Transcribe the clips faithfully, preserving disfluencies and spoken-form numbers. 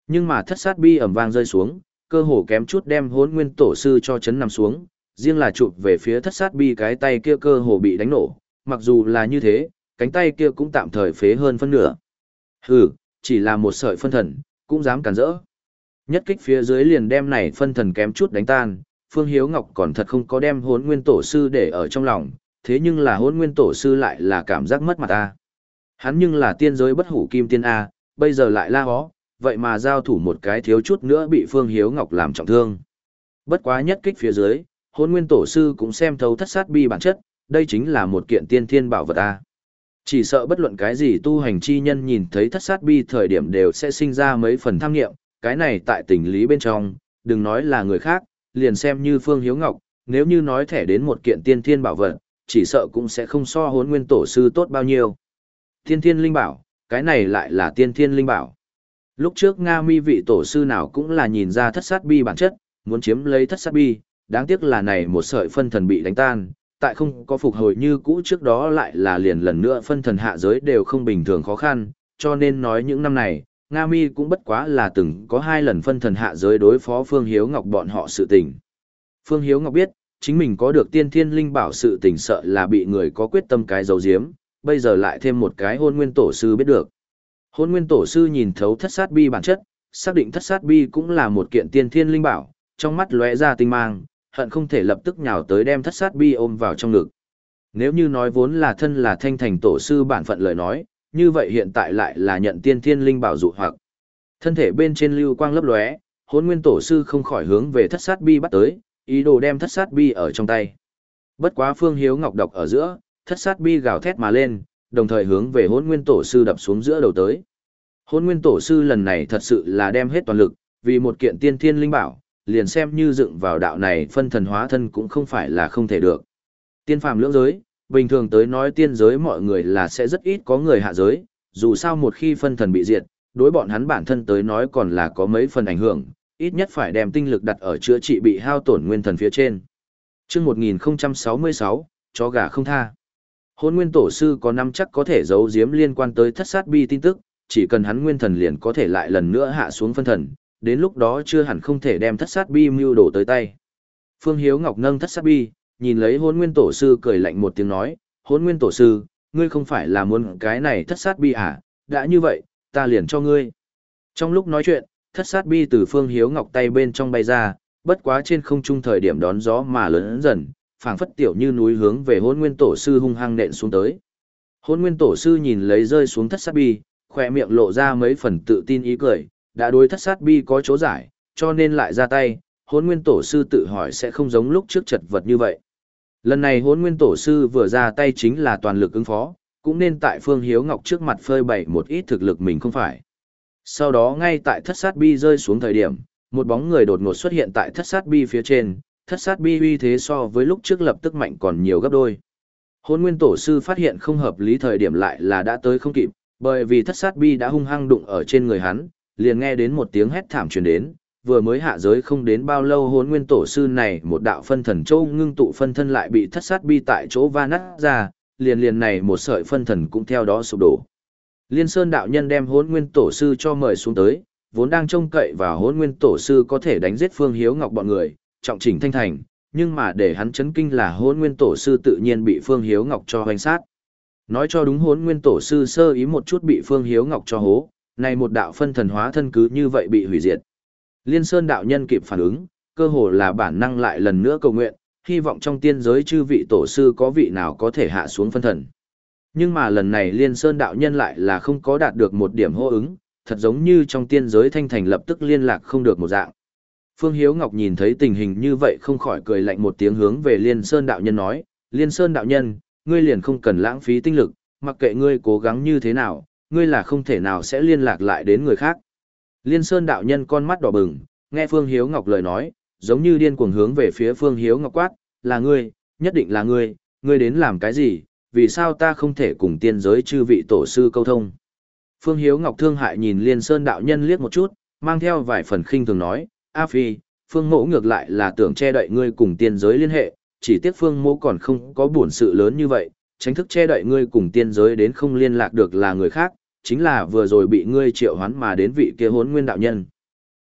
Nhưng mà thất sát bi ầm vang rơi xuống, cơ hồ kém chút đem Hỗn Nguyên Tổ sư cho chấn nằm xuống, riêng là chụp về phía thất sát bi cái tay kia cơ hồ bị đánh nổ, mặc dù là như thế, cánh tay kia cũng tạm thời phế hơn phân nửa. Hừ, chỉ là một sợi phân thần, cũng dám cản rỡ. Nhất kích phía dưới liền đem này phân thần kém chút đánh tan, Phương Hiếu Ngọc còn thật không có đem Hỗn Nguyên Tổ sư để ở trong lòng, thế nhưng là Hỗn Nguyên Tổ sư lại là cảm giác mất mặt ta. Hắn nhưng là tiên giới bất hủ kim tiên A, bây giờ lại la hó, vậy mà giao thủ một cái thiếu chút nữa bị Phương Hiếu Ngọc làm trọng thương. Bất quá nhất kích phía dưới, Hỗn Nguyên Tổ sư cũng xem thấu thất sát bi bản chất, đây chính là một kiện tiên thiên bảo vật A. Chỉ sợ bất luận cái gì tu hành chi nhân nhìn thấy thất sát bi thời điểm đều sẽ sinh ra mấy phần tham nghiệm, cái này tại tình lý bên trong, đừng nói là người khác, liền xem như Phương Hiếu Ngọc, nếu như nói thẻ đến một kiện tiên thiên bảo vật, chỉ sợ cũng sẽ không so Hỗn Nguyên Tổ sư tốt bao nhiêu. Tiên thiên linh bảo, cái này lại là tiên thiên linh bảo. Lúc trước Nga Mi vị tổ sư nào cũng là nhìn ra thất sát bi bản chất, muốn chiếm lấy thất sát bi, đáng tiếc là này một sợi phân thần bị đánh tan, tại không có phục hồi như cũ trước đó lại là liền lần nữa phân thần hạ giới đều không bình thường khó khăn, cho nên nói những năm này, Nga Mi cũng bất quá là từng có hai lần phân thần hạ giới đối phó Phương Hiếu Ngọc bọn họ sự tình. Phương Hiếu Ngọc biết, chính mình có được tiên thiên linh bảo sự tình sợ là bị người có quyết tâm cái dấu diếm, bây giờ lại thêm một cái Hôn Nguyên Tổ sư biết được. Hôn Nguyên Tổ sư nhìn thấu thất sát bi bản chất, xác định thất sát bi cũng là một kiện tiên thiên linh bảo, trong mắt lóe ra tinh mang, hận không thể lập tức nhào tới đem thất sát bi ôm vào trong ngực. Nếu như nói vốn là thân là Thanh Thành Tổ sư bản phận lời nói, như vậy hiện tại lại là nhận tiên thiên linh bảo dụ hoặc. Thân thể bên trên lưu quang lấp lóe, Hôn Nguyên Tổ sư không khỏi hướng về thất sát bi bắt tới, ý đồ đem thất sát bi ở trong tay. Bất quá Phương Hiếu Ngọc độc ở giữa, thất sát bi gào thét mà lên, đồng thời hướng về Hỗn Nguyên Tổ sư đập xuống giữa đầu tới. Hỗn Nguyên Tổ sư lần này thật sự là đem hết toàn lực, vì một kiện tiên thiên linh bảo, liền xem như dựng vào đạo này phân thần hóa thân cũng không phải là không thể được. Tiên phàm lưỡng giới, bình thường tới nói tiên giới mọi người là sẽ rất ít có người hạ giới, dù sao một khi phân thần bị diệt, đối bọn hắn bản thân tới nói còn là có mấy phần ảnh hưởng, ít nhất phải đem tinh lực đặt ở chữa trị bị hao tổn nguyên thần phía trên. Chương một nghìn không trăm sáu mươi sáu, chó gà không tha. Hỗn Nguyên Tổ sư có năm chắc có thể giấu giếm liên quan tới thất sát bi tin tức, chỉ cần hắn nguyên thần liền có thể lại lần nữa hạ xuống phân thần, đến lúc đó chưa hẳn không thể đem thất sát bi mưu đổ tới tay. Phương Hiếu Ngọc nâng thất sát bi, nhìn lấy Hỗn Nguyên Tổ sư cười lạnh một tiếng nói, Hỗn Nguyên Tổ sư, ngươi không phải là muốn cái này thất sát bi à, đã như vậy, ta liền cho ngươi. Trong lúc nói chuyện, thất sát bi từ Phương Hiếu Ngọc tay bên trong bay ra, bất quá trên không trung thời điểm đón gió mà lớn dần, phảng phất tiểu như núi hướng về Hỗn Nguyên Tổ sư hung hăng nện xuống tới. Hỗn Nguyên Tổ sư nhìn lấy rơi xuống thất sát bi, khỏe miệng lộ ra mấy phần tự tin ý cười, đã đối thất sát bi có chỗ giải, cho nên lại ra tay, Hỗn Nguyên Tổ sư tự hỏi sẽ không giống lúc trước chật vật như vậy. Lần này Hỗn Nguyên Tổ sư vừa ra tay chính là toàn lực ứng phó, cũng nên tại Phương Hiếu Ngọc trước mặt phơi bày một ít thực lực mình không phải. Sau đó ngay tại thất sát bi rơi xuống thời điểm, một bóng người đột ngột xuất hiện tại thất sát bi phía trên, thất sát bi uy thế so với lúc trước lập tức mạnh còn nhiều gấp đôi. Hỗn Nguyên Tổ sư phát hiện không hợp lý thời điểm lại là đã tới không kịp, bởi vì thất sát bi đã hung hăng đụng ở trên người hắn, liền nghe đến một tiếng hét thảm truyền đến, vừa mới hạ giới không đến bao lâu Hỗn Nguyên Tổ sư này một đạo phân thần châu ngưng tụ phân thân lại bị thất sát bi tại chỗ va nát ra, liền liền này một sợi phân thần cũng theo đó sụp đổ. Liên Sơn đạo nhân đem Hỗn Nguyên Tổ sư cho mời xuống tới, vốn đang trông cậy vào Hỗn Nguyên Tổ sư có thể đánh giết Phương Hiếu Ngọc bọn người, trọng chỉnh Thanh Thành, nhưng mà để hắn chấn kinh là Hỗn Nguyên Tổ sư tự nhiên bị Phương Hiếu Ngọc cho hoành sát. Nói cho đúng Hỗn Nguyên Tổ sư sơ ý một chút bị Phương Hiếu Ngọc cho hố, này một đạo phân thần hóa thân cứ như vậy bị hủy diệt. Liên Sơn đạo nhân kịp phản ứng, cơ hồ là bản năng lại lần nữa cầu nguyện, hy vọng trong tiên giới chư vị tổ sư có vị nào có thể hạ xuống phân thần. Nhưng mà lần này Liên Sơn đạo nhân lại là không có đạt được một điểm hô ứng, thật giống như trong tiên giới Thanh Thành lập tức liên lạc không được một dạng. Phương Hiếu Ngọc nhìn thấy tình hình như vậy không khỏi cười lạnh một tiếng hướng về Liên Sơn đạo nhân nói, Liên Sơn đạo nhân, ngươi liền không cần lãng phí tinh lực, mặc kệ ngươi cố gắng như thế nào, ngươi là không thể nào sẽ liên lạc lại đến người khác. Liên Sơn đạo nhân con mắt đỏ bừng, nghe Phương Hiếu Ngọc lời nói, giống như điên cuồng hướng về phía Phương Hiếu Ngọc quát, là ngươi, nhất định là ngươi, ngươi đến làm cái gì, vì sao ta không thể cùng tiên giới chư vị tổ sư câu thông. Phương Hiếu Ngọc thương hại nhìn Liên Sơn đạo nhân liếc một chút, mang theo vài phần khinh thường nói, A Phi, Phương Mỗ ngược lại là tưởng che đậy ngươi cùng tiên giới liên hệ, chỉ tiếc Phương Mỗ còn không có buồn sự lớn như vậy, tránh thức che đậy ngươi cùng tiên giới đến không liên lạc được là người khác, chính là vừa rồi bị ngươi triệu hoán mà đến vị kia Hỗn Nguyên đạo nhân.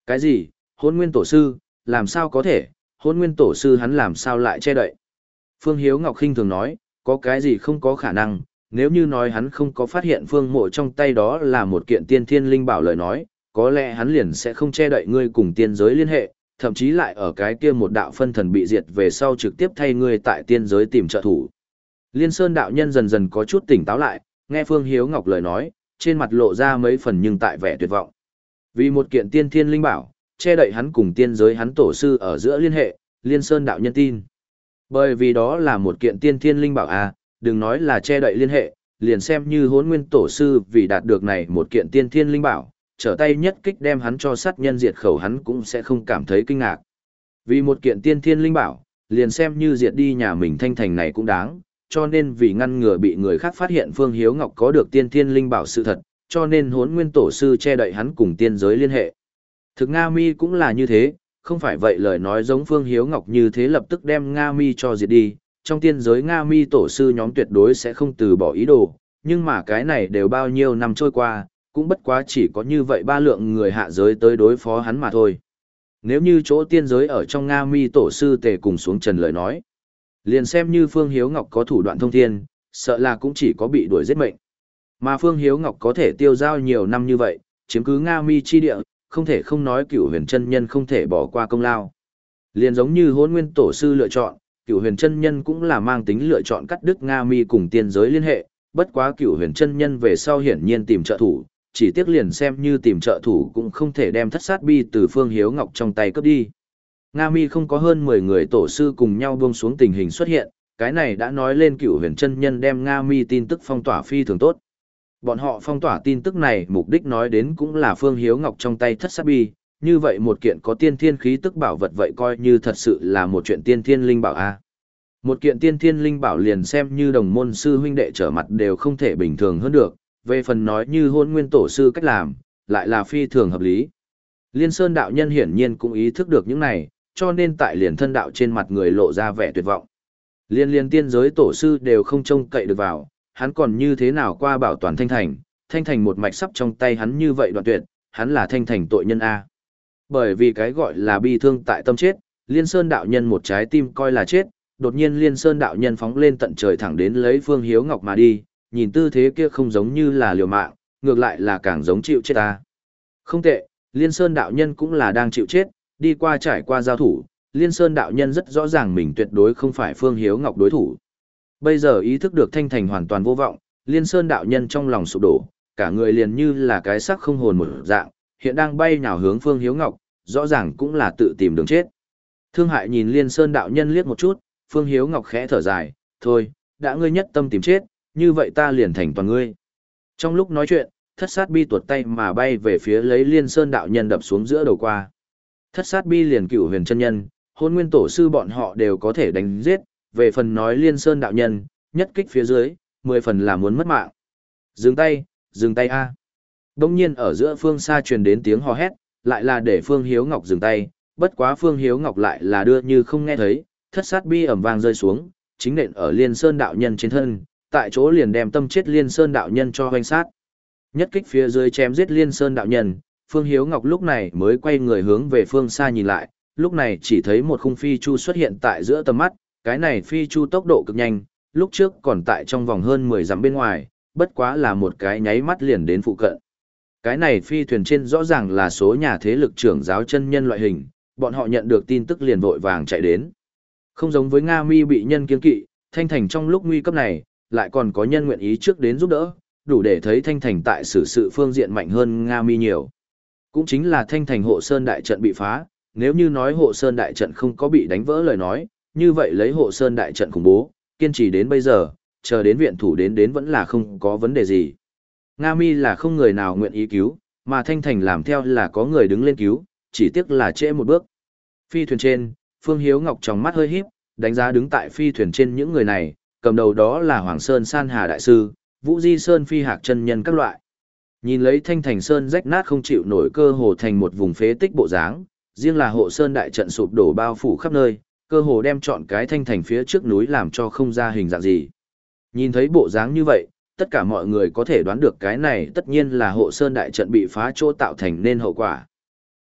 Cái gì, hôn nguyên tổ sư, làm sao có thể, hôn nguyên tổ sư hắn làm sao lại che đậy? Phương Hiếu Ngọc khinh thường nói, có cái gì không có khả năng, nếu như nói hắn không có phát hiện phương mộ trong tay đó là một kiện tiên thiên linh bảo lời nói, có lẽ hắn liền sẽ không che đậy ngươi cùng tiên giới liên hệ, thậm chí lại ở cái kia một đạo phân thần bị diệt về sau trực tiếp thay ngươi tại tiên giới tìm trợ thủ. Liên Sơn đạo nhân dần dần có chút tỉnh táo lại, nghe Phương Hiếu Ngọc lời nói, trên mặt lộ ra mấy phần nhưng tại vẻ tuyệt vọng. Vì một kiện tiên thiên linh bảo, che đậy hắn cùng tiên giới hắn tổ sư ở giữa liên hệ, Liên Sơn đạo nhân tin. Bởi vì đó là một kiện tiên thiên linh bảo à, đừng nói là che đậy liên hệ, liền xem như Hỗn Nguyên tổ sư vì đạt được này một kiện tiên thiên linh bảo, trở tay nhất kích đem hắn cho sát nhân diệt khẩu hắn cũng sẽ không cảm thấy kinh ngạc. Vì một kiện tiên thiên linh bảo, liền xem như diệt đi nhà mình Thanh Thành này cũng đáng, cho nên vì ngăn ngừa bị người khác phát hiện Phương Hiếu Ngọc có được tiên thiên linh bảo sự thật, cho nên Hỗn Nguyên tổ sư che đậy hắn cùng tiên giới liên hệ. Thực Nga Mi cũng là như thế, không phải vậy lời nói giống Phương Hiếu Ngọc như thế lập tức đem Nga Mi cho diệt đi, trong tiên giới Nga Mi tổ sư nhóm tuyệt đối sẽ không từ bỏ ý đồ, nhưng mà cái này đều bao nhiêu năm trôi qua, cũng bất quá chỉ có như vậy ba lượng người hạ giới tới đối phó hắn mà thôi. Nếu như chỗ tiên giới ở trong Nga Mi tổ sư tề cùng xuống trần lời nói, liền xem như Phương Hiếu Ngọc có thủ đoạn thông thiên, sợ là cũng chỉ có bị đuổi giết mệnh. Mà Phương Hiếu Ngọc có thể tiêu giao nhiều năm như vậy, chiếm cứ Nga Mi chi địa, không thể không nói Cửu Huyền chân nhân không thể bỏ qua công lao. Liền giống như Hỗn Nguyên tổ sư lựa chọn, Cửu Huyền chân nhân cũng là mang tính lựa chọn cắt đứt Nga Mi cùng tiên giới liên hệ, bất quá Cửu Huyền chân nhân về sau hiển nhiên tìm trợ thủ, chỉ tiếc liền xem như tìm trợ thủ cũng không thể đem Thất Sát Bi từ Phương Hiếu Ngọc trong tay cướp đi. Nga Mi không có hơn mười người tổ sư cùng nhau buông xuống tình hình xuất hiện, cái này đã nói lên Cửu Huyền chân nhân đem Nga Mi tin tức phong tỏa phi thường tốt. Bọn họ phong tỏa tin tức này mục đích nói đến cũng là Phương Hiếu Ngọc trong tay Thất Sát Bi, như vậy một kiện có tiên thiên khí tức bảo vật vậy coi như thật sự là một chuyện tiên thiên linh bảo a. Một kiện tiên thiên linh bảo liền xem như đồng môn sư huynh đệ trở mặt đều không thể bình thường hơn được, về phần nói như Hỗn Nguyên tổ sư cách làm, lại là phi thường hợp lý. Liên Sơn đạo nhân hiển nhiên cũng ý thức được những này, cho nên tại liền thân đạo trên mặt người lộ ra vẻ tuyệt vọng. Liên liên tiên giới tổ sư đều không trông cậy được vào, hắn còn như thế nào qua bảo toàn Thanh Thành, Thanh Thành một mạch sắp trong tay hắn như vậy đoạn tuyệt, hắn là Thanh Thành tội nhân A. Bởi vì cái gọi là bi thương tại tâm chết, Liên Sơn đạo nhân một trái tim coi là chết, đột nhiên Liên Sơn đạo nhân phóng lên tận trời thẳng đến lấy Phương Hiếu Ngọc mà đi, nhìn tư thế kia không giống như là liều mạng, ngược lại là càng giống chịu chết ta. Không tệ, Liên Sơn đạo nhân cũng là đang chịu chết, đi qua trải qua giao thủ, Liên Sơn đạo nhân rất rõ ràng mình tuyệt đối không phải Phương Hiếu Ngọc đối thủ. Bây giờ ý thức được Thanh Thành hoàn toàn vô vọng, Liên Sơn đạo nhân trong lòng sụp đổ, cả người liền như là cái xác không hồn một dạng, hiện đang bay nhào hướng Phương Hiếu Ngọc, rõ ràng cũng là tự tìm đường chết. Thương hại nhìn Liên Sơn đạo nhân liếc một chút, Phương Hiếu Ngọc khẽ thở dài, thôi, đã ngươi nhất tâm tìm chết, như vậy ta liền thành toàn ngươi. Trong lúc nói chuyện, Thất Sát Bi tuột tay mà bay về phía lấy Liên Sơn đạo nhân đập xuống giữa đầu qua. Thất Sát Bi liền Cửu Huyền chân nhân, Hỗn Nguyên tổ sư bọn họ đều có thể đánh giết, về phần nói Liên Sơn đạo nhân, nhất kích phía dưới, mười phần là muốn mất mạng. Dừng tay, dừng tay a. Đông nhiên ở giữa phương xa truyền đến tiếng hò hét, lại là để Phương Hiếu Ngọc dừng tay, bất quá Phương Hiếu Ngọc lại là đưa như không nghe thấy, Thất Sát Bi ầm vang rơi xuống, chính nện ở Liên Sơn đạo nhân trên thân, tại chỗ liền đem tâm chết Liên Sơn đạo nhân cho hoành sát. Nhất kích phía dưới chém giết Liên Sơn đạo nhân, Phương Hiếu Ngọc lúc này mới quay người hướng về phương xa nhìn lại, lúc này chỉ thấy một khung phi chu xuất hiện tại giữa tầm mắt, cái này phi chu tốc độ cực nhanh, lúc trước còn tại trong vòng hơn mười dặm bên ngoài, bất quá là một cái nháy mắt liền đến phụ cận. Cái này phi thuyền trên rõ ràng là số nhà thế lực trưởng giáo chân nhân loại hình, bọn họ nhận được tin tức liền vội vàng chạy đến. Không giống với Nga Mi bị nhân kiêng kỵ, Thanh Thành trong lúc nguy cấp này, lại còn có nhân nguyện ý trước đến giúp đỡ, đủ để thấy Thanh Thành tại xử sự phương diện mạnh hơn Nga Mi nhiều. Cũng chính là Thanh Thành hộ sơn đại trận bị phá, nếu như nói hộ sơn đại trận không có bị đánh vỡ lời nói, như vậy lấy hộ sơn đại trận khủng bố, kiên trì đến bây giờ, chờ đến viện thủ đến đến vẫn là không có vấn đề gì. Nga Mi là không người nào nguyện ý cứu, mà Thanh Thành làm theo là có người đứng lên cứu, chỉ tiếc là trễ một bước. Phi thuyền trên, Phương Hiếu Ngọc trong mắt hơi híp, đánh giá đứng tại phi thuyền trên những người này, cầm đầu đó là Hoàng Sơn San Hà Đại Sư, Vũ Di Sơn Phi Hạc chân nhân các loại. Nhìn lấy Thanh Thành Sơn rách nát không chịu nổi cơ hồ thành một vùng phế tích bộ dáng, riêng là hộ Sơn Đại trận sụp đổ bao phủ khắp nơi, cơ hồ đem trọn cái Thanh Thành phía trước núi làm cho không ra hình dạng gì. Nhìn thấy bộ dáng như vậy, tất cả mọi người có thể đoán được cái này tất nhiên là hộ Sơn Đại trận bị phá chỗ tạo thành nên hậu quả.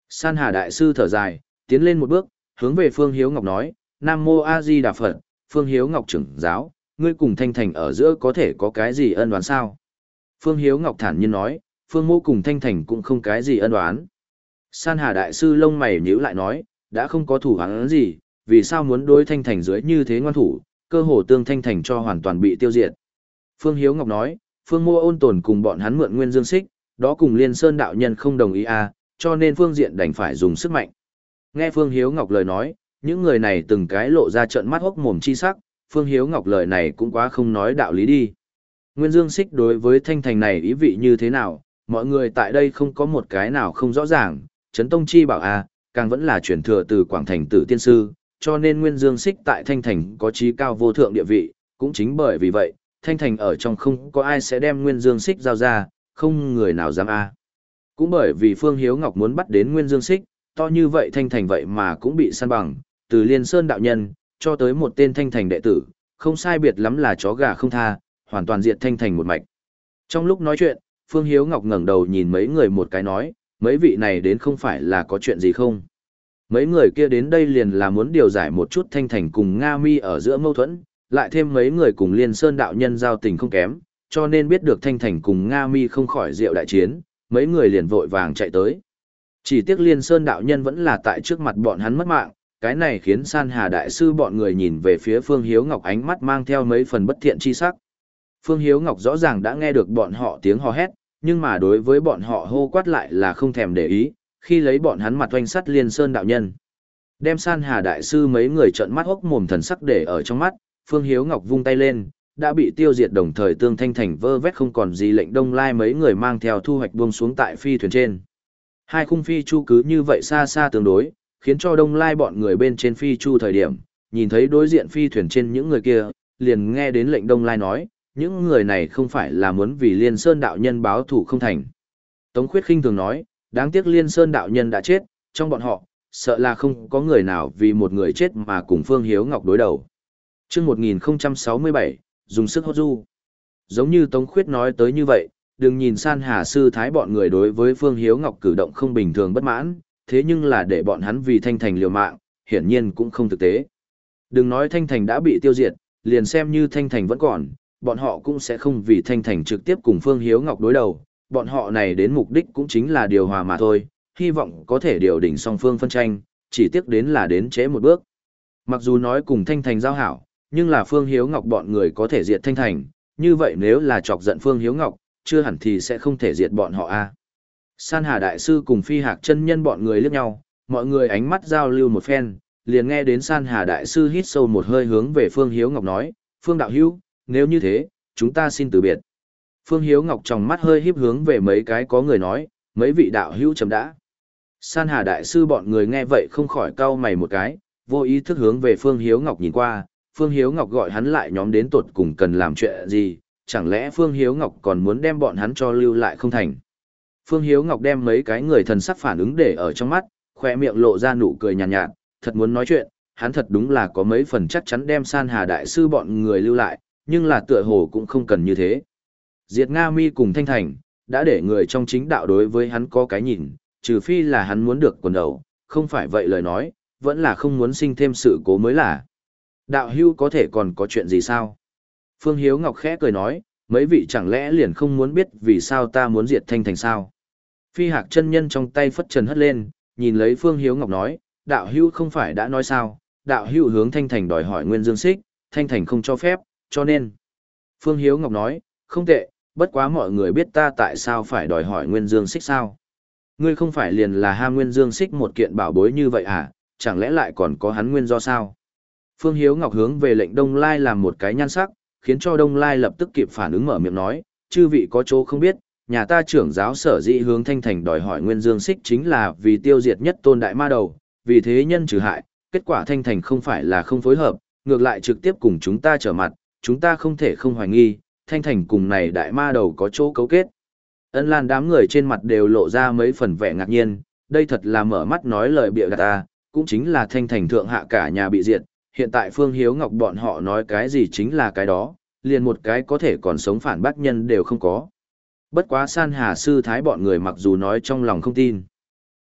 San Hà Đại Sư thở dài, tiến lên một bước, hướng về Phương Hiếu Ngọc nói, Nam Mô A Di Đà Phật, Phương Hiếu Ngọc trưởng giáo, ngươi cùng Thanh Thành ở giữa có thể có cái gì ân oán sao? Phương Hiếu Ngọc thản nhiên nói, Phương Mô cùng Thanh Thành cũng không cái gì ân oán. San Hà Đại Sư lông mày nhíu lại nói, đã không có thủ án gì, vì sao muốn đối Thanh Thành dưới như thế ngoan thủ, cơ hồ tương Thanh Thành cho hoàn toàn bị tiêu diệt. Phương Hiếu Ngọc nói, Phương Mô ôn tồn cùng bọn hắn mượn nguyên dương xích, đó cùng Liên Sơn đạo nhân không đồng ý à, cho nên phương diện đành phải dùng sức mạnh. Nghe Phương Hiếu Ngọc lời nói, những người này từng cái lộ ra trận mắt hốc mồm chi sắc, Phương Hiếu Ngọc lời này cũng quá không nói đạo lý đi. Nguyên Dương Xích đối với Thanh Thành này ý vị như thế nào, mọi người tại đây không có một cái nào không rõ ràng, Trấn Tông Chi bảo à, càng vẫn là truyền thừa từ Quảng Thành Tử Tiên Sư, cho nên Nguyên Dương Xích tại Thanh Thành có chí cao vô thượng địa vị, cũng chính bởi vì vậy, Thanh Thành ở trong không có ai sẽ đem Nguyên Dương Xích giao ra, không người nào dám a. À. Cũng bởi vì Phương Hiếu Ngọc muốn bắt đến Nguyên Dương Xích, to như vậy Thanh Thành vậy mà cũng bị săn bằng, từ Liên Sơn đạo nhân, cho tới một tên Thanh Thành đệ tử, không sai biệt lắm là chó gà không tha, hoàn toàn diệt Thanh Thành một mạch. Trong lúc nói chuyện, Phương Hiếu Ngọc ngẩng đầu nhìn mấy người một cái nói, mấy vị này đến không phải là có chuyện gì không? Mấy người kia đến đây liền là muốn điều giải một chút Thanh Thành cùng Nga Mi ở giữa mâu thuẫn, lại thêm mấy người cùng Liên Sơn đạo nhân giao tình không kém, cho nên biết được Thanh Thành cùng Nga Mi không khỏi diệu đại chiến, mấy người liền vội vàng chạy tới. Chỉ tiếc Liên Sơn đạo nhân vẫn là tại trước mặt bọn hắn mất mạng, cái này khiến San Hà Đại Sư bọn người nhìn về phía Phương Hiếu Ngọc ánh mắt mang theo mấy phần bất thiện chi sắc. Phương Hiếu Ngọc rõ ràng đã nghe được bọn họ tiếng hò hét, nhưng mà đối với bọn họ hô quát lại là không thèm để ý, khi lấy bọn hắn mặt oanh sắt Liên Sơn đạo nhân. Đem San Hà Đại Sư mấy người trợn mắt hốc mồm thần sắc để ở trong mắt, Phương Hiếu Ngọc vung tay lên, đã bị tiêu diệt đồng thời tương Thanh Thành vơ vét không còn gì lệnh Đông Lai mấy người mang theo thu hoạch buông xuống tại phi thuyền trên. Hai khung phi chu cứ như vậy xa xa tương đối, khiến cho Đông Lai bọn người bên trên phi chu thời điểm, nhìn thấy đối diện phi thuyền trên những người kia, liền nghe đến lệnh Đông Lai nói, những người này không phải là muốn vì Liên Sơn đạo nhân báo thù không thành. Tống Khuyết khinh thường nói, đáng tiếc Liên Sơn đạo nhân đã chết, trong bọn họ, sợ là không có người nào vì một người chết mà cùng Phương Hiếu Ngọc đối đầu. Trước một nghìn không trăm sáu mươi bảy, dùng sức hốt du. Giống như Tống Khuyết nói tới như vậy, đừng nhìn San Hà Sư Thái bọn người đối với Phương Hiếu Ngọc cử động không bình thường bất mãn, thế nhưng là để bọn hắn vì Thanh Thành liều mạng, hiển nhiên cũng không thực tế. Đừng nói Thanh Thành đã bị tiêu diệt, liền xem như Thanh Thành vẫn còn, bọn họ cũng sẽ không vì Thanh Thành trực tiếp cùng Phương Hiếu Ngọc đối đầu, bọn họ này đến mục đích cũng chính là điều hòa mà thôi, hy vọng có thể điều đỉnh song phương phân tranh, chỉ tiếc đến là đến trễ một bước. Mặc dù nói cùng Thanh Thành giao hảo, nhưng là Phương Hiếu Ngọc bọn người có thể diệt Thanh Thành, như vậy nếu là chọc giận Phương Hiếu Ngọc, chưa hẳn thì sẽ không thể diệt bọn họ a. San Hà Đại Sư cùng Phi Hạc chân nhân bọn người liếc nhau, mọi người ánh mắt giao lưu một phen, liền nghe đến San Hà Đại Sư hít sâu một hơi hướng về Phương Hiếu Ngọc nói, Phương Đạo Hữu, nếu như thế, chúng ta xin từ biệt. Phương Hiếu Ngọc trong mắt hơi híp hướng về mấy cái có người nói, mấy vị đạo hữu chấm đã. San Hà Đại Sư bọn người nghe vậy không khỏi cau mày một cái, vô ý thức hướng về Phương Hiếu Ngọc nhìn qua, Phương Hiếu Ngọc gọi hắn lại nhóm đến tột cùng cần làm chuyện gì, chẳng lẽ Phương Hiếu Ngọc còn muốn đem bọn hắn cho lưu lại không thành. Phương Hiếu Ngọc đem mấy cái người thần sắc phản ứng để ở trong mắt, khoe miệng lộ ra nụ cười nhàn nhạt, nhạt, thật muốn nói chuyện, hắn thật đúng là có mấy phần chắc chắn đem San Hà Đại Sư bọn người lưu lại, nhưng là tựa hồ cũng không cần như thế. Diệt Nga Mi cùng Thanh Thành, đã để người trong chính đạo đối với hắn có cái nhìn, trừ phi là hắn muốn được quần đầu, không phải vậy lời nói, vẫn là không muốn sinh thêm sự cố mới là. Đạo hưu có thể còn có chuyện gì sao? Phương Hiếu Ngọc khẽ cười nói, mấy vị chẳng lẽ liền không muốn biết vì sao ta muốn diệt Thanh Thành sao? Phi Hạc chân nhân trong tay phất trần hất lên, nhìn lấy Phương Hiếu Ngọc nói, đạo hưu không phải đã nói sao, đạo hưu hướng Thanh Thành đòi hỏi Nguyên Dương Xích, Thanh Thành không cho phép, cho nên. Phương Hiếu Ngọc nói, không tệ, bất quá mọi người biết ta tại sao phải đòi hỏi Nguyên Dương Xích sao? Ngươi không phải liền là ham Nguyên Dương Xích một kiện bảo bối như vậy à, chẳng lẽ lại còn có hắn nguyên do sao? Phương Hiếu Ngọc hướng về lệnh Đông Lai làm một cái nhan sắc, khiến cho Đông Lai lập tức kịp phản ứng mở miệng nói, chư vị có chỗ không biết, nhà ta trưởng giáo sở dĩ hướng Thanh Thành đòi hỏi Nguyên Dương Xích chính là vì tiêu diệt nhất tôn đại ma đầu, vì thế nhân trừ hại, kết quả Thanh Thành không phải là không phối hợp, ngược lại trực tiếp cùng chúng ta trở mặt, chúng ta không thể không hoài nghi, Thanh Thành cùng này đại ma đầu có chỗ cấu kết. Ân Lan đám người trên mặt đều lộ ra mấy phần vẻ ngạc nhiên, đây thật là mở mắt nói lời bịa đặt ta, cũng chính là Thanh Thành thượng hạ cả nhà bị diệt, hiện tại Phương Hiếu Ngọc bọn họ nói cái gì chính là cái đó, liền một cái có thể còn sống phản bác nhân đều không có. Bất quá San Hà Sư Thái bọn người mặc dù nói trong lòng không tin.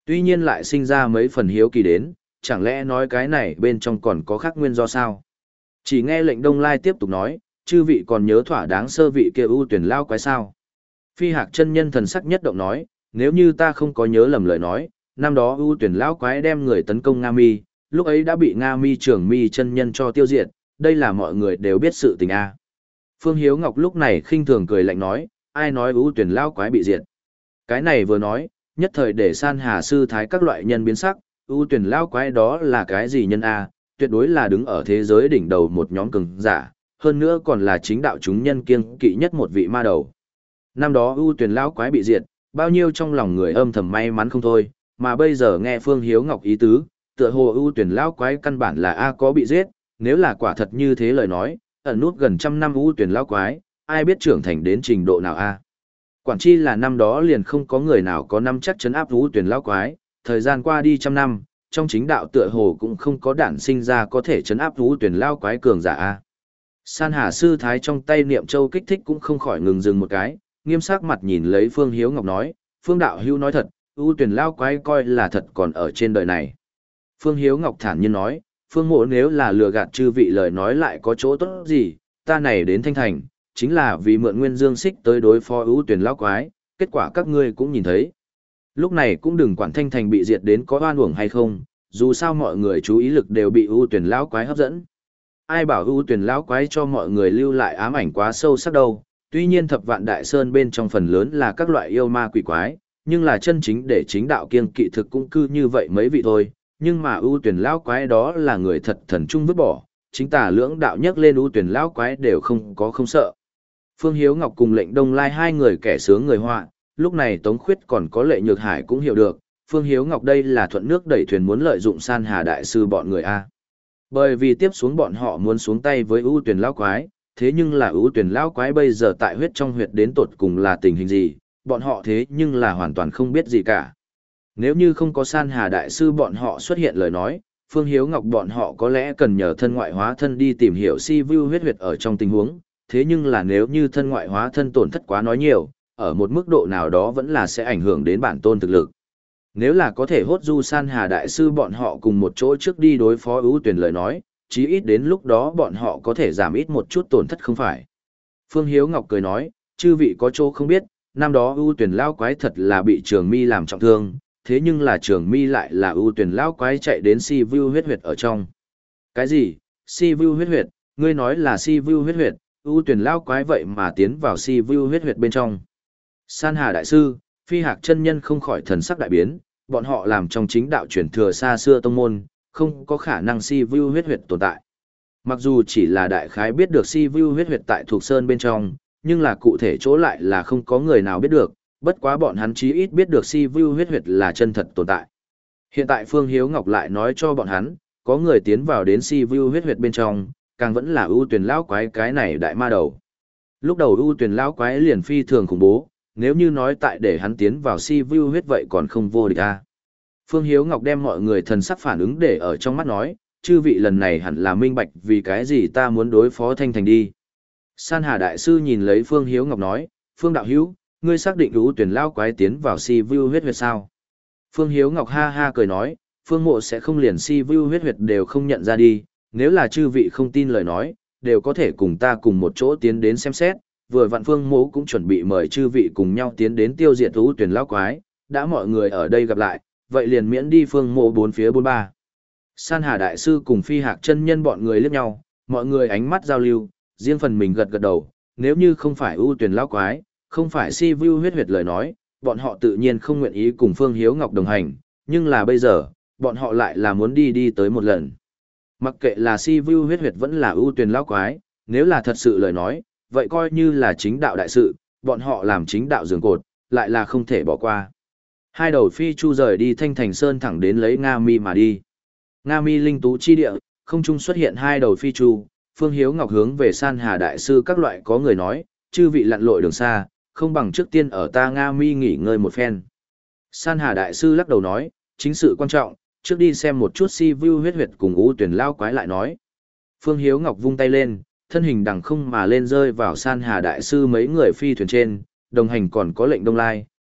Tuy nhiên lại sinh ra mấy phần hiếu kỳ đến, chẳng lẽ nói cái này bên trong còn có khác nguyên do sao? Chỉ nghe lệnh Đông Lai tiếp tục nói, chư vị còn nhớ thỏa đáng sơ vị kia ưu tuyển lao quái sao? Phi Hạc chân nhân thần sắc nhất động nói, nếu như ta không có nhớ lầm lời nói, năm đó ưu tuyển lao quái đem người tấn công Nga Mi, lúc ấy đã bị Nga Mi trưởng Mi chân nhân cho tiêu diệt, đây là mọi người đều biết sự tình a. Phương Hiếu Ngọc lúc này khinh thường cười lạnh nói, ai nói ưu tuyển lao quái bị diệt? Cái này vừa nói, nhất thời để San Hà sư thái các loại nhân biến sắc, ưu tuyển lao quái đó là cái gì nhân a? Tuyệt đối là đứng ở thế giới đỉnh đầu một nhóm cường giả, hơn nữa còn là chính đạo chúng nhân kiêng kỵ nhất một vị ma đầu. Năm đó ưu tuyển lao quái bị diệt, bao nhiêu trong lòng người âm thầm may mắn không thôi, mà bây giờ nghe Phương Hiếu Ngọc ý tứ, tựa hồ ưu tuyển lao quái căn bản là a có bị giết, nếu là quả thật như thế lời nói, ẩn nút gần trăm năm ưu tuyển lao quái, ai biết trưởng thành đến trình độ nào a? Quản chi là năm đó liền không có người nào có năm chắc chấn áp ưu tuyển lao quái, thời gian qua đi trăm năm, trong chính đạo tựa hồ cũng không có đản sinh ra có thể chấn áp ưu tuyển lao quái cường giả a. San Hà sư thái trong tay niệm châu kích thích cũng không khỏi ngừng dừng một cái, nghiêm sắc mặt nhìn lấy Phương Hiếu Ngọc nói, Phương đạo hữu nói thật, ưu tuyển lao quái coi là thật còn ở trên đời này. Phương Hiếu Ngọc thản nhiên nói, Phương mộ nếu là lừa gạt chư vị lời nói lại có chỗ tốt gì, ta này đến Thanh Thành, chính là vì mượn nguyên dương xích tới đối phó ưu tuyển lao quái, kết quả các ngươi cũng nhìn thấy. Lúc này cũng đừng quản Thanh Thành bị diệt đến có oan uổng hay không, dù sao mọi người chú ý lực đều bị ưu tuyển lao quái hấp dẫn. Ai bảo ưu tuyển lao quái cho mọi người lưu lại ám ảnh quá sâu sắc đâu, tuy nhiên thập vạn đại sơn bên trong phần lớn là các loại yêu ma quỷ quái, nhưng là chân chính để chính đạo kiêng kỵ thực cũng cư như vậy mấy vị thôi, nhưng mà ưu tuyển lao quái đó là người thật thần trung vứt bỏ, chính tả lưỡng đạo nhắc lên ưu tuyển lao quái đều không có không sợ. Phương Hiếu Ngọc cùng lệnh Đông Lai hai người kẻ sướng người họa, lúc này Tống Khuyết còn có lệ Nhược Hải cũng hiểu được, Phương Hiếu Ngọc đây là thuận nước đẩy thuyền muốn lợi dụng San Hà đại sư bọn người A. Bởi vì tiếp xuống bọn họ muốn xuống tay với ưu tuyển lao quái, thế nhưng là ưu tuyển lao quái bây giờ tại huyết trong huyệt đến tột cùng là tình hình gì, bọn họ thế nhưng là hoàn toàn không biết gì cả. Nếu như không có San Hà đại sư bọn họ xuất hiện lời nói, Phương Hiếu Ngọc bọn họ có lẽ cần nhờ thân ngoại hóa thân đi tìm hiểu si vu huyết huyệt ở trong tình huống, thế nhưng là nếu như thân ngoại hóa thân tổn thất quá nói nhiều, ở một mức độ nào đó vẫn là sẽ ảnh hưởng đến bản tôn thực lực. Nếu là có thể hốt du San Hà đại sư bọn họ cùng một chỗ trước đi đối phó ưu tuyển lời nói, chí ít đến lúc đó bọn họ có thể giảm ít một chút tổn thất không phải. Phương Hiếu Ngọc cười nói, chư vị có chỗ không biết, năm đó ưu tuyển lao quái thật là bị Trường Mi làm trọng thương, thế nhưng là Trường Mi lại là ưu tuyển lao quái chạy đến si vu huyết huyệt ở trong. Cái gì? Si vu huyết huyệt? Ngươi nói là si vu huyết huyệt, ưu tuyển lao quái vậy mà tiến vào si vu huyết huyệt bên trong. San Hà đại sư, Phi Hạc chân nhân không khỏi thần sắc đại biến, bọn họ làm trong chính đạo truyền thừa xa xưa tông môn, không có khả năng si vu huyết huyệt tồn tại. Mặc dù chỉ là đại khái biết được si vu huyết huyệt tại thuộc sơn bên trong, nhưng là cụ thể chỗ lại là không có người nào biết được, bất quá bọn hắn chí ít biết được si vu huyết huyệt là chân thật tồn tại. Hiện tại Phương Hiếu Ngọc lại nói cho bọn hắn, có người tiến vào đến si vu huyết huyệt bên trong, càng vẫn là ưu tuyển lão quái cái này đại ma đầu. Lúc đầu ưu tuyển lão quái liền phi thường khủng bố, nếu như nói tại để hắn tiến vào si vu huyết vậy còn không vô địch a. Phương Hiếu Ngọc đem mọi người thần sắc phản ứng để ở trong mắt nói, chư vị lần này hẳn là minh bạch vì cái gì ta muốn đối phó Thanh Thành đi. San Hà đại sư nhìn lấy Phương Hiếu Ngọc nói, Phương đạo hữu, ngươi xác định ưu tuyển lão quái tiến vào si vu huyết huyệt sao? Phương Hiếu Ngọc ha ha cười nói, Phương mộ sẽ không liền si vu huyết huyệt đều không nhận ra đi, nếu là chư vị không tin lời nói, đều có thể cùng ta cùng một chỗ tiến đến xem xét, vừa vạn Phương mộ cũng chuẩn bị mời chư vị cùng nhau tiến đến tiêu diệt ưu tuyển lão quái, đã mọi người ở đây gặp lại, vậy liền miễn đi Phương mộ bốn phía bốn ba. San Hà đại sư cùng Phi Hạc chân nhân bọn người liếc nhau, mọi người ánh mắt giao lưu, riêng phần mình gật gật đầu, nếu như không phải ưu tuyển lão quái, không phải si vu huyết huyệt lời nói, bọn họ tự nhiên không nguyện ý cùng Phương Hiếu Ngọc đồng hành, nhưng là bây giờ, bọn họ lại là muốn đi đi tới một lần. Mặc kệ là si vu huyết huyệt vẫn là ưu tuyển lão quái, nếu là thật sự lời nói, vậy coi như là chính đạo đại sự, bọn họ làm chính đạo giường cột, lại là không thể bỏ qua. Hai đầu phi chu rời đi Thanh Thành Sơn thẳng đến lấy Nga Mi mà đi. Nga Mi linh tú chi địa, không trung xuất hiện hai đầu phi chu, Phương Hiếu Ngọc hướng về San Hà đại sư các loại có người nói, chư vị lặn lội đường xa, không bằng trước tiên ở ta Nga Mi nghỉ ngơi một phen. San Hà đại sư lắc đầu nói, chính sự quan trọng, trước đi xem một chút si vu huyết huyệt cùng ưu tuyển lao quái lại nói. Phương Hiếu Ngọc vung tay lên, thân hình đằng không mà lên rơi vào San Hà đại sư mấy người phi thuyền trên, đồng hành còn có lệnh Đông Lai,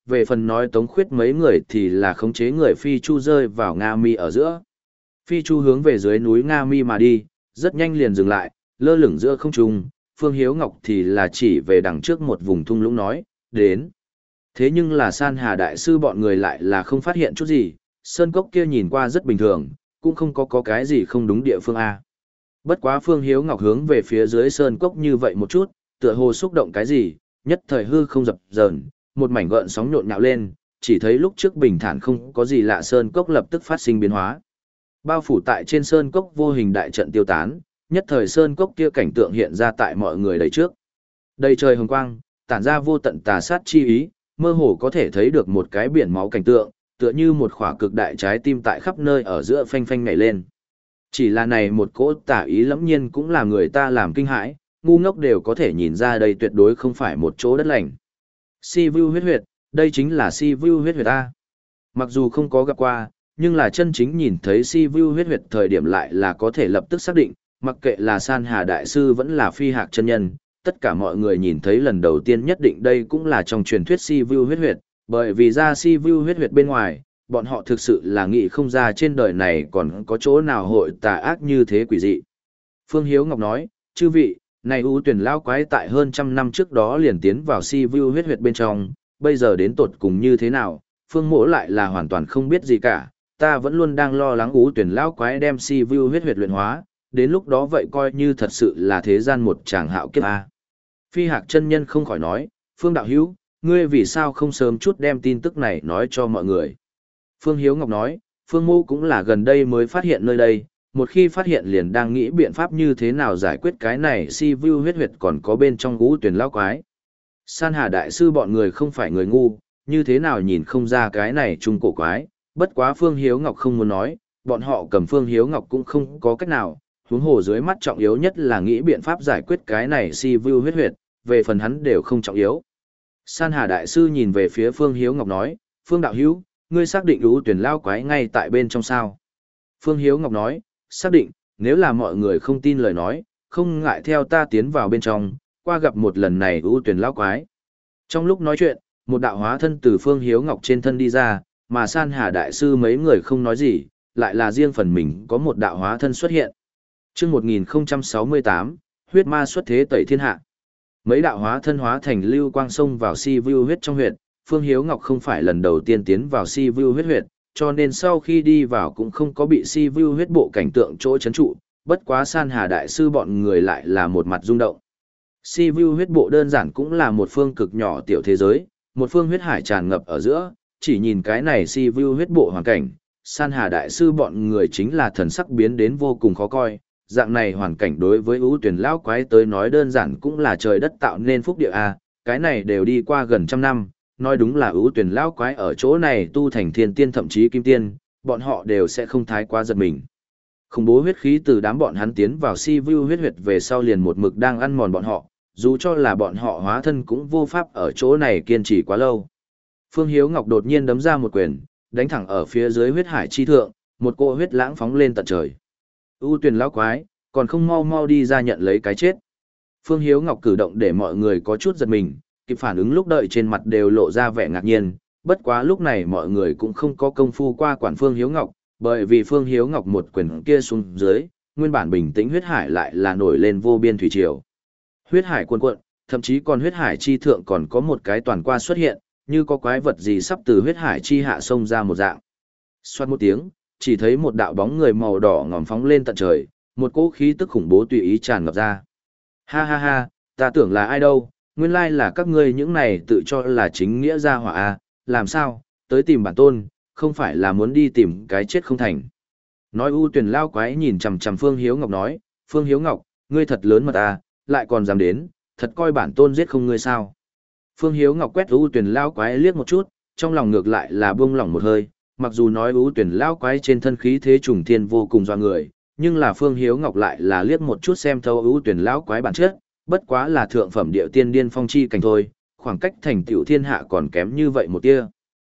về phần nói Tống Khuyết mấy người thì là khống chế người Phi Chu rơi vào Nga Mi ở giữa. Phi Chu hướng về dưới núi Nga Mi mà đi, rất nhanh liền dừng lại, lơ lửng giữa không trung, Phương Hiếu Ngọc thì là chỉ về đằng trước một vùng thung lũng nói, đến. Thế nhưng là San Hà Đại Sư bọn người lại là không phát hiện chút gì, sơn cốc kia nhìn qua rất bình thường, cũng không có có cái gì không đúng địa phương A. Bất quá Phương Hiếu Ngọc hướng về phía dưới sơn cốc như vậy một chút, tựa hồ xúc động cái gì, nhất thời hư không dập dờn, một mảnh gợn sóng nhộn nhạo lên, chỉ thấy lúc trước bình thản không có gì lạ sơn cốc lập tức phát sinh biến hóa. Bao phủ tại trên sơn cốc vô hình đại trận tiêu tán, nhất thời sơn cốc kia cảnh tượng hiện ra tại mọi người đầy trước. Đầy trời hồng quang, tản ra vô tận tà sát chi ý, mơ hồ có thể thấy được một cái biển máu cảnh tượng, tựa như một khỏa cực đại trái tim tại khắp nơi ở giữa phanh phanh nhảy lên. Chỉ là này một cỗ tà ý lẫm nhiên cũng làm người ta làm kinh hãi, ngu ngốc đều có thể nhìn ra đây tuyệt đối không phải một chỗ đất lành. Si Vu huyết huyệt, đây chính là Si Vu huyết huyệt A. Mặc dù không có gặp qua, nhưng là chân chính nhìn thấy Si Vu huyết huyệt thời điểm lại là có thể lập tức xác định, mặc kệ là San Hà Đại Sư vẫn là Phi Hạc chân nhân, tất cả mọi người nhìn thấy lần đầu tiên nhất định đây cũng là trong truyền thuyết Si Vu huyết huyệt, bởi vì ra Si Vu huyết huyệt bên ngoài, bọn họ thực sự là nghĩ không ra trên đời này còn có chỗ nào hội tà ác như thế quỷ dị. Phương Hiếu Ngọc nói, chư vị, này ưu tuyển lao quái tại hơn trăm năm trước đó liền tiến vào Si Vu huyết huyệt bên trong, bây giờ đến tột cùng như thế nào, Phương Mỗ lại là hoàn toàn không biết gì cả, ta vẫn luôn đang lo lắng ưu tuyển lao quái đem Si Vu huyết huyệt luyện hóa, đến lúc đó vậy coi như thật sự là thế gian một tràng hạo kiếp A. Phi Hạc chân nhân không khỏi nói, Phương đạo hữu, ngươi vì sao không sớm chút đem tin tức này nói cho mọi người. Phương Hiếu Ngọc nói, Phương Mô cũng là gần đây mới phát hiện nơi đây, một khi phát hiện liền đang nghĩ biện pháp như thế nào giải quyết cái này Si Vu huyết huyệt còn có bên trong ngũ tuyển lao quái. San Hà Đại Sư bọn người không phải người ngu, như thế nào nhìn không ra cái này trung cổ quái, bất quá Phương Hiếu Ngọc không muốn nói, bọn họ cầm Phương Hiếu Ngọc cũng không có cách nào, huống hồ dưới mắt trọng yếu nhất là nghĩ biện pháp giải quyết cái này Si Vu huyết huyệt, về phần hắn đều không trọng yếu. San Hà Đại Sư nhìn về phía Phương Hiếu Ngọc nói, Phương đạo hữu, ngươi xác định ưu tuyển lao quái ngay tại bên trong sao? Phương Hiếu Ngọc nói, xác định, nếu là mọi người không tin lời nói, không ngại theo ta tiến vào bên trong, qua gặp một lần này ưu tuyển lao quái. Trong lúc nói chuyện, một đạo hóa thân từ Phương Hiếu Ngọc trên thân đi ra, mà San Hà Đại Sư mấy người không nói gì, lại là riêng phần mình có một đạo hóa thân xuất hiện. Trước một nghìn không trăm sáu mươi tám, huyết ma xuất thế tẩy thiên hạ. Mấy đạo hóa thân hóa thành lưu quang sông vào Si Vu huyết trong huyệt, Phương Hiếu Ngọc không phải lần đầu tiên tiến vào Si Vu huyết huyệt, cho nên sau khi đi vào cũng không có bị Si Vu huyết bộ cảnh tượng chỗ chấn trụ, bất quá San Hà Đại Sư bọn người lại là một mặt rung động. Si Vu huyết bộ đơn giản cũng là một phương cực nhỏ tiểu thế giới, một phương huyết hải tràn ngập ở giữa, chỉ nhìn cái này Si Vu huyết bộ hoàn cảnh, San Hà Đại Sư bọn người chính là thần sắc biến đến vô cùng khó coi. Dạng này hoàn cảnh đối với ưu tuyển lão quái tới nói đơn giản cũng là trời đất tạo nên phúc địa a, cái này đều đi qua gần trăm năm, nói đúng là ưu tuyển lão quái ở chỗ này tu thành thiên tiên thậm chí kim tiên, bọn họ đều sẽ không thái quá giật mình. Khủng bố huyết khí từ đám bọn hắn tiến vào Si Vu huyết huyệt về sau liền một mực đang ăn mòn bọn họ, dù cho là bọn họ hóa thân cũng vô pháp ở chỗ này kiên trì quá lâu. Phương Hiếu Ngọc đột nhiên đấm ra một quyền, đánh thẳng ở phía dưới huyết hải chi thượng, một cỗ huyết lãng phóng lên tận trời. U tuyển lão quái, còn không mau mau đi ra nhận lấy cái chết. Phương Hiếu Ngọc cử động để mọi người có chút giật mình, kịp phản ứng lúc đợi trên mặt đều lộ ra vẻ ngạc nhiên, bất quá lúc này mọi người cũng không có công phu qua quản Phương Hiếu Ngọc, bởi vì Phương Hiếu Ngọc một quyền kia xuống dưới, nguyên bản bình tĩnh huyết hải lại là nổi lên vô biên thủy triều. Huyết hải cuồn cuộn, thậm chí còn huyết hải chi thượng còn có một cái toàn qua xuất hiện, như có quái vật gì sắp từ huyết hải chi hạ sông ra một dạng. Xoát một tiếng, chỉ thấy một đạo bóng người màu đỏ ngòm phóng lên tận trời, một cỗ khí tức khủng bố tùy ý tràn ngập ra. Ha ha ha, ta tưởng là ai đâu, nguyên lai là các ngươi những này tự cho là chính nghĩa gia hỏa a, làm sao, tới tìm bản tôn, không phải là muốn đi tìm cái chết không thành. Nói u tuyển lao quái nhìn chằm chằm Phương Hiếu Ngọc nói, Phương Hiếu Ngọc, ngươi thật lớn mật a, lại còn dám đến, thật coi bản tôn giết không ngươi sao. Phương Hiếu Ngọc quét u tuyển lao quái liếc một chút, trong lòng ngược lại là buông lỏng một hơi. Mặc dù nói ưu tuyển lao quái trên thân khí thế trùng thiên vô cùng doa người, nhưng là Phương Hiếu Ngọc lại là liếc một chút xem thấu ưu tuyển lao quái bản chất, bất quá là thượng phẩm địa tiên điên phong chi cảnh thôi, khoảng cách thành tựu thiên hạ còn kém như vậy một tia.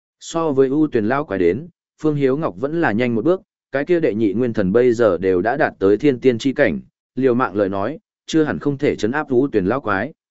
So với ưu tuyển lao quái đến, Phương Hiếu Ngọc vẫn là nhanh một bước, cái kia đệ nhị nguyên thần bây giờ đều đã đạt tới thiên tiên chi cảnh, liều mạng lời nói, chưa hẳn không thể chấn áp ưu tuyển lao quái.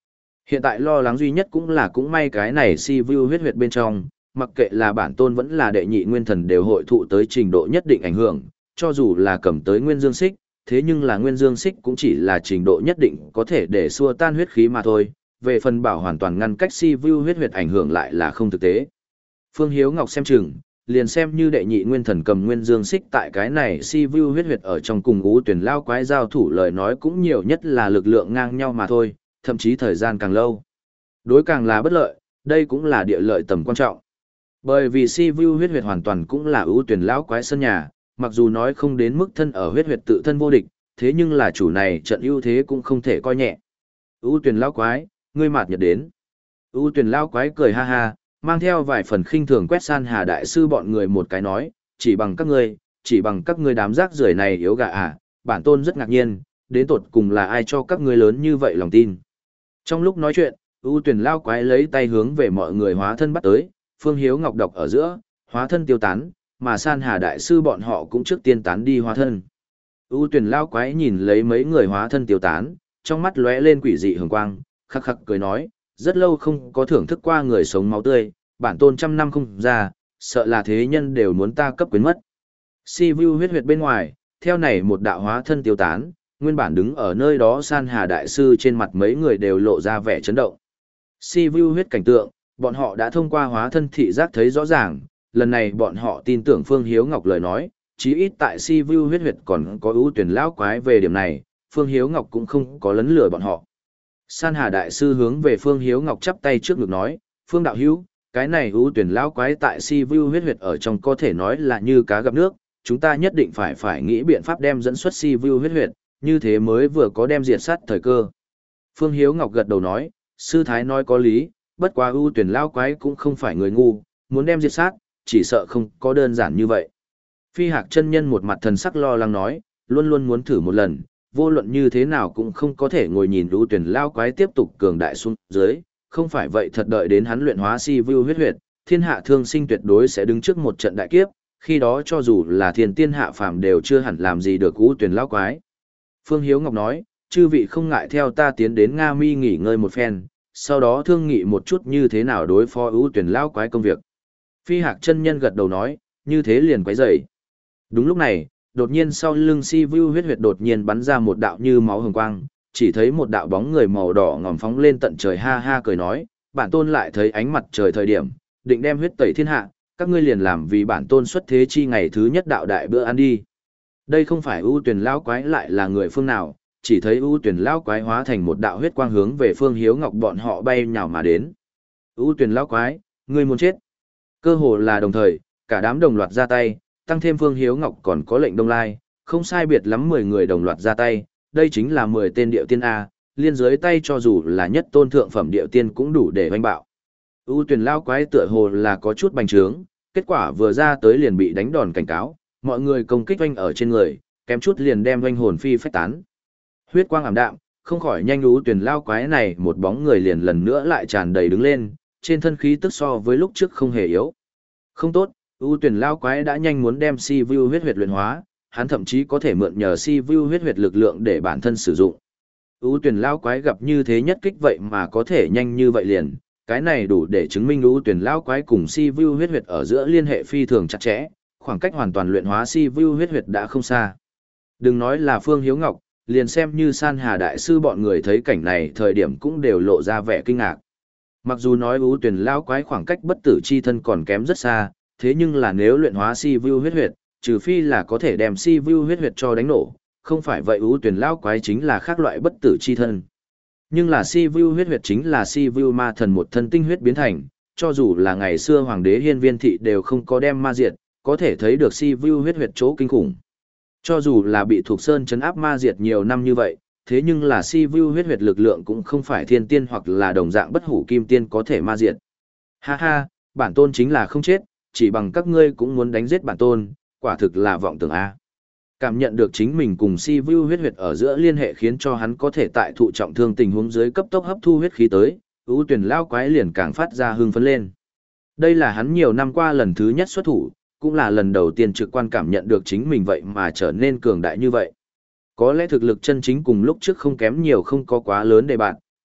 Hiện tại lo lắng duy nhất cũng là cũng may cái này si vu huyết huyệt bên trong, mặc kệ là bản tôn vẫn là đệ nhị nguyên thần đều hội thụ tới trình độ nhất định ảnh hưởng, cho dù là cầm tới nguyên dương xích, thế nhưng là nguyên dương xích cũng chỉ là trình độ nhất định có thể để xua tan huyết khí mà thôi, về phần bảo hoàn toàn ngăn cách si vu huyết huyệt ảnh hưởng lại là không thực tế. Phương Hiếu Ngọc xem chừng, liền xem như đệ nhị nguyên thần cầm nguyên dương xích tại cái này si vu huyết huyệt ở trong cùng ú tuyển lao quái giao thủ lời nói cũng nhiều nhất là lực lượng ngang nhau mà thôi, thậm chí thời gian càng lâu. Đối càng là bất lợi, đây cũng là địa lợi tầm quan trọng. Bởi vì si vu huyết huyệt hoàn toàn cũng là ưu tuyển lão quái sân nhà, mặc dù nói không đến mức thân ở huyết huyệt tự thân vô địch, thế nhưng là chủ này trận ưu thế cũng không thể coi nhẹ. Ưu tuyển lão quái, ngươi mạt nhật đến. Ưu tuyển lão quái cười ha ha, mang theo vài phần khinh thường quét san hà đại sư bọn người một cái nói, chỉ bằng các ngươi, chỉ bằng các ngươi đám rác rưởi này yếu gà à, bản tôn rất ngạc nhiên, đến tột cùng là ai cho các ngươi lớn như vậy lòng tin. Trong lúc nói chuyện, ưu tuyển lao quái lấy tay hướng về mọi người hóa thân bắt tới, Phương Hiếu Ngọc độc ở giữa, hóa thân tiêu tán, mà san hà đại sư bọn họ cũng trước tiên tán đi hóa thân. Ưu tuyển lao quái nhìn lấy mấy người hóa thân tiêu tán, trong mắt lóe lên quỷ dị hường quang, khắc khắc cười nói, rất lâu không có thưởng thức qua người sống máu tươi, bản tôn trăm năm không ra, sợ là thế nhân đều muốn ta cấp quyến mất. Si vu huyết huyệt bên ngoài, theo này một đạo hóa thân tiêu tán, nguyên bản đứng ở nơi đó san hà đại sư trên mặt mấy người đều lộ ra vẻ chấn động. Si vu huyết cảnh tượng, bọn họ đã thông qua hóa thân thị giác thấy rõ ràng, lần này bọn họ tin tưởng Phương Hiếu Ngọc lời nói, chí ít tại Si vu huyết huyệt còn có ưu tuyển lão quái về điểm này, Phương Hiếu Ngọc cũng không có lấn lừa bọn họ. San Hà đại sư hướng về Phương Hiếu Ngọc chắp tay trước ngực nói, Phương đạo hữu, cái này ưu tuyển lão quái tại Si vu huyết huyệt ở trong có thể nói là như cá gặp nước, chúng ta nhất định phải phải nghĩ biện pháp đem dẫn xuất Si vu huyết huyệt, như thế mới vừa có đem diệt sát thời cơ. Phương Hiếu Ngọc gật đầu nói, sư thái nói có lý, bất quá ưu tuyển lao quái cũng không phải người ngu, muốn đem diệt sát, chỉ sợ không có đơn giản như vậy. Phi Hạc chân nhân một mặt thần sắc lo lắng nói, luôn luôn muốn thử một lần, vô luận như thế nào cũng không có thể ngồi nhìn ưu tuyển lao quái tiếp tục cường đại xuống dưới, không phải vậy thật đợi đến hắn luyện hóa si vu huyết huyệt, thiên hạ thương sinh tuyệt đối sẽ đứng trước một trận đại kiếp, khi đó cho dù là thiên tiên hạ phàm đều chưa hẳn làm gì được ưu tuyển lao quái. Phương Hiếu Ngọc nói, chư vị không ngại theo ta tiến đến Nga Mi nghỉ ngơi một phen, sau đó thương nghị một chút như thế nào đối phó ưu tuyển lao quái công việc. Phi Hạc chân nhân gật đầu nói, như thế liền quấy rầy. Đúng lúc này, đột nhiên sau lưng si vu huyết huyệt đột nhiên bắn ra một đạo như máu hồng quang, chỉ thấy một đạo bóng người màu đỏ ngòm phóng lên tận trời ha ha cười nói, bản tôn lại thấy ánh mặt trời thời điểm, định đem huyết tẩy thiên hạ, các ngươi liền làm vì bản tôn xuất thế chi ngày thứ nhất đạo đại bữa ăn đi. Đây không phải ưu tuyển lao quái lại là người phương nào, chỉ thấy ưu tuyển lao quái hóa thành một đạo huyết quang hướng về Phương Hiếu Ngọc bọn họ bay nhào mà đến. Ưu tuyển lao quái, ngươi muốn chết. Cơ hồ là đồng thời, cả đám đồng loạt ra tay, tăng thêm Phương Hiếu Ngọc còn có lệnh Đông Lai, không sai biệt lắm mười người đồng loạt ra tay, đây chính là mười tên điệu tiên A, liên dưới tay cho dù là nhất tôn thượng phẩm điệu tiên cũng đủ để hoành bạo. Ưu tuyển lao quái tựa hồ là có chút bành trướng, kết quả vừa ra tới liền bị đánh đòn cảnh cáo, mọi người công kích oanh ở trên người, kém chút liền đem oanh hồn phi phách tán. Huyết quang ảm đạm, không khỏi nhanh ưu tuyển lao quái này một bóng người liền lần nữa lại tràn đầy đứng lên, trên thân khí tức so với lúc trước không hề yếu. Không tốt, ưu tuyển lao quái đã nhanh muốn đem si vu huyết huyệt luyện hóa, hắn thậm chí có thể mượn nhờ si vu huyết huyệt lực lượng để bản thân sử dụng. Ưu tuyển lao quái gặp như thế nhất kích vậy mà có thể nhanh như vậy liền, cái này đủ để chứng minh ưu tuyển lao quái cùng si vu huyết huyệt ở giữa liên hệ phi thường chặt chẽ, khoảng cách hoàn toàn luyện hóa si vu huyết huyệt đã không xa. Đừng nói là Phương Hiếu Ngọc, liền xem như San Hà đại sư bọn người thấy cảnh này thời điểm cũng đều lộ ra vẻ kinh ngạc. Mặc dù nói ưu tuyển lao quái khoảng cách bất tử chi thân còn kém rất xa, thế nhưng là nếu luyện hóa si vu huyết huyệt, trừ phi là có thể đem si vu huyết huyệt cho đánh nổ, không phải vậy ưu tuyển lao quái chính là khác loại bất tử chi thân. Nhưng là si vu huyết huyệt chính là si vu ma thần một thân tinh huyết biến thành, cho dù là ngày xưa hoàng đế hiên viên thị đều không có đem ma diệt, có thể thấy được si vu huyết huyệt chỗ kinh khủng. Cho dù là bị thuộc sơn chấn áp ma diệt nhiều năm như vậy, thế nhưng là si vu huyết huyệt lực lượng cũng không phải thiên tiên hoặc là đồng dạng bất hủ kim tiên có thể ma diệt. Ha ha, bản tôn chính là không chết, chỉ bằng các ngươi cũng muốn đánh giết bản tôn, quả thực là vọng tưởng A. Cảm nhận được chính mình cùng si vu huyết huyệt ở giữa liên hệ khiến cho hắn có thể tại thụ trọng thương tình huống dưới cấp tốc hấp thu huyết khí tới, ưu tuyển lao quái liền càng phát ra hưng phấn lên. Đây là hắn nhiều năm qua lần thứ nhất xuất thủ, cũng là lần đầu tiên trực quan cảm nhận được chính mình vậy mà trở nên cường đại như vậy. Có lẽ thực lực chân chính cùng lúc trước không kém nhiều không có quá lớn để bạn,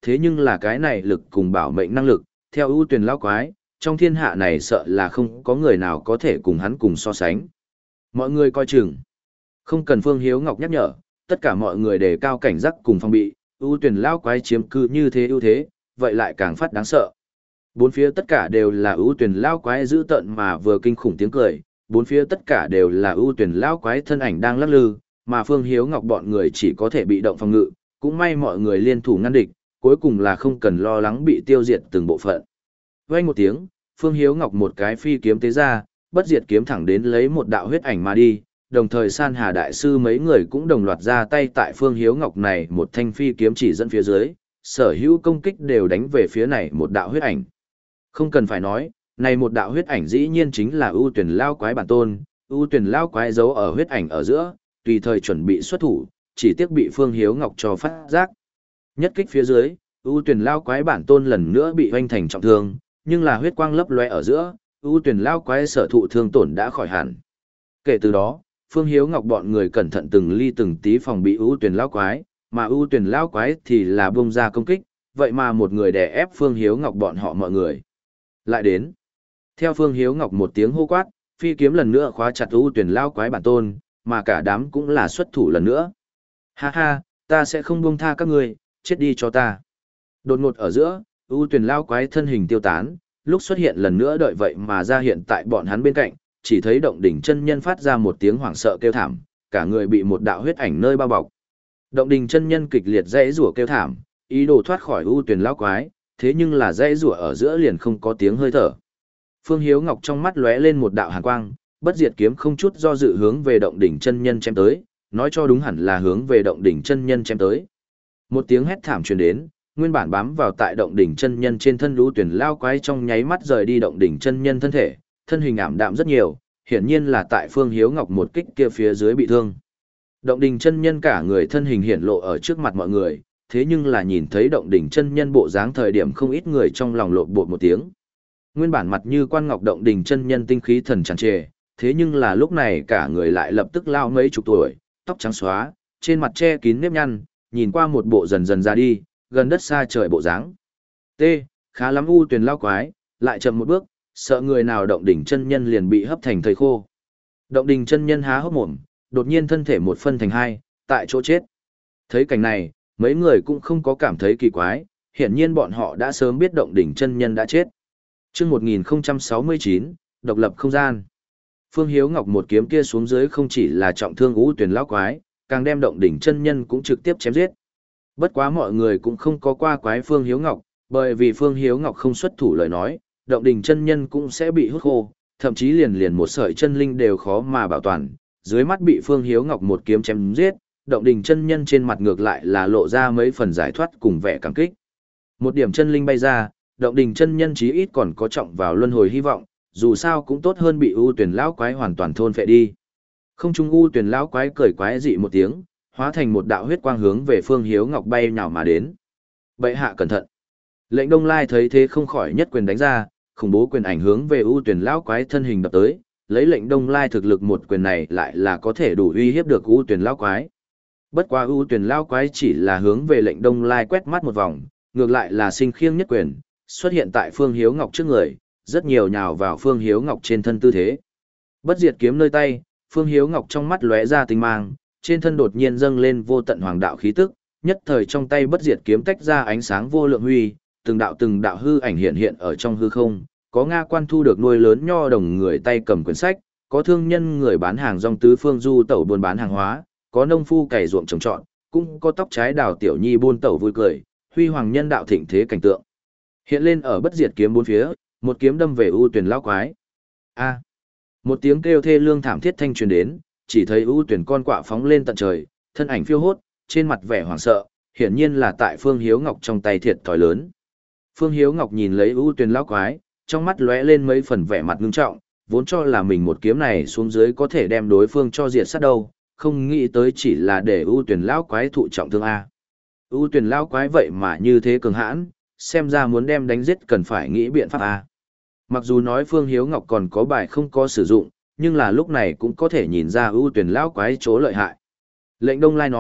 thế nhưng là cái này lực cùng bảo mệnh năng lực, theo ưu tuyển lão quái, trong thiên hạ này sợ là không có người nào có thể cùng hắn cùng so sánh. Mọi người coi chừng. Không cần Phương Hiếu Ngọc nhắc nhở, tất cả mọi người đề cao cảnh giác cùng phòng bị, ưu tuyển lão quái chiếm cư như thế ưu thế, vậy lại càng phát đáng sợ. Bốn phía tất cả đều là ưu tuyển lão quái dữ tợn mà vừa kinh khủng tiếng cười, bốn phía tất cả đều là ưu tuyển lão quái thân ảnh đang lắc lư, mà Phương Hiếu Ngọc bọn người chỉ có thể bị động phòng ngự, cũng may mọi người liên thủ ngăn địch, cuối cùng là không cần lo lắng bị tiêu diệt từng bộ phận. Vang một tiếng, Phương Hiếu Ngọc một cái phi kiếm tế ra, bất diệt kiếm thẳng đến lấy một đạo huyết ảnh mà đi, đồng thời San Hà đại sư mấy người cũng đồng loạt ra tay tại Phương Hiếu Ngọc này một thanh phi kiếm chỉ dẫn phía dưới, sở hữu công kích đều đánh về phía này một đạo huyết ảnh. Không cần phải nói, này một đạo huyết ảnh dĩ nhiên chính là ưu tuyển lao quái bản tôn, ưu tuyển lao quái giấu ở huyết ảnh ở giữa, tùy thời chuẩn bị xuất thủ, chỉ tiếc bị Phương Hiếu Ngọc cho phát giác. Nhất kích phía dưới, ưu tuyển lao quái bản tôn lần nữa bị hoanh thành trọng thương, nhưng là huyết quang lấp loe ở giữa, ưu tuyển lao quái sở thụ thương tổn đã khỏi hẳn. Kể từ đó, Phương Hiếu Ngọc bọn người cẩn thận từng ly từng tí phòng bị ưu tuyển lao quái, mà ưu tuyển lao quái thì là bung ra công kích, vậy mà một người đè ép Phương Hiếu Ngọc bọn họ mọi người. Lại đến. Theo Phương Hiếu Ngọc một tiếng hô quát, phi kiếm lần nữa khóa chặt ưu tuyển lao quái bản tôn, mà cả đám cũng là xuất thủ lần nữa. Ha ha, ta sẽ không buông tha các ngươi, chết đi cho ta. Đột ngột ở giữa, ưu tuyển lao quái thân hình tiêu tán, lúc xuất hiện lần nữa đợi vậy mà ra hiện tại bọn hắn bên cạnh, chỉ thấy động đỉnh chân nhân phát ra một tiếng hoảng sợ kêu thảm, cả người bị một đạo huyết ảnh nơi bao bọc. Động đỉnh chân nhân kịch liệt dãy rủa kêu thảm, ý đồ thoát khỏi ưu tuyển lao quái, thế nhưng là dãy rủa ở giữa liền không có tiếng hơi thở. Phương Hiếu Ngọc trong mắt lóe lên một đạo hàn quang, bất diệt kiếm không chút do dự hướng về động đỉnh chân nhân chém tới, nói cho đúng hẳn là hướng về động đỉnh chân nhân chém tới. Một tiếng hét thảm truyền đến, nguyên bản bám vào tại động đỉnh chân nhân trên thân lũ tuyển lao quái trong nháy mắt rời đi động đỉnh chân nhân thân thể, thân hình ảm đạm rất nhiều, hiển nhiên là tại Phương Hiếu Ngọc một kích kia phía dưới bị thương. Động đỉnh chân nhân cả người thân hình hiển lộ ở trước mặt mọi người, thế nhưng là nhìn thấy động đỉnh chân nhân bộ dáng thời điểm không ít người trong lòng lộn bột một tiếng. Nguyên bản mặt như quan ngọc động đỉnh chân nhân tinh khí thần tràn trề, thế nhưng là lúc này cả người lại lập tức lao mấy chục tuổi, tóc trắng xóa, trên mặt che kín nếp nhăn, nhìn qua một bộ dần dần ra đi, gần đất xa trời bộ dáng. T, khá lắm u tuyển lao quái, lại chậm một bước, sợ người nào động đỉnh chân nhân liền bị hấp thành thây khô. Động đỉnh chân nhân há hốc mồm, đột nhiên thân thể một phân thành hai, tại chỗ chết. Thấy cảnh này, mấy người cũng không có cảm thấy kỳ quái, hiển nhiên bọn họ đã sớm biết động đỉnh chân nhân đã chết. Chương một nghìn không trăm sáu mươi chín, độc lập không gian. Phương Hiếu Ngọc một kiếm kia xuống dưới không chỉ là trọng thương u tuyển lão quái, càng đem động đỉnh chân nhân cũng trực tiếp chém giết. Bất quá mọi người cũng không có qua quái Phương Hiếu Ngọc, bởi vì Phương Hiếu Ngọc không xuất thủ lời nói, động đỉnh chân nhân cũng sẽ bị hút khô, thậm chí liền liền một sợi chân linh đều khó mà bảo toàn. Dưới mắt bị Phương Hiếu Ngọc một kiếm chém giết, động đỉnh chân nhân trên mặt ngược lại là lộ ra mấy phần giải thoát cùng vẻ cảm kích. Một điểm chân linh bay ra, động đỉnh chân nhân chí ít còn có trọng vào luân hồi hy vọng, dù sao cũng tốt hơn bị u tuyển lão quái hoàn toàn thôn phệ đi. Không trung u tuyển lão quái cười quái dị một tiếng, hóa thành một đạo huyết quang hướng về Phương Hiếu Ngọc bay nhào mà đến. Bệ hạ cẩn thận. Lệnh Đông Lai thấy thế không khỏi nhất quyền đánh ra, khủng bố quyền ảnh hướng về u tuyển lão quái thân hình đập tới, lấy Lệnh Đông Lai thực lực một quyền này lại là có thể đủ uy hiếp được u tuyển lão quái. Bất quá u tuyển lão quái chỉ là hướng về Lệnh Đông Lai quét mắt một vòng, ngược lại là sinh khiêng nhất quyền, xuất hiện tại Phương Hiếu Ngọc trước người, rất nhiều nhào vào Phương Hiếu Ngọc trên thân tư thế. Bất diệt kiếm nơi tay, Phương Hiếu Ngọc trong mắt lóe ra tinh mang, trên thân đột nhiên dâng lên vô tận hoàng đạo khí tức, nhất thời trong tay bất diệt kiếm tách ra ánh sáng vô lượng huy, từng đạo từng đạo hư ảnh hiện hiện ở trong hư không, có Nga quan thu được nuôi lớn nho đồng người tay cầm quyển sách, có thương nhân người bán hàng rong tứ phương du tẩu buôn bán hàng hóa, có nông phu cày ruộng trồng trọt, cũng có tóc trái đào tiểu nhi buôn tẩu vui cười, huy hoàng nhân đạo thịnh thế cảnh tượng. Hiện lên ở bất diệt kiếm bốn phía, một kiếm đâm về u tuyển lão quái. A! Một tiếng kêu thê lương thảm thiết thanh truyền đến, chỉ thấy u tuyển con quạ phóng lên tận trời, thân ảnh phiêu hốt, trên mặt vẻ hoảng sợ, hiển nhiên là tại Phương Hiếu Ngọc trong tay thiệt thòi lớn. Phương Hiếu Ngọc nhìn lấy u tuyển lão quái, trong mắt lóe lên mấy phần vẻ mặt ngưng trọng, vốn cho là mình một kiếm này xuống dưới có thể đem đối phương cho diệt sát đâu, không nghĩ tới chỉ là để u tuyển lão quái thụ trọng thương a. U tuyển lão quái vậy mà như thế cường hãn, xem ra muốn đem đánh giết cần phải nghĩ biện pháp a. Mặc dù nói Phương Hiếu Ngọc còn có bài không có sử dụng, nhưng là lúc này cũng có thể nhìn ra ưu tuyển lão quái chỗ lợi hại. Lệnh Đông Lai nói,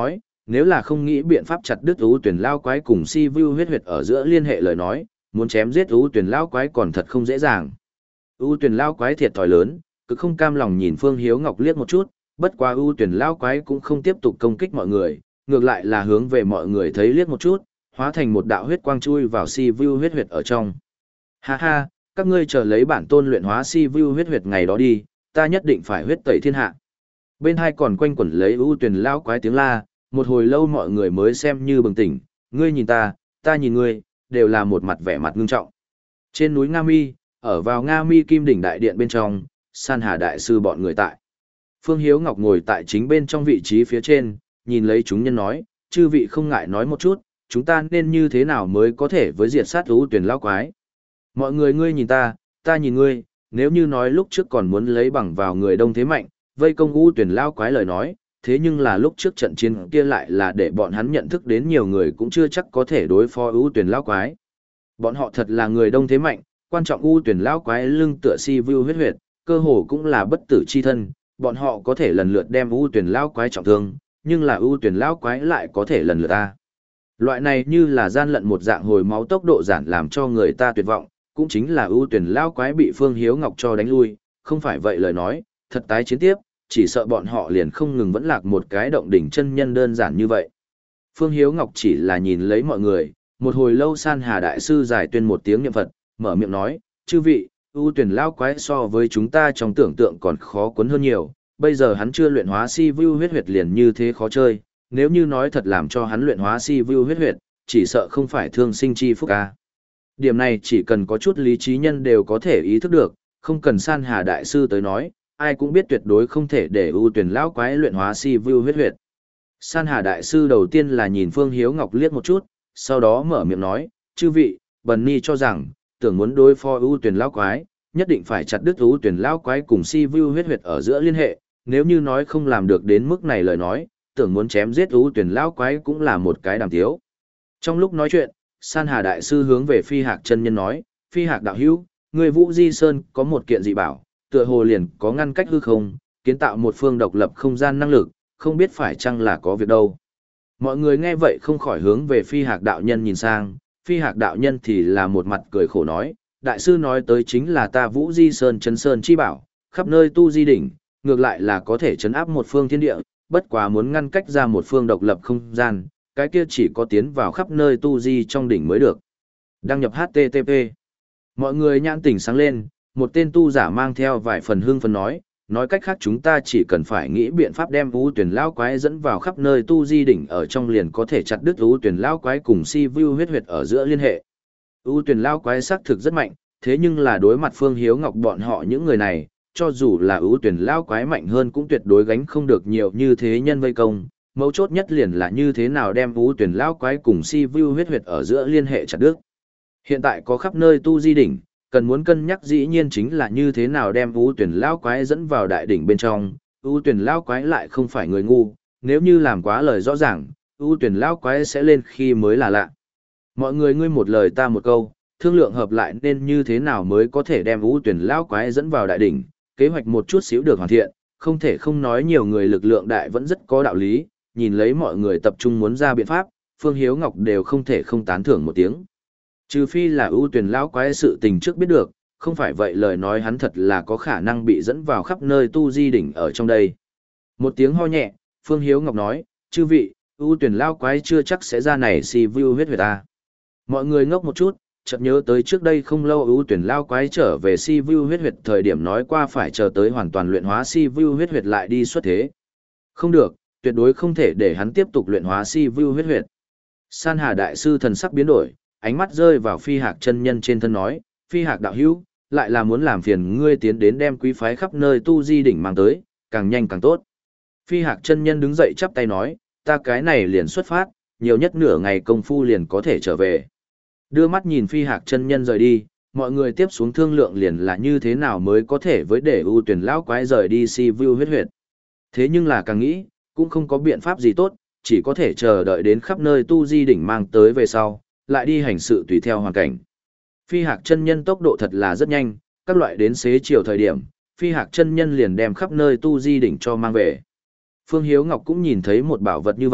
nếu là không nghĩ biện pháp chặt đứt ưu tuyển lao quái cùng si vu huyết huyệt ở giữa liên hệ lời nói, muốn chém giết ưu tuyển lao quái còn thật không dễ dàng. Ưu tuyển lao quái thiệt thòi lớn, cứ không cam lòng nhìn Phương Hiếu Ngọc liếc một chút, bất quá ưu tuyển lao quái cũng không tiếp tục công kích mọi người, ngược lại là hướng về mọi người thấy liếc một chút, hóa thành một đạo huyết quang chui vào si vu huyết huyệt ở trong. Ha ha, các ngươi chờ lấy bản tôn luyện hóa si vu huyết huyệt ngày đó đi, ta nhất định phải huyết tẩy thiên hạ. Bên hai còn quanh quẩn lấy ưu tuyển lao quái tiếng la, một hồi lâu mọi người mới xem như bừng tỉnh, ngươi nhìn ta, ta nhìn ngươi, đều là một mặt vẻ mặt ngưng trọng. Trên núi Nga Mi, ở vào Nga Mi Kim Đỉnh Đại Điện bên trong, San Hà Đại Sư bọn người tại. Phương Hiếu Ngọc ngồi tại chính bên trong vị trí phía trên, nhìn lấy chúng nhân nói, chư vị không ngại nói một chút, chúng ta nên như thế nào mới có thể với diệt sát ưu tuyển lao quái. Mọi người ngươi nhìn ta, ta nhìn ngươi, nếu như nói lúc trước còn muốn lấy bằng vào người đông thế mạnh, vây công ưu tuyển lao quái lời nói, thế nhưng là lúc trước trận chiến kia lại là để bọn hắn nhận thức đến nhiều người cũng chưa chắc có thể đối phó ưu tuyển lao quái. Bọn họ thật là người đông thế mạnh, quan trọng ưu tuyển lao quái lưng tựa si vu huyết huyệt, cơ hồ cũng là bất tử chi thân, bọn họ có thể lần lượt đem ưu tuyển lao quái trọng thương, nhưng là ưu tuyển lao quái lại có thể lần lượt ta. Loại này như là gian lận một dạng hồi máu tốc độ giản làm cho người ta tuyệt vọng, cũng chính là ưu tuyển lao quái bị Phương Hiếu Ngọc cho đánh lui, không phải vậy lời nói, thật tái chiến tiếp, chỉ sợ bọn họ liền không ngừng vẫn lạc một cái động đỉnh chân nhân đơn giản như vậy. Phương Hiếu Ngọc chỉ là nhìn lấy mọi người, một hồi lâu San Hà Đại Sư giải tuyên một tiếng niệm Phật, mở miệng nói, chư vị, ưu tuyển lao quái so với chúng ta trong tưởng tượng còn khó cuốn hơn nhiều, bây giờ hắn chưa luyện hóa si vu huyết huyệt liền như thế khó chơi, nếu như nói thật làm cho hắn luyện hóa si vu huyết huyệt, chỉ sợ không phải thương sinh chi phúc ca. Điểm này chỉ cần có chút lý trí nhân đều có thể ý thức được, không cần San Hà Đại Sư tới nói, ai cũng biết tuyệt đối không thể để ưu tuyển lão quái luyện hóa si vu huyết huyệt. San Hà Đại Sư đầu tiên là nhìn Phương Hiếu Ngọc liếc một chút, sau đó mở miệng nói, chư vị, Bần Ni cho rằng, tưởng muốn đối phó ưu tuyển lão quái, nhất định phải chặt đứt ưu tuyển lão quái cùng si vu huyết huyệt ở giữa liên hệ, nếu như nói không làm được đến mức này lời nói, tưởng muốn chém giết ưu tuyển lão quái cũng là một cái đàm tiếu. Trong lúc nói chuyện, San Hà Đại Sư hướng về Phi Hạc chân nhân nói, Phi Hạc đạo hữu, người Vũ Di Sơn có một kiện dị bảo, tựa hồ liền có ngăn cách hư không, kiến tạo một phương độc lập không gian năng lực, không biết phải chăng là có việc đâu. Mọi người nghe vậy không khỏi hướng về Phi Hạc đạo nhân nhìn sang, Phi Hạc đạo nhân thì là một mặt cười khổ nói, Đại sư nói tới chính là ta Vũ Di Sơn Trấn Sơn chi bảo, khắp nơi tu di đỉnh, ngược lại là có thể trấn áp một phương thiên địa, bất quá muốn ngăn cách ra một phương độc lập không gian, cái kia chỉ có tiến vào khắp nơi tu di trong đỉnh mới được. Đăng nhập hát tê tê pê. Mọi người nhãn tỉnh sáng lên, một tên tu giả mang theo vài phần hương phấn nói, nói cách khác chúng ta chỉ cần phải nghĩ biện pháp đem ưu tuyển lao quái dẫn vào khắp nơi tu di đỉnh ở trong liền có thể chặt đứt ưu tuyển lao quái cùng si vu huyết huyệt ở giữa liên hệ. Ưu tuyển lao quái xác thực rất mạnh, thế nhưng là đối mặt Phương Hiếu Ngọc bọn họ những người này, cho dù là ưu tuyển lao quái mạnh hơn cũng tuyệt đối gánh không được nhiều như thế nhân vây công. Mấu chốt nhất liền là như thế nào đem ưu tuyển lao quái cùng si vu huyết huyệt ở giữa liên hệ chặt đứt. Hiện tại có khắp nơi tu di đỉnh, cần muốn cân nhắc dĩ nhiên chính là như thế nào đem ưu tuyển lao quái dẫn vào đại đỉnh bên trong. Ưu tuyển lao quái lại không phải người ngu, nếu như làm quá lời rõ ràng, ưu tuyển lao quái sẽ lên khi mới là lạ. Mọi người ngươi một lời ta một câu, thương lượng hợp lại nên như thế nào mới có thể đem ưu tuyển lao quái dẫn vào đại đỉnh, kế hoạch một chút xíu được hoàn thiện, không thể không nói nhiều người lực lượng đại vẫn rất có đạo lý. Nhìn lấy mọi người tập trung muốn ra biện pháp, Phương Hiếu Ngọc đều không thể không tán thưởng một tiếng. Trừ phi là ưu tuyển lão quái sự tình trước biết được, không phải vậy lời nói hắn thật là có khả năng bị dẫn vào khắp nơi tu di đỉnh ở trong đây. Một tiếng ho nhẹ, Phương Hiếu Ngọc nói, chư vị, ưu tuyển lão quái chưa chắc sẽ ra này si vu huyết huyệt ta. Mọi người ngốc một chút, chợt nhớ tới trước đây không lâu ưu tuyển lão quái trở về si vu huyết huyệt thời điểm nói qua phải chờ tới hoàn toàn luyện hóa si vu huyết huyệt lại đi xuất thế. Không được. Tuyệt đối không thể để hắn tiếp tục luyện hóa si vu huyết huyệt. San Hà Đại Sư thần sắc biến đổi, ánh mắt rơi vào Phi Hạc chân nhân trên thân nói, Phi Hạc đạo hữu, lại là muốn làm phiền ngươi tiến đến đem quý phái khắp nơi tu di đỉnh mang tới, càng nhanh càng tốt. Phi Hạc chân nhân đứng dậy chắp tay nói, ta cái này liền xuất phát, nhiều nhất nửa ngày công phu liền có thể trở về. Đưa mắt nhìn Phi Hạc chân nhân rời đi, mọi người tiếp xuống thương lượng liền là như thế nào mới có thể với để ưu tuyển lão quái rời đi si vu huyết huyệt. Thế nhưng là càng nghĩ, cũng không có biện pháp gì tốt, chỉ có thể chờ đợi đến khắp nơi tu di đỉnh mang tới về sau, lại đi hành sự tùy theo hoàn cảnh. Phi Hạc chân nhân tốc độ thật là rất nhanh, các loại đến xế chiều thời điểm, Phi Hạc chân nhân liền đem khắp nơi tu di đỉnh cho mang về. Phương Hiếu Ngọc cũng nhìn thấy một bảo vật như vậy,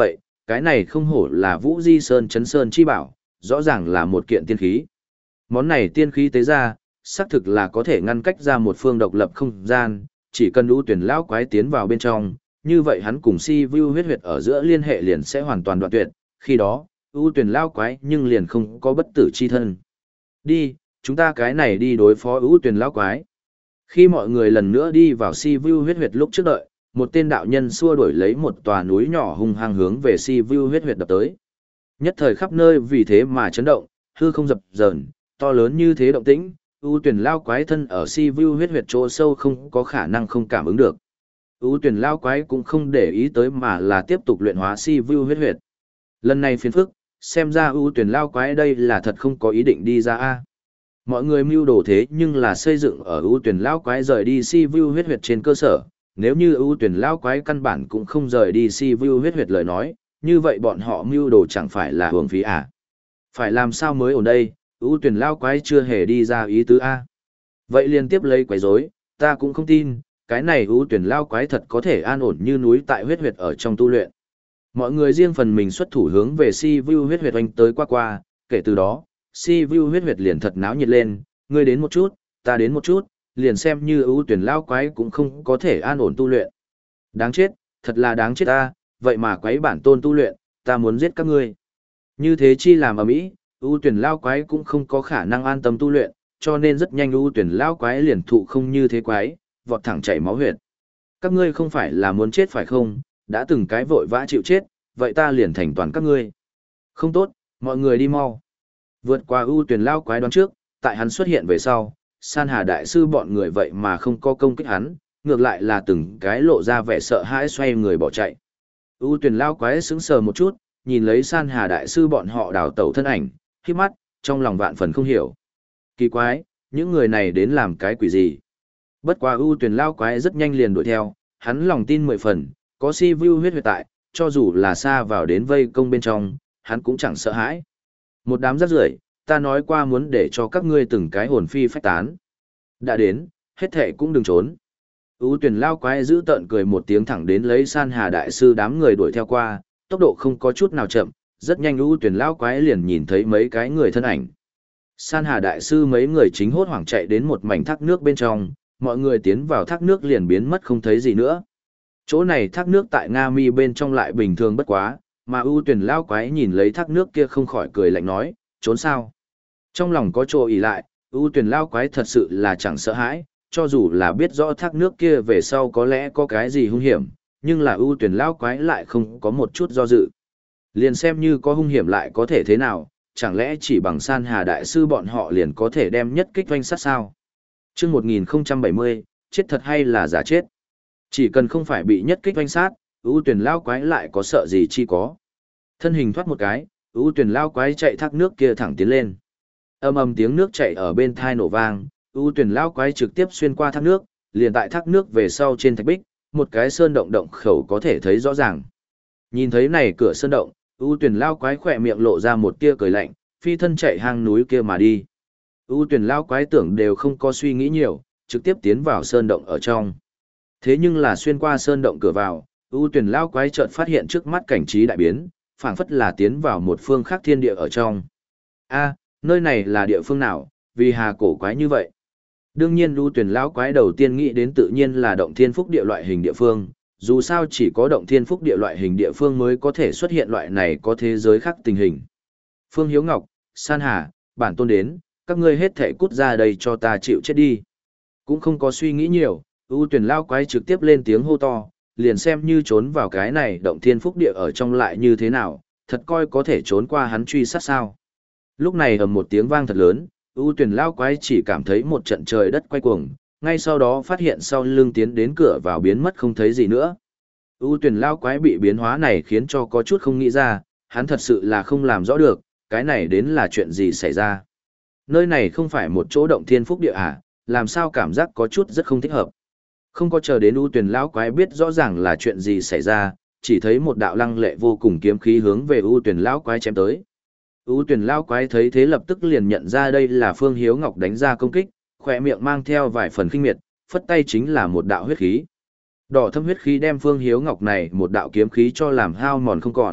cái này không hổ là Vũ Di Sơn Chấn Sơn chi bảo, rõ ràng là một kiện tiên khí. Món này tiên khí tế ra, xác thực là có thể ngăn cách ra một phương độc lập không gian, chỉ cần ưu tuyển lão quái tiến vào bên trong, như vậy hắn cùng si vu huyết huyệt ở giữa liên hệ liền sẽ hoàn toàn đoạn tuyệt, khi đó, ưu tuyển lão quái nhưng liền không có bất tử chi thân. Đi, chúng ta cái này đi đối phó ưu tuyển lão quái. Khi mọi người lần nữa đi vào si vu huyết huyệt lúc trước đợi, một tên đạo nhân xua đuổi lấy một tòa núi nhỏ hung hăng hướng về si vu huyết huyệt đập tới. Nhất thời khắp nơi vì thế mà chấn động, hư không dập dờn, to lớn như thế động tĩnh, ưu tuyển lao quái thân ở si vu huyết huyệt chỗ sâu không có khả năng không cảm ứng được. ưu tuyển lao quái cũng không để ý tới mà là tiếp tục luyện hóa si vu huyết huyệt. Lần này phiền phức, xem ra ưu tuyển lao quái đây là thật không có ý định đi ra a. Mọi người mưu đồ thế nhưng là xây dựng ở ưu tuyển lao quái rời đi si vu huyết huyệt trên cơ sở, nếu như ưu tuyển lao quái căn bản cũng không rời đi si vu huyết huyệt lời nói, như vậy bọn họ mưu đồ chẳng phải là hưởng phí à. Phải làm sao mới ổn đây, ưu tuyển lao quái chưa hề đi ra ý tứ A. Vậy liên tiếp lấy quấy rối, ta cũng không tin, cái này ưu tuyển lao quái thật có thể an ổn như núi tại huyết huyệt ở trong tu luyện. Mọi người riêng phần mình xuất thủ hướng về si vu huyết huyệt oanh tới qua qua, kể từ đó, si vu huyết huyệt liền thật náo nhiệt lên, ngươi đến một chút, ta đến một chút, liền xem như ưu tuyển lao quái cũng không có thể an ổn tu luyện. Đáng chết, thật là đáng chết ta, vậy mà quấy bản tôn tu luyện, ta muốn giết các ngươi. Như thế chi làm ở mỹ, ưu tuyển lao quái cũng không có khả năng an tâm tu luyện, cho nên rất nhanh ưu tuyển lao quái liền thụ không như thế quái, vọt thẳng chảy máu huyệt. Các ngươi không phải là muốn chết phải không, đã từng cái vội vã chịu chết, vậy ta liền thành toàn các ngươi. Không tốt, mọi người đi mau. Vượt qua ưu tuyển lao quái đoán trước, tại hắn xuất hiện về sau, San Hà Đại Sư bọn người vậy mà không có công kích hắn, ngược lại là từng cái lộ ra vẻ sợ hãi xoay người bỏ chạy. ưu tuyển lao quái sững sờ một chút, nhìn lấy San Hà Đại Sư bọn họ đào tẩu thân ảnh, khi mắt, trong lòng vạn phần không hiểu. Kỳ quái, những người này đến làm cái quỷ gì? Bất quá ưu tuyển lao quái rất nhanh liền đuổi theo, hắn lòng tin mười phần, có si vu huyết huyệt tại, cho dù là xa vào đến vây công bên trong, hắn cũng chẳng sợ hãi. Một đám rác rưởi, ta nói qua muốn để cho các ngươi từng cái hồn phi phách tán. Đã đến, hết thệ cũng đừng trốn. ưu tuyển lao quái giữ tợn cười một tiếng thẳng đến lấy San Hà Đại Sư đám người đuổi theo qua, tốc độ không có chút nào chậm, rất nhanh ưu tuyển lao quái liền nhìn thấy mấy cái người thân ảnh. San Hà Đại Sư mấy người chính hốt hoảng chạy đến một mảnh thác nước bên trong, mọi người tiến vào thác nước liền biến mất không thấy gì nữa. Chỗ này thác nước tại Nga Mi bên trong lại bình thường bất quá, mà ưu tuyển lao quái nhìn lấy thác nước kia không khỏi cười lạnh nói, trốn sao? Trong lòng có chỗ ỉ lại, ưu tuyển lao quái thật sự là chẳng sợ hãi, cho dù là biết rõ thác nước kia về sau có lẽ có cái gì hung hiểm, nhưng là ưu tuyển lao quái lại không có một chút do dự. Liền xem như có hung hiểm lại có thể thế nào, chẳng lẽ chỉ bằng San Hà Đại Sư bọn họ liền có thể đem nhất kích doanh sát sao? chương một nghìn không trăm bảy mươi, chết thật hay là giả chết? Chỉ cần không phải bị nhất kích doanh sát, ưu tuyển lao quái lại có sợ gì chi có. Thân hình thoát một cái, ưu tuyển lao quái chạy thác nước kia thẳng tiến lên. Ầm ầm tiếng nước chảy ở bên thai nổ vang, ưu tuyển lao quái trực tiếp xuyên qua thác nước, liền tại thác nước về sau trên thạch bích, một cái sơn động động khẩu có thể thấy rõ ràng. Nhìn thấy này cửa sơn động, ưu tuyển lao quái khỏe miệng lộ ra một tia cười lạnh, phi thân chạy hang núi kia mà đi. ưu tuyển lao quái tưởng đều không có suy nghĩ nhiều, trực tiếp tiến vào sơn động ở trong. Thế nhưng là xuyên qua sơn động cửa vào, ưu tuyển lao quái chợt phát hiện trước mắt cảnh trí đại biến, phảng phất là tiến vào một phương khác thiên địa ở trong. A, nơi này là địa phương nào, vì hà cổ quái như vậy? Đương nhiên ưu tuyển lao quái đầu tiên nghĩ đến tự nhiên là động thiên phúc địa loại hình địa phương, dù sao chỉ có động thiên phúc địa loại hình địa phương mới có thể xuất hiện loại này có thế giới khác tình hình. Phương Hiếu Ngọc, San Hà, bản tôn đến, các ngươi hết thể cút ra đây cho ta chịu chết đi. Cũng không có suy nghĩ nhiều, ưu tuyển lao quái trực tiếp lên tiếng hô to, liền xem như trốn vào cái này động thiên phúc địa ở trong lại như thế nào, thật coi có thể trốn qua hắn truy sát sao. Lúc này ầm một tiếng vang thật lớn, ưu tuyển lao quái chỉ cảm thấy một trận trời đất quay cuồng, ngay sau đó phát hiện sau lưng tiến đến cửa vào biến mất không thấy gì nữa. ưu tuyển lao quái bị biến hóa này khiến cho có chút không nghĩ ra, hắn thật sự là không làm rõ được, cái này đến là chuyện gì xảy ra. Nơi này không phải một chỗ động thiên phúc địa à, làm sao cảm giác có chút rất không thích hợp. Không có chờ đến ưu tuyển lão quái biết rõ ràng là chuyện gì xảy ra, chỉ thấy một đạo lăng lệ vô cùng kiếm khí hướng về ưu tuyển lão quái chém tới. ưu tuyển lão quái thấy thế lập tức liền nhận ra đây là Phương Hiếu Ngọc đánh ra công kích, khỏe miệng mang theo vài phần khinh miệt, phất tay chính là một đạo huyết khí. Đỏ thâm huyết khí đem Phương Hiếu Ngọc này một đạo kiếm khí cho làm hao mòn không còn,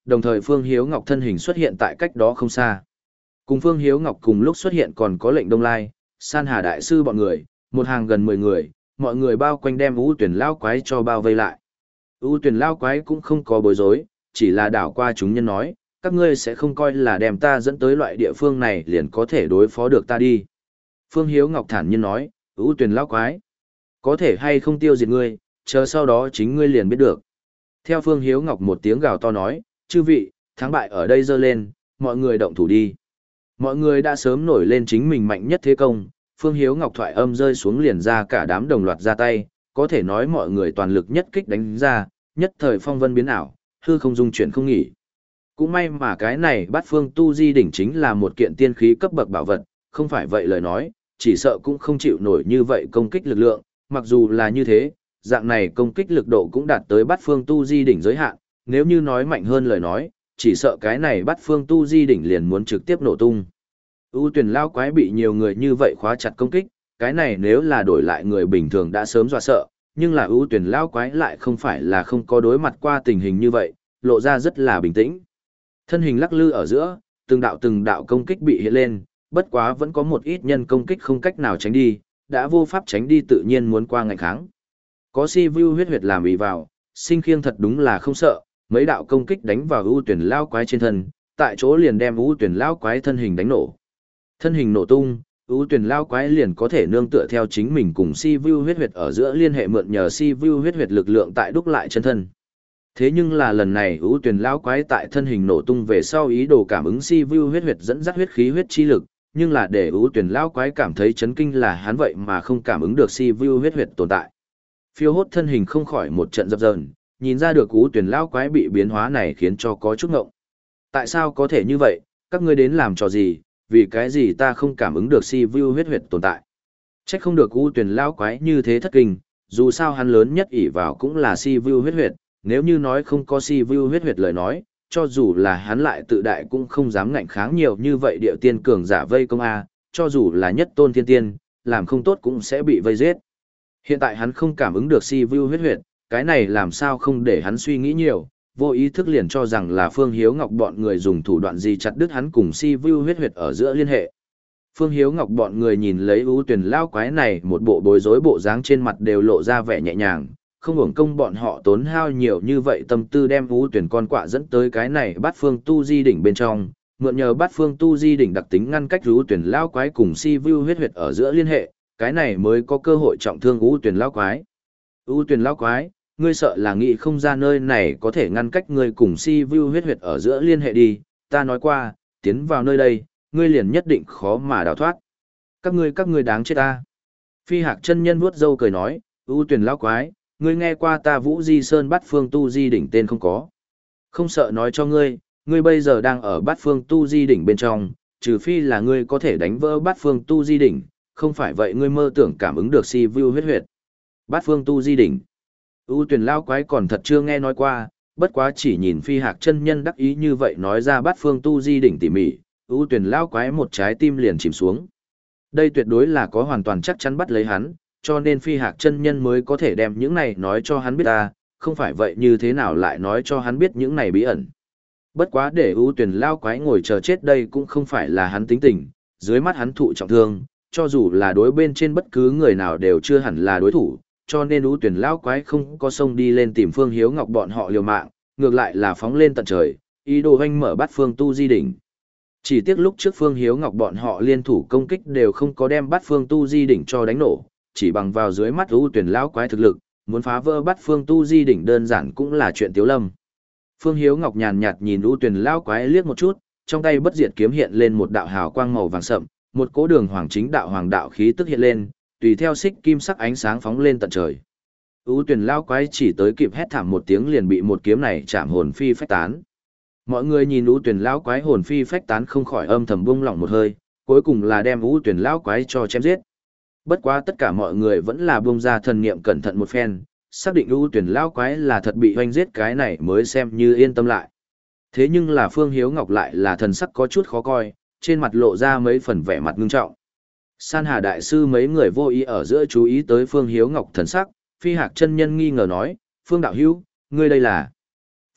đồng thời Phương Hiếu Ngọc thân hình xuất hiện tại cách đó không xa. Cùng Phương Hiếu Ngọc cùng lúc xuất hiện còn có Lệnh Đông Lai, San Hà Đại Sư bọn người, một hàng gần mười người, mọi người bao quanh đem ưu tuyển lao quái cho bao vây lại. Ưu tuyển lao quái cũng không có bối rối, chỉ là đảo qua chúng nhân nói, các ngươi sẽ không coi là đem ta dẫn tới loại địa phương này liền có thể đối phó được ta đi. Phương Hiếu Ngọc thản nhiên nói, ưu tuyển lao quái, có thể hay không tiêu diệt ngươi, chờ sau đó chính ngươi liền biết được. Theo Phương Hiếu Ngọc một tiếng gào to nói, chư vị, thắng bại ở đây dơ lên, mọi người động thủ đi. Mọi người đã sớm nổi lên chính mình mạnh nhất thế công, Phương Hiếu Ngọc thoại âm rơi xuống liền ra cả đám đồng loạt ra tay, có thể nói mọi người toàn lực nhất kích đánh ra, nhất thời phong vân biến ảo, hư không dung chuyển không nghỉ. Cũng may mà cái này Bát Phương Tu Di đỉnh chính là một kiện tiên khí cấp bậc bảo vật, không phải vậy lời nói, chỉ sợ cũng không chịu nổi như vậy công kích lực lượng, mặc dù là như thế, dạng này công kích lực độ cũng đạt tới Bát Phương Tu Di đỉnh giới hạn, nếu như nói mạnh hơn lời nói, chỉ sợ cái này Bát Phương Tu Di đỉnh liền muốn trực tiếp nổ tung. ưu tuyển lao quái bị nhiều người như vậy khóa chặt công kích, cái này nếu là đổi lại người bình thường đã sớm dọa sợ, nhưng là ưu tuyển lao quái lại không phải là không có đối mặt qua tình hình như vậy, lộ ra rất là bình tĩnh. Thân hình lắc lư ở giữa, từng đạo từng đạo công kích bị hiện lên, bất quá vẫn có một ít nhân công kích không cách nào tránh đi, đã vô pháp tránh đi tự nhiên muốn qua ngạnh kháng. Có si vu huyết huyệt làm ý vào, sinh khiêng thật đúng là không sợ, mấy đạo công kích đánh vào ưu tuyển lao quái trên thân, tại chỗ liền đem ưu tuyển lao quái thân hình đánh nổ. Thân hình nổ tung, ưu tuyển lao quái liền có thể nương tựa theo chính mình cùng si vu huyết huyệt ở giữa liên hệ mượn nhờ si vu huyết huyệt lực lượng tại đúc lại chân thân. Thế nhưng là lần này ưu tuyển lao quái tại thân hình nổ tung về sau ý đồ cảm ứng si vu huyết huyệt dẫn dắt huyết khí huyết chi lực, nhưng là để ưu tuyển lao quái cảm thấy chấn kinh là hắn vậy mà không cảm ứng được si vu huyết huyệt tồn tại. Phiêu hốt thân hình không khỏi một trận dập dờn, nhìn ra được ưu tuyển lao quái bị biến hóa này khiến cho có chút ngộng. Tại sao có thể như vậy, các ngươi đến làm trò gì, vì cái gì ta không cảm ứng được si vu huyết huyệt tồn tại. Trách không được ưu tuyển lao quái như thế thất kinh, dù sao hắn lớn nhất ỷ vào cũng là si vu huyết huyệt, nếu như nói không có si vu huyết huyệt lời nói, cho dù là hắn lại tự đại cũng không dám ngạnh kháng nhiều như vậy địa tiên cường giả vây công A, cho dù là nhất tôn thiên tiên, làm không tốt cũng sẽ bị vây giết. Hiện tại hắn không cảm ứng được si vu huyết huyệt, cái này làm sao không để hắn suy nghĩ nhiều, vô ý thức liền cho rằng là Phương Hiếu Ngọc bọn người dùng thủ đoạn gì chặt đứt hắn cùng si vu huyết huyệt ở giữa liên hệ. Phương Hiếu Ngọc bọn người nhìn lấy ưu tuyển lao quái này một bộ bối rối bộ dáng trên mặt đều lộ ra vẻ nhẹ nhàng, không hưởng công bọn họ tốn hao nhiều như vậy tâm tư đem ưu tuyển con quạ dẫn tới cái này Bát Phương Tu Di đỉnh bên trong, mượn nhờ Bát Phương Tu Di đỉnh đặc tính ngăn cách ưu tuyển lao quái cùng si vu huyết huyệt ở giữa liên hệ, cái này mới có cơ hội trọng thương ưu tuyển lao quái. ưu tuyển lao quái, ngươi sợ là nghĩ không ra nơi này có thể ngăn cách ngươi cùng si vu huyết huyệt ở giữa liên hệ đi, ta nói qua, tiến vào nơi đây, ngươi liền nhất định khó mà đào thoát. Các ngươi các ngươi đáng chết ta. Phi Hạc chân nhân vuốt râu cười nói, ưu tuyển lao quái, ngươi nghe qua ta Vũ Di Sơn Bát Phương Tu Di đỉnh tên không có. Không sợ nói cho ngươi, ngươi bây giờ đang ở Bát Phương Tu Di đỉnh bên trong, trừ phi là ngươi có thể đánh vỡ Bát Phương Tu Di đỉnh, không phải vậy ngươi mơ tưởng cảm ứng được si vu huyết huyệt. Bát Phương Tu Di đỉnh. ưu tuyển lao quái còn thật chưa nghe nói qua, bất quá chỉ nhìn Phi Hạc chân nhân đắc ý như vậy nói ra Bát Phương Tu Di đỉnh tỉ mỉ, ưu tuyển lao quái một trái tim liền chìm xuống. Đây tuyệt đối là có hoàn toàn chắc chắn bắt lấy hắn, cho nên Phi Hạc chân nhân mới có thể đem những này nói cho hắn biết ta, không phải vậy như thế nào lại nói cho hắn biết những này bí ẩn. Bất quá để ưu tuyển lao quái ngồi chờ chết đây cũng không phải là hắn tính tình, dưới mắt hắn thụ trọng thương, cho dù là đối bên trên bất cứ người nào đều chưa hẳn là đối thủ, cho nên ưu tuyển lao quái không có sông đi lên tìm Phương Hiếu Ngọc bọn họ liều mạng, ngược lại là phóng lên tận trời, ý đồ hoanh mở Bát Phương Tu Di đỉnh. Chỉ tiếc lúc trước Phương Hiếu Ngọc bọn họ liên thủ công kích đều không có đem Bát Phương Tu Di đỉnh cho đánh nổ, chỉ bằng vào dưới mắt ưu tuyển lao quái thực lực, muốn phá vỡ Bát Phương Tu Di đỉnh đơn giản cũng là chuyện tiếu lâm. Phương Hiếu Ngọc nhàn nhạt nhìn ưu tuyển lao quái liếc một chút, trong tay bất diệt kiếm hiện lên một đạo hào quang màu vàng sậm, một cỗ đường hoàng chính đạo hoàng đạo khí tức hiện lên, tùy theo xích kim sắc ánh sáng phóng lên tận trời. ưu tuyển lao quái chỉ tới kịp hét thảm một tiếng liền bị một kiếm này chạm hồn phi phách tán. Mọi người nhìn ưu tuyển lao quái hồn phi phách tán không khỏi âm thầm buông lỏng một hơi, cuối cùng là đem ưu tuyển lao quái cho chém giết. Bất quá tất cả mọi người vẫn là buông ra thần niệm cẩn thận một phen, xác định ưu tuyển lao quái là thật bị hoanh giết cái này mới xem như yên tâm lại. Thế nhưng là Phương Hiếu Ngọc lại là thần sắc có chút khó coi, trên mặt lộ ra mấy phần vẻ mặt ngưng trọng. San Hà Đại Sư mấy người vô ý ở giữa chú ý tới Phương Hiếu Ngọc thần sắc, Phi Hạc chân nhân nghi ngờ nói, Phương Đạo Hữu, ngươi đây là...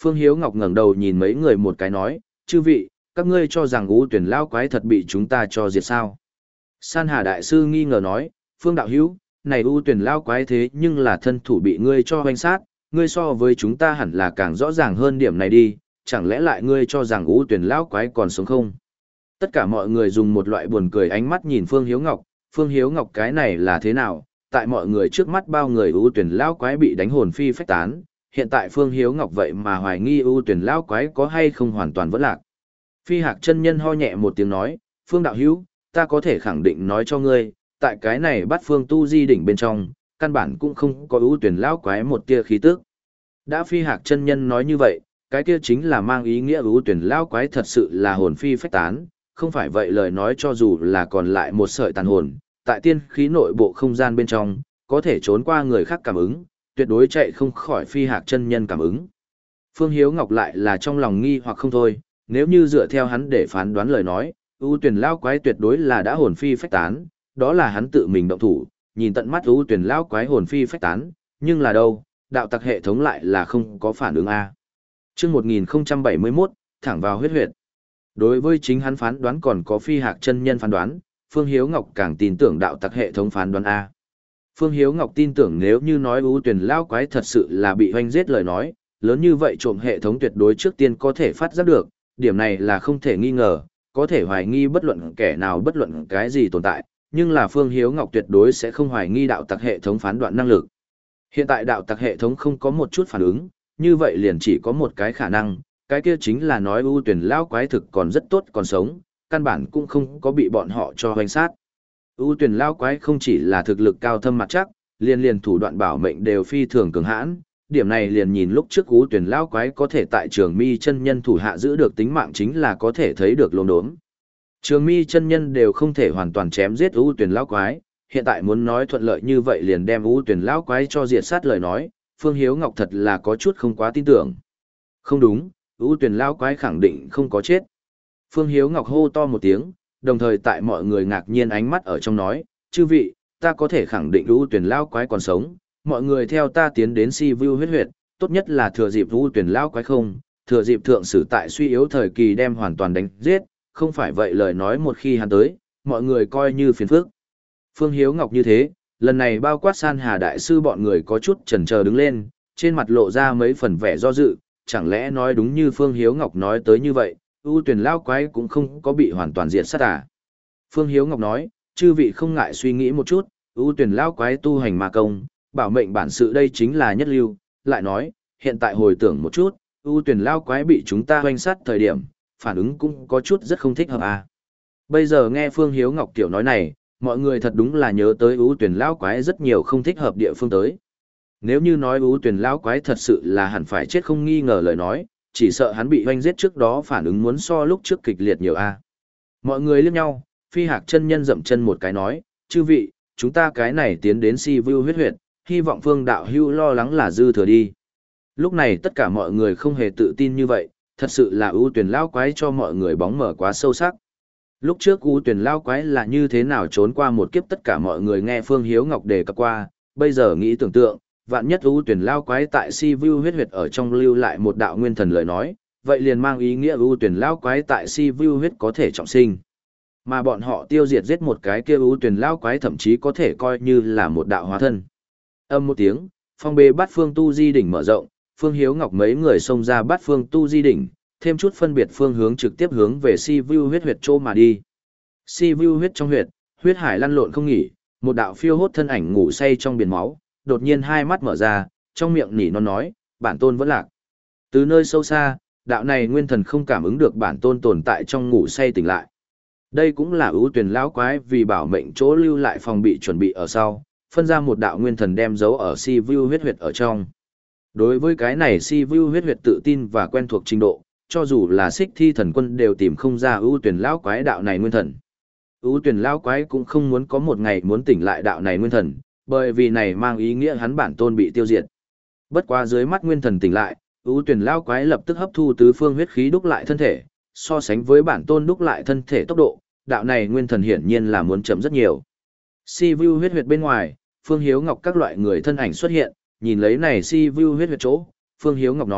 Phương Hiếu Ngọc ngẩng đầu nhìn mấy người một cái nói, chư vị, các ngươi cho rằng ưu tuyển lao quái thật bị chúng ta cho diệt sao? San Hà Đại Sư nghi ngờ nói, Phương Đạo Hữu, này ưu tuyển lao quái thế nhưng là thân thủ bị ngươi cho hoanh sát, ngươi so với chúng ta hẳn là càng rõ ràng hơn điểm này đi, chẳng lẽ lại ngươi cho rằng ưu tuyển lao quái còn sống không? Tất cả mọi người dùng một loại buồn cười ánh mắt nhìn Phương Hiếu Ngọc, Phương Hiếu Ngọc cái này là thế nào? Tại mọi người trước mắt bao người ưu tuyển lao quái bị đánh hồn phi phách tán, hiện tại Phương Hiếu Ngọc vậy mà hoài nghi ưu tuyển lao quái có hay không hoàn toàn vẫn lạc. Phi Hạc chân nhân ho nhẹ một tiếng nói, Phương Đạo Hữu, ta có thể khẳng định nói cho ngươi, tại cái này bắt phương tu di đỉnh bên trong, căn bản cũng không có ưu tuyển lao quái một tia khí tức. Đã Phi Hạc chân nhân nói như vậy, cái kia chính là mang ý nghĩa ưu tuyển lao quái thật sự là hồn phi phách tán, không phải vậy lời nói cho dù là còn lại một sợi tàn hồn, tại tiên khí nội bộ không gian bên trong, có thể trốn qua người khác cảm ứng, tuyệt đối chạy không khỏi Phi Hạc chân nhân cảm ứng. Phương Hiếu Ngọc lại là trong lòng nghi hoặc không thôi, nếu như dựa theo hắn để phán đoán lời nói, ưu tuyển lao quái tuyệt đối là đã hồn phi phách tán, đó là hắn tự mình động thủ, nhìn tận mắt ưu tuyển lao quái hồn phi phách tán, nhưng là đâu, đạo tặc hệ thống lại là không có phản ứng A. Chương một nghìn không trăm bảy mươi mốt, thẳng vào huyết huyệt. Đối với chính hắn phán đoán còn có Phi Hạc chân nhân phán đoán, Phương Hiếu Ngọc càng tin tưởng đạo tặc hệ thống phán đoán A. Phương Hiếu Ngọc tin tưởng nếu như nói ưu tuyển lao quái thật sự là bị hoanh giết lời nói, lớn như vậy trộm hệ thống tuyệt đối trước tiên có thể phát giác được, điểm này là không thể nghi ngờ, có thể hoài nghi bất luận kẻ nào bất luận cái gì tồn tại, nhưng là Phương Hiếu Ngọc tuyệt đối sẽ không hoài nghi đạo tặc hệ thống phán đoạn năng lực. Hiện tại đạo tặc hệ thống không có một chút phản ứng, như vậy liền chỉ có một cái khả năng, cái kia chính là nói ưu tuyển lao quái thực còn rất tốt còn sống, căn bản cũng không có bị bọn họ cho hoành sát. ưu tuyển lao quái không chỉ là thực lực cao thâm mặt chắc, liền liền thủ đoạn bảo mệnh đều phi thường cường hãn, điểm này liền nhìn lúc trước ưu tuyển lao quái có thể tại Trường Mi chân nhân thủ hạ giữ được tính mạng chính là có thể thấy được lồn đốm. Trường Mi chân nhân đều không thể hoàn toàn chém giết ưu tuyển lao quái, hiện tại muốn nói thuận lợi như vậy liền đem ưu tuyển lao quái cho diệt sát lời nói, Phương Hiếu Ngọc thật là có chút không quá tin tưởng. Không đúng, ưu tuyển lao quái khẳng định không có chết. Phương Hiếu Ngọc hô to một tiếng, đồng thời tại mọi người ngạc nhiên ánh mắt ở trong nói, chư vị, ta có thể khẳng định ưu tuyển lao quái còn sống, mọi người theo ta tiến đến si vu huyết huyệt, tốt nhất là thừa dịp ưu tuyển lao quái không, thừa dịp thượng sử tại suy yếu thời kỳ đem hoàn toàn đánh giết, không phải vậy lời nói một khi hắn tới, mọi người coi như phiền phức. Phương Hiếu Ngọc như thế, lần này bao quát San Hà Đại Sư bọn người có chút chần chờ đứng lên, trên mặt lộ ra mấy phần vẻ do dự, chẳng lẽ nói đúng như Phương Hiếu Ngọc nói tới như vậy, ưu tuyển lao quái cũng không có bị hoàn toàn diệt sát à. Phương Hiếu Ngọc nói, chư vị không ngại suy nghĩ một chút, ưu tuyển lao quái tu hành ma công, bảo mệnh bản sự đây chính là nhất lưu, lại nói, hiện tại hồi tưởng một chút, ưu tuyển lao quái bị chúng ta hoanh sát thời điểm, phản ứng cũng có chút rất không thích hợp à. Bây giờ nghe Phương Hiếu Ngọc tiểu nói này, mọi người thật đúng là nhớ tới ưu tuyển lao quái rất nhiều không thích hợp địa phương tới. Nếu như nói ưu tuyển lao quái thật sự là hẳn phải chết không nghi ngờ lời nói, chỉ sợ hắn bị hoanh giết trước đó phản ứng muốn so lúc trước kịch liệt nhiều a. À. Mọi người liếc nhau, Phi Hạc chân nhân dậm chân một cái nói, chư vị, chúng ta cái này tiến đến si vu huyết huyệt, hy vọng Phương đạo hữu lo lắng là dư thừa đi. Lúc này tất cả mọi người không hề tự tin như vậy, thật sự là ưu tuyển lao quái cho mọi người bóng mở quá sâu sắc. Lúc trước ưu tuyển lao quái là như thế nào trốn qua một kiếp tất cả mọi người nghe Phương Hiếu Ngọc đề cập qua, bây giờ nghĩ tưởng tượng, vạn nhất ưu tuyển lao quái tại si vu huyết huyệt ở trong lưu lại một đạo nguyên thần lời nói, vậy liền mang ý nghĩa ưu tuyển lao quái tại si vu huyết có thể trọng sinh. Mà bọn họ tiêu diệt giết một cái kia ưu tuyển lao quái thậm chí có thể coi như là một đạo hóa thân. Âm một tiếng, phong bê bát phương tu di đỉnh mở rộng, Phương Hiếu Ngọc mấy người xông ra bát phương tu di đỉnh, thêm chút phân biệt phương hướng trực tiếp hướng về si vu huyết huyệt chỗ mà đi. Si vu huyết trong huyệt, huyết hải lăn lộn không nghỉ, một đạo phiêu hốt thân ảnh ngủ say trong biển máu, đột nhiên hai mắt mở ra, trong miệng nỉ non nói, bản tôn vẫn lạc. Từ nơi sâu xa, đạo này nguyên thần không cảm ứng được bản tôn tồn tại trong ngủ say tỉnh lại. Đây cũng là ưu tuyển lão quái vì bảo mệnh chỗ lưu lại phòng bị chuẩn bị ở sau, phân ra một đạo nguyên thần đem giấu ở si vu huyết huyệt ở trong. Đối với cái này si vu huyết huyệt tự tin và quen thuộc trình độ, cho dù là xích thi thần quân đều tìm không ra ưu tuyển lão quái đạo này nguyên thần. Ưu tuyển lão quái cũng không muốn có một ngày muốn tỉnh lại đạo này nguyên thần, bởi vì này mang ý nghĩa hắn bản tôn bị tiêu diệt. Bất quá dưới mắt nguyên thần tỉnh lại, ưu tuyển lão quái lập tức hấp thu tứ phương huyết khí đúc lại thân thể, so sánh với bản tôn đúc lại thân thể tốc độ, đạo này nguyên thần hiển nhiên là muốn chậm rất nhiều. Si vu huyết huyệt bên ngoài, Phương Hiếu Ngọc các loại người thân ảnh xuất hiện, nhìn lấy này si vu huyết huyệt chỗ, Phương Hiếu Ngọc nói,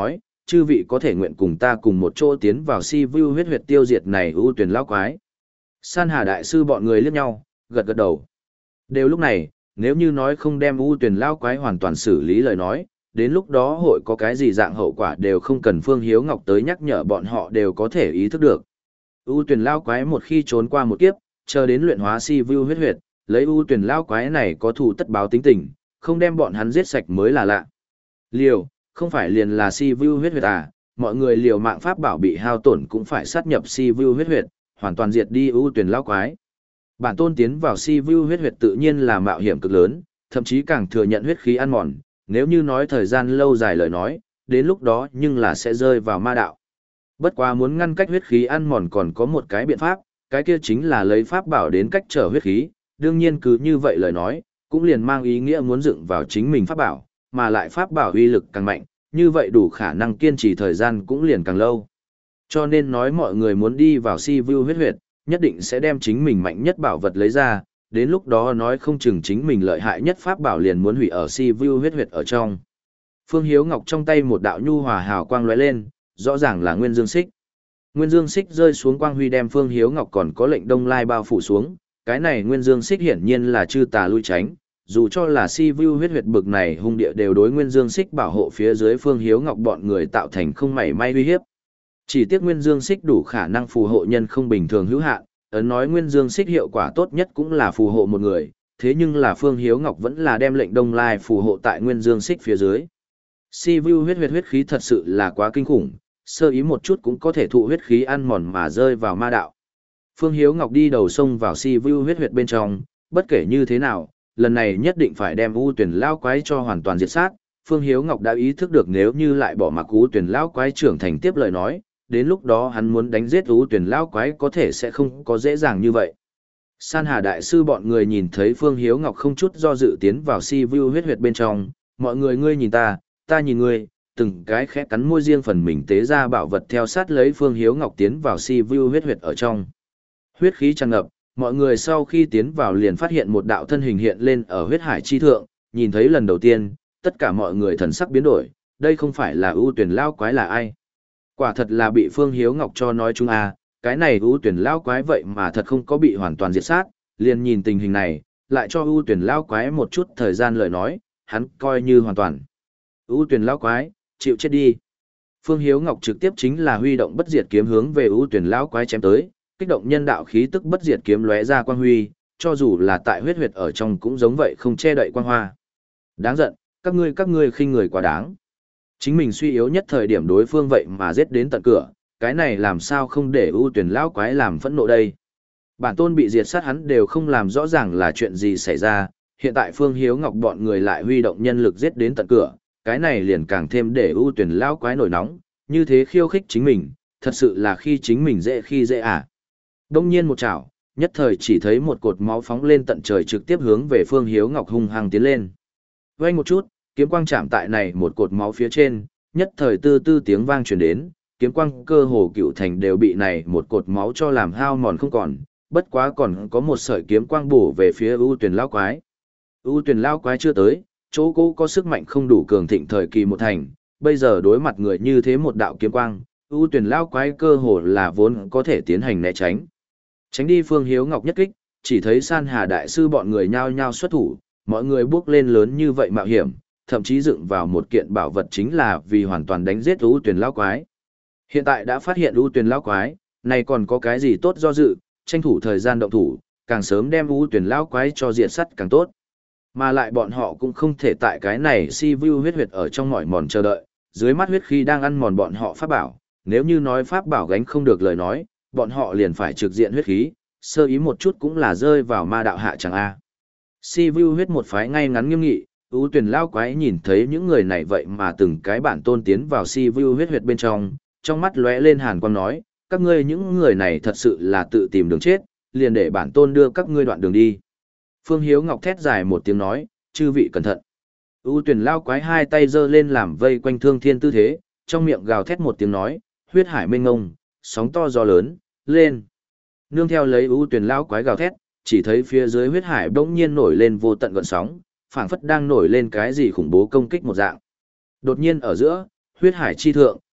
chư vị có thể nguyện cùng ta cùng một chỗ tiến vào si vu huyết huyệt tiêu diệt này ưu tuyển lão quái. San Hà đại sư bọn người liếc nhau, gật gật đầu. Đều lúc này, nếu như nói không đem ưu tuyển lão quái hoàn toàn xử lý lời nói, đến lúc đó hội có cái gì dạng hậu quả đều không cần Phương Hiếu Ngọc tới nhắc nhở bọn họ đều có thể ý thức được. ưu tuyển lão quái một khi trốn qua một kiếp, chờ đến luyện hóa si vu huyết huyệt, lấy ưu tuyển lão quái này có thù tất báo tính tình, không đem bọn hắn giết sạch mới là lạ. Liều, không phải liền là si vu huyết huyệt à, mọi người liều mạng pháp bảo bị hao tổn cũng phải sát nhập si vu huyết huyệt, hoàn toàn diệt đi ưu tuyển lão quái. Bản tôn tiến vào si vu huyết huyệt tự nhiên là mạo hiểm cực lớn, thậm chí càng thừa nhận huyết khí ăn mòn, nếu như nói thời gian lâu dài lời nói, đến lúc đó nhưng là sẽ rơi vào ma đạo. Bất quá muốn ngăn cách huyết khí ăn mòn còn có một cái biện pháp, cái kia chính là lấy pháp bảo đến cách trở huyết khí, đương nhiên cứ như vậy lời nói, cũng liền mang ý nghĩa muốn dựng vào chính mình pháp bảo, mà lại pháp bảo uy lực càng mạnh, như vậy đủ khả năng kiên trì thời gian cũng liền càng lâu. Cho nên nói mọi người muốn đi vào si vu huyết huyệt, nhất định sẽ đem chính mình mạnh nhất bảo vật lấy ra, đến lúc đó nói không chừng chính mình lợi hại nhất pháp bảo liền muốn hủy ở si vu huyết huyệt ở trong. Phương Hiếu Ngọc trong tay một đạo nhu hòa hào quang lóe lên, rõ ràng là Nguyên Dương Xích. Nguyên Dương Xích rơi xuống quang huy đem Phương Hiếu Ngọc còn có lệnh Đông Lai bao phủ xuống, cái này Nguyên Dương Xích hiển nhiên là chư tà lui tránh, dù cho là si vu huyết huyệt bực này hung địa đều đối Nguyên Dương Xích bảo hộ phía dưới Phương Hiếu Ngọc bọn người tạo thành không mảy may uy hiếp. Chỉ tiếc Nguyên Dương Xích đủ khả năng phù hộ nhân không bình thường hữu hạn, ấn nói Nguyên Dương Xích hiệu quả tốt nhất cũng là phù hộ một người, thế nhưng là Phương Hiếu Ngọc vẫn là đem lệnh Đông Lai phù hộ tại Nguyên Dương Xích phía dưới. Si vu huyết huyệt huyết khí thật sự là quá kinh khủng, sơ ý một chút cũng có thể thụ huyết khí ăn mòn mà rơi vào ma đạo. Phương Hiếu Ngọc đi đầu sông vào si vu huyết huyệt bên trong, bất kể như thế nào, lần này nhất định phải đem u tuyển lao quái cho hoàn toàn diệt sát. Phương Hiếu Ngọc đã ý thức được nếu như lại bỏ mặc u tuyển lao quái trưởng thành tiếp lời nói, đến lúc đó hắn muốn đánh giết u tuyển lao quái có thể sẽ không có dễ dàng như vậy. San Hà đại sư bọn người nhìn thấy Phương Hiếu Ngọc không chút do dự tiến vào si vu huyết huyệt bên trong, mọi người ngươi nhìn ta, ta nhìn ngươi, từng cái khẽ cắn môi riêng phần mình tế ra bảo vật theo sát lấy Phương Hiếu Ngọc tiến vào si vu huyết huyệt ở trong. Huyết khí tràn ngập, mọi người sau khi tiến vào liền phát hiện một đạo thân hình hiện lên ở huyết hải chi thượng, nhìn thấy lần đầu tiên, tất cả mọi người thần sắc biến đổi, đây không phải là ưu tuyển lao quái là ai. Quả thật là bị Phương Hiếu Ngọc cho nói chung à, cái này ưu tuyển lao quái vậy mà thật không có bị hoàn toàn diệt sát, liền nhìn tình hình này, lại cho ưu tuyển lao quái một chút thời gian lời nói, hắn coi như hoàn toàn. Ưu tuyển lao quái, chịu chết đi. Phương Hiếu Ngọc trực tiếp chính là huy động bất diệt kiếm hướng về ưu tuyển lao quái chém tới, kích động nhân đạo khí tức bất diệt kiếm lóe ra quang huy, cho dù là tại huyết huyệt ở trong cũng giống vậy không che đậy quang hoa. Đáng giận, các ngươi các ngươi khinh người quá đáng. Chính mình suy yếu nhất thời điểm đối phương vậy mà giết đến tận cửa, cái này làm sao không để ưu tuyển lão quái làm phẫn nộ đây. Bản tôn bị diệt sát hắn đều không làm rõ ràng là chuyện gì xảy ra, hiện tại Phương Hiếu Ngọc bọn người lại huy động nhân lực giết đến tận cửa, cái này liền càng thêm để ưu tuyển lão quái nổi nóng, như thế khiêu khích chính mình, thật sự là khi chính mình dễ khi dễ à. Đông nhiên một chảo, nhất thời chỉ thấy một cột máu phóng lên tận trời trực tiếp hướng về Phương Hiếu Ngọc hung hăng tiến lên. Vang một chút, kiếm quang chạm tại này một cột máu phía trên, nhất thời tư tư tiếng vang truyền đến, kiếm quang cơ hồ cựu thành đều bị này một cột máu cho làm hao mòn không còn, bất quá còn có một sợi kiếm quang bổ về phía ưu tuyển lao quái. Ưu tuyển lao quái chưa tới, chỗ cô có sức mạnh không đủ cường thịnh thời kỳ một thành, bây giờ đối mặt người như thế một đạo kiếm quang, ưu tuyển lao quái cơ hồ là vốn có thể tiến hành né tránh. Tránh đi Phương Hiếu Ngọc nhất kích, chỉ thấy San Hà đại sư bọn người nhao nhao xuất thủ, mọi người bước lên lớn như vậy mạo hiểm, thậm chí dựng vào một kiện bảo vật chính là vì hoàn toàn đánh giết ưu tuyển lao quái. Hiện tại đã phát hiện ưu tuyển lao quái, này còn có cái gì tốt do dự, tranh thủ thời gian động thủ, càng sớm đem ưu tuyển lao quái cho diệt sắt càng tốt. Mà lại bọn họ cũng không thể tại cái này si vu huyết huyệt ở trong mỏi mòn chờ đợi, dưới mắt huyết khí đang ăn mòn bọn họ pháp bảo, nếu như nói pháp bảo gánh không được lời nói, bọn họ liền phải trực diện huyết khí, sơ ý một chút cũng là rơi vào ma đạo hạ chẳng a. Si vu huyết một phái ngay ngắn nghiêm nghị, ưu tuyển lao quái nhìn thấy những người này vậy mà từng cái bản tôn tiến vào si vu huyết huyệt bên trong, trong mắt lóe lên hàn quang nói, các ngươi những người này thật sự là tự tìm đường chết, liền để bản tôn đưa các ngươi đoạn đường đi. Phương Hiếu Ngọc thét dài một tiếng nói, chư vị cẩn thận. ưu tuyển lao quái hai tay giơ lên làm vây quanh thương thiên tư thế, trong miệng gào thét một tiếng nói, huyết hải mênh ngông, sóng to gió lớn, lên. Nương theo lấy ưu tuyển lao quái gào thét, chỉ thấy phía dưới huyết hải bỗng nhiên nổi lên vô tận gợn sóng, phảng phất đang nổi lên cái gì khủng bố công kích một dạng. Đột nhiên ở giữa, huyết hải chi thượng,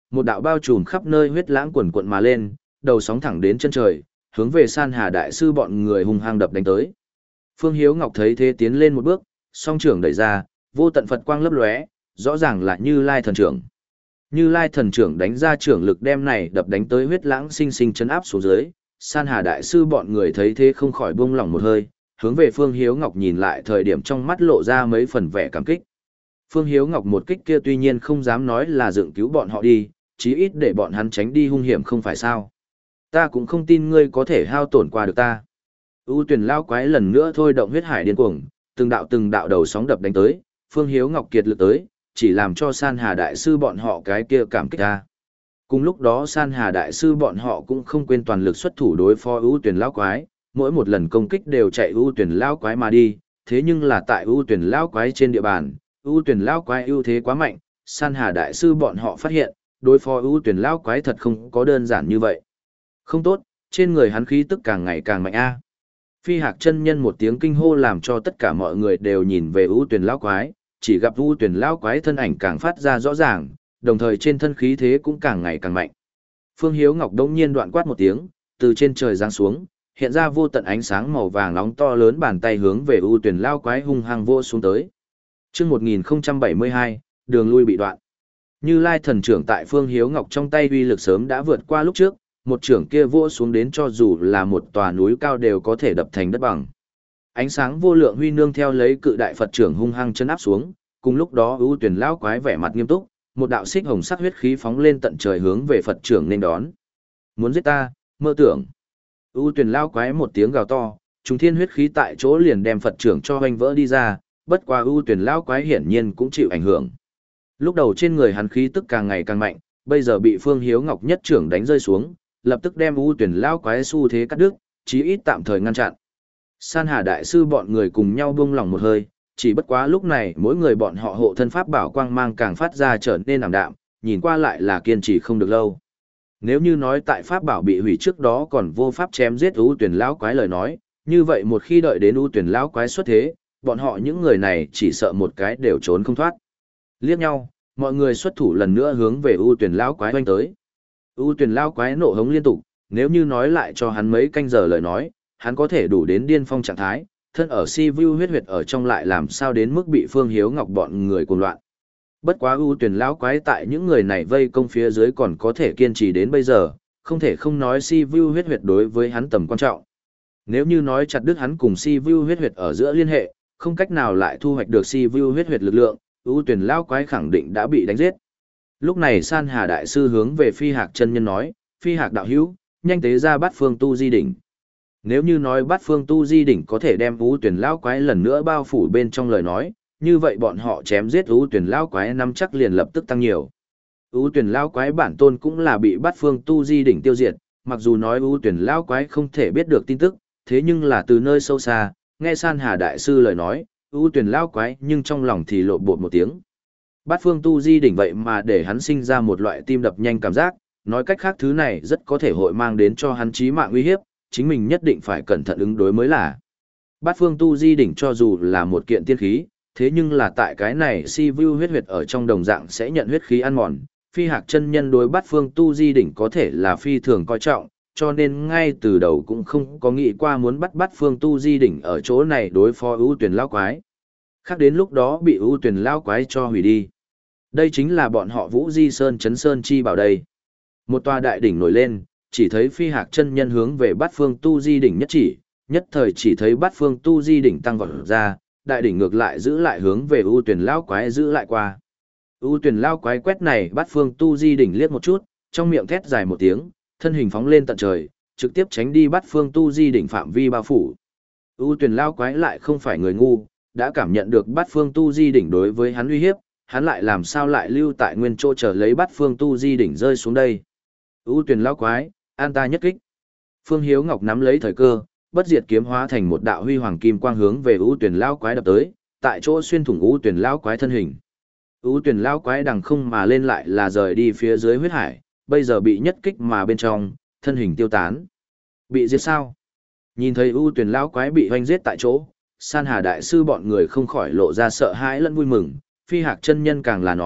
một đạo bao trùm khắp nơi huyết lãng quần quận mà lên, đầu sóng thẳng đến chân trời, hướng về San Hà đại sư bọn người hung hăng đập đánh tới. Phương Hiếu Ngọc thấy thế tiến lên một bước, song trưởng đẩy ra, vô tận Phật quang lấp lóe, rõ ràng là Như Lai thần trưởng. Như Lai thần trưởng đánh ra trưởng lực đem này đập đánh tới huyết lãng sinh sinh chấn áp xuống dưới, San Hà đại sư bọn người thấy thế không khỏi buông lỏng một hơi, hướng về Phương Hiếu Ngọc nhìn lại thời điểm trong mắt lộ ra mấy phần vẻ cảm kích. Phương Hiếu Ngọc một kích kia tuy nhiên không dám nói là dựng cứu bọn họ đi, chí ít để bọn hắn tránh đi hung hiểm không phải sao. Ta cũng không tin ngươi có thể hao tổn qua được ta. U Tuyển lao quái lần nữa thôi động huyết hải điên cuồng, từng đạo từng đạo đầu sóng đập đánh tới, Phương Hiếu Ngọc kiệt lực tới, chỉ làm cho San Hà đại sư bọn họ cái kia cảm kích ta. Cùng lúc đó San Hà đại sư bọn họ cũng không quên toàn lực xuất thủ đối phó U Tuyển lao quái, mỗi một lần công kích đều chạy U Tuyển lao quái mà đi, thế nhưng là tại U Tuyển lao quái trên địa bàn, U Tuyển lao quái ưu thế quá mạnh, San Hà đại sư bọn họ phát hiện, đối phó U Tuyển lao quái thật không có đơn giản như vậy. Không tốt, trên người hắn khí tức càng ngày càng mạnh a. Phi Hạc chân nhân một tiếng kinh hô làm cho tất cả mọi người đều nhìn về U Tuyển lao quái, chỉ gặp U Tuyển lao quái thân ảnh càng phát ra rõ ràng, đồng thời trên thân khí thế cũng càng ngày càng mạnh. Phương Hiếu Ngọc đông nhiên đoạn quát một tiếng, từ trên trời giáng xuống, hiện ra vô tận ánh sáng màu vàng nóng to lớn bàn tay hướng về U Tuyển lao quái hung hăng vô xuống tới. Chương một nghìn không trăm bảy mươi hai, đường lui bị đoạn. Như Lai thần trưởng tại Phương Hiếu Ngọc trong tay uy lực sớm đã vượt qua lúc trước, một trưởng kia vỗ xuống đến cho dù là một tòa núi cao đều có thể đập thành đất bằng. Ánh sáng vô lượng huy nương theo lấy cự đại Phật trưởng hung hăng chân áp xuống, cùng lúc đó ưu tuyển lão quái vẻ mặt nghiêm túc, một đạo xích hồng sắc huyết khí phóng lên tận trời hướng về Phật trưởng nên đón. Muốn giết ta, mơ tưởng. Ưu tuyển lão quái một tiếng gào to, trùng thiên huyết khí tại chỗ liền đem Phật trưởng cho hoành vỡ đi ra, bất quá ưu tuyển lão quái hiển nhiên cũng chịu ảnh hưởng. Lúc đầu trên người hắn khí tức càng ngày càng mạnh, bây giờ bị Phương Hiếu Ngọc nhất trưởng đánh rơi xuống, lập tức đem ưu tuyển lão quái xu thế cắt đứt, chí ít tạm thời ngăn chặn. San Hà đại sư bọn người cùng nhau buông lòng một hơi, chỉ bất quá lúc này mỗi người bọn họ hộ thân pháp bảo quang mang càng phát ra trở nên ảm đạm, nhìn qua lại là kiên trì không được lâu. Nếu như nói tại pháp bảo bị hủy trước đó còn vô pháp chém giết ưu tuyển lão quái lời nói, như vậy một khi đợi đến ưu tuyển lão quái xuất thế, bọn họ những người này chỉ sợ một cái đều trốn không thoát. Liếc nhau, mọi người xuất thủ lần nữa hướng về ưu tuyển lão quái hoành tới. ưu tuyển lão quái nộ hống liên tục, nếu như nói lại cho hắn mấy canh giờ lời nói, hắn có thể đủ đến điên phong trạng thái, thân ở si vu huyết huyệt ở trong lại làm sao đến mức bị Phương Hiếu Ngọc bọn người cuồng loạn. Bất quá ưu tuyển lão quái tại những người này vây công phía dưới còn có thể kiên trì đến bây giờ, không thể không nói si vu huyết huyệt đối với hắn tầm quan trọng. Nếu như nói chặt đứt hắn cùng si vu huyết huyệt ở giữa liên hệ, không cách nào lại thu hoạch được si vu huyết huyệt lực lượng, ưu tuyển lão quái khẳng định đã bị đánh giết. Lúc này San Hà đại sư hướng về Phi Hạc chân nhân nói, Phi Hạc đạo hữu, nhanh tế ra Bát Phương Tu Di đỉnh. Nếu như nói Bát Phương Tu Di đỉnh có thể đem ưu tuyển lão quái lần nữa bao phủ bên trong lời nói, như vậy bọn họ chém giết ưu tuyển lão quái năm chắc liền lập tức tăng nhiều. Ưu tuyển lão quái bản tôn cũng là bị Bát Phương Tu Di đỉnh tiêu diệt, mặc dù nói ưu tuyển lão quái không thể biết được tin tức, thế nhưng là từ nơi sâu xa, nghe San Hà đại sư lời nói, ưu tuyển lão quái nhưng trong lòng thì lộ bột một tiếng. Bát Phương Tu Di đỉnh vậy mà để hắn sinh ra một loại tim đập nhanh cảm giác, nói cách khác thứ này rất có thể hội mang đến cho hắn chí mạng uy hiếp, chính mình nhất định phải cẩn thận ứng đối mới là. Bát Phương Tu Di đỉnh cho dù là một kiện tiên khí, thế nhưng là tại cái này si vu huyết huyệt ở trong đồng dạng sẽ nhận huyết khí ăn mòn, Phi Hạc chân nhân đối Bát Phương Tu Di đỉnh có thể là phi thường coi trọng, cho nên ngay từ đầu cũng không có nghĩ qua muốn bắt Bát Phương Tu Di đỉnh ở chỗ này đối phó ưu tuyển lão quái. Khác đến lúc đó bị ưu tuyển lão quái cho hủy đi. Đây chính là bọn họ Vũ Di Sơn Chấn Sơn chi bảo đây. Một tòa đại đỉnh nổi lên, chỉ thấy Phi Hạc chân nhân hướng về Bát Phương Tu Di đỉnh nhất chỉ, nhất thời chỉ thấy Bát Phương Tu Di đỉnh tăng vọt ra, đại đỉnh ngược lại giữ lại hướng về ưu tuyển lão quái giữ lại qua. ưu tuyển lão quái quét này Bát Phương Tu Di đỉnh liếc một chút, trong miệng thét dài một tiếng, thân hình phóng lên tận trời, trực tiếp tránh đi Bát Phương Tu Di đỉnh phạm vi bao phủ. ưu tuyển lão quái lại không phải người ngu, đã cảm nhận được Bát Phương Tu Di đỉnh đối với hắn uy hiếp, hắn lại làm sao lại lưu tại nguyên chỗ chờ lấy Bát Phương Tu Di đỉnh rơi xuống đây. ưu tuyển lão quái, an ta nhất kích. Phương Hiếu Ngọc nắm lấy thời cơ, bất diệt kiếm hóa thành một đạo huy hoàng kim quang hướng về ưu tuyển lão quái đập tới, tại chỗ xuyên thủng ưu tuyển lão quái thân hình. ưu tuyển lão quái đằng không mà lên lại là rời đi phía dưới huyết hải, bây giờ bị nhất kích mà bên trong, thân hình tiêu tán. Bị giết sao? Nhìn thấy ưu tuyển lão quái bị hoanh giết tại chỗ, San Hà đại sư bọn người không khỏi lộ ra sợ hãi lẫn vui mừng, Phi Hạc chân nhân càng là nói,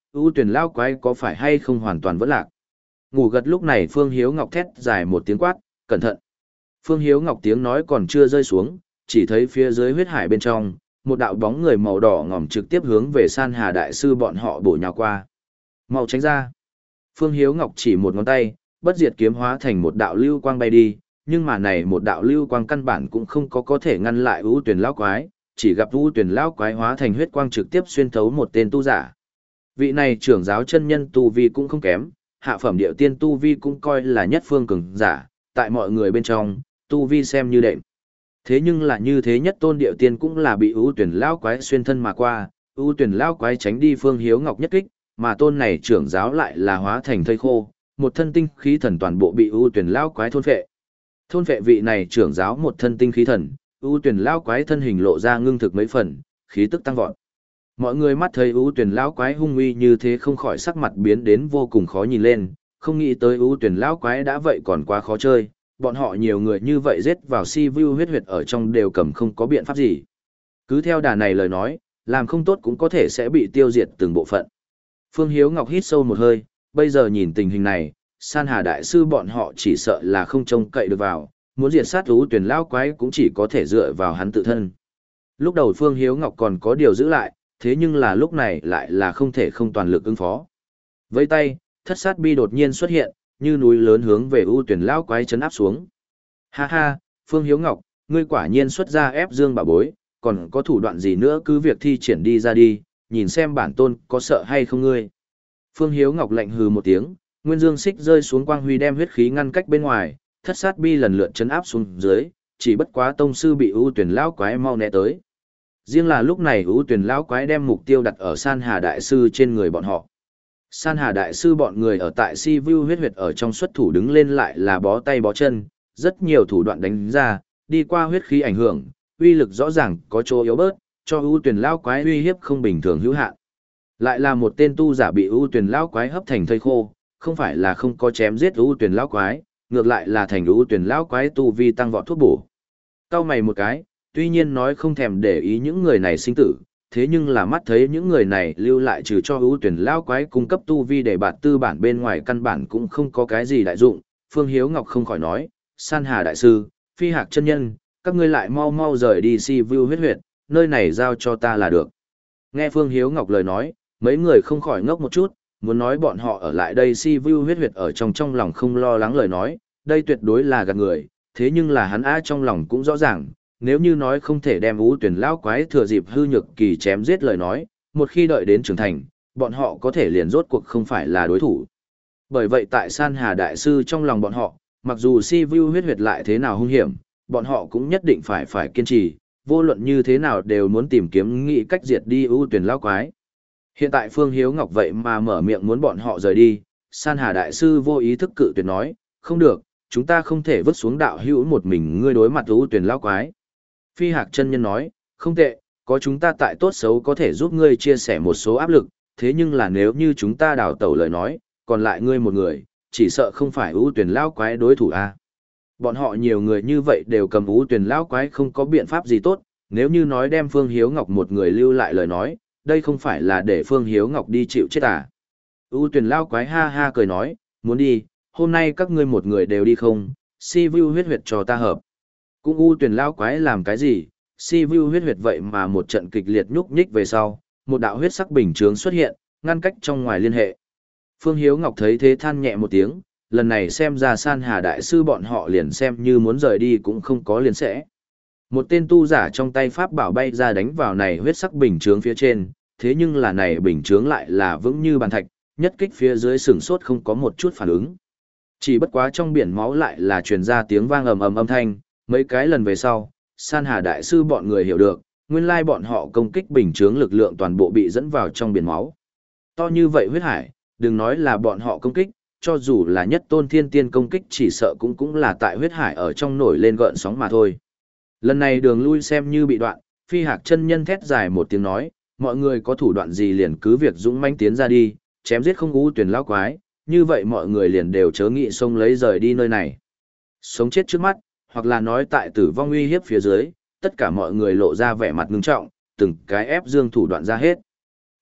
ưu tuyển lao quái có phải hay không hoàn toàn vẫn lạc. Ngủ gật lúc này Phương Hiếu Ngọc thét dài một tiếng quát, cẩn thận. Phương Hiếu Ngọc tiếng nói còn chưa rơi xuống, chỉ thấy phía dưới huyết hải bên trong, một đạo bóng người màu đỏ ngòm trực tiếp hướng về San Hà Đại Sư bọn họ bổ nhào qua. Mau tránh ra. Phương Hiếu Ngọc chỉ một ngón tay, bất diệt kiếm hóa thành một đạo lưu quang bay đi, nhưng mà này một đạo lưu quang căn bản cũng không có có thể ngăn lại ưu tuyển lão quái, chỉ gặp ưu tuyển lão quái hóa thành huyết quang trực tiếp xuyên thấu một tên tu giả. Vị này trưởng giáo chân nhân tu vi cũng không kém, hạ phẩm điệu tiên tu vi cũng coi là nhất phương cường giả, tại mọi người bên trong, tu vi xem như đệm. Thế nhưng là như thế nhất tôn điệu tiên cũng là bị ưu tuyển lão quái xuyên thân mà qua, ưu tuyển lão quái tránh đi Phương Hiếu Ngọc nhất kích, mà tôn này trưởng giáo lại là hóa thành thây khô, một thân tinh khí thần toàn bộ bị ưu tuyển lão quái thôn phệ. Thôn phệ vị này trưởng giáo một thân tinh khí thần, ưu tuyển lão quái thân hình lộ ra ngưng thực mấy phần, khí tức tăng vọt. Mọi người mắt thấy ưu tuyển lão quái hung uy như thế không khỏi sắc mặt biến đến vô cùng khó nhìn lên, không nghĩ tới ưu tuyển lão quái đã vậy còn quá khó chơi, bọn họ nhiều người như vậy giết vào si vu huyết huyệt ở trong đều cầm không có biện pháp gì. Cứ theo đà này lời nói, làm không tốt cũng có thể sẽ bị tiêu diệt từng bộ phận. Phương Hiếu Ngọc hít sâu một hơi, bây giờ nhìn tình hình này, San Hà Đại Sư bọn họ chỉ sợ là không trông cậy được vào, muốn diệt sát ưu tuyển lão quái cũng chỉ có thể dựa vào hắn tự thân. Lúc đầu Phương Hiếu Ngọc còn có điều giữ lại, thế nhưng là lúc này lại là không thể không toàn lực ứng phó. Với tay, thất sát bi đột nhiên xuất hiện, như núi lớn hướng về ưu tuyển lão quái chấn áp xuống. Ha ha, Phương Hiếu Ngọc, ngươi quả nhiên xuất ra ép dương bảo bối, còn có thủ đoạn gì nữa cứ việc thi triển đi ra đi, nhìn xem bản tôn có sợ hay không ngươi. Phương Hiếu Ngọc lạnh hừ một tiếng, nguyên dương xích rơi xuống quang huy đem huyết khí ngăn cách bên ngoài, thất sát bi lần lượt chấn áp xuống dưới, chỉ bất quá tông sư bị ưu tuyển lão quái mau né tới. Riêng là lúc này ưu tuyển lão quái đem mục tiêu đặt ở San Hà Đại Sư trên người bọn họ. San Hà Đại Sư bọn người ở tại si vu huyết huyệt ở trong xuất thủ đứng lên lại là bó tay bó chân, rất nhiều thủ đoạn đánh ra, đi qua huyết khí ảnh hưởng, uy lực rõ ràng có chỗ yếu bớt, cho ưu tuyển lão quái uy hiếp không bình thường hữu hạn. Lại là một tên tu giả bị ưu tuyển lão quái hấp thành thây khô, không phải là không có chém giết ưu tuyển lão quái, ngược lại là thành ưu tuyển lão quái tu vi tăng vọt thuốc bổ. Cau mày một cái, tuy nhiên nói không thèm để ý những người này sinh tử, thế nhưng là mắt thấy những người này lưu lại trừ cho ưu tuyển lão quái cung cấp tu vi để bạt tư bản bên ngoài căn bản cũng không có cái gì đại dụng. Phương Hiếu Ngọc không khỏi nói, San Hà Đại Sư, Phi Hạc chân nhân, các ngươi lại mau mau rời đi si vu huyết huyệt, nơi này giao cho ta là được. Nghe Phương Hiếu Ngọc lời nói, mấy người không khỏi ngốc một chút, muốn nói bọn họ ở lại đây si vu huyết huyệt ở trong trong lòng không lo lắng lời nói, đây tuyệt đối là gạt người, thế nhưng là hắn á trong lòng cũng rõ ràng, nếu như nói không thể đem ưu tuyển lão quái thừa dịp hư nhược kỳ chém giết lời nói, một khi đợi đến trưởng thành, bọn họ có thể liền rốt cuộc không phải là đối thủ. Bởi vậy tại San Hà Đại Sư trong lòng bọn họ, mặc dù si vu huyết huyệt lại thế nào hung hiểm, bọn họ cũng nhất định phải phải kiên trì, vô luận như thế nào đều muốn tìm kiếm nghĩ cách diệt đi ưu tuyển lão quái. Hiện tại Phương Hiếu Ngọc vậy mà mở miệng muốn bọn họ rời đi, San Hà Đại Sư vô ý thức cự tuyệt nói, không được, chúng ta không thể vứt xuống đạo hữu một mình ngươi đối mặt ưu tuyển lão quái. Phi Hạc chân nhân nói, không tệ, có chúng ta tại tốt xấu có thể giúp ngươi chia sẻ một số áp lực, thế nhưng là nếu như chúng ta đào tẩu lời nói, còn lại ngươi một người, chỉ sợ không phải ưu tuyển lão quái đối thủ a. Bọn họ nhiều người như vậy đều cầm ưu tuyển lão quái không có biện pháp gì tốt, nếu như nói đem Phương Hiếu Ngọc một người lưu lại lời nói, đây không phải là để Phương Hiếu Ngọc đi chịu chết à. Ưu tuyển lão quái ha ha cười nói, muốn đi, hôm nay các ngươi một người đều đi không, si vu huyết huyệt cho ta hợp. Cũng ưu tuyển lão quái làm cái gì, si vu huyết huyệt vậy mà một trận kịch liệt nhúc nhích về sau, một đạo huyết sắc bình chướng xuất hiện, ngăn cách trong ngoài liên hệ. Phương Hiếu Ngọc thấy thế than nhẹ một tiếng, lần này xem ra San Hà Đại Sư bọn họ liền xem như muốn rời đi cũng không có liền sẽ. Một tên tu giả trong tay pháp bảo bay ra đánh vào này huyết sắc bình chướng phía trên, thế nhưng là này bình chướng lại là vững như bàn thạch, nhất kích phía dưới sừng sốt không có một chút phản ứng. Chỉ bất quá trong biển máu lại là truyền ra tiếng vang ầm ầm âm thanh, mấy cái lần về sau, San Hà Đại Sư bọn người hiểu được, nguyên lai bọn họ công kích bình chướng lực lượng toàn bộ bị dẫn vào trong biển máu. To như vậy huyết hải, đừng nói là bọn họ công kích, cho dù là nhất tôn thiên tiên công kích chỉ sợ cũng cũng là tại huyết hải ở trong nổi lên gợn sóng mà thôi. Lần này đường lui xem như bị đoạn, Phi Hạc chân nhân thét dài một tiếng nói, mọi người có thủ đoạn gì liền cứ việc dũng mãnh tiến ra đi, chém giết không ưu tuyển lão quái, như vậy mọi người liền đều chớ nghị xông lấy rời đi nơi này. Sống chết trước mắt, hoặc là nói tại tử vong uy hiếp phía dưới, tất cả mọi người lộ ra vẻ mặt ngưng trọng, từng cái ép dương thủ đoạn ra hết.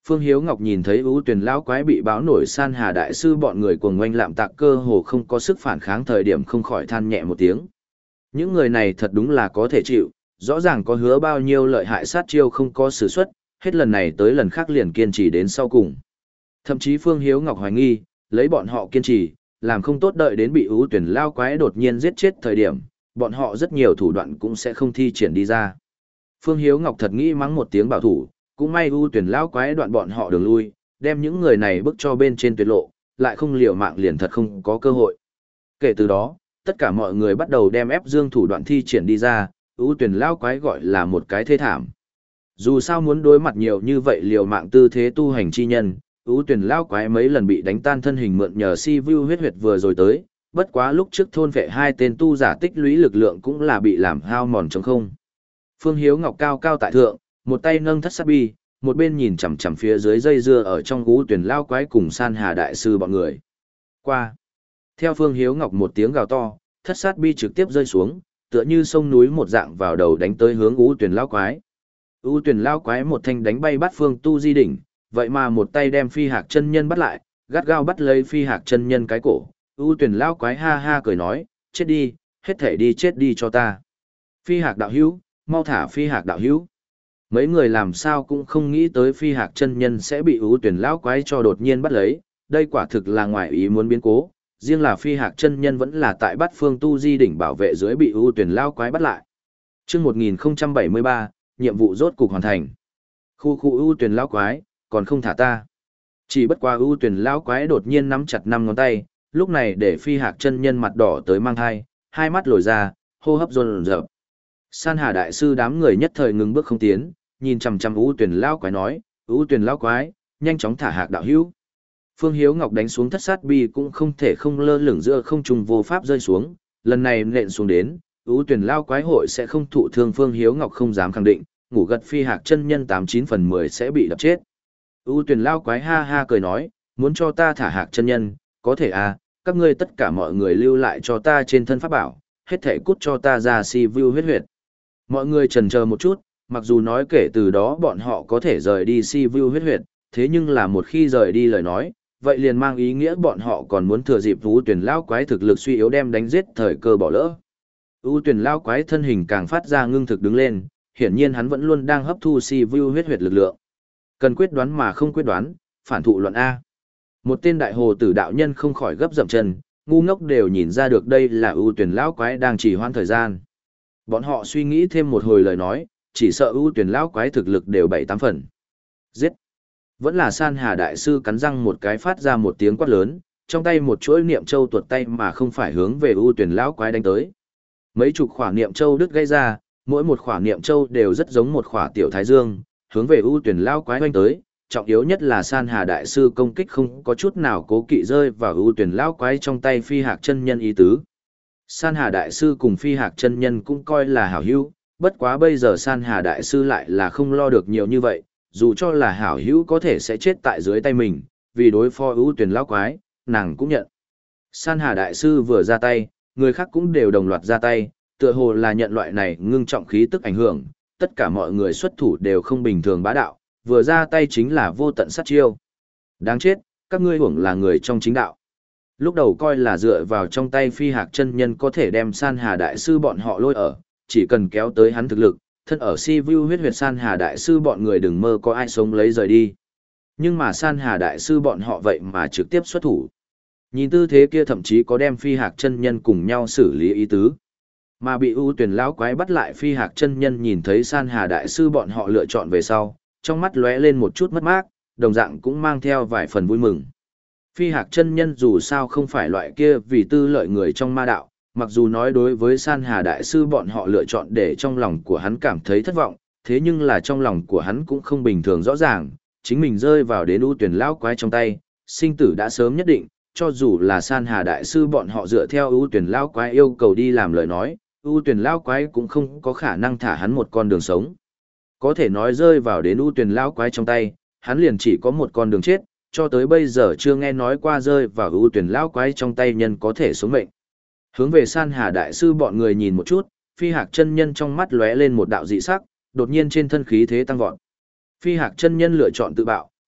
Phương Hiếu Ngọc nhìn thấy ưu tuyển lão quái bị báo nổi san hà đại sư bọn người cuồng ngoanh lạm tạc cơ hồ không có sức phản kháng thời điểm không khỏi than nhẹ một tiếng. Những người này thật đúng là có thể chịu, rõ ràng có hứa bao nhiêu lợi hại sát chiêu không có sử xuất, hết lần này tới lần khác liền kiên trì đến sau cùng. Thậm chí Phương Hiếu Ngọc hoài nghi, lấy bọn họ kiên trì, làm không tốt đợi đến bị ưu tuyển lao quái đột nhiên giết chết thời điểm, bọn họ rất nhiều thủ đoạn cũng sẽ không thi triển đi ra. Phương Hiếu Ngọc thật nghĩ mắng một tiếng bảo thủ, cũng may ưu tuyển lao quái đoạn bọn họ đường lui, đem những người này bước cho bên trên tuyệt lộ, lại không liều mạng liền thật không có cơ hội. Kể từ đó, tất cả mọi người bắt đầu đem ép dương thủ đoạn thi triển đi ra, ưu tuyển lao quái gọi là một cái thê thảm. Dù sao muốn đối mặt nhiều như vậy liều mạng tư thế tu hành chi nhân, ưu tuyển lao quái mấy lần bị đánh tan thân hình mượn nhờ si vu huyết huyệt vừa rồi tới, bất quá lúc trước thôn vệ hai tên tu giả tích lũy lực lượng cũng là bị làm hao mòn trống không. Phương Hiếu Ngọc cao cao tại thượng, một tay nâng thất sát bi, một bên nhìn chằm chằm phía dưới dây dưa ở trong ưu tuyển lao quái cùng san hà đại sư bọn người. Qua. Theo Phương Hiếu Ngọc một tiếng gào to, thất sát bi trực tiếp rơi xuống, tựa như sông núi một dạng vào đầu đánh tới hướng ưu tuyển lao quái. Ưu tuyển lao quái một thanh đánh bay bắt Phương Tu Di đỉnh, vậy mà một tay đem Phi Hạc chân nhân bắt lại, gắt gao bắt lấy Phi Hạc chân nhân cái cổ. Ưu tuyển lao quái ha ha cười nói, chết đi, hết thể đi chết đi cho ta. Phi Hạc đạo hữu, mau thả Phi Hạc đạo hữu. Mấy người làm sao cũng không nghĩ tới Phi Hạc chân nhân sẽ bị ưu tuyển lao quái cho đột nhiên bắt lấy, đây quả thực là ngoài ý muốn biến cố, riêng là Phi Hạc chân nhân vẫn là tại bắt Phương Tu Di đỉnh bảo vệ dưới bị ưu tuyển lao quái bắt lại. Chương một nghìn không trăm bảy mươi ba, nhiệm vụ rốt cục hoàn thành. Khu khu ưu tuyển lao quái, còn không thả ta. Chỉ bất qua ưu tuyển lao quái đột nhiên nắm chặt năm ngón tay, lúc này để Phi Hạc chân nhân mặt đỏ tới mang thai, hai mắt lồi ra, hô hấp dồn dập. San Hà đại sư đám người nhất thời ngừng bước không tiến, nhìn chằm chằm ưu tuyển lao quái nói, ưu tuyển lao quái, nhanh chóng thả Hạc đạo hữu. Phương Hiếu Ngọc đánh xuống thất sát bi cũng không thể không lơ lửng giữa không trung vô pháp rơi xuống, lần này nện xuống đến, ưu tuyển lao quái hội sẽ không thụ thương. Phương Hiếu Ngọc không dám khẳng định, ngủ gật Phi Hạc chân nhân tám chín phần mười sẽ bị đập chết. ưu tuyển lao quái ha ha cười nói, muốn cho ta thả Hạc chân nhân, có thể à, các ngươi tất cả mọi người lưu lại cho ta trên thân pháp bảo, hết thể cút cho ta ra si vu huyết huyệt. Mọi người chần chờ một chút, mặc dù nói kể từ đó bọn họ có thể rời đi si vu huyết huyệt, thế nhưng là một khi rời đi lời nói, vậy liền mang ý nghĩa bọn họ còn muốn thừa dịp ưu tuyển lao quái thực lực suy yếu đem đánh giết thời cơ bỏ lỡ. ưu tuyển lao quái thân hình càng phát ra ngưng thực đứng lên, hiển nhiên hắn vẫn luôn đang hấp thu si vu huyết huyệt lực lượng. Cần quyết đoán mà không quyết đoán, phản thụ luận A. Một tên đại hồ tử đạo nhân không khỏi gấp dậm chân, ngu ngốc đều nhìn ra được đây là ưu tuyển lão quái đang trì hoãn thời gian. Bọn họ suy nghĩ thêm một hồi lời nói, chỉ sợ ưu tuyển lão quái thực lực đều bảy tám phần. Giết! Vẫn là San Hà đại sư cắn răng một cái phát ra một tiếng quát lớn, trong tay một chuỗi niệm châu tuột tay mà không phải hướng về ưu tuyển lão quái đánh tới. Mấy chục khỏa niệm châu đứt gãy ra, mỗi một khỏa niệm châu đều rất giống một khỏa tiểu thái dương, hướng về ưu tuyển lão quái oanh tới. Trọng yếu nhất là San Hà đại sư công kích không có chút nào cố kỵ rơi vào ưu tuyển lão quái trong tay Phi Hạc chân nhân ý tứ. San Hà đại sư cùng Phi Hạc chân nhân cũng coi là hảo hữu, bất quá bây giờ San Hà đại sư lại là không lo được nhiều như vậy, dù cho là hảo hữu có thể sẽ chết tại dưới tay mình, vì đối phó ưu tuyển lão quái, nàng cũng nhận. San Hà đại sư vừa ra tay, người khác cũng đều đồng loạt ra tay, tựa hồ là nhận loại này ngưng trọng khí tức ảnh hưởng, tất cả mọi người xuất thủ đều không bình thường bá đạo, vừa ra tay chính là vô tận sát chiêu. Đáng chết, các ngươi hưởng là người trong chính đạo. Lúc đầu coi là dựa vào trong tay Phi Hạc chân nhân có thể đem San Hà đại sư bọn họ lôi ở, chỉ cần kéo tới hắn thực lực, thân ở si vu huyết huyệt San Hà đại sư bọn người đừng mơ có ai sống lấy rời đi. Nhưng mà San Hà đại sư bọn họ vậy mà trực tiếp xuất thủ. Nhìn tư thế kia thậm chí có đem Phi Hạc chân nhân cùng nhau xử lý ý tứ. Mà bị ưu tuyển lão quái bắt lại Phi Hạc chân nhân nhìn thấy San Hà đại sư bọn họ lựa chọn về sau, trong mắt lóe lên một chút mất mát, đồng dạng cũng mang theo vài phần vui mừng. Phi Hạc chân nhân dù sao không phải loại kia vì tư lợi người trong ma đạo, mặc dù nói đối với San Hà đại sư bọn họ lựa chọn để trong lòng của hắn cảm thấy thất vọng, thế nhưng là trong lòng của hắn cũng không bình thường rõ ràng, chính mình rơi vào đến ưu tuyển lão quái trong tay, sinh tử đã sớm nhất định, cho dù là San Hà đại sư bọn họ dựa theo ưu tuyển lão quái yêu cầu đi làm lời nói, ưu tuyển lão quái cũng không có khả năng thả hắn một con đường sống. Có thể nói rơi vào đến ưu tuyển lão quái trong tay, hắn liền chỉ có một con đường chết, cho tới bây giờ chưa nghe nói qua rơi vào ưu tuyển lão quái trong tay nhân có thể sống mệnh. Hướng về San Hà đại sư bọn người nhìn một chút, Phi Hạc chân nhân trong mắt lóe lên một đạo dị sắc, đột nhiên trên thân khí thế tăng vọt. Phi Hạc chân nhân lựa chọn tự bạo,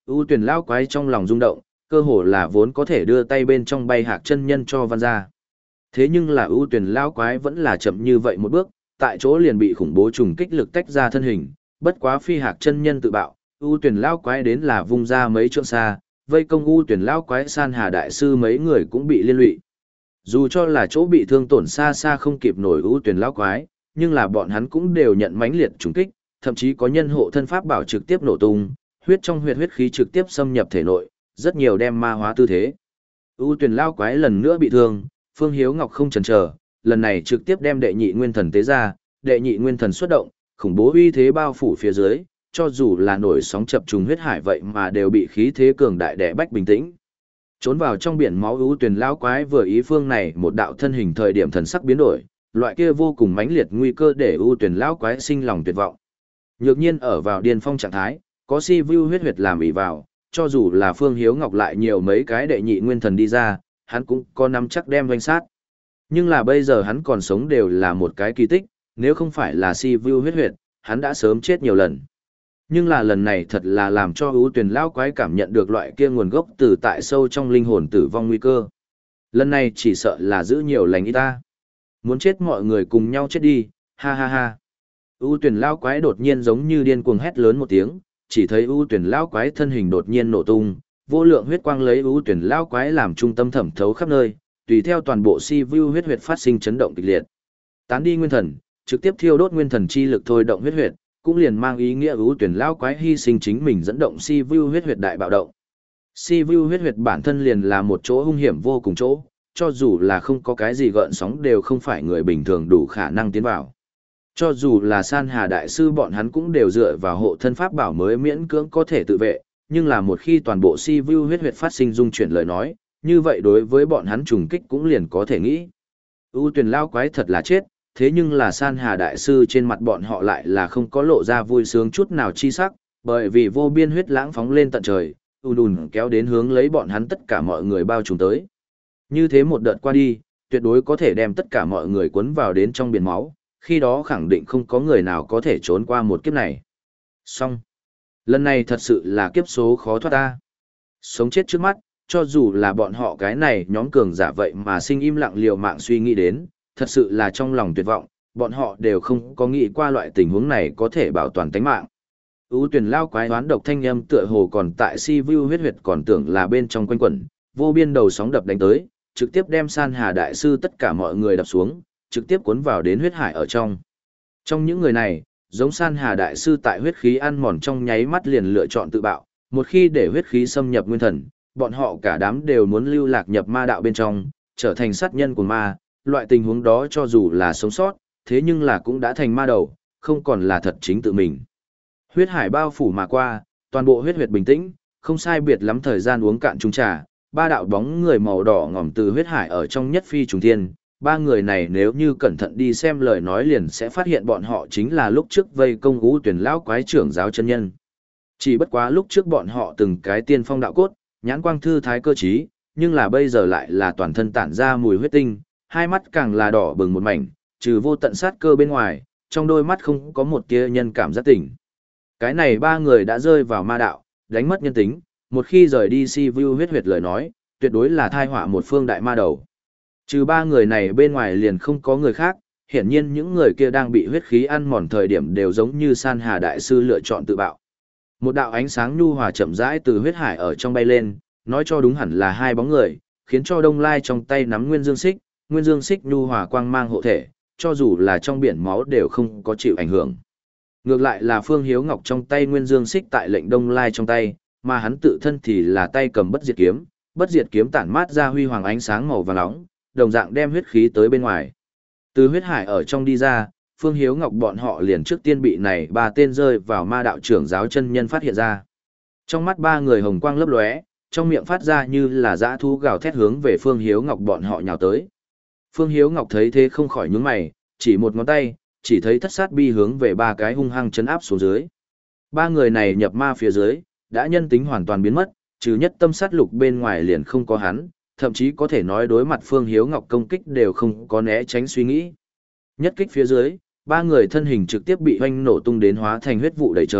ưu tuyển lao quái trong lòng rung động, cơ hồ là vốn có thể đưa tay bên trong bay hạc chân nhân cho văn ra. Thế nhưng là ưu tuyển lao quái vẫn là chậm như vậy một bước, tại chỗ liền bị khủng bố trùng kích lực tách ra thân hình, bất quá phi hạc chân nhân tự bạo, ưu tuyển lao quái đến là vung ra mấy trượng xa, vây công ưu tuyển lao quái san hà đại sư mấy người cũng bị liên lụy. Dù cho là chỗ bị thương tổn xa xa không kịp nổi ưu tuyển lao quái, nhưng là bọn hắn cũng đều nhận mãnh liệt trùng kích, thậm chí có nhân hộ thân pháp bảo trực tiếp nổ tung, huyết trong huyết huyết khí trực tiếp xâm nhập thể nội, rất nhiều đem ma hóa tư thế. ưu tuyển lao quái lần nữa bị thương, Phương Hiếu Ngọc không chần chờ, lần này trực tiếp đem đệ nhị nguyên thần tế ra, đệ nhị nguyên thần xuất động, khủng bố uy thế bao phủ phía dưới, cho dù là nổi sóng chập trùng huyết hải vậy mà đều bị khí thế cường đại đè bách bình tĩnh. Trốn vào trong biển máu ưu tuyển lao quái vừa ý phương này một đạo thân hình thời điểm thần sắc biến đổi, loại kia vô cùng mãnh liệt nguy cơ để ưu tuyển lao quái sinh lòng tuyệt vọng. Nhược nhiên ở vào điên phong trạng thái, có si vu huyết huyệt làm ỷ vào, cho dù là Phương Hiếu Ngọc lại nhiều mấy cái đệ nhị nguyên thần đi ra, hắn cũng có nắm chắc đem doanh sát. Nhưng là bây giờ hắn còn sống đều là một cái kỳ tích, nếu không phải là si vu huyết huyệt, hắn đã sớm chết nhiều lần. Nhưng là lần này thật là làm cho ưu tuyển lao quái cảm nhận được loại kia nguồn gốc từ tại sâu trong linh hồn tử vong nguy cơ. Lần này chỉ sợ là giữ nhiều lành ít ta. Muốn chết mọi người cùng nhau chết đi, ha ha ha. ưu tuyển lao quái đột nhiên giống như điên cuồng hét lớn một tiếng, chỉ thấy ưu tuyển lao quái thân hình đột nhiên nổ tung, vô lượng huyết quang lấy ưu tuyển lao quái làm trung tâm thẩm thấu khắp nơi, tùy theo toàn bộ si vu huyết huyệt phát sinh chấn động kịch liệt. Tán đi nguyên thần, trực tiếp thiêu đốt nguyên thần chi lực thôi động huyết huyệt, cũng liền mang ý nghĩa ưu tuyển lao quái hy sinh chính mình dẫn động si vu huyết huyệt đại bạo động. Si vu huyết huyệt bản thân liền là một chỗ hung hiểm vô cùng chỗ, cho dù là không có cái gì gợn sóng đều không phải người bình thường đủ khả năng tiến vào. Cho dù là San Hà đại sư bọn hắn cũng đều dựa vào hộ thân pháp bảo mới miễn cưỡng có thể tự vệ, nhưng là một khi toàn bộ si vu huyết huyệt phát sinh dung chuyển lời nói, như vậy đối với bọn hắn trùng kích cũng liền có thể nghĩ. ưu tuyển lao quái thật là chết, thế nhưng là San Hà đại sư trên mặt bọn họ lại là không có lộ ra vui sướng chút nào chi sắc, bởi vì vô biên huyết lãng phóng lên tận trời, ùn ùn kéo đến hướng lấy bọn hắn tất cả mọi người bao trùm tới. Như thế một đợt qua đi, tuyệt đối có thể đem tất cả mọi người cuốn vào đến trong biển máu, khi đó khẳng định không có người nào có thể trốn qua một kiếp này. Xong. Lần này thật sự là kiếp số khó thoát ta. Sống chết trước mắt, cho dù là bọn họ cái này nhóm cường giả vậy mà sinh im lặng liều mạng suy nghĩ đến, thật sự là trong lòng tuyệt vọng, bọn họ đều không có nghĩ qua loại tình huống này có thể bảo toàn tánh mạng. ưu tuyển lao quái đoán độc thanh âm tựa hồ còn tại si vu huyết huyệt còn tưởng là bên trong quanh quẩn, vô biên đầu sóng đập đánh tới, trực tiếp đem San Hà đại sư tất cả mọi người đập xuống, trực tiếp cuốn vào đến huyết hải ở trong. Trong những người này, giống San Hà đại sư tại huyết khí ăn mòn trong nháy mắt liền lựa chọn tự bạo, một khi để huyết khí xâm nhập nguyên thần, bọn họ cả đám đều muốn lưu lạc nhập ma đạo bên trong, trở thành sát nhân của ma, loại tình huống đó cho dù là sống sót, thế nhưng là cũng đã thành ma đầu, không còn là thật chính tự mình. Huyết hải bao phủ mà qua, toàn bộ huyết huyệt bình tĩnh, không sai biệt lắm thời gian uống cạn chung trà, ba đạo bóng người màu đỏ ngòm từ huyết hải ở trong nhất phi trùng thiên. Ba người này nếu như cẩn thận đi xem lời nói liền sẽ phát hiện bọn họ chính là lúc trước vây công ưu tuyển lão quái trưởng giáo chân nhân. Chỉ bất quá lúc trước bọn họ từng cái tiên phong đạo cốt, nhãn quang thư thái cơ trí, nhưng là bây giờ lại là toàn thân tản ra mùi huyết tinh, hai mắt càng là đỏ bừng một mảnh, trừ vô tận sát cơ bên ngoài, trong đôi mắt không có một tia nhân cảm giác tỉnh. Cái này ba người đã rơi vào ma đạo, đánh mất nhân tính, một khi rời đi si vu huyết huyệt lời nói, tuyệt đối là thai họa một phương đại ma đầu. Trừ ba người này bên ngoài liền không có người khác, hiển nhiên những người kia đang bị huyết khí ăn mòn thời điểm đều giống như San Hà đại sư lựa chọn tự bạo. Một đạo ánh sáng nhu hòa chậm rãi từ huyết hải ở trong bay lên, nói cho đúng hẳn là hai bóng người, khiến cho Đông Lai trong tay nắm nguyên dương xích, nguyên dương xích nhu hòa quang mang hộ thể, cho dù là trong biển máu đều không có chịu ảnh hưởng. Ngược lại là Phương Hiếu Ngọc trong tay nguyên dương xích tại lệnh Đông Lai trong tay, mà hắn tự thân thì là tay cầm bất diệt kiếm, bất diệt kiếm tản mát ra huy hoàng ánh sáng màu vàng nóng, đồng dạng đem huyết khí tới bên ngoài. Từ huyết hải ở trong đi ra, Phương Hiếu Ngọc bọn họ liền trước tiên bị này ba tên rơi vào ma đạo trưởng giáo chân nhân phát hiện ra. Trong mắt ba người hồng quang lấp lóe, trong miệng phát ra như là dã thú gào thét hướng về Phương Hiếu Ngọc bọn họ nhào tới. Phương Hiếu Ngọc thấy thế không khỏi nhướng mày, chỉ một ngón tay, chỉ thấy thất sát bi hướng về ba cái hung hăng chấn áp xuống dưới. Ba người này nhập ma phía dưới, đã nhân tính hoàn toàn biến mất, trừ nhất tâm sát lục bên ngoài liền không có hắn, thậm chí có thể nói đối mặt Phương Hiếu Ngọc công kích đều không có né tránh suy nghĩ. Nhất kích phía dưới, ba người thân hình trực tiếp bị hoanh nổ tung đến hóa thành huyết vụ đầy trời,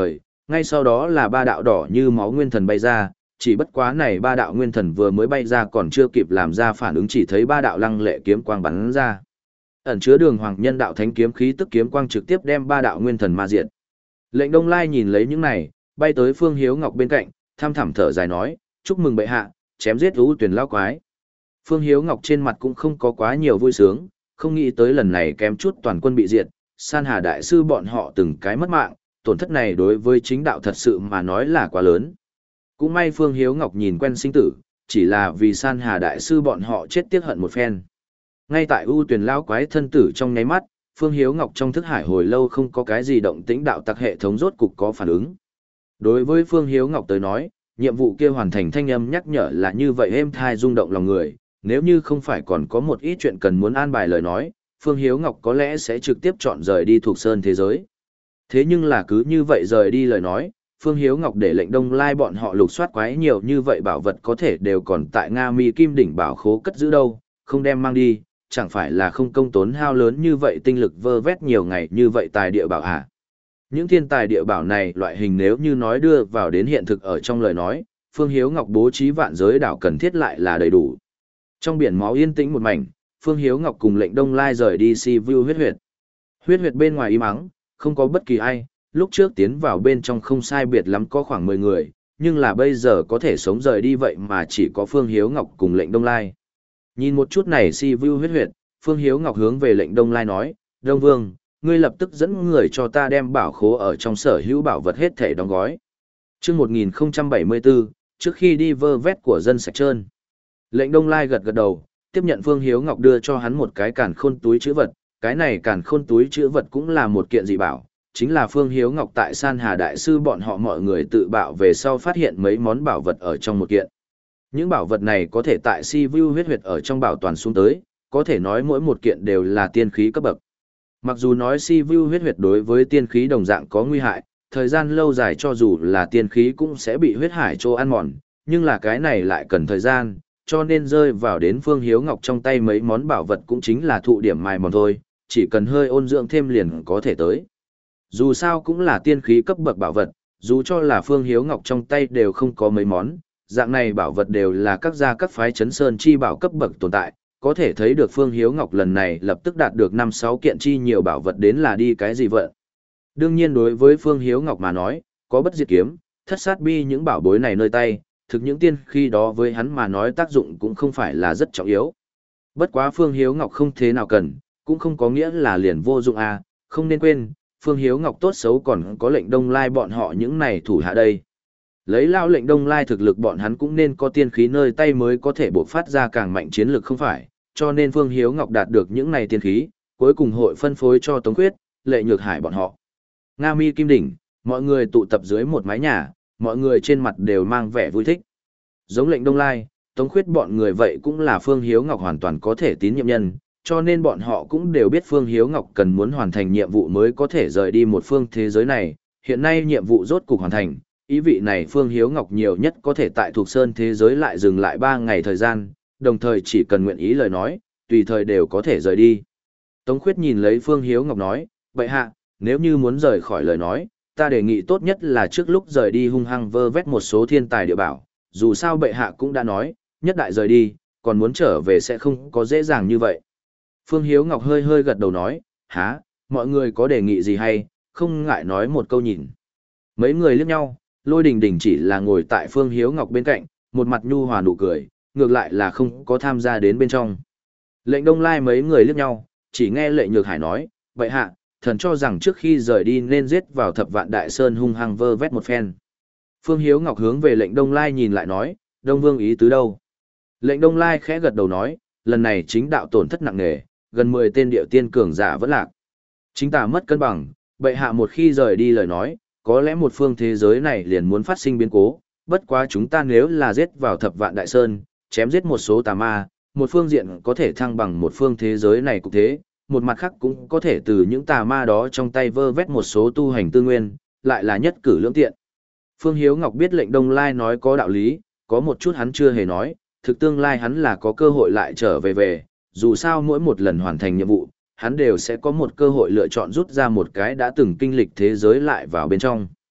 Ngay sau đó là ba đạo đỏ như máu nguyên thần bay ra, chỉ bất quá này ba đạo nguyên thần vừa mới bay ra còn chưa kịp làm ra phản ứng chỉ thấy ba đạo lăng lệ kiếm quang bắn ra. Ẩn chứa đường hoàng nhân đạo thánh kiếm khí tức kiếm quang trực tiếp đem ba đạo nguyên thần ma diệt. Lệnh Đông Lai nhìn lấy những này, bay tới Phương Hiếu Ngọc bên cạnh, tham thẳm thở dài nói, chúc mừng bệ hạ, chém giết u tuyển lao quái. Phương Hiếu Ngọc trên mặt cũng không có quá nhiều vui sướng, không nghĩ tới lần này kém chút toàn quân bị diệt, San Hà Đại Sư bọn họ từng cái mất mạng, tổn thất này đối với chính đạo thật sự mà nói là quá lớn. Cũng may Phương Hiếu Ngọc nhìn quen sinh tử, chỉ là vì San Hà Đại Sư bọn họ chết tiếc hận một phen. Ngay tại ưu tuyển lao quái thân tử trong nháy mắt, Phương Hiếu Ngọc trong thức hải hồi lâu không có cái gì động tĩnh đạo tặc hệ thống rốt cục có phản ứng. Đối với Phương Hiếu Ngọc tới nói, nhiệm vụ kia hoàn thành thanh âm nhắc nhở là như vậy êm thai rung động lòng người, nếu như không phải còn có một ít chuyện cần muốn an bài lời nói, Phương Hiếu Ngọc có lẽ sẽ trực tiếp chọn rời đi thuộc sơn thế giới. Thế nhưng là cứ như vậy rời đi lời nói, Phương Hiếu Ngọc để lệnh Đông Lai bọn họ lục soát quái nhiều như vậy bảo vật có thể đều còn tại Nga Mi Kim Đỉnh bảo khố cất giữ đâu, không đem mang đi, chẳng phải là không công tốn hao lớn như vậy tinh lực vơ vét nhiều ngày như vậy tài địa bảo hả? Những thiên tài địa bảo này loại hình nếu như nói đưa vào đến hiện thực ở trong lời nói, Phương Hiếu Ngọc bố trí vạn giới đảo cần thiết lại là đầy đủ. Trong biển máu yên tĩnh một mảnh, Phương Hiếu Ngọc cùng lệnh Đông Lai rời đi si vu huyết huyệt. Huyết huyệt bên ngoài im ắng, không có bất kỳ ai, lúc trước tiến vào bên trong không sai biệt lắm có khoảng mười người, nhưng là bây giờ có thể sống rời đi vậy mà chỉ có Phương Hiếu Ngọc cùng lệnh Đông Lai. Nhìn một chút này si vu huyết huyệt, Phương Hiếu Ngọc hướng về lệnh Đông Lai nói, Đông Vương, ngươi lập tức dẫn người cho ta đem bảo khố ở trong sở hữu bảo vật hết thể đóng gói. Trước một nghìn không trăm bảy mươi tư, trước khi đi vơ vét của dân sạch trơn. Lệnh Đông Lai gật gật đầu, tiếp nhận Phương Hiếu Ngọc đưa cho hắn một cái càn khôn túi chữ vật, cái này càn khôn túi chữ vật cũng là một kiện dị bảo, chính là Phương Hiếu Ngọc tại San Hà Đại Sư bọn họ mọi người tự bạo về sau phát hiện mấy món bảo vật ở trong một kiện. Những bảo vật này có thể tại si vu huyết huyệt ở trong bảo toàn xuống tới, có thể nói mỗi một kiện đều là tiên khí cấp bậc. Mặc dù nói si vu huyết huyệt đối với tiên khí đồng dạng có nguy hại, thời gian lâu dài cho dù là tiên khí cũng sẽ bị huyết hải trô ăn mòn, nhưng là cái này lại cần thời gian, cho nên rơi vào đến Phương Hiếu Ngọc trong tay mấy món bảo vật cũng chính là thụ điểm mài mòn thôi, chỉ cần hơi ôn dưỡng thêm liền có thể tới. Dù sao cũng là tiên khí cấp bậc bảo vật, dù cho là Phương Hiếu Ngọc trong tay đều không có mấy món, dạng này bảo vật đều là các gia các phái chấn sơn chi bảo cấp bậc tồn tại, có thể thấy được Phương Hiếu Ngọc lần này lập tức đạt được năm sáu kiện chi nhiều bảo vật đến là đi cái gì vậy. Đương nhiên đối với Phương Hiếu Ngọc mà nói, có bất diệt kiếm, thất sát bi những bảo bối này nơi tay, thực những tiên khi đó với hắn mà nói tác dụng cũng không phải là rất trọng yếu. Bất quá Phương Hiếu Ngọc không thế nào cần, cũng không có nghĩa là liền vô dụng à, không nên quên, Phương Hiếu Ngọc tốt xấu còn có lệnh Đông Lai bọn họ những này thủ hạ đây. Lấy lao lệnh Đông Lai thực lực bọn hắn cũng nên có tiên khí nơi tay mới có thể bộc phát ra càng mạnh chiến lực không phải, cho nên Phương Hiếu Ngọc đạt được những này tiên khí, cuối cùng hội phân phối cho Tống Khuyết, Lệ Nhược Hải bọn họ. Nga Mi Kim Đỉnh, mọi người tụ tập dưới một mái nhà, mọi người trên mặt đều mang vẻ vui thích. Giống lệnh Đông Lai, Tống Khuyết bọn người vậy cũng là Phương Hiếu Ngọc hoàn toàn có thể tín nhiệm nhân, cho nên bọn họ cũng đều biết Phương Hiếu Ngọc cần muốn hoàn thành nhiệm vụ mới có thể rời đi một phương thế giới này, hiện nay nhiệm vụ rốt cục hoàn thành, ý vị này Phương Hiếu Ngọc nhiều nhất có thể tại Thuộc Sơn thế giới lại dừng lại ba ngày thời gian, đồng thời chỉ cần nguyện ý lời nói, tùy thời đều có thể rời đi. Tống Khuyết nhìn lấy Phương Hiếu Ngọc nói, vậy hạ, nếu như muốn rời khỏi lời nói, ta đề nghị tốt nhất là trước lúc rời đi hung hăng vơ vét một số thiên tài địa bảo, dù sao bệ hạ cũng đã nói, nhất đại rời đi, còn muốn trở về sẽ không có dễ dàng như vậy. Phương Hiếu Ngọc hơi hơi gật đầu nói, há, mọi người có đề nghị gì hay, không ngại nói một câu nhìn. Mấy người liếc nhau, Lôi Đình Đình chỉ là ngồi tại Phương Hiếu Ngọc bên cạnh, một mặt nhu hòa nụ cười, ngược lại là không có tham gia đến bên trong. Lệnh Đông Lai mấy người liếc nhau, chỉ nghe Lệ Nhược Hải nói, bệ hạ, thần cho rằng trước khi rời đi nên giết vào Thập Vạn Đại Sơn hung hăng vơ vét một phen. Phương Hiếu Ngọc hướng về lệnh Đông Lai nhìn lại nói, Đông Vương ý tứ đâu? Lệnh Đông Lai khẽ gật đầu nói, lần này chính đạo tổn thất nặng nề, gần mười tên điệu tiên cường giả vẫn lạc. Chính tà mất cân bằng, bệ hạ một khi rời đi lời nói, có lẽ một phương thế giới này liền muốn phát sinh biến cố, bất quá chúng ta nếu là giết vào Thập Vạn Đại Sơn, chém giết một số tà ma, một phương diện có thể thăng bằng một phương thế giới này cũng thế, một mặt khác cũng có thể từ những tà ma đó trong tay vơ vét một số tu hành tư nguyên, lại là nhất cử lưỡng tiện. Phương Hiếu Ngọc biết lệnh Đông Lai nói có đạo lý, có một chút hắn chưa hề nói, thực tương lai hắn là có cơ hội lại trở về về, dù sao mỗi một lần hoàn thành nhiệm vụ, hắn đều sẽ có một cơ hội lựa chọn rút ra một cái đã từng kinh lịch thế giới lại vào bên trong.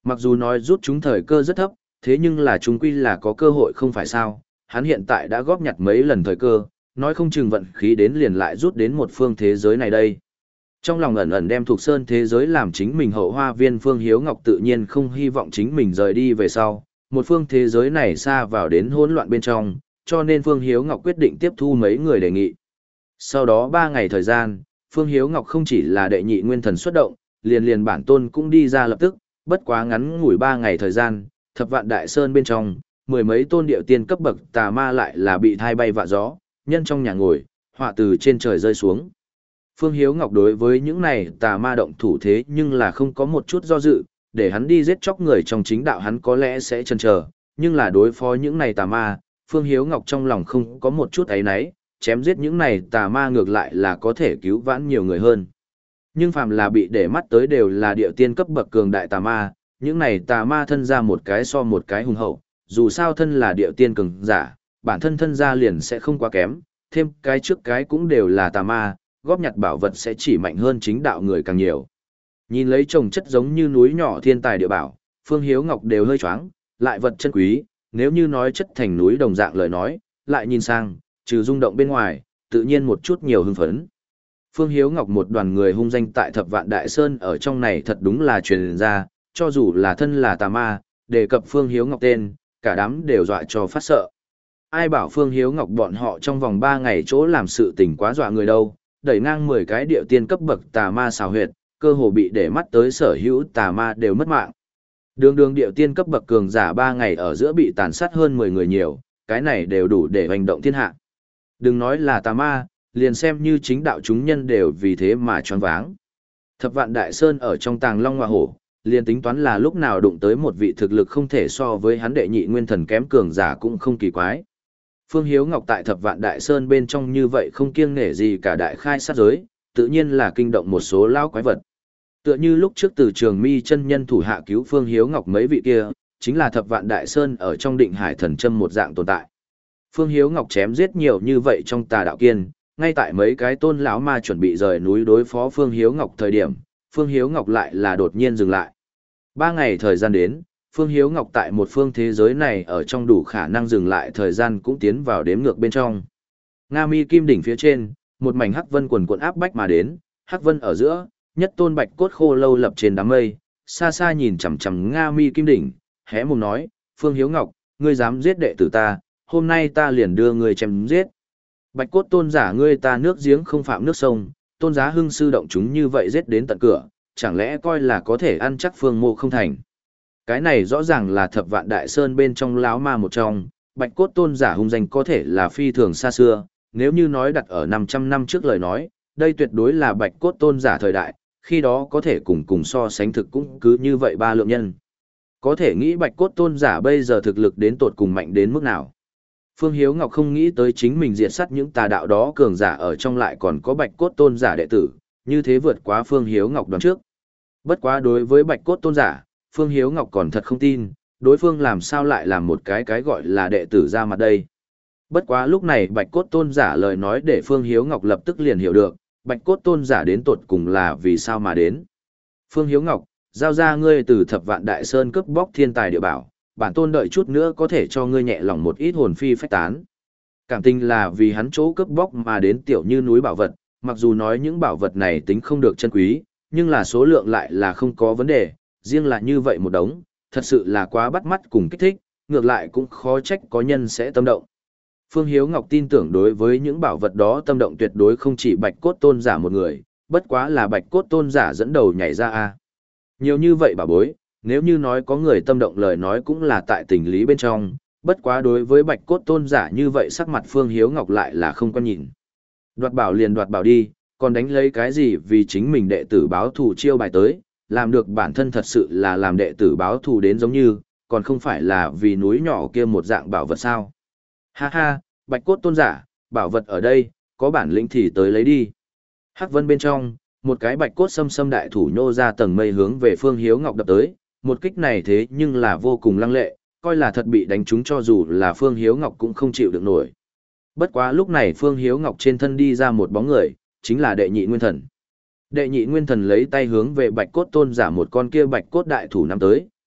Mặc dù nói rút chúng thời cơ rất thấp, thế nhưng là chúng quy là có cơ hội không phải sao, hắn hiện tại đã góp nhặt mấy lần thời cơ, nói không chừng vận khí đến liền lại rút đến một phương thế giới này đây. Trong lòng ẩn ẩn đem thuộc sơn thế giới làm chính mình hậu hoa viên Phương Hiếu Ngọc tự nhiên không hy vọng chính mình rời đi về sau, một phương thế giới này xa vào đến hỗn loạn bên trong, cho nên Phương Hiếu Ngọc quyết định tiếp thu mấy người đề nghị. Sau đó ba ngày thời gian, Phương Hiếu Ngọc không chỉ là đệ nhị nguyên thần xuất động, liền liền bản tôn cũng đi ra lập tức, bất quá ngắn ngủi ba ngày thời gian, thập vạn đại sơn bên trong, mười mấy tôn điệu tiên cấp bậc tà ma lại là bị thai bay vạ gió, nhân trong nhà ngồi, họa từ trên trời rơi xuống. Phương Hiếu Ngọc đối với những này tà ma động thủ thế nhưng là không có một chút do dự, để hắn đi giết chóc người trong chính đạo hắn có lẽ sẽ chần chờ, nhưng là đối phó những này tà ma, Phương Hiếu Ngọc trong lòng không có một chút ấy nấy, chém giết những này tà ma ngược lại là có thể cứu vãn nhiều người hơn. Nhưng phàm là bị để mắt tới đều là địa tiên cấp bậc cường đại tà ma, những này tà ma thân ra một cái so một cái hùng hậu, dù sao thân là địa tiên cường giả, bản thân thân ra liền sẽ không quá kém, thêm cái trước cái cũng đều là tà ma, góp nhặt bảo vật sẽ chỉ mạnh hơn chính đạo người càng nhiều. Nhìn lấy chồng chất giống như núi nhỏ thiên tài địa bảo, Phương Hiếu Ngọc đều hơi choáng, lại vật chân quý, nếu như nói chất thành núi đồng dạng lời nói, lại nhìn sang, trừ rung động bên ngoài, tự nhiên một chút nhiều hưng phấn. Phương Hiếu Ngọc một đoàn người hung danh tại Thập Vạn Đại Sơn ở trong này thật đúng là truyền ra, cho dù là thân là tà ma, đề cập Phương Hiếu Ngọc tên, cả đám đều dọa cho phát sợ. Ai bảo Phương Hiếu Ngọc bọn họ trong vòng ba ngày chỗ làm sự tình quá dọa người đâu, đẩy ngang mười cái địa tiên cấp bậc tà ma xào huyệt, cơ hồ bị để mắt tới sở hữu tà ma đều mất mạng. Đường đường địa tiên cấp bậc cường giả ba ngày ở giữa bị tàn sát hơn mười người nhiều, cái này đều đủ để hoành động thiên hạ. Đừng nói là tà ma, liền xem như chính đạo chúng nhân đều vì thế mà choáng váng. Thập Vạn Đại Sơn ở trong Tàng Long Hoa Hổ, liền tính toán là lúc nào đụng tới một vị thực lực không thể so với hắn đệ nhị nguyên thần kém cường giả cũng không kỳ quái. Phương Hiếu Ngọc tại Thập Vạn Đại Sơn bên trong như vậy không kiêng nể gì cả đại khai sát giới, tự nhiên là kinh động một số lão quái vật. Tựa như lúc trước từ Trường Mi chân nhân thủ hạ cứu Phương Hiếu Ngọc mấy vị kia, chính là Thập Vạn Đại Sơn ở trong Định Hải Thần Châm một dạng tồn tại. Phương Hiếu Ngọc chém giết nhiều như vậy trong tà đạo kiên, ngay tại mấy cái tôn lão ma chuẩn bị rời núi đối phó Phương Hiếu Ngọc thời điểm, Phương Hiếu Ngọc lại là đột nhiên dừng lại. Ba ngày thời gian đến, Phương Hiếu Ngọc tại một phương thế giới này ở trong đủ khả năng dừng lại thời gian cũng tiến vào đếm ngược bên trong. Nga Mi Kim đỉnh phía trên, một mảnh hắc vân quần cuộn áp bách mà đến, hắc vân ở giữa, nhất tôn bạch cốt khô lâu lập trên đám mây, xa xa nhìn chằm chằm Nga Mi Kim đỉnh, hé mồm nói, Phương Hiếu Ngọc, ngươi dám giết đệ tử ta, hôm nay ta liền đưa ngươi chém giết. Bạch cốt tôn giả ngươi ta nước giếng không phạm nước sông, tôn giá hưng sư động chúng như vậy giết đến tận cửa, chẳng lẽ coi là có thể ăn chắc Phương Mộ không thành. Cái này rõ ràng là Thập Vạn Đại Sơn bên trong lão ma một trong, bạch cốt tôn giả hung danh có thể là phi thường xa xưa, nếu như nói đặt ở năm trăm năm trước lời nói, đây tuyệt đối là bạch cốt tôn giả thời đại, khi đó có thể cùng cùng so sánh thực cũng cứ như vậy ba lượng nhân. Có thể nghĩ bạch cốt tôn giả bây giờ thực lực đến tột cùng mạnh đến mức nào. Phương Hiếu Ngọc không nghĩ tới chính mình diệt sát những tà đạo đó cường giả ở trong lại còn có bạch cốt tôn giả đệ tử, như thế vượt quá Phương Hiếu Ngọc đoán trước. Bất quá đối với bạch cốt tôn giả, Phương Hiếu Ngọc còn thật không tin, đối phương làm sao lại làm một cái cái gọi là đệ tử ra mặt đây. Bất quá lúc này bạch cốt tôn giả lời nói để Phương Hiếu Ngọc lập tức liền hiểu được, bạch cốt tôn giả đến tột cùng là vì sao mà đến. Phương Hiếu Ngọc, giao ra ngươi từ Thập Vạn Đại Sơn cướp bóc thiên tài địa bảo, bản tôn đợi chút nữa có thể cho ngươi nhẹ lòng một ít hồn phi phách tán. Cảm tình là vì hắn chỗ cướp bóc mà đến tiểu như núi bảo vật, mặc dù nói những bảo vật này tính không được chân quý, nhưng là số lượng lại là không có vấn đề, riêng là như vậy một đống, thật sự là quá bắt mắt cùng kích thích, ngược lại cũng khó trách có nhân sẽ tâm động. Phương Hiếu Ngọc tin tưởng đối với những bảo vật đó tâm động tuyệt đối không chỉ bạch cốt tôn giả một người, bất quá là bạch cốt tôn giả dẫn đầu nhảy ra a. Nhiều như vậy bảo bối, nếu như nói có người tâm động lời nói cũng là tại tình lý bên trong, bất quá đối với bạch cốt tôn giả như vậy sắc mặt Phương Hiếu Ngọc lại là không có nhìn. Đoạt bảo liền đoạt bảo đi, còn đánh lấy cái gì vì chính mình đệ tử báo thù chiêu bài tới, làm được bản thân thật sự là làm đệ tử báo thù đến giống như, còn không phải là vì núi nhỏ kia một dạng bảo vật sao. Ha ha, bạch cốt tôn giả, bảo vật ở đây, có bản lĩnh thì tới lấy đi. Hắc vân bên trong, một cái bạch cốt xâm xâm đại thủ nhô ra tầng mây hướng về Phương Hiếu Ngọc đập tới, một kích này thế nhưng là vô cùng lăng lệ, coi là thật bị đánh trúng cho dù là Phương Hiếu Ngọc cũng không chịu được nổi. Bất quá lúc này Phương Hiếu Ngọc trên thân đi ra một bóng người, chính là đệ nhị nguyên thần. Đệ nhị nguyên thần lấy tay hướng về bạch cốt tôn giả một con kia bạch cốt đại thủ nắm tới,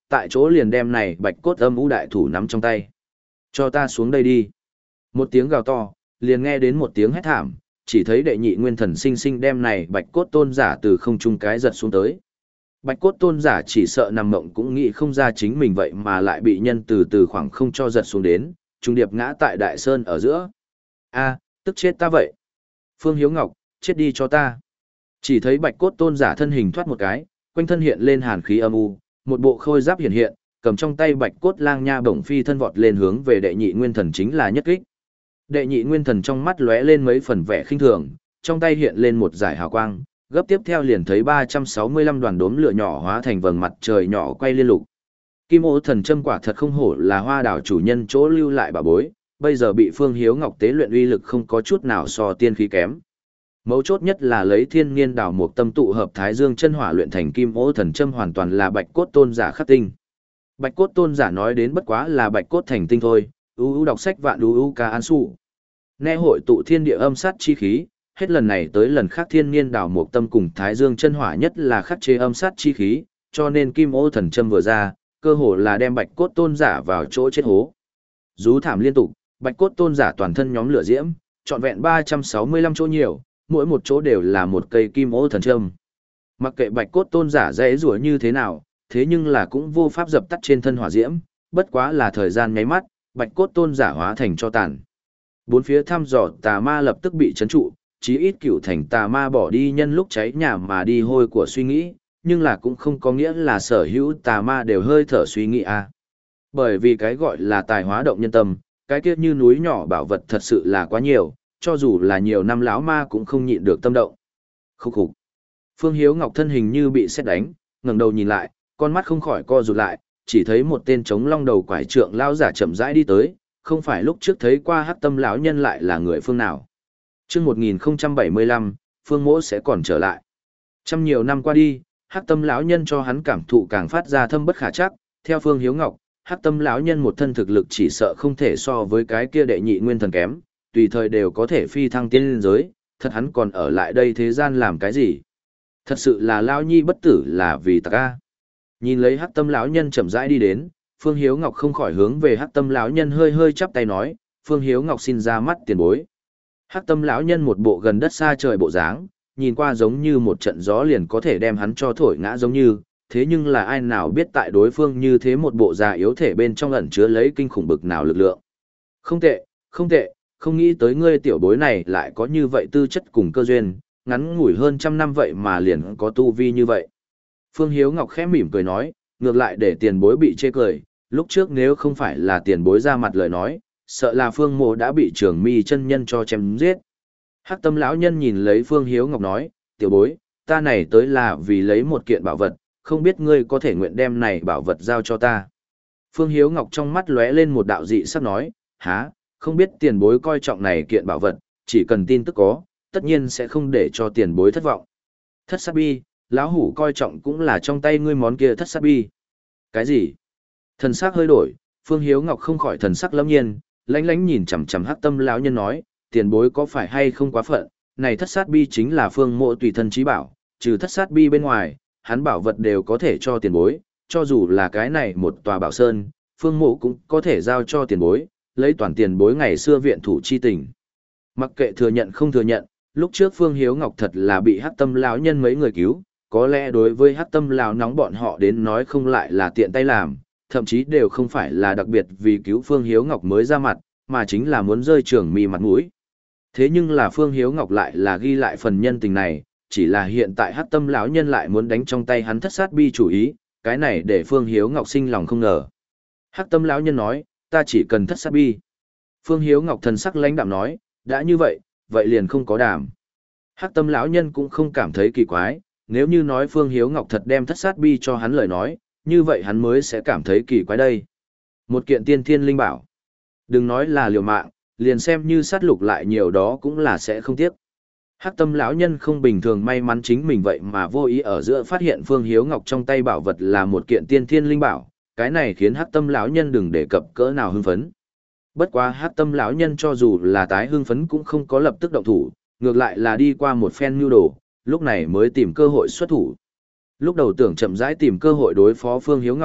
tại chỗ liền đem này bạch cốt âm u đại thủ nắm trong tay. Cho ta xuống đây đi. Một tiếng gào to, liền nghe đến một tiếng hét thảm, chỉ thấy đệ nhị nguyên thần sinh sinh đem này bạch cốt tôn giả từ không trung cái giật xuống tới. Bạch cốt tôn giả chỉ sợ nằm mộng cũng nghĩ không ra chính mình vậy mà lại bị nhân từ từ khoảng không cho giật xuống đến, trung điệp ngã tại đại sơn ở giữa. A, tức chết ta vậy. Phương Hiếu Ngọc, chết đi cho ta. Chỉ thấy bạch cốt tôn giả thân hình thoát một cái, quanh thân hiện lên hàn khí âm u, một bộ khôi giáp hiện hiện, cầm trong tay bạch cốt lang nha bổng phi thân vọt lên hướng về đệ nhị nguyên thần chính là nhất kích. Đệ nhị nguyên thần trong mắt lóe lên mấy phần vẻ khinh thường, trong tay hiện lên một giải hào quang, gấp tiếp theo liền thấy ba trăm sáu mươi lăm đoàn đốm lửa nhỏ hóa thành vầng mặt trời nhỏ quay liên lục. Kim ô thần châm quả thật không hổ là hoa đảo chủ nhân chỗ lưu lại bà bối, bây giờ bị Phương Hiếu Ngọc tế luyện uy lực không có chút nào so tiên khí kém. Mấu chốt nhất là lấy thiên niên đảo một tâm tụ hợp thái dương chân hỏa luyện thành kim ô thần châm hoàn toàn là bạch cốt tôn giả khắc tinh. Bạch cốt tôn giả nói đến bất quá là bạch cốt thành tinh thôi, u u đọc sách vạn u u ca an su. Nghe hội tụ thiên địa âm sát chi khí, hết lần này tới lần khác thiên niên đảo một tâm cùng thái dương chân hỏa nhất là khắc chế âm sát chi khí, cho nên kim ô thần châm vừa ra, cơ hồ là đem bạch cốt tôn giả vào chỗ chết hố. Rú thảm liên tục, bạch cốt tôn giả toàn thân nhóm lửa diễm, trọn vẹn ba trăm sáu mươi lăm chỗ nhiều, mỗi một chỗ đều là một cây kim ô thần châm. Mặc kệ bạch cốt tôn giả dễ rủa như thế nào, thế nhưng là cũng vô pháp dập tắt trên thân hỏa diễm, bất quá là thời gian nháy mắt, bạch cốt tôn giả hóa thành cho tàn. Bốn phía thăm dò tà ma lập tức bị chấn trụ, chí ít cửu thành tà ma bỏ đi nhân lúc cháy nhà mà đi hôi của suy nghĩ, nhưng là cũng không có nghĩa là sở hữu tà ma đều hơi thở suy nghĩ a. Bởi vì cái gọi là tài hóa động nhân tâm, cái kia như núi nhỏ bảo vật thật sự là quá nhiều, cho dù là nhiều năm lão ma cũng không nhịn được tâm động. Khúc khục. Phương Hiếu Ngọc thân hình như bị sét đánh, ngẩng đầu nhìn lại, con mắt không khỏi co rụt lại, chỉ thấy một tên trống long đầu quải trượng lao giả chậm rãi đi tới, không phải lúc trước thấy qua Hắc Tâm lão nhân lại là người phương nào. Chương một nghìn không trăm bảy mươi lăm, Phương Mỗ sẽ còn trở lại. Trăm nhiều năm qua đi, Hắc Tâm lão nhân cho hắn cảm thụ càng phát ra thâm bất khả trắc, theo Phương Hiếu Ngọc, Hắc Tâm lão nhân một thân thực lực chỉ sợ không thể so với cái kia đệ nhị nguyên thần kém, tùy thời đều có thể phi thăng tiên liên giới, thật hắn còn ở lại đây thế gian làm cái gì? Thật sự là lão nhi bất tử là vì ta ca. Nhìn lấy Hắc Tâm lão nhân chậm rãi đi đến, Phương Hiếu Ngọc không khỏi hướng về Hắc Tâm lão nhân hơi hơi chắp tay nói, "Phương Hiếu Ngọc xin ra mắt tiền bối." Hắc Tâm lão nhân một bộ gần đất xa trời bộ dáng, nhìn qua giống như một trận gió liền có thể đem hắn cho thổi ngã giống như, thế nhưng là ai nào biết tại đối phương như thế một bộ già yếu thể bên trong ẩn chứa lấy kinh khủng bực nào lực lượng. Không tệ, không tệ, không nghĩ tới ngươi tiểu bối này lại có như vậy tư chất cùng cơ duyên, ngắn ngủi hơn trăm năm vậy mà liền có tu vi như vậy. Phương Hiếu Ngọc khẽ mỉm cười nói, ngược lại để tiền bối bị chê cười, lúc trước nếu không phải là tiền bối ra mặt lời nói, sợ là Phương Mộ đã bị Trường Mi chân nhân cho chém giết. Hắc Tâm lão nhân nhìn lấy Phương Hiếu Ngọc nói, tiểu bối, ta này tới là vì lấy một kiện bảo vật, không biết ngươi có thể nguyện đem này bảo vật giao cho ta. Phương Hiếu Ngọc trong mắt lóe lên một đạo dị sắc nói, há, không biết tiền bối coi trọng này kiện bảo vật, chỉ cần tin tức có, tất nhiên sẽ không để cho tiền bối thất vọng. Thất sát bi, lão hủ coi trọng cũng là trong tay ngươi món kia thất sát bi. Cái gì? Thần sắc hơi đổi, Phương Hiếu Ngọc không khỏi thần sắc lâm nhiên, lánh lánh nhìn chằm chằm Hắc Tâm lão nhân nói, tiền bối có phải hay không quá phận, này thất sát bi chính là Phương Mộ tùy thân trí bảo, trừ thất sát bi bên ngoài, hắn bảo vật đều có thể cho tiền bối, cho dù là cái này một tòa bảo sơn, Phương Mộ cũng có thể giao cho tiền bối, lấy toàn tiền bối ngày xưa viện thủ chi tình. Mặc kệ thừa nhận không thừa nhận, lúc trước Phương Hiếu Ngọc thật là bị Hắc Tâm lão nhân mấy người cứu, có lẽ đối với Hắc Tâm lão nóng bọn họ đến nói không lại là tiện tay làm, thậm chí đều không phải là đặc biệt vì cứu Phương Hiếu Ngọc mới ra mặt, mà chính là muốn rơi Trường Mi mặt mũi. Thế nhưng là Phương Hiếu Ngọc lại là ghi lại phần nhân tình này, chỉ là hiện tại Hắc Tâm lão nhân lại muốn đánh trong tay hắn thất sát bi chủ ý, cái này để Phương Hiếu Ngọc sinh lòng không ngờ. Hắc Tâm lão nhân nói, ta chỉ cần thất sát bi. Phương Hiếu Ngọc thần sắc lãnh đạm nói, đã như vậy, vậy liền không có đàm. Hắc Tâm lão nhân cũng không cảm thấy kỳ quái, nếu như nói Phương Hiếu Ngọc thật đem thất sát bi cho hắn lời nói, như vậy hắn mới sẽ cảm thấy kỳ quái đây. Một kiện tiên thiên linh bảo. Đừng nói là liều mạng, liền xem như sát lục lại nhiều đó cũng là sẽ không tiếc. Hắc Tâm lão nhân không bình thường may mắn chính mình vậy mà vô ý ở giữa phát hiện Phương Hiếu Ngọc trong tay bảo vật là một kiện tiên thiên linh bảo, cái này khiến Hắc Tâm lão nhân đừng đề cập cỡ nào hưng phấn. Bất quá Hắc Tâm lão nhân cho dù là tái hưng phấn cũng không có lập tức động thủ, ngược lại là đi qua một phen nhu đồ, lúc này mới tìm cơ hội xuất thủ. Lúc đầu tưởng chậm rãi tìm cơ hội đối phó Phương Hiếu Ngọc,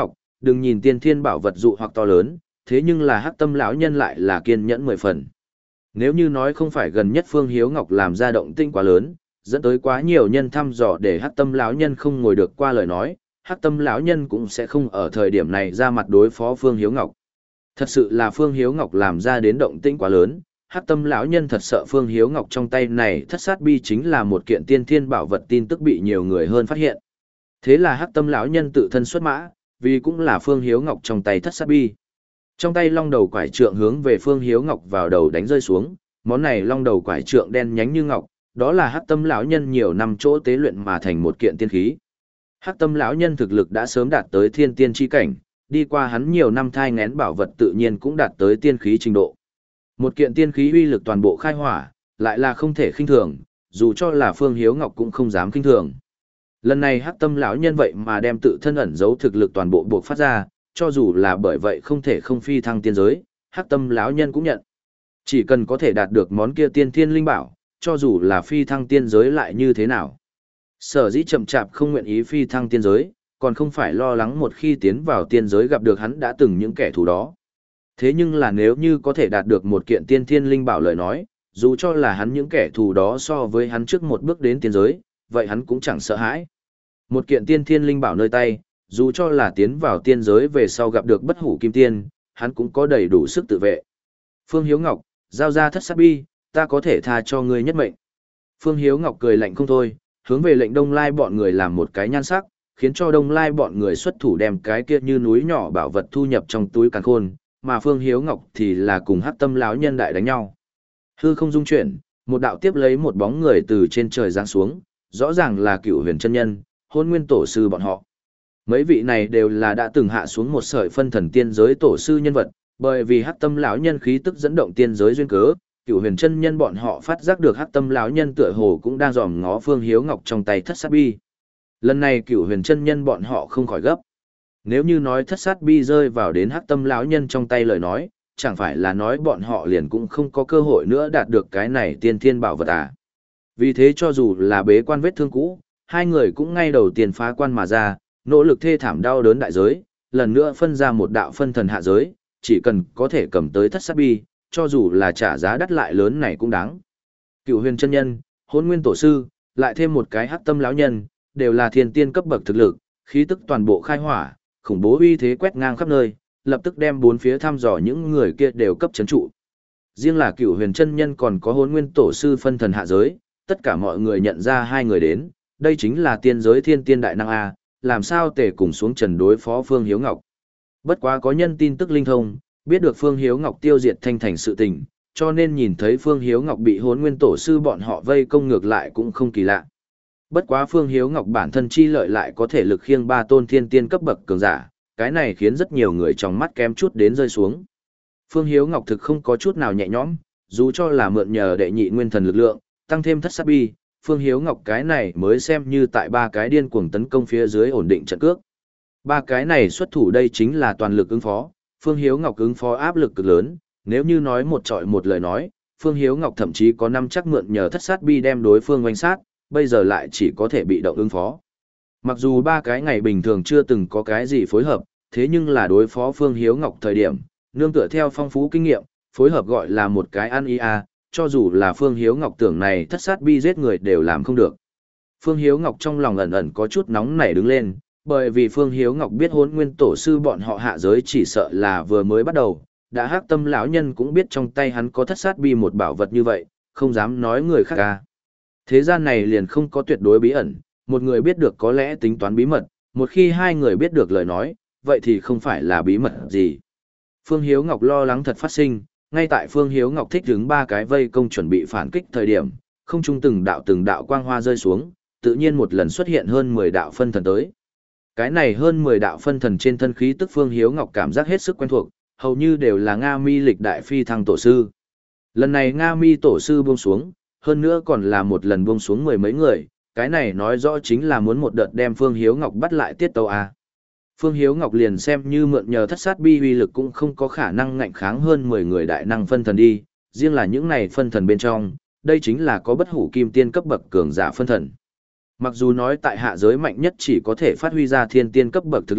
đừng nhìn tiên thiên bảo vật dụ hoặc to lớn, thế nhưng là Hắc Tâm lão nhân lại là kiên nhẫn mười phần. Nếu như nói không phải gần nhất Phương Hiếu Ngọc làm ra động tĩnh quá lớn, dẫn tới quá nhiều nhân thăm dò để Hắc Tâm lão nhân không ngồi được qua lời nói, Hắc Tâm lão nhân cũng sẽ không ở thời điểm này ra mặt đối phó Phương Hiếu Ngọc. Thật sự là Phương Hiếu Ngọc làm ra đến động tĩnh quá lớn, Hắc Tâm lão nhân thật sợ Phương Hiếu Ngọc trong tay này thất sát bi chính là một kiện tiên thiên bảo vật, tin tức bị nhiều người hơn phát hiện. Thế là Hắc Tâm lão nhân tự thân xuất mã, vì cũng là Phương Hiếu Ngọc trong tay thất sát bi. Trong tay long đầu quải trượng hướng về Phương Hiếu Ngọc vào đầu đánh rơi xuống, món này long đầu quải trượng đen nhánh như ngọc, đó là Hắc Tâm lão nhân nhiều năm chỗ tế luyện mà thành một kiện tiên khí. Hắc Tâm lão nhân thực lực đã sớm đạt tới thiên tiên chi cảnh, đi qua hắn nhiều năm thai nghén bảo vật tự nhiên cũng đạt tới tiên khí trình độ. Một kiện tiên khí uy lực toàn bộ khai hỏa, lại là không thể khinh thường, dù cho là Phương Hiếu Ngọc cũng không dám khinh thường. Lần này Hắc Tâm lão nhân vậy mà đem tự thân ẩn giấu thực lực toàn bộ buộc phát ra, cho dù là bởi vậy không thể không phi thăng tiên giới, Hắc Tâm lão nhân cũng nhận. Chỉ cần có thể đạt được món kia tiên thiên linh bảo, cho dù là phi thăng tiên giới lại như thế nào. Sở dĩ chậm chạp không nguyện ý phi thăng tiên giới, còn không phải lo lắng một khi tiến vào tiên giới gặp được hắn đã từng những kẻ thù đó. Thế nhưng là nếu như có thể đạt được một kiện tiên thiên linh bảo lời nói, dù cho là hắn những kẻ thù đó so với hắn trước một bước đến tiên giới, vậy hắn cũng chẳng sợ hãi. Một kiện tiên thiên linh bảo nơi tay, dù cho là tiến vào tiên giới về sau gặp được bất hủ kim tiên, hắn cũng có đầy đủ sức tự vệ. Phương Hiếu Ngọc, giao ra thất sát bi, ta có thể tha cho ngươi nhất mệnh. Phương Hiếu Ngọc cười lạnh không thôi, hướng về lệnh Đông Lai bọn người làm một cái nhan sắc, khiến cho Đông Lai bọn người xuất thủ đem cái kia như núi nhỏ bảo vật thu nhập trong túi càn khôn, mà Phương Hiếu Ngọc thì là cùng Hắc Tâm lão nhân đại đánh nhau. Hư không dung chuyển, một đạo tiếp lấy một bóng người từ trên trời giáng xuống, rõ ràng là Cựu Huyền chân nhân, Hôn Nguyên tổ sư bọn họ. Mấy vị này đều là đã từng hạ xuống một sợi phân thần tiên giới tổ sư nhân vật, bởi vì Hắc Tâm lão nhân khí tức dẫn động tiên giới duyên cớ, Cựu Huyền chân nhân bọn họ phát giác được Hắc Tâm lão nhân tựa hồ cũng đang dòm ngó Phương Hiếu Ngọc trong tay thất sát bi. Lần này Cựu Huyền chân nhân bọn họ không khỏi gấp. Nếu như nói thất sát bi rơi vào đến Hắc Tâm lão nhân trong tay lời nói, chẳng phải là nói bọn họ liền cũng không có cơ hội nữa đạt được cái này tiên thiên bảo vật à. Vì thế cho dù là bế quan vết thương cũ, hai người cũng ngay đầu tiên phá quan mà ra, nỗ lực thê thảm đau đớn đại giới, lần nữa phân ra một đạo phân thần hạ giới, chỉ cần có thể cầm tới thất sát bi, cho dù là trả giá đắt lại lớn này cũng đáng. Cựu Huyền chân nhân, Hôn Nguyên tổ sư, lại thêm một cái Hắc Tâm lão nhân, đều là thiên tiên cấp bậc thực lực, khí tức toàn bộ khai hỏa, khủng bố uy thế quét ngang khắp nơi, lập tức đem bốn phía thăm dò những người kia đều cấp chấn trụ. Riêng là Cựu Huyền chân nhân còn có Hôn Nguyên tổ sư phân thần hạ giới, tất cả mọi người nhận ra hai người đến, đây chính là tiên giới thiên tiên đại năng a, làm sao tề cùng xuống trần đối phó Phương Hiếu Ngọc. Bất quá có nhân tin tức linh thông, biết được Phương Hiếu Ngọc tiêu diệt Thanh Thành sự tình, cho nên nhìn thấy Phương Hiếu Ngọc bị Hôn Nguyên tổ sư bọn họ vây công ngược lại cũng không kỳ lạ. Bất quá Phương Hiếu Ngọc bản thân chi lợi lại có thể lực khiêng ba tôn thiên tiên cấp bậc cường giả, cái này khiến rất nhiều người trong mắt kém chút đến rơi xuống. Phương Hiếu Ngọc thực không có chút nào nhẹ nhõm, dù cho là mượn nhờ đệ nhị nguyên thần lực lượng, tăng thêm thất sát bi, Phương Hiếu Ngọc cái này mới xem như tại ba cái điên cuồng tấn công phía dưới ổn định trận cước. Ba cái này xuất thủ đây chính là toàn lực ứng phó, Phương Hiếu Ngọc ứng phó áp lực cực lớn, nếu như nói một trọi một lời nói, Phương Hiếu Ngọc thậm chí có năm chắc mượn nhờ thất sát bi đem đối phương oanh sát, bây giờ lại chỉ có thể bị động ứng phó. Mặc dù ba cái ngày bình thường chưa từng có cái gì phối hợp, thế nhưng là đối phó Phương Hiếu Ngọc thời điểm, nương tựa theo phong phú kinh nghiệm, phối hợp gọi là một cái ăn ý a, cho dù là Phương Hiếu Ngọc tưởng này thất sát bi giết người đều làm không được. Phương Hiếu Ngọc trong lòng ẩn ẩn có chút nóng nảy đứng lên, bởi vì Phương Hiếu Ngọc biết Hôn Nguyên tổ sư bọn họ hạ giới chỉ sợ là vừa mới bắt đầu, đã Hắc Tâm lão nhân cũng biết trong tay hắn có thất sát bi một bảo vật như vậy, không dám nói người khác ca. Thế gian này liền không có tuyệt đối bí ẩn, một người biết được có lẽ tính toán bí mật, một khi hai người biết được lời nói, vậy thì không phải là bí mật gì. Phương Hiếu Ngọc lo lắng thật phát sinh, ngay tại Phương Hiếu Ngọc thích đứng ba cái vây công chuẩn bị phản kích thời điểm, không trung từng đạo từng đạo quang hoa rơi xuống, tự nhiên một lần xuất hiện hơn mười đạo phân thần tới. Cái này hơn mười đạo phân thần trên thân khí tức Phương Hiếu Ngọc cảm giác hết sức quen thuộc, hầu như đều là Nga Mi lịch đại phi thăng tổ sư. Lần này Nga Mi tổ sư buông xuống, hơn nữa còn là một lần buông xuống mười mấy người, cái này nói rõ chính là muốn một đợt đem Phương Hiếu Ngọc bắt lại tiết tấu a. Phương Hiếu Ngọc liền xem như mượn nhờ thất sát bi uy lực cũng không có khả năng ngạnh kháng hơn mười người đại năng phân thần đi, riêng là những này phân thần bên trong, đây chính là có bất hủ kim tiên cấp bậc cường giả phân thần. Mặc dù nói tại hạ giới mạnh nhất chỉ có thể phát huy ra thiên tiên cấp bậc thực lực,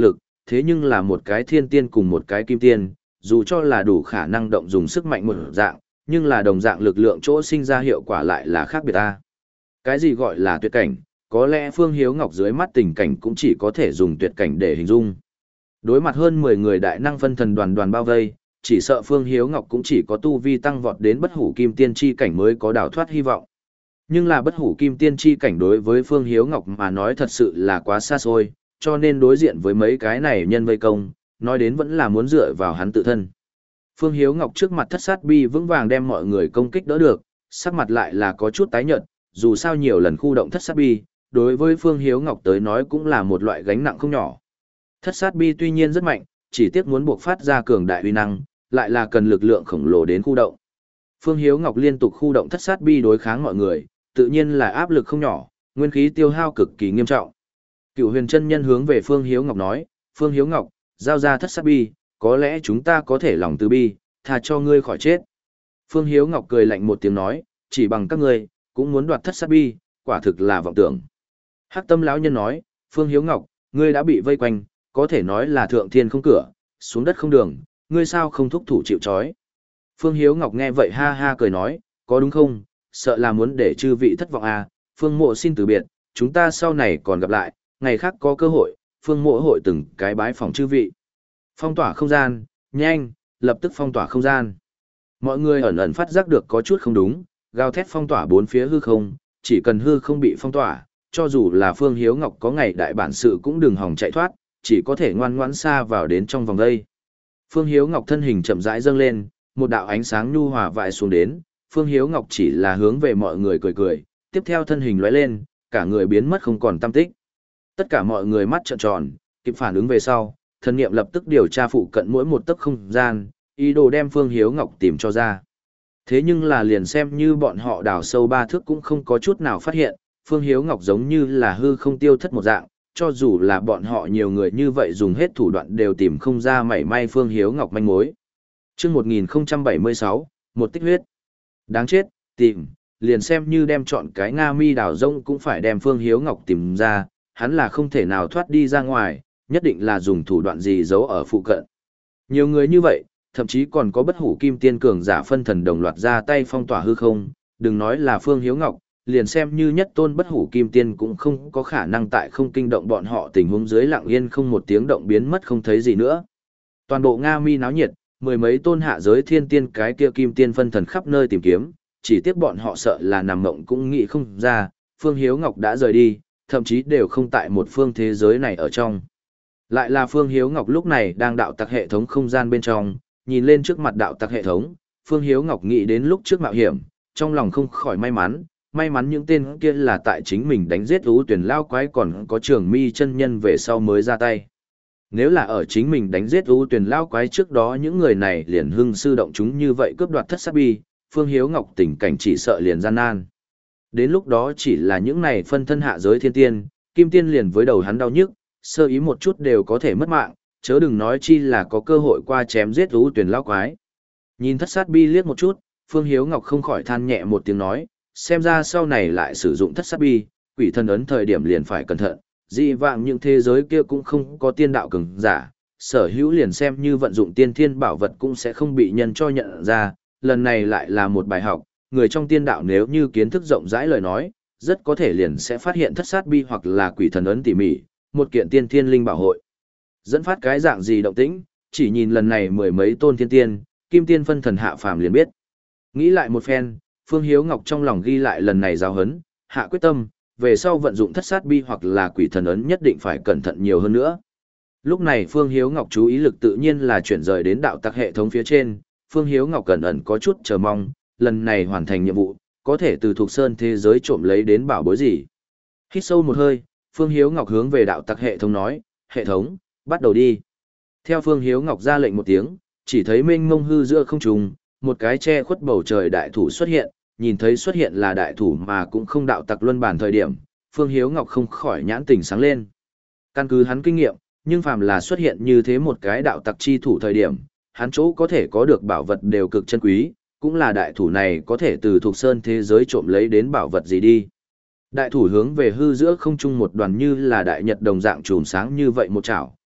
thế nhưng là một cái thiên tiên cùng một cái kim tiên, dù cho là đủ khả năng động dùng sức mạnh một dạng, nhưng là đồng dạng lực lượng chỗ sinh ra hiệu quả lại là khác biệt ta. Cái gì gọi là tuyệt cảnh, có lẽ Phương Hiếu Ngọc dưới mắt tình cảnh cũng chỉ có thể dùng tuyệt cảnh để hình dung. Đối mặt hơn mười người đại năng phân thần đoàn đoàn bao vây, chỉ sợ Phương Hiếu Ngọc cũng chỉ có tu vi tăng vọt đến bất hủ kim tiên chi cảnh mới có đào thoát hy vọng. Nhưng là bất hủ kim tiên chi cảnh đối với Phương Hiếu Ngọc mà nói thật sự là quá xa xôi, cho nên đối diện với mấy cái này nhân vây công, nói đến vẫn là muốn dựa vào hắn tự thân. Phương Hiếu Ngọc trước mặt thất sát bi vững vàng đem mọi người công kích đỡ được, sắc mặt lại là có chút tái nhợt, dù sao nhiều lần khu động thất sát bi, đối với Phương Hiếu Ngọc tới nói cũng là một loại gánh nặng không nhỏ. Thất sát bi tuy nhiên rất mạnh, chỉ tiếc muốn buộc phát ra cường đại uy năng, lại là cần lực lượng khổng lồ đến khu động. Phương Hiếu Ngọc liên tục khu động thất sát bi đối kháng mọi người, tự nhiên là áp lực không nhỏ, nguyên khí tiêu hao cực kỳ nghiêm trọng. Cửu Huyền chân nhân hướng về Phương Hiếu Ngọc nói, Phương Hiếu Ngọc, giao ra thất sát bi, có lẽ chúng ta có thể lòng từ bi, tha cho ngươi khỏi chết. Phương Hiếu Ngọc cười lạnh một tiếng nói, chỉ bằng các ngươi, cũng muốn đoạt thất sát bi, quả thực là vọng tưởng. Hắc Tâm lão nhân nói, Phương Hiếu Ngọc, ngươi đã bị vây quanh, có thể nói là thượng thiên không cửa, xuống đất không đường, ngươi sao không thúc thủ chịu trói. Phương Hiếu Ngọc nghe vậy ha ha cười nói, có đúng không, sợ là muốn để chư vị thất vọng à, Phương Mộ xin từ biệt, chúng ta sau này còn gặp lại, ngày khác có cơ hội, Phương Mộ hội từng cái bái phòng chư vị. Phong tỏa không gian, nhanh, lập tức phong tỏa không gian. Mọi người ẩn ẩn phát giác được có chút không đúng, gào thét phong tỏa bốn phía hư không, chỉ cần hư không bị phong tỏa, cho dù là Phương Hiếu Ngọc có ngày đại bản sự cũng đừng hòng chạy thoát, chỉ có thể ngoan ngoãn xa vào đến trong vòng đây. Phương Hiếu Ngọc thân hình chậm rãi dâng lên, một đạo ánh sáng nhu hòa vại xuống đến, Phương Hiếu Ngọc chỉ là hướng về mọi người cười cười, tiếp theo thân hình lóe lên, cả người biến mất không còn tăm tích. Tất cả mọi người mắt trợn tròn, kịp phản ứng về sau, thần niệm lập tức điều tra phụ cận mỗi một tấc không gian, ý đồ đem Phương Hiếu Ngọc tìm cho ra. Thế nhưng là liền xem như bọn họ đào sâu ba thước cũng không có chút nào phát hiện, Phương Hiếu Ngọc giống như là hư không tiêu thất một dạng, cho dù là bọn họ nhiều người như vậy dùng hết thủ đoạn đều tìm không ra mảy may Phương Hiếu Ngọc manh mối. Trước một nghìn không trăm bảy mươi sáu, một tích huyết. Đáng chết, tìm, liền xem như đem chọn cái Nga Mi đào rông cũng phải đem Phương Hiếu Ngọc tìm ra, hắn là không thể nào thoát đi ra ngoài, nhất định là dùng thủ đoạn gì giấu ở phụ cận. Nhiều người như vậy, thậm chí còn có bất hủ kim tiên cường giả phân thần đồng loạt ra tay phong tỏa hư không, đừng nói là Phương Hiếu Ngọc, liền xem như nhất tôn bất hủ kim tiên cũng không có khả năng tại không kinh động bọn họ tình huống dưới lặng yên không một tiếng động biến mất không thấy gì nữa. Toàn bộ Nga Mi náo nhiệt, mười mấy tôn hạ giới thiên tiên cái kia kim tiên phân thần khắp nơi tìm kiếm, chỉ tiếc bọn họ sợ là nằm mộng cũng nghĩ không ra, Phương Hiếu Ngọc đã rời đi, thậm chí đều không tại một phương thế giới này ở trong. Lại là Phương Hiếu Ngọc lúc này đang đạo tặc hệ thống không gian bên trong, nhìn lên trước mặt đạo tặc hệ thống, Phương Hiếu Ngọc nghĩ đến lúc trước mạo hiểm, trong lòng không khỏi may mắn, may mắn những tên kia là tại chính mình đánh giết ú tuyển lao quái còn có Trường Mi chân nhân về sau mới ra tay. Nếu là ở chính mình đánh giết ú tuyển lao quái trước đó những người này liền hưng sư động chúng như vậy cướp đoạt thất sát bi, Phương Hiếu Ngọc tình cảnh chỉ sợ liền gian nan. Đến lúc đó chỉ là những này phân thân hạ giới thiên tiên, kim tiên liền với đầu hắn đau nhức, sơ ý một chút đều có thể mất mạng, chớ đừng nói chi là có cơ hội qua chém giết ú tuyển lao quái. Nhìn thất sát bi liếc một chút, Phương Hiếu Ngọc không khỏi than nhẹ một tiếng nói, xem ra sau này lại sử dụng thất sát bi, quỷ thần ấn thời điểm liền phải cẩn thận, dị vạng những thế giới kia cũng không có tiên đạo cường giả, sở hữu liền xem như vận dụng tiên thiên bảo vật cũng sẽ không bị nhân cho nhận ra, lần này lại là một bài học, người trong tiên đạo nếu như kiến thức rộng rãi lời nói, rất có thể liền sẽ phát hiện thất sát bi hoặc là quỷ thần ấn tỉ mỉ, một kiện tiên thiên linh bảo hội. Dẫn phát cái dạng gì động tĩnh, chỉ nhìn lần này mười mấy tôn thiên tiên, kim tiên phân thần hạ phàm liền biết. Nghĩ lại một phen, Phương Hiếu Ngọc trong lòng ghi lại lần này giáo hấn, hạ quyết tâm, về sau vận dụng thất sát bi hoặc là quỷ thần ấn nhất định phải cẩn thận nhiều hơn nữa. Lúc này Phương Hiếu Ngọc chú ý lực tự nhiên là chuyển rời đến đạo tặc hệ thống phía trên, Phương Hiếu Ngọc cẩn ẩn có chút chờ mong, lần này hoàn thành nhiệm vụ, có thể từ thuộc sơn thế giới trộm lấy đến bảo bối gì. Hít sâu một hơi, Phương Hiếu Ngọc hướng về đạo tặc hệ thống nói, hệ thống, bắt đầu đi. Theo Phương Hiếu Ngọc ra lệnh một tiếng, chỉ thấy mênh mông hư giữa không trung, một cái che khuất bầu trời đại thủ xuất hiện, nhìn thấy xuất hiện là đại thủ mà cũng không đạo tặc luân bản thời điểm, Phương Hiếu Ngọc không khỏi nhãn tình sáng lên. Căn cứ hắn kinh nghiệm, nhưng phàm là xuất hiện như thế một cái đạo tặc chi thủ thời điểm, hắn chỗ có thể có được bảo vật đều cực chân quý, cũng là đại thủ này có thể từ thuộc sơn thế giới trộm lấy đến bảo vật gì đi. Đại thủ hướng về hư giữa không trung một đoàn như là đại nhật đồng dạng chùm sáng như vậy một chảo,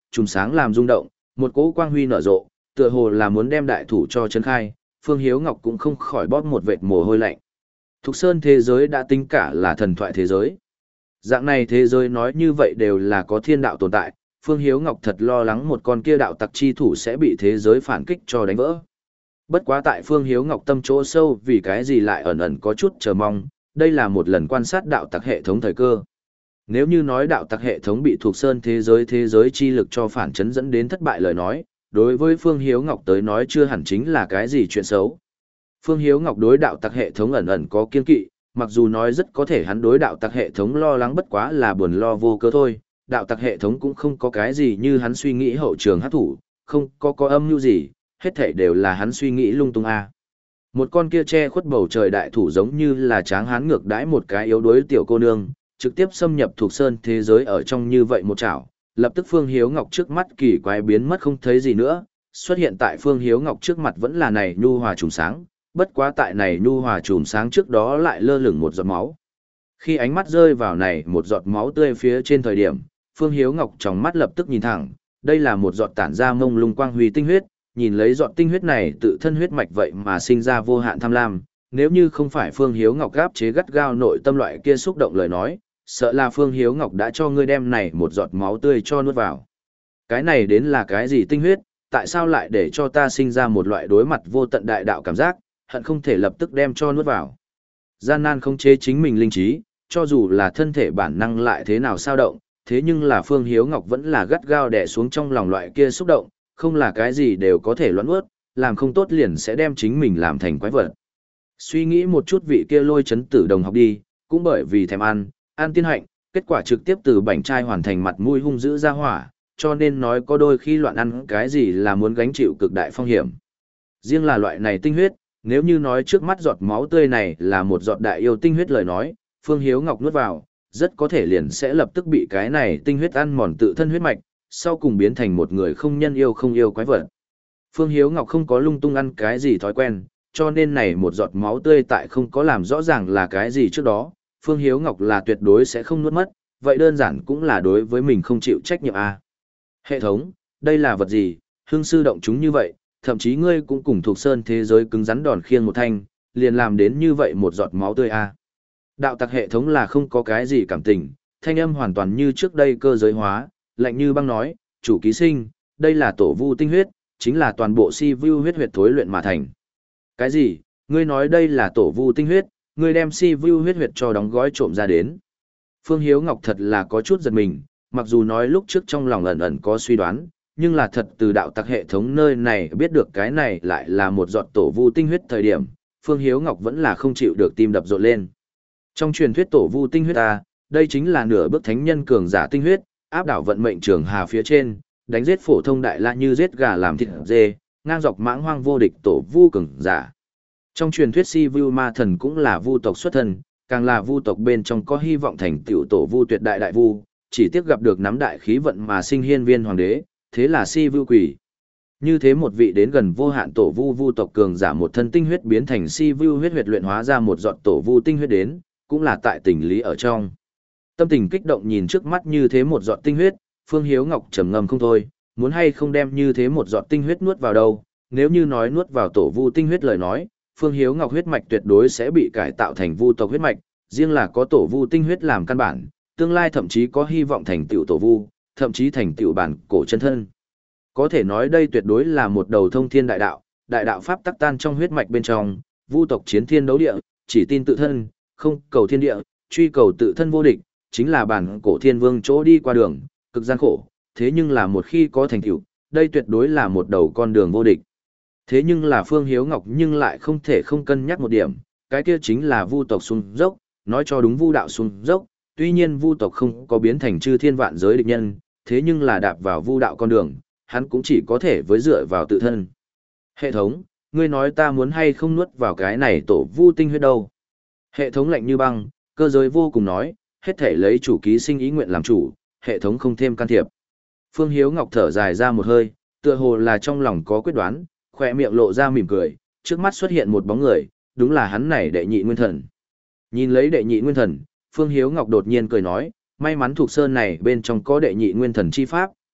chùm sáng làm rung động, một cỗ quang huy nở rộ, tựa hồ là muốn đem đại thủ cho chấn khai, Phương Hiếu Ngọc cũng không khỏi bóp một vệt mồ hôi lạnh. Thục Sơn thế giới đã tính cả là thần thoại thế giới. Dạng này thế giới nói như vậy đều là có thiên đạo tồn tại, Phương Hiếu Ngọc thật lo lắng một con kia đạo tặc chi thủ sẽ bị thế giới phản kích cho đánh vỡ. Bất quá tại Phương Hiếu Ngọc tâm chỗ sâu vì cái gì lại ẩn ẩn có chút chờ mong, đây là một lần quan sát đạo tặc hệ thống thời cơ. Nếu như nói đạo tặc hệ thống bị thuộc sơn thế giới thế giới chi lực cho phản chấn dẫn đến thất bại lời nói, đối với Phương Hiếu Ngọc tới nói chưa hẳn chính là cái gì chuyện xấu. Phương Hiếu Ngọc đối đạo tặc hệ thống ẩn ẩn có kiên kỵ, mặc dù nói rất có thể hắn đối đạo tặc hệ thống lo lắng bất quá là buồn lo vô cớ thôi, đạo tặc hệ thống cũng không có cái gì như hắn suy nghĩ hậu trường hát thủ, không có có âm mưu gì, hết thảy đều là hắn suy nghĩ lung tung a. Một con kia che khuất bầu trời đại thủ giống như là tráng hán ngược đãi một cái yếu đuối tiểu cô nương, trực tiếp xâm nhập thuộc sơn thế giới ở trong như vậy một chảo, lập tức Phương Hiếu Ngọc trước mắt kỳ quái biến mất không thấy gì nữa, xuất hiện tại Phương Hiếu Ngọc trước mặt vẫn là này nhu hòa trùm sáng, bất quá tại này nhu hòa trùm sáng trước đó lại lơ lửng một giọt máu. Khi ánh mắt rơi vào này một giọt máu tươi phía trên thời điểm, Phương Hiếu Ngọc trong mắt lập tức nhìn thẳng, đây là một giọt tản ra mông lung quang huy tinh huyết, nhìn lấy giọt tinh huyết này tự thân huyết mạch vậy mà sinh ra vô hạn tham lam, nếu như không phải Phương Hiếu Ngọc gáp chế gắt gao nội tâm loại kia xúc động lời nói, sợ là Phương Hiếu Ngọc đã cho ngươi đem này một giọt máu tươi cho nuốt vào. Cái này đến là cái gì tinh huyết, tại sao lại để cho ta sinh ra một loại đối mặt vô tận đại đạo cảm giác, hận không thể lập tức đem cho nuốt vào. Gian nan không chế chính mình linh trí, cho dù là thân thể bản năng lại thế nào sao động, thế nhưng là Phương Hiếu Ngọc vẫn là gắt gao đè xuống trong lòng loại kia xúc động, không là cái gì đều có thể loãng nuốt, làm không tốt liền sẽ đem chính mình làm thành quái vật. Suy nghĩ một chút vị kia lôi chấn tử đồng học đi, cũng bởi vì thèm ăn, ăn tiên hạnh, kết quả trực tiếp từ bảnh trai hoàn thành mặt mũi hung dữ ra hỏa, cho nên nói có đôi khi loạn ăn cái gì là muốn gánh chịu cực đại phong hiểm. Riêng là loại này tinh huyết, nếu như nói trước mắt giọt máu tươi này là một giọt đại yêu tinh huyết lời nói, Phương Hiếu Ngọc nuốt vào, rất có thể liền sẽ lập tức bị cái này tinh huyết ăn mòn tự thân huyết mạch, sau cùng biến thành một người không nhân yêu không yêu quái vật. Phương Hiếu Ngọc không có lung tung ăn cái gì thói quen, cho nên này một giọt máu tươi tại không có làm rõ ràng là cái gì trước đó, Phương Hiếu Ngọc là tuyệt đối sẽ không nuốt mất, vậy đơn giản cũng là đối với mình không chịu trách nhiệm a. Hệ thống, đây là vật gì, hương sư động chúng như vậy, thậm chí ngươi cũng cùng thuộc sơn thế giới cứng rắn đòn khiêng một thanh, liền làm đến như vậy một giọt máu tươi a. Đạo tặc hệ thống là không có cái gì cảm tình, thanh âm hoàn toàn như trước đây cơ giới hóa, lạnh như băng nói, chủ ký sinh, đây là tổ vu tinh huyết, chính là toàn bộ si vu huyết huyết thối luyện mà thành. Cái gì, ngươi nói đây là tổ vu tinh huyết, ngươi đem si vu huyết huyết cho đóng gói trộm ra đến. Phương Hiếu Ngọc thật là có chút giật mình, mặc dù nói lúc trước trong lòng ẩn ẩn có suy đoán, nhưng là thật từ đạo tặc hệ thống nơi này biết được cái này lại là một giọt tổ vu tinh huyết thời điểm, Phương Hiếu Ngọc vẫn là không chịu được tim đập rộn lên. Trong truyền thuyết tổ vu tinh huyết ta, đây chính là nửa bước thánh nhân cường giả tinh huyết, áp đảo vận mệnh trường hà phía trên, đánh giết phổ thông đại la như giết gà làm thịt dê, ngang dọc mãng hoang vô địch tổ vu cường giả. Trong truyền thuyết si vu ma thần cũng là vu tộc xuất thân, càng là vu tộc bên trong có hy vọng thành tựu tổ vu tuyệt đại đại vu, chỉ tiếc gặp được nắm đại khí vận mà sinh hiên viên hoàng đế, thế là si vu quỷ. Như thế một vị đến gần vô hạn tổ vu vu tộc cường giả một thân tinh huyết biến thành si vu huyết huyết luyện hóa ra một giọt tổ vu tinh huyết đến, cũng là tại tình lý ở trong. Tâm tình kích động nhìn trước mắt như thế một giọt tinh huyết, Phương Hiếu Ngọc trầm ngâm không thôi, muốn hay không đem như thế một giọt tinh huyết nuốt vào đâu, nếu như nói nuốt vào tổ vu tinh huyết lời nói, Phương Hiếu Ngọc huyết mạch tuyệt đối sẽ bị cải tạo thành vu tộc huyết mạch, riêng là có tổ vu tinh huyết làm căn bản, tương lai thậm chí có hy vọng thành tựu tổ vu, thậm chí thành tựu bản cổ chân thân. Có thể nói đây tuyệt đối là một đầu thông thiên đại đạo, đại đạo pháp tắc tan trong huyết mạch bên trong, vu tộc chiến thiên đấu địa, chỉ tin tự thân, không cầu thiên địa, truy cầu tự thân vô địch, chính là bản cổ thiên vương chỗ đi qua đường, cực gian khổ, thế nhưng là một khi có thành tựu, đây tuyệt đối là một đầu con đường vô địch. Thế nhưng là Phương Hiếu Ngọc nhưng lại không thể không cân nhắc một điểm, cái kia chính là vu tộc xuống dốc, nói cho đúng vu đạo xuống dốc, tuy nhiên vu tộc không có biến thành chư thiên vạn giới địch nhân, thế nhưng là đạp vào vu đạo con đường, hắn cũng chỉ có thể với dựa vào tự thân. Hệ thống, ngươi nói ta muốn hay không nuốt vào cái này tổ vu tinh huyết đâu? Hệ thống lạnh như băng, cơ giới vô cùng nói, hết thể lấy chủ ký sinh ý nguyện làm chủ, hệ thống không thêm can thiệp. Phương Hiếu Ngọc thở dài ra một hơi, tựa hồ là trong lòng có quyết đoán, khỏe miệng lộ ra mỉm cười, trước mắt xuất hiện một bóng người, đúng là hắn này đệ nhị nguyên thần. Nhìn lấy đệ nhị nguyên thần, Phương Hiếu Ngọc đột nhiên cười nói, may mắn thuộc sơn này bên trong có đệ nhị nguyên thần chi pháp,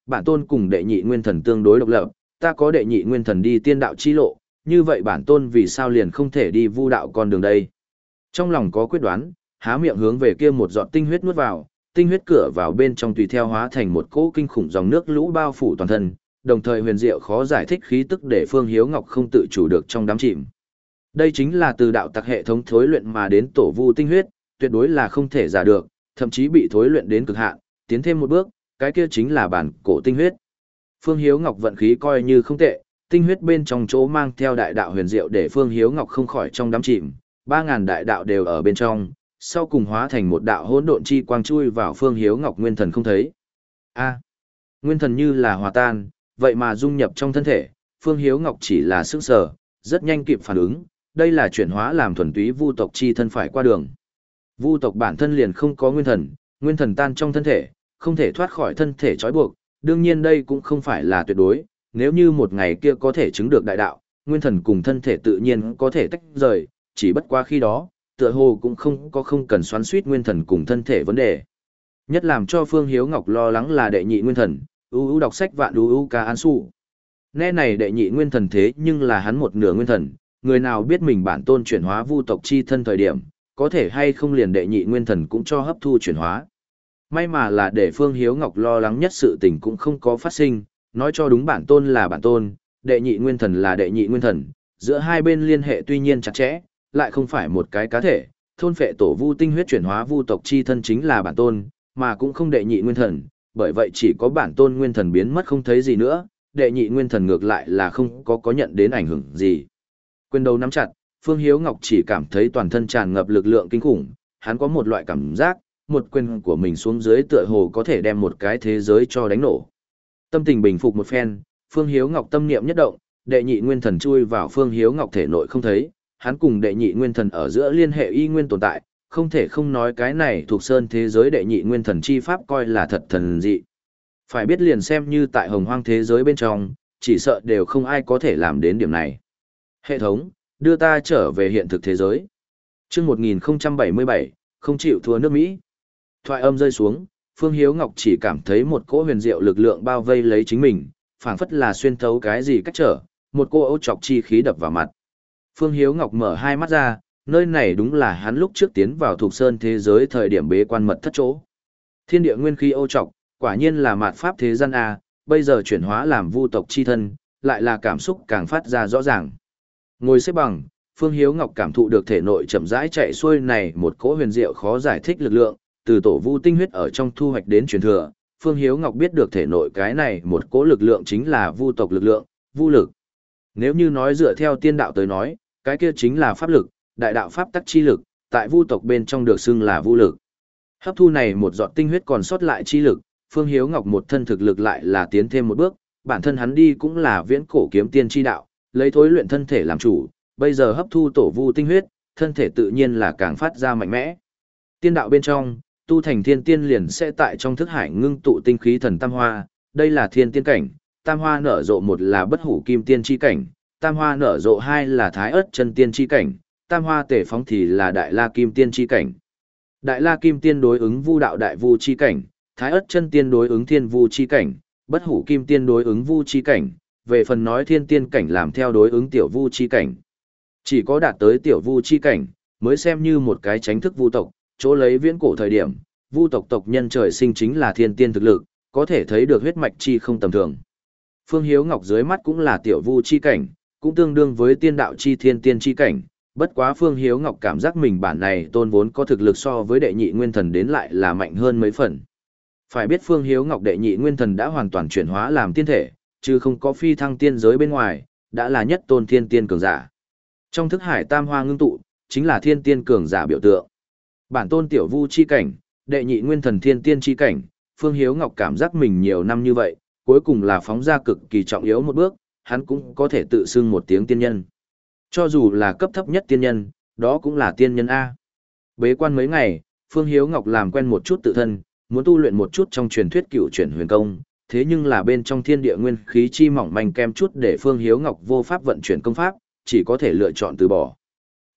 bản tôn cùng đệ nhị nguyên thần tương đối độc lập, ta có đệ nhị nguyên thần đi tiên đạo chi lộ, như vậy bản tôn vì sao liền không thể đi vu đạo con đường đây? Trong lòng có quyết đoán, há miệng hướng về kia một giọt tinh huyết nuốt vào, tinh huyết cửa vào bên trong tùy theo hóa thành một cỗ kinh khủng dòng nước lũ bao phủ toàn thân, đồng thời huyền diệu khó giải thích khí tức để Phương Hiếu Ngọc không tự chủ được trong đám chìm. Đây chính là từ đạo tặc hệ thống thối luyện mà đến tổ vu tinh huyết, tuyệt đối là không thể giả được, thậm chí bị thối luyện đến cực hạn, tiến thêm một bước, cái kia chính là bản cổ tinh huyết. Phương Hiếu Ngọc vận khí coi như không tệ, tinh huyết bên trong chỗ mang theo đại đạo huyền diệu để Phương Hiếu Ngọc không khỏi trong đám chìm, ba ngàn đại đạo đều ở bên trong, sau cùng hóa thành một đạo hỗn độn chi quang chui vào Phương Hiếu Ngọc nguyên thần không thấy. A, nguyên thần như là hòa tan, vậy mà dung nhập trong thân thể, Phương Hiếu Ngọc chỉ là sững sờ, rất nhanh kịp phản ứng, đây là chuyển hóa làm thuần túy vu tộc chi thân phải qua đường. Vu tộc bản thân liền không có nguyên thần, nguyên thần tan trong thân thể, không thể thoát khỏi thân thể trói buộc, đương nhiên đây cũng không phải là tuyệt đối, nếu như một ngày kia có thể chứng được đại đạo, nguyên thần cùng thân thể tự nhiên có thể tách rời, chỉ bất quá khi đó, tựa hồ cũng không có không cần xoắn suýt nguyên thần cùng thân thể vấn đề. Nhất làm cho Phương Hiếu Ngọc lo lắng là đệ nhị nguyên thần, u u đọc sách vạn u u ca an su. Nghe này đệ nhị nguyên thần thế nhưng là hắn một nửa nguyên thần, người nào biết mình bản tôn chuyển hóa vu tộc chi thân thời điểm, có thể hay không liền đệ nhị nguyên thần cũng cho hấp thu chuyển hóa. May mà là để Phương Hiếu Ngọc lo lắng nhất sự tình cũng không có phát sinh, nói cho đúng bản tôn là bản tôn, đệ nhị nguyên thần là đệ nhị nguyên thần, giữa hai bên liên hệ tuy nhiên chặt chẽ, lại không phải một cái cá thể, thôn phệ tổ vu tinh huyết chuyển hóa vu tộc chi thân chính là bản tôn, mà cũng không đệ nhị nguyên thần, bởi vậy chỉ có bản tôn nguyên thần biến mất không thấy gì nữa, đệ nhị nguyên thần ngược lại là không có có nhận đến ảnh hưởng gì. Quyền đầu nắm chặt, Phương Hiếu Ngọc chỉ cảm thấy toàn thân tràn ngập lực lượng kinh khủng, hắn có một loại cảm giác, một quyền của mình xuống dưới tựa hồ có thể đem một cái thế giới cho đánh nổ. Tâm tình bình phục một phen, Phương Hiếu Ngọc tâm niệm nhất động, đệ nhị nguyên thần chui vào Phương Hiếu Ngọc thể nội không thấy, hắn cùng đệ nhị nguyên thần ở giữa liên hệ y nguyên tồn tại, không thể không nói cái này thuộc sơn thế giới đệ nhị nguyên thần chi pháp coi là thật thần dị. Phải biết liền xem như tại hồng hoang thế giới bên trong, chỉ sợ đều không ai có thể làm đến điểm này. Hệ thống, đưa ta trở về hiện thực thế giới. Chương một nghìn bảy mươi bảy, không chịu thua nước Mỹ. Thoại âm rơi xuống, Phương Hiếu Ngọc chỉ cảm thấy một cỗ huyền diệu lực lượng bao vây lấy chính mình, phảng phất là xuyên thấu cái gì cách trở, một cô ấu chọc chi khí đập vào mặt. Phương Hiếu Ngọc mở hai mắt ra, nơi này đúng là hắn lúc trước tiến vào thuộc sơn thế giới thời điểm bế quan mật thất chỗ. Thiên địa nguyên khí ấu chọc, quả nhiên là mạt pháp thế gian a, bây giờ chuyển hóa làm vu tộc chi thân, lại là cảm xúc càng phát ra rõ ràng. Ngồi xếp bằng, Phương Hiếu Ngọc cảm thụ được thể nội chậm rãi chạy xuôi này một cỗ huyền diệu khó giải thích lực lượng, từ tổ vu tinh huyết ở trong thu hoạch đến truyền thừa, Phương Hiếu Ngọc biết được thể nội cái này một cỗ lực lượng chính là vu tộc lực lượng, vu lực. Nếu như nói dựa theo tiên đạo tới nói, cái kia chính là pháp lực, đại đạo pháp tắc chi lực, tại vu tộc bên trong được xưng là vu lực. Hấp thu này một giọt tinh huyết còn sót lại chi lực, Phương Hiếu Ngọc một thân thực lực lại là tiến thêm một bước, bản thân hắn đi cũng là viễn cổ kiếm tiên chi đạo, lấy thối luyện thân thể làm chủ, bây giờ hấp thu tổ vu tinh huyết, thân thể tự nhiên là càng phát ra mạnh mẽ. Tiên đạo bên trong, tu thành thiên tiên liền sẽ tại trong thức hải ngưng tụ tinh khí thần tam hoa, đây là thiên tiên cảnh, tam hoa nở rộ một là bất hủ kim tiên chi cảnh, tam hoa nở rộ hai là thái ớt chân tiên chi cảnh, tam hoa tể phóng thì là đại la kim tiên chi cảnh. Đại la kim tiên đối ứng vu đạo đại vu chi cảnh, thái ớt chân tiên đối ứng thiên vu chi cảnh, bất hủ kim tiên đối ứng vu chi cảnh, về phần nói thiên tiên cảnh làm theo đối ứng tiểu vu chi cảnh. Chỉ có đạt tới tiểu vu chi cảnh, mới xem như một cái tránh thức vu tộc, chỗ lấy viễn cổ thời điểm, vu tộc tộc nhân trời sinh chính là thiên tiên thực lực, có thể thấy được huyết mạch chi không tầm thường. Phương Hiếu Ngọc dưới mắt cũng là tiểu vu chi cảnh, cũng tương đương với tiên đạo chi thiên tiên chi cảnh, bất quá Phương Hiếu Ngọc cảm giác mình bản này tôn vốn có thực lực so với đệ nhị nguyên thần đến lại là mạnh hơn mấy phần. Phải biết Phương Hiếu Ngọc đệ nhị nguyên thần đã hoàn toàn chuyển hóa làm tiên thể, chứ không có phi thăng tiên giới bên ngoài, đã là nhất tôn thiên tiên cường giả. Trong thức hải tam hoa ngưng tụ, chính là thiên tiên cường giả biểu tượng. Bản tôn tiểu vu chi cảnh, đệ nhị nguyên thần thiên tiên chi cảnh, Phương Hiếu Ngọc cảm giác mình nhiều năm như vậy, cuối cùng là phóng ra cực kỳ trọng yếu một bước, hắn cũng có thể tự xưng một tiếng tiên nhân. Cho dù là cấp thấp nhất tiên nhân, đó cũng là tiên nhân A. Bế quan mấy ngày, Phương Hiếu Ngọc làm quen một chút tự thân, muốn tu luyện một chút trong truyền thuyết cựu chuyển huyền công, thế nhưng là bên trong thiên địa nguyên khí chi mỏng manh kem chút để Phương Hiếu Ngọc vô pháp vận chuyển công pháp, chỉ có thể lựa chọn từ bỏ.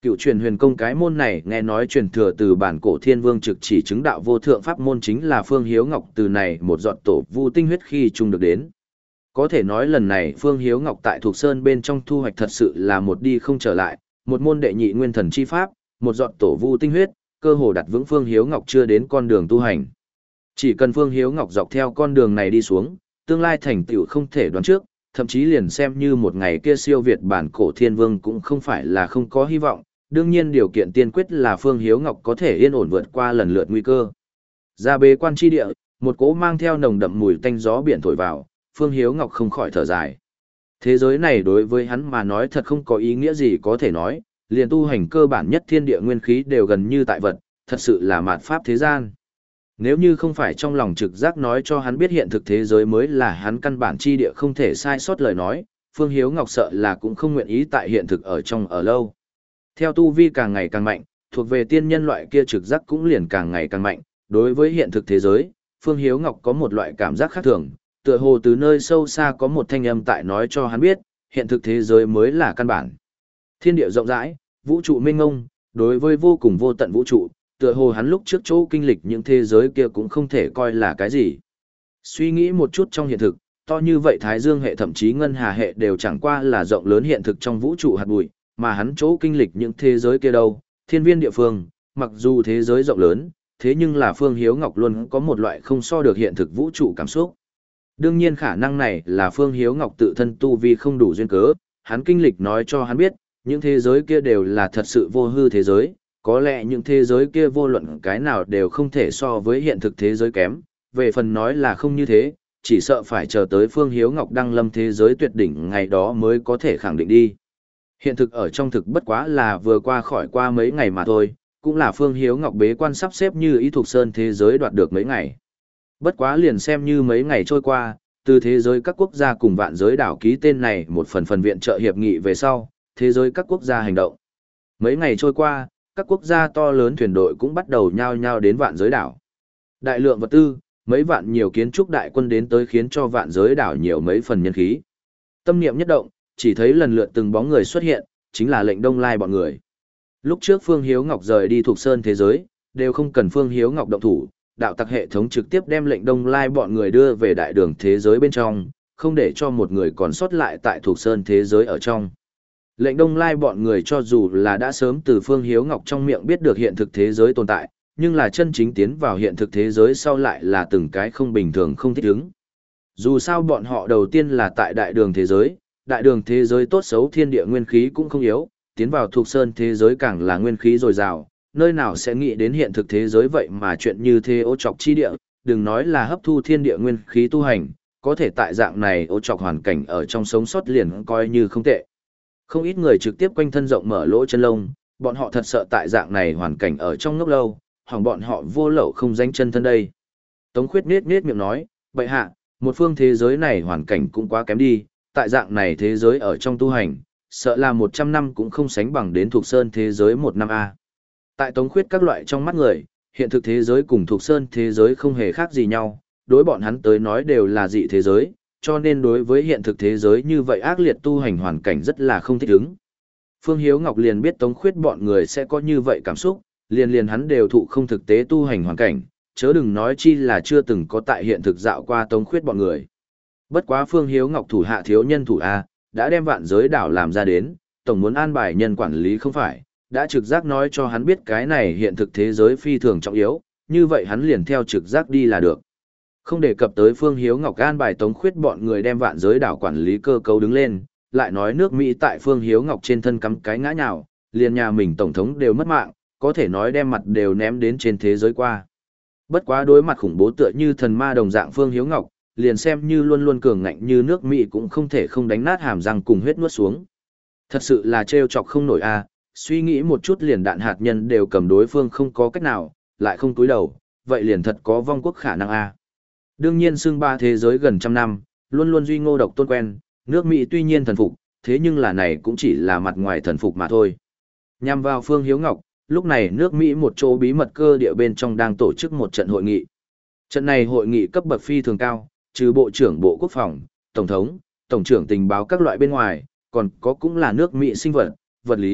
Cựu truyền huyền công cái môn này nghe nói truyền thừa từ bản cổ thiên vương trực chỉ chứng đạo vô thượng pháp môn chính là Phương Hiếu Ngọc từ này một giọt tổ vu tinh huyết khi chung được đến. Có thể nói lần này Phương Hiếu Ngọc tại Thục Sơn bên trong thu hoạch thật sự là một đi không trở lại, một môn đệ nhị nguyên thần chi pháp, một giọt tổ vu tinh huyết, cơ hồ đặt vững Phương Hiếu Ngọc chưa đến con đường tu hành. Chỉ cần Phương Hiếu Ngọc dọc theo con đường này đi xuống, tương lai thành tựu không thể đoán trước, thậm chí liền xem như một ngày kia siêu việt bản cổ thiên vương cũng không phải là không có hy vọng, đương nhiên điều kiện tiên quyết là Phương Hiếu Ngọc có thể yên ổn vượt qua lần lượt nguy cơ. Ra bế quan tri địa, một cỗ mang theo nồng đậm mùi tanh gió biển thổi vào, Phương Hiếu Ngọc không khỏi thở dài. Thế giới này đối với hắn mà nói thật không có ý nghĩa gì có thể nói, liền tu hành cơ bản nhất thiên địa nguyên khí đều gần như tại vật, thật sự là mạt pháp thế gian. Nếu như không phải trong lòng trực giác nói cho hắn biết hiện thực thế giới mới là hắn căn bản chi địa không thể sai sót lời nói, Phương Hiếu Ngọc sợ là cũng không nguyện ý tại hiện thực ở trong ở lâu. Theo tu vi càng ngày càng mạnh, thuộc về tiên nhân loại kia trực giác cũng liền càng ngày càng mạnh, đối với hiện thực thế giới, Phương Hiếu Ngọc có một loại cảm giác khác thường, tựa hồ từ nơi sâu xa có một thanh âm tại nói cho hắn biết, hiện thực thế giới mới là căn bản. Thiên địa rộng rãi, vũ trụ mênh mông, đối với vô cùng vô tận vũ trụ, tựa hồ hắn lúc trước chỗ kinh lịch những thế giới kia cũng không thể coi là cái gì. Suy nghĩ một chút trong hiện thực, to như vậy Thái Dương hệ thậm chí Ngân Hà hệ đều chẳng qua là rộng lớn hiện thực trong vũ trụ hạt bụi, mà hắn chỗ kinh lịch những thế giới kia đâu, thiên viên địa phương, mặc dù thế giới rộng lớn, thế nhưng là Phương Hiếu Ngọc luôn có một loại không so được hiện thực vũ trụ cảm xúc. Đương nhiên khả năng này là Phương Hiếu Ngọc tự thân tu vi không đủ duyên cớ, hắn kinh lịch nói cho hắn biết, những thế giới kia đều là thật sự vô hư thế giới, có lẽ những thế giới kia vô luận cái nào đều không thể so với hiện thực thế giới kém, về phần nói là không như thế, chỉ sợ phải chờ tới Phương Hiếu Ngọc đăng lâm thế giới tuyệt đỉnh ngày đó mới có thể khẳng định đi. Hiện thực ở trong thực bất quá là vừa qua khỏi qua mấy ngày mà thôi, cũng là Phương Hiếu Ngọc bế quan sắp xếp như ý thuộc sơn thế giới đoạt được mấy ngày. Bất quá liền xem như mấy ngày trôi qua, từ thế giới các quốc gia cùng vạn giới đảo ký tên này một phần phần viện trợ hiệp nghị về sau, thế giới các quốc gia hành động. Mấy ngày trôi qua, các quốc gia to lớn thuyền đội cũng bắt đầu nhao nhao đến vạn giới đảo. Đại lượng vật tư, mấy vạn nhiều kiến trúc đại quân đến tới khiến cho vạn giới đảo nhiều mấy phần nhân khí. Tâm niệm nhất động, chỉ thấy lần lượt từng bóng người xuất hiện, chính là lệnh Đông Lai bọn người. Lúc trước Phương Hiếu Ngọc rời đi thuộc sơn thế giới, đều không cần Phương Hiếu Ngọc động thủ, đạo tặc hệ thống trực tiếp đem lệnh Đông Lai bọn người đưa về đại đường thế giới bên trong, không để cho một người còn sót lại tại thuộc sơn thế giới ở trong. Lệnh Đông Lai bọn người cho dù là đã sớm từ Phương Hiếu Ngọc trong miệng biết được hiện thực thế giới tồn tại, nhưng là chân chính tiến vào hiện thực thế giới sau lại là từng cái không bình thường không thích ứng. Dù sao bọn họ đầu tiên là tại đại đường thế giới, đại đường thế giới tốt xấu thiên địa nguyên khí cũng không yếu, tiến vào thuộc sơn thế giới càng là nguyên khí dồi dào, nơi nào sẽ nghĩ đến hiện thực thế giới vậy mà chuyện như thế ô trọc chi địa, đừng nói là hấp thu thiên địa nguyên khí tu hành, có thể tại dạng này ô trọc hoàn cảnh ở trong sống sót liền coi như không tệ. Không ít người trực tiếp quanh thân rộng mở lỗ chân lông, bọn họ thật sợ tại dạng này hoàn cảnh ở trong ngốc lâu, hỏng bọn họ vô lậu không danh chân thân đây. Tống Khuyết nết nết miệng nói, bậy hạ, một phương thế giới này hoàn cảnh cũng quá kém đi, tại dạng này thế giới ở trong tu hành, sợ là một trăm năm cũng không sánh bằng đến thuộc sơn thế giới một năm A. Tại Tống Khuyết các loại trong mắt người, hiện thực thế giới cùng thuộc sơn thế giới không hề khác gì nhau, đối bọn hắn tới nói đều là dị thế giới, cho nên đối với hiện thực thế giới như vậy ác liệt tu hành hoàn cảnh rất là không thích ứng. Phương Hiếu Ngọc liền biết Tống Khuyết bọn người sẽ có như vậy cảm xúc, liền liền hắn đều thụ không thực tế tu hành hoàn cảnh, chớ đừng nói chi là chưa từng có tại hiện thực dạo qua Tống Khuyết bọn người. Bất quá Phương Hiếu Ngọc thủ hạ thiếu nhân thủ A, đã đem vạn giới đảo làm ra đến, tổng muốn an bài nhân quản lý không phải, đã trực giác nói cho hắn biết cái này hiện thực thế giới phi thường trọng yếu, như vậy hắn liền theo trực giác đi là được. Không đề cập tới Phương Hiếu Ngọc an bài Tống Khuyết bọn người đem vạn giới đảo quản lý cơ cấu đứng lên, lại nói nước Mỹ tại Phương Hiếu Ngọc trên thân cắm cái ngã nhào, liền nhà mình tổng thống đều mất mạng, có thể nói đem mặt đều ném đến trên thế giới qua. Bất quá đối mặt khủng bố tựa như thần ma đồng dạng Phương Hiếu Ngọc, liền xem như luôn luôn cường ngạnh như nước Mỹ cũng không thể không đánh nát hàm răng cùng huyết nuốt xuống. Thật sự là trêu chọc không nổi a, suy nghĩ một chút liền đạn hạt nhân đều cầm đối phương không có cách nào, lại không túi đầu, vậy liền thật có vong quốc khả năng a. Đương nhiên xưng ba thế giới gần trăm năm, luôn luôn duy ngô độc tôn quen, nước Mỹ tuy nhiên thần phục, thế nhưng là này cũng chỉ là mặt ngoài thần phục mà thôi. Nhằm vào Phương Hiếu Ngọc, lúc này nước Mỹ một chỗ bí mật cơ địa bên trong đang tổ chức một trận hội nghị. Trận này hội nghị cấp bậc phi thường cao, trừ Bộ trưởng Bộ Quốc phòng, Tổng thống, Tổng trưởng tình báo các loại bên ngoài, còn có cũng là nước Mỹ sinh vật, vật lý,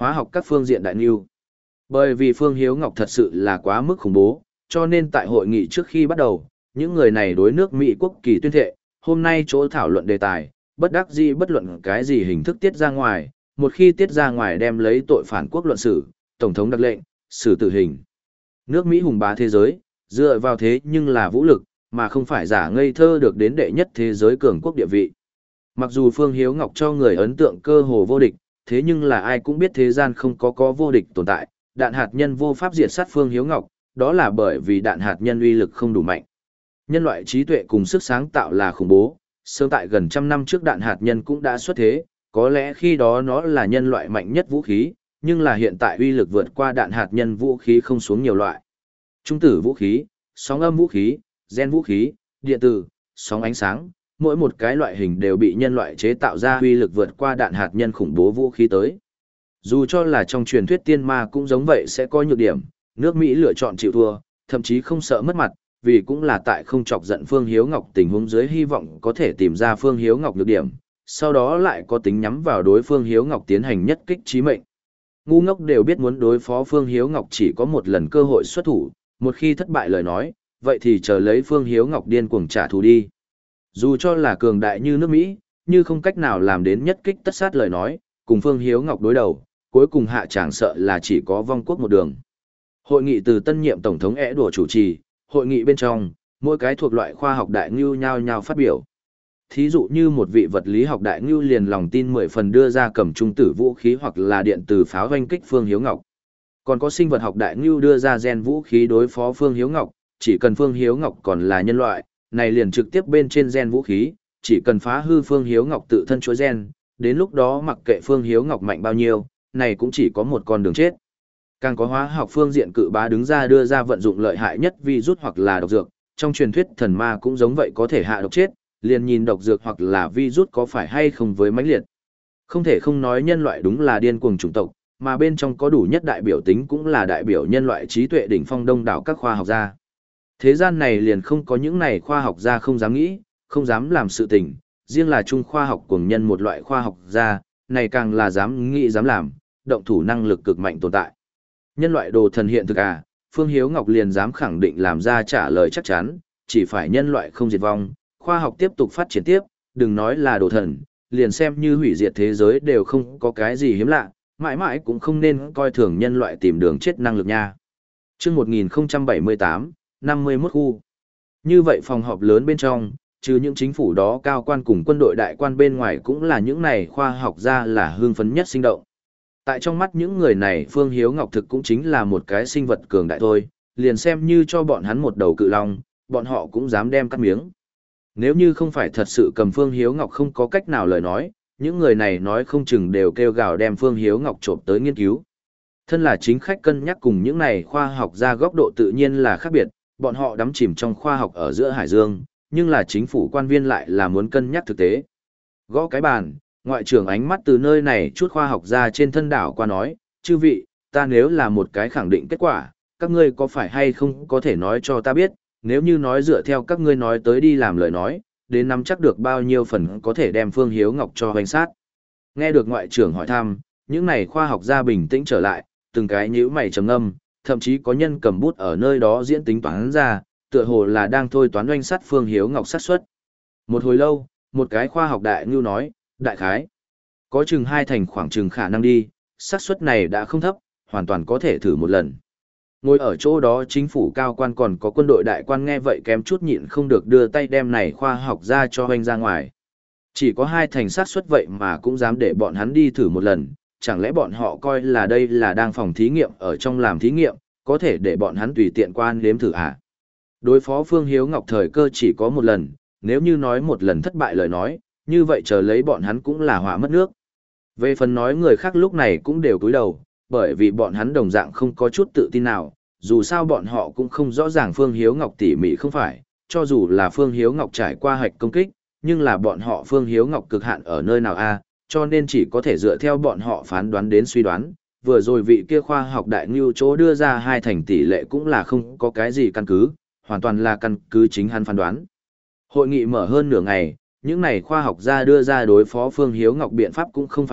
hóa học các phương diện đại nưu. Bởi vì Phương Hiếu Ngọc thật sự là quá mức khủng bố, cho nên tại hội nghị trước khi bắt đầu, những người này đối nước Mỹ quốc kỳ tuyên thệ, hôm nay chỗ thảo luận đề tài, bất đắc dĩ bất luận cái gì hình thức tiết ra ngoài, một khi tiết ra ngoài đem lấy tội phản quốc luận xử, tổng thống đặc lệnh, xử tử hình. Nước Mỹ hùng bá thế giới, dựa vào thế nhưng là vũ lực, mà không phải giả ngây thơ được đến đệ nhất thế giới cường quốc địa vị. Mặc dù Phương Hiếu Ngọc cho người ấn tượng cơ hồ vô địch, thế nhưng là ai cũng biết thế gian không có có vô địch tồn tại, đạn hạt nhân vô pháp diệt sát Phương Hiếu Ngọc, đó là bởi vì đạn hạt nhân uy lực không đủ mạnh. Nhân loại trí tuệ cùng sức sáng tạo là khủng bố, sớm tại gần trăm năm trước đạn hạt nhân cũng đã xuất thế, có lẽ khi đó nó là nhân loại mạnh nhất vũ khí, nhưng là hiện tại uy lực vượt qua đạn hạt nhân vũ khí không xuống nhiều loại. Trung tử vũ khí, sóng âm vũ khí, gen vũ khí, điện tử, sóng ánh sáng, mỗi một cái loại hình đều bị nhân loại chế tạo ra uy lực vượt qua đạn hạt nhân khủng bố vũ khí tới. Dù cho là trong truyền thuyết tiên ma cũng giống vậy sẽ có nhược điểm, nước Mỹ lựa chọn chịu thua, thậm chí không sợ mất mặt, vì cũng là tại không chọc giận Phương Hiếu Ngọc tình huống dưới hy vọng có thể tìm ra Phương Hiếu Ngọc nhược điểm, sau đó lại có tính nhắm vào đối Phương Hiếu Ngọc tiến hành nhất kích chí mệnh. Ngu ngốc đều biết muốn đối phó Phương Hiếu Ngọc chỉ có một lần cơ hội xuất thủ, một khi thất bại lời nói, vậy thì chờ lấy Phương Hiếu Ngọc điên cuồng trả thù đi. Dù cho là cường đại như nước Mỹ, như không cách nào làm đến nhất kích tất sát lời nói, cùng Phương Hiếu Ngọc đối đầu, cuối cùng hạ tràng sợ là chỉ có vong quốc một đường. Hội nghị từ tân nhiệm Tổng thống ẻ đùa chủ trì, hội nghị bên trong, mỗi cái thuộc loại khoa học đại ngưu nhao nhao phát biểu. Thí dụ như một vị vật lý học đại ngưu liền lòng tin mười phần đưa ra cầm trung tử vũ khí hoặc là điện từ pháo hoanh kích Phương Hiếu Ngọc. Còn có sinh vật học đại ngưu đưa ra gen vũ khí đối phó Phương Hiếu Ngọc, chỉ cần Phương Hiếu Ngọc còn là nhân loại, này liền trực tiếp bên trên gen vũ khí, chỉ cần phá hư Phương Hiếu Ngọc tự thân chuỗi gen, đến lúc đó mặc kệ Phương Hiếu Ngọc mạnh bao nhiêu, này cũng chỉ có một con đường chết. Càng có hóa học phương diện cự bá đứng ra đưa ra vận dụng lợi hại nhất virus hoặc là độc dược, trong truyền thuyết thần ma cũng giống vậy có thể hạ độc chết, liền nhìn độc dược hoặc là virus có phải hay không với mãnh liệt. Không thể không nói nhân loại đúng là điên cuồng chủng tộc, mà bên trong có đủ nhất đại biểu tính cũng là đại biểu nhân loại trí tuệ đỉnh phong đông đảo các khoa học gia. Thế gian này liền không có những này khoa học gia không dám nghĩ, không dám làm sự tình, riêng là trung khoa học cuồng nhân một loại khoa học gia, này càng là dám nghĩ dám làm, động thủ năng lực cực mạnh tồn tại. Nhân loại đồ thần hiện thực à, Phương Hiếu Ngọc liền dám khẳng định làm ra trả lời chắc chắn, chỉ phải nhân loại không diệt vong, khoa học tiếp tục phát triển tiếp, đừng nói là đồ thần, liền xem như hủy diệt thế giới đều không có cái gì hiếm lạ, mãi mãi cũng không nên coi thường nhân loại tìm đường chết năng lực nha. Chương một nghìn không trăm bảy mươi tám, năm mươi mốt khu. Như vậy phòng họp lớn bên trong, trừ những chính phủ đó cao quan cùng quân đội đại quan bên ngoài cũng là những này khoa học gia là hưng phấn nhất sinh động. Tại trong mắt những người này Phương Hiếu Ngọc thực cũng chính là một cái sinh vật cường đại thôi, liền xem như cho bọn hắn một đầu cự long, bọn họ cũng dám đem cắt miếng. Nếu như không phải thật sự cầm Phương Hiếu Ngọc không có cách nào lời nói, những người này nói không chừng đều kêu gào đem Phương Hiếu Ngọc trộm tới nghiên cứu. Thân là chính khách cân nhắc cùng những này khoa học ra góc độ tự nhiên là khác biệt, bọn họ đắm chìm trong khoa học ở giữa hải dương, nhưng là chính phủ quan viên lại là muốn cân nhắc thực tế. Gõ cái bàn, ngoại trưởng ánh mắt từ nơi này chút khoa học ra trên thân đảo qua nói, chư vị, ta nếu là một cái khẳng định kết quả, các ngươi có phải hay không có thể nói cho ta biết, nếu như nói dựa theo các ngươi nói tới đi làm lời nói, đến nắm chắc được bao nhiêu phần có thể đem Phương Hiếu Ngọc cho hoành sát. Nghe được ngoại trưởng hỏi thăm, những này khoa học gia bình tĩnh trở lại, từng cái nhíu mày trầm ngâm, thậm chí có nhân cầm bút ở nơi đó diễn tính toán ra, tựa hồ là đang thôi toán oanh sát Phương Hiếu Ngọc xác suất. Một hồi lâu, một cái khoa học đại ngưu nói, đại khái, có chừng hai thành khoảng chừng khả năng đi, xác suất này đã không thấp, hoàn toàn có thể thử một lần. Ngồi ở chỗ đó chính phủ cao quan còn có quân đội đại quan nghe vậy kém chút nhịn không được đưa tay đem này khoa học ra cho hoanh ra ngoài. Chỉ có hai thành xác suất vậy mà cũng dám để bọn hắn đi thử một lần, chẳng lẽ bọn họ coi là đây là đang phòng thí nghiệm ở trong làm thí nghiệm, có thể để bọn hắn tùy tiện quan nếm thử à? Đối phó Phương Hiếu Ngọc thời cơ chỉ có một lần, nếu như nói một lần thất bại lời nói, như vậy chờ lấy bọn hắn cũng là họa mất nước. Về phần nói người khác lúc này cũng đều cúi đầu, bởi vì bọn hắn đồng dạng không có chút tự tin nào, dù sao bọn họ cũng không rõ ràng Phương Hiếu Ngọc tỉ mỉ không phải, cho dù là Phương Hiếu Ngọc trải qua hạch công kích, nhưng là bọn họ Phương Hiếu Ngọc cực hạn ở nơi nào a, cho nên chỉ có thể dựa theo bọn họ phán đoán đến suy đoán, vừa rồi vị kia khoa học đại ngưu chỗ đưa ra hai thành tỷ lệ cũng là không có cái gì căn cứ, hoàn toàn là căn cứ chính hắn phán đoán. Hội nghị mở hơn nửa ngày, những này khoa học gia đưa ra đối phó Phương Hiếu Ngọc biện pháp cũng không phải ít,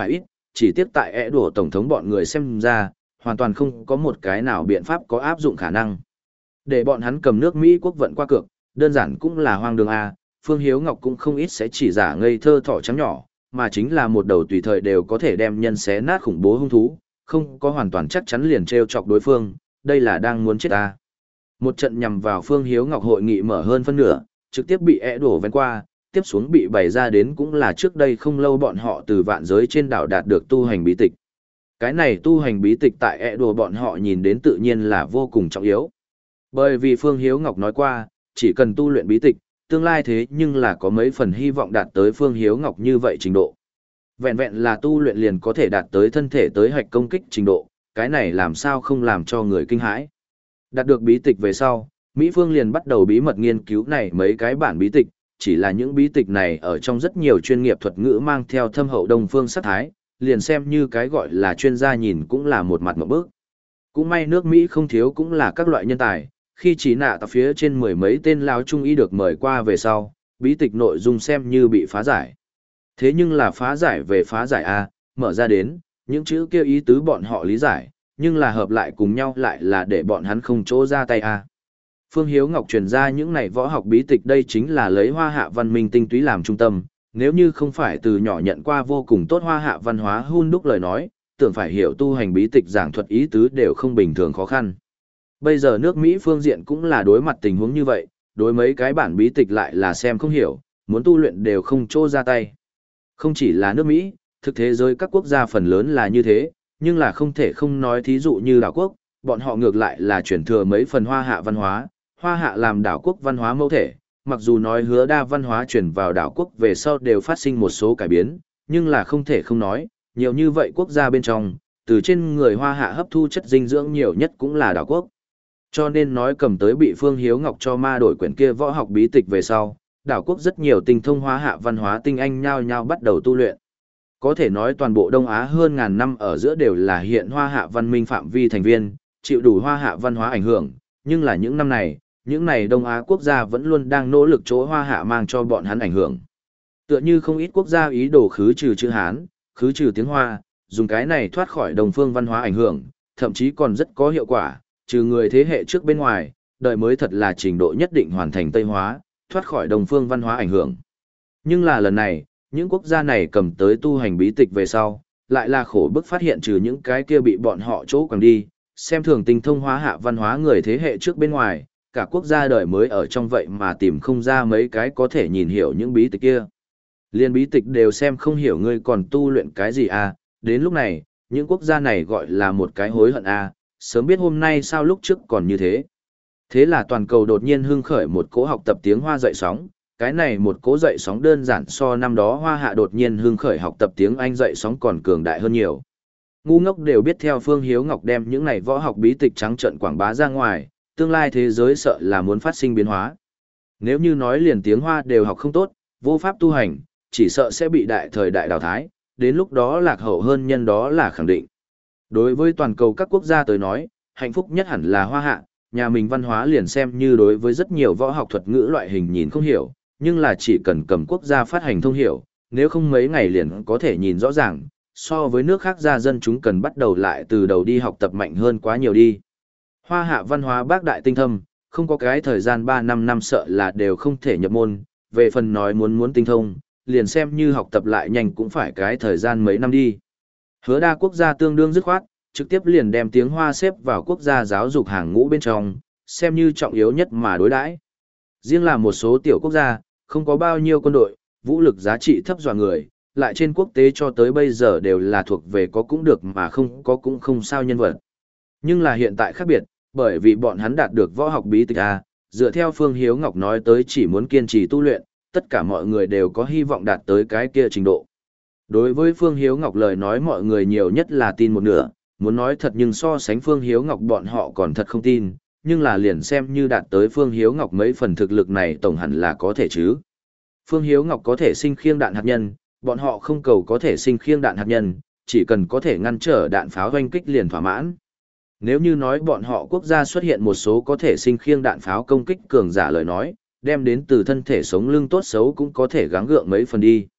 chỉ tiếc tại ẻ đùa tổng thống bọn người xem ra, hoàn toàn không có một cái nào biện pháp có áp dụng khả năng. Để bọn hắn cầm nước Mỹ quốc vận qua cược, đơn giản cũng là hoang đường A, Phương Hiếu Ngọc cũng không ít sẽ chỉ giả ngây thơ thỏ trắng nhỏ, mà chính là một đầu tùy thời đều có thể đem nhân xé nát khủng bố hung thú, không có hoàn toàn chắc chắn liền treo chọc đối phương, đây là đang muốn chết ta. Một trận nhằm vào Phương Hiếu Ngọc hội nghị mở hơn phân nửa, trực tiếp bị ẻ đổ ven qua, tiếp xuống bị bày ra đến cũng là trước đây không lâu bọn họ từ vạn giới trên đảo đạt được tu hành bí tịch. Cái này tu hành bí tịch tại ẻ đổ bọn họ nhìn đến tự nhiên là vô cùng trọng yếu. Bởi vì Phương Hiếu Ngọc nói qua, chỉ cần tu luyện bí tịch, tương lai thế nhưng là có mấy phần hy vọng đạt tới Phương Hiếu Ngọc như vậy trình độ. Vẹn vẹn là tu luyện liền có thể đạt tới thân thể tới hạch công kích trình độ, cái này làm sao không làm cho người kinh hãi. Đạt được bí tịch về sau, Mỹ Phương liền bắt đầu bí mật nghiên cứu này mấy cái bản bí tịch, chỉ là những bí tịch này ở trong rất nhiều chuyên nghiệp thuật ngữ mang theo thâm hậu đông phương sắc thái, liền xem như cái gọi là chuyên gia nhìn cũng là một mặt ngộp bức. Cũng may nước Mỹ không thiếu cũng là các loại nhân tài, khi chỉ nạ tại phía trên mười mấy tên lao trung y được mời qua về sau, bí tịch nội dung xem như bị phá giải. Thế nhưng là phá giải về phá giải A, mở ra đến, những chữ kêu ý tứ bọn họ lý giải, nhưng là hợp lại cùng nhau lại là để bọn hắn không chỗ ra tay A. Phương Hiếu Ngọc truyền ra những này võ học bí tịch đây chính là lấy hoa hạ văn minh tinh túy làm trung tâm, nếu như không phải từ nhỏ nhận qua vô cùng tốt hoa hạ văn hóa hun đúc lời nói, tưởng phải hiểu tu hành bí tịch giảng thuật ý tứ đều không bình thường khó khăn. Bây giờ nước Mỹ phương diện cũng là đối mặt tình huống như vậy, đối mấy cái bản bí tịch lại là xem không hiểu, muốn tu luyện đều không chỗ ra tay. Không chỉ là nước Mỹ, thực thế giới các quốc gia phần lớn là như thế, nhưng là không thể không nói thí dụ như đảo quốc, bọn họ ngược lại là chuyển thừa mấy phần hoa hạ văn hóa, hoa hạ làm đảo quốc văn hóa mẫu thể, mặc dù nói hứa đa văn hóa chuyển vào đảo quốc về sau đều phát sinh một số cải biến, nhưng là không thể không nói, nhiều như vậy quốc gia bên trong, từ trên người hoa hạ hấp thu chất dinh dưỡng nhiều nhất cũng là đảo quốc. Cho nên nói cầm tới bị Phương Hiếu Ngọc cho ma đổi quyển kia võ học bí tịch về sau, đảo quốc rất nhiều tinh thông hóa hạ văn hóa tinh anh nhao nhao bắt đầu tu luyện. Có thể nói toàn bộ Đông Á hơn ngàn năm ở giữa đều là hiện hoa hạ văn minh phạm vi thành viên, chịu đủ hoa hạ văn hóa ảnh hưởng, nhưng là những năm này, những này Đông Á quốc gia vẫn luôn đang nỗ lực chỗ hoa hạ mang cho bọn hắn ảnh hưởng. Tựa như không ít quốc gia ý đồ khứ trừ chữ Hán, khứ trừ tiếng Hoa, dùng cái này thoát khỏi đồng phương văn hóa ảnh hưởng, thậm chí còn rất có hiệu quả, trừ người thế hệ trước bên ngoài, đời mới thật là trình độ nhất định hoàn thành Tây hóa, thoát khỏi đồng phương văn hóa ảnh hưởng. Nhưng là lần này, những quốc gia này cầm tới tu hành bí tịch về sau, lại là khổ bức phát hiện trừ những cái kia bị bọn họ chỗ quẳng đi, xem thường tinh thông hóa hạ văn hóa người thế hệ trước bên ngoài, cả quốc gia đời mới ở trong vậy mà tìm không ra mấy cái có thể nhìn hiểu những bí tịch kia. Liên bí tịch đều xem không hiểu ngươi còn tu luyện cái gì à, đến lúc này, những quốc gia này gọi là một cái hối hận à, sớm biết hôm nay sao lúc trước còn như thế. Thế là toàn cầu đột nhiên hưng khởi một cỗ học tập tiếng Hoa dậy sóng, cái này một cỗ dậy sóng đơn giản so năm đó Hoa hạ đột nhiên hưng khởi học tập tiếng Anh dậy sóng còn cường đại hơn nhiều. Ngu ngốc đều biết theo Phương Hiếu Ngọc đem những này võ học bí tịch trắng trợn quảng bá ra ngoài, tương lai thế giới sợ là muốn phát sinh biến hóa. Nếu như nói liền tiếng Hoa đều học không tốt, vô pháp tu hành, chỉ sợ sẽ bị đại thời đại đào thái, đến lúc đó lạc hậu hơn nhân đó là khẳng định. Đối với toàn cầu các quốc gia tới nói, hạnh phúc nhất hẳn là Hoa hạ, nhà mình văn hóa liền xem như đối với rất nhiều võ học thuật ngữ loại hình nhìn không hiểu, nhưng là chỉ cần cầm quốc gia phát hành thông hiểu, nếu không mấy ngày liền có thể nhìn rõ ràng, so với nước khác gia dân chúng cần bắt đầu lại từ đầu đi học tập mạnh hơn quá nhiều đi. Hoa hạ văn hóa bác đại tinh thâm, không có cái thời gian ba năm năm sợ là đều không thể nhập môn, về phần nói muốn muốn tinh thông, liền xem như học tập lại nhanh cũng phải cái thời gian mấy năm đi. Hứa đa quốc gia tương đương dứt khoát, trực tiếp liền đem tiếng Hoa xếp vào quốc gia giáo dục hàng ngũ bên trong, xem như trọng yếu nhất mà đối đãi. Riêng là một số tiểu quốc gia, không có bao nhiêu quân đội, vũ lực giá trị thấp dọa người, lại trên quốc tế cho tới bây giờ đều là thuộc về có cũng được mà không có cũng không sao nhân vật. Nhưng là hiện tại khác biệt, bởi vì bọn hắn đạt được võ học bí tịch A, dựa theo Phương Hiếu Ngọc nói tới chỉ muốn kiên trì tu luyện, tất cả mọi người đều có hy vọng đạt tới cái kia trình độ. Đối với Phương Hiếu Ngọc lời nói mọi người nhiều nhất là tin một nửa, muốn nói thật nhưng so sánh Phương Hiếu Ngọc bọn họ còn thật không tin, nhưng là liền xem như đạt tới Phương Hiếu Ngọc mấy phần thực lực này tổng hẳn là có thể chứ. Phương Hiếu Ngọc có thể sinh khiêng đạn hạt nhân, bọn họ không cầu có thể sinh khiêng đạn hạt nhân, chỉ cần có thể ngăn trở đạn pháo oanh kích liền thỏa mãn. Nếu như nói bọn họ quốc gia xuất hiện một số có thể sinh khiêng đạn pháo công kích cường giả lời nói, đem đến từ thân thể sống lưng tốt xấu cũng có thể gắng gượng mấy phần đi.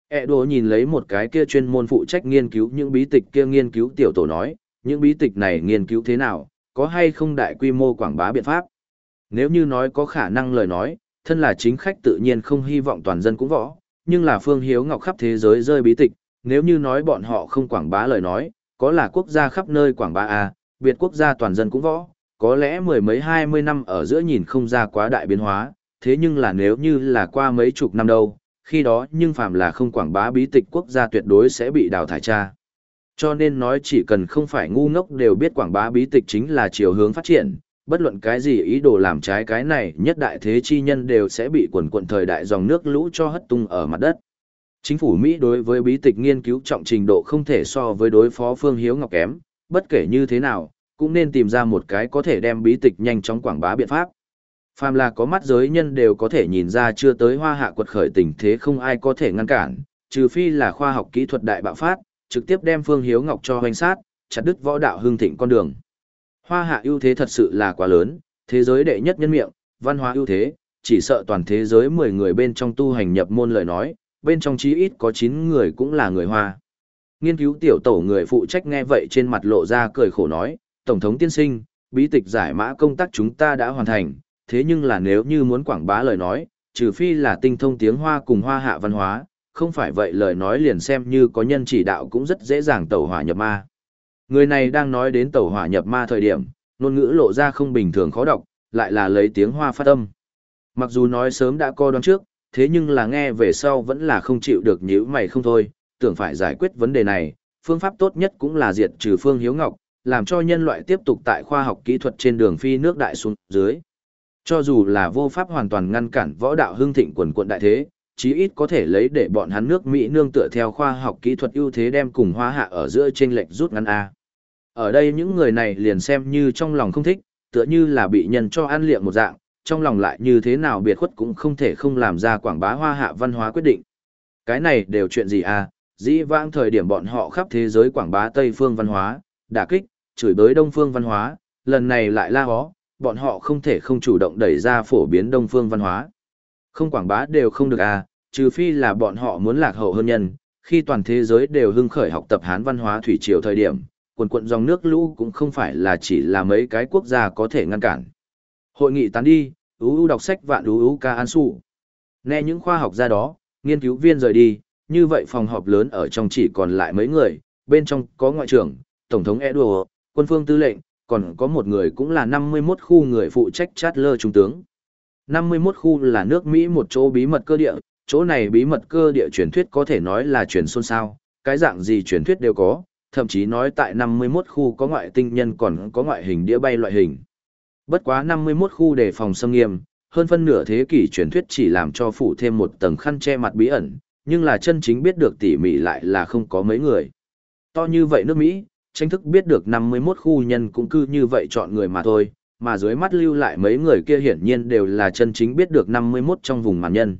E đồ nhìn lấy một cái kia chuyên môn phụ trách nghiên cứu những bí tịch kia nghiên cứu tiểu tổ nói, những bí tịch này nghiên cứu thế nào, có hay không đại quy mô quảng bá biện pháp. Nếu như nói có khả năng lời nói, thân là chính khách tự nhiên không hy vọng toàn dân cũng võ, nhưng là Phương Hiếu Ngọc khắp thế giới rơi bí tịch, nếu như nói bọn họ không quảng bá lời nói, có là quốc gia khắp nơi quảng bá à, biệt quốc gia toàn dân cũng võ, có lẽ mười mấy hai mươi năm ở giữa nhìn không ra quá đại biến hóa, thế nhưng là nếu như là qua mấy chục năm đâu, khi đó nhưng phàm là không quảng bá bí tịch quốc gia tuyệt đối sẽ bị đào thải cha. Cho nên nói chỉ cần không phải ngu ngốc đều biết quảng bá bí tịch chính là chiều hướng phát triển, bất luận cái gì ý đồ làm trái cái này nhất đại thế chi nhân đều sẽ bị quần quận thời đại dòng nước lũ cho hất tung ở mặt đất. Chính phủ Mỹ đối với bí tịch nghiên cứu trọng trình độ không thể so với đối phó Phương Hiếu Ngọc kém, bất kể như thế nào, cũng nên tìm ra một cái có thể đem bí tịch nhanh chóng quảng bá biện pháp. Phàm là có mắt giới nhân đều có thể nhìn ra chưa tới Hoa Hạ quật khởi tình thế không ai có thể ngăn cản, trừ phi là khoa học kỹ thuật đại bạo phát, trực tiếp đem Phương Hiếu Ngọc cho hoành sát, chặt đứt võ đạo hưng thịnh con đường. Hoa Hạ ưu thế thật sự là quá lớn, thế giới đệ nhất nhân miệng, văn hóa ưu thế, chỉ sợ toàn thế giới mười người bên trong tu hành nhập môn lời nói, bên trong chí ít có chín người cũng là người Hoa. Nghiên cứu tiểu tổ người phụ trách nghe vậy trên mặt lộ ra cười khổ nói, Tổng thống tiên sinh, bí tịch giải mã công tác chúng ta đã hoàn thành, thế nhưng là nếu như muốn quảng bá lời nói, trừ phi là tinh thông tiếng Hoa cùng Hoa Hạ văn hóa, không phải vậy lời nói liền xem như có nhân chỉ đạo cũng rất dễ dàng tẩu hỏa nhập ma. Người này đang nói đến tẩu hỏa nhập ma thời điểm, ngôn ngữ lộ ra không bình thường khó đọc, lại là lấy tiếng Hoa phát âm. Mặc dù nói sớm đã co đoán trước, thế nhưng là nghe về sau vẫn là không chịu được nhíu mày không thôi, tưởng phải giải quyết vấn đề này, phương pháp tốt nhất cũng là diệt trừ Phương Hiếu Ngọc, làm cho nhân loại tiếp tục tại khoa học kỹ thuật trên đường phi nước đại xuống dưới. Cho dù là vô pháp hoàn toàn ngăn cản võ đạo hưng thịnh quần quận đại thế, chí ít có thể lấy để bọn hắn nước Mỹ nương tựa theo khoa học kỹ thuật ưu thế đem cùng Hoa Hạ ở giữa chênh lệch rút ngắn a. Ở đây những người này liền xem như trong lòng không thích, tựa như là bị nhân cho ăn liệng một dạng, trong lòng lại như thế nào biệt khuất cũng không thể không làm ra quảng bá Hoa Hạ văn hóa quyết định. Cái này đều chuyện gì à, dĩ vãng thời điểm bọn họ khắp thế giới quảng bá Tây phương văn hóa, đả kích, chửi bới Đông phương văn hóa, lần này lại la hó, bọn họ không thể không chủ động đẩy ra phổ biến Đông phương văn hóa. Không quảng bá đều không được à, trừ phi là bọn họ muốn lạc hậu hơn nhân, khi toàn thế giới đều hưng khởi học tập Hán văn hóa thủy triều thời điểm, quần quận dòng nước lũ cũng không phải là chỉ là mấy cái quốc gia có thể ngăn cản. Hội nghị tán đi, ú ú đọc sách vạn ú ú ca an su. Nghe những khoa học gia đó, nghiên cứu viên rời đi, như vậy phòng họp lớn ở trong chỉ còn lại mấy người, bên trong có ngoại trưởng, tổng thống Edward, quân phương tư lệnh, còn có một người cũng là năm mươi mốt khu người phụ trách Chatler trung tướng. năm mươi mốt khu là nước Mỹ một chỗ bí mật cơ địa, chỗ này bí mật cơ địa truyền thuyết có thể nói là truyền xôn xao, cái dạng gì truyền thuyết đều có, thậm chí nói tại năm mươi mốt khu có ngoại tinh nhân còn có ngoại hình đĩa bay loại hình. Bất quá năm mươi mốt khu đề phòng xâm nghiêm, hơn phân nửa thế kỷ truyền thuyết chỉ làm cho phủ thêm một tầng khăn che mặt bí ẩn, nhưng là chân chính biết được tỉ mỉ lại là không có mấy người. To như vậy nước Mỹ, tranh thức biết được năm mươi mốt khu nhân cũng cứ như vậy chọn người mà thôi, mà dưới mắt lưu lại mấy người kia hiển nhiên đều là chân chính biết được năm mươi mốt trong vùng màn nhân.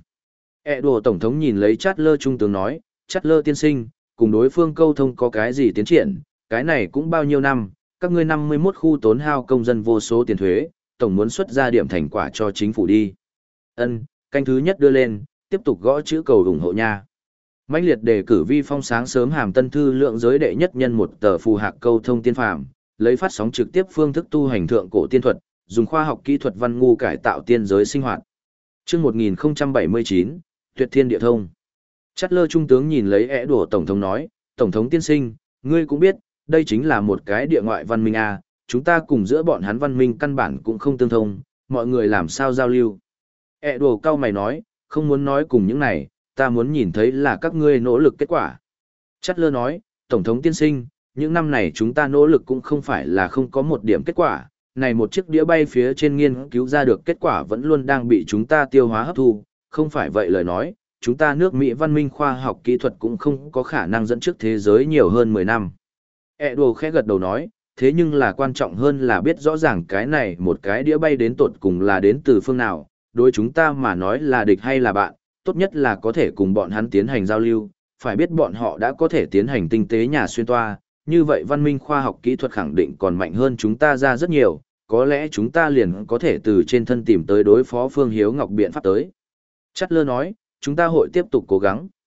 E đồ tổng thống nhìn lấy Chatler trung tướng nói, Chatler tiên sinh, cùng đối phương câu thông có cái gì tiến triển, cái này cũng bao nhiêu năm, các ngươi năm mươi mốt khu tốn hao công dân vô số tiền thuế, tổng muốn xuất ra điểm thành quả cho chính phủ đi. Ân, canh thứ nhất đưa lên, tiếp tục gõ chữ cầu ủng hộ nha. Mãnh liệt đề cử vi phong sáng sớm hàm tân thư lượng giới đệ nhất nhân một tờ phù hạc câu thông tiên phàm, lấy phát sóng trực tiếp phương thức tu hành thượng cổ tiên thuật, dùng khoa học kỹ thuật văn ngu cải tạo tiên giới sinh hoạt. Chương một nghìn không trăm bảy mươi chín, Tuyệt Thiên Địa Thông. Chatler trung tướng nhìn lấy ẻ đùa tổng thống nói, tổng thống tiên sinh, ngươi cũng biết, đây chính là một cái địa ngoại văn minh a, chúng ta cùng giữa bọn hắn văn minh căn bản cũng không tương thông, mọi người làm sao giao lưu. ẻ đùa cao mày nói, không muốn nói cùng những này, ta muốn nhìn thấy là các ngươi nỗ lực kết quả. Chatler nói, tổng thống tiên sinh, những năm này chúng ta nỗ lực cũng không phải là không có một điểm kết quả, này một chiếc đĩa bay phía trên nghiên cứu ra được kết quả vẫn luôn đang bị chúng ta tiêu hóa hấp thu, không phải vậy lời nói, chúng ta nước Mỹ văn minh khoa học kỹ thuật cũng không có khả năng dẫn trước thế giới nhiều hơn mười năm. Edo khẽ gật đầu nói, thế nhưng là quan trọng hơn là biết rõ ràng cái này một cái đĩa bay đến tột cùng là đến từ phương nào, đối chúng ta mà nói là địch hay là bạn, tốt nhất là có thể cùng bọn hắn tiến hành giao lưu, phải biết bọn họ đã có thể tiến hành tinh tế nhà xuyên toa, như vậy văn minh khoa học kỹ thuật khẳng định còn mạnh hơn chúng ta ra rất nhiều, có lẽ chúng ta liền có thể từ trên thân tìm tới đối phó Phương Hiếu Ngọc biện pháp tới. Chatler nói, chúng ta hội tiếp tục cố gắng.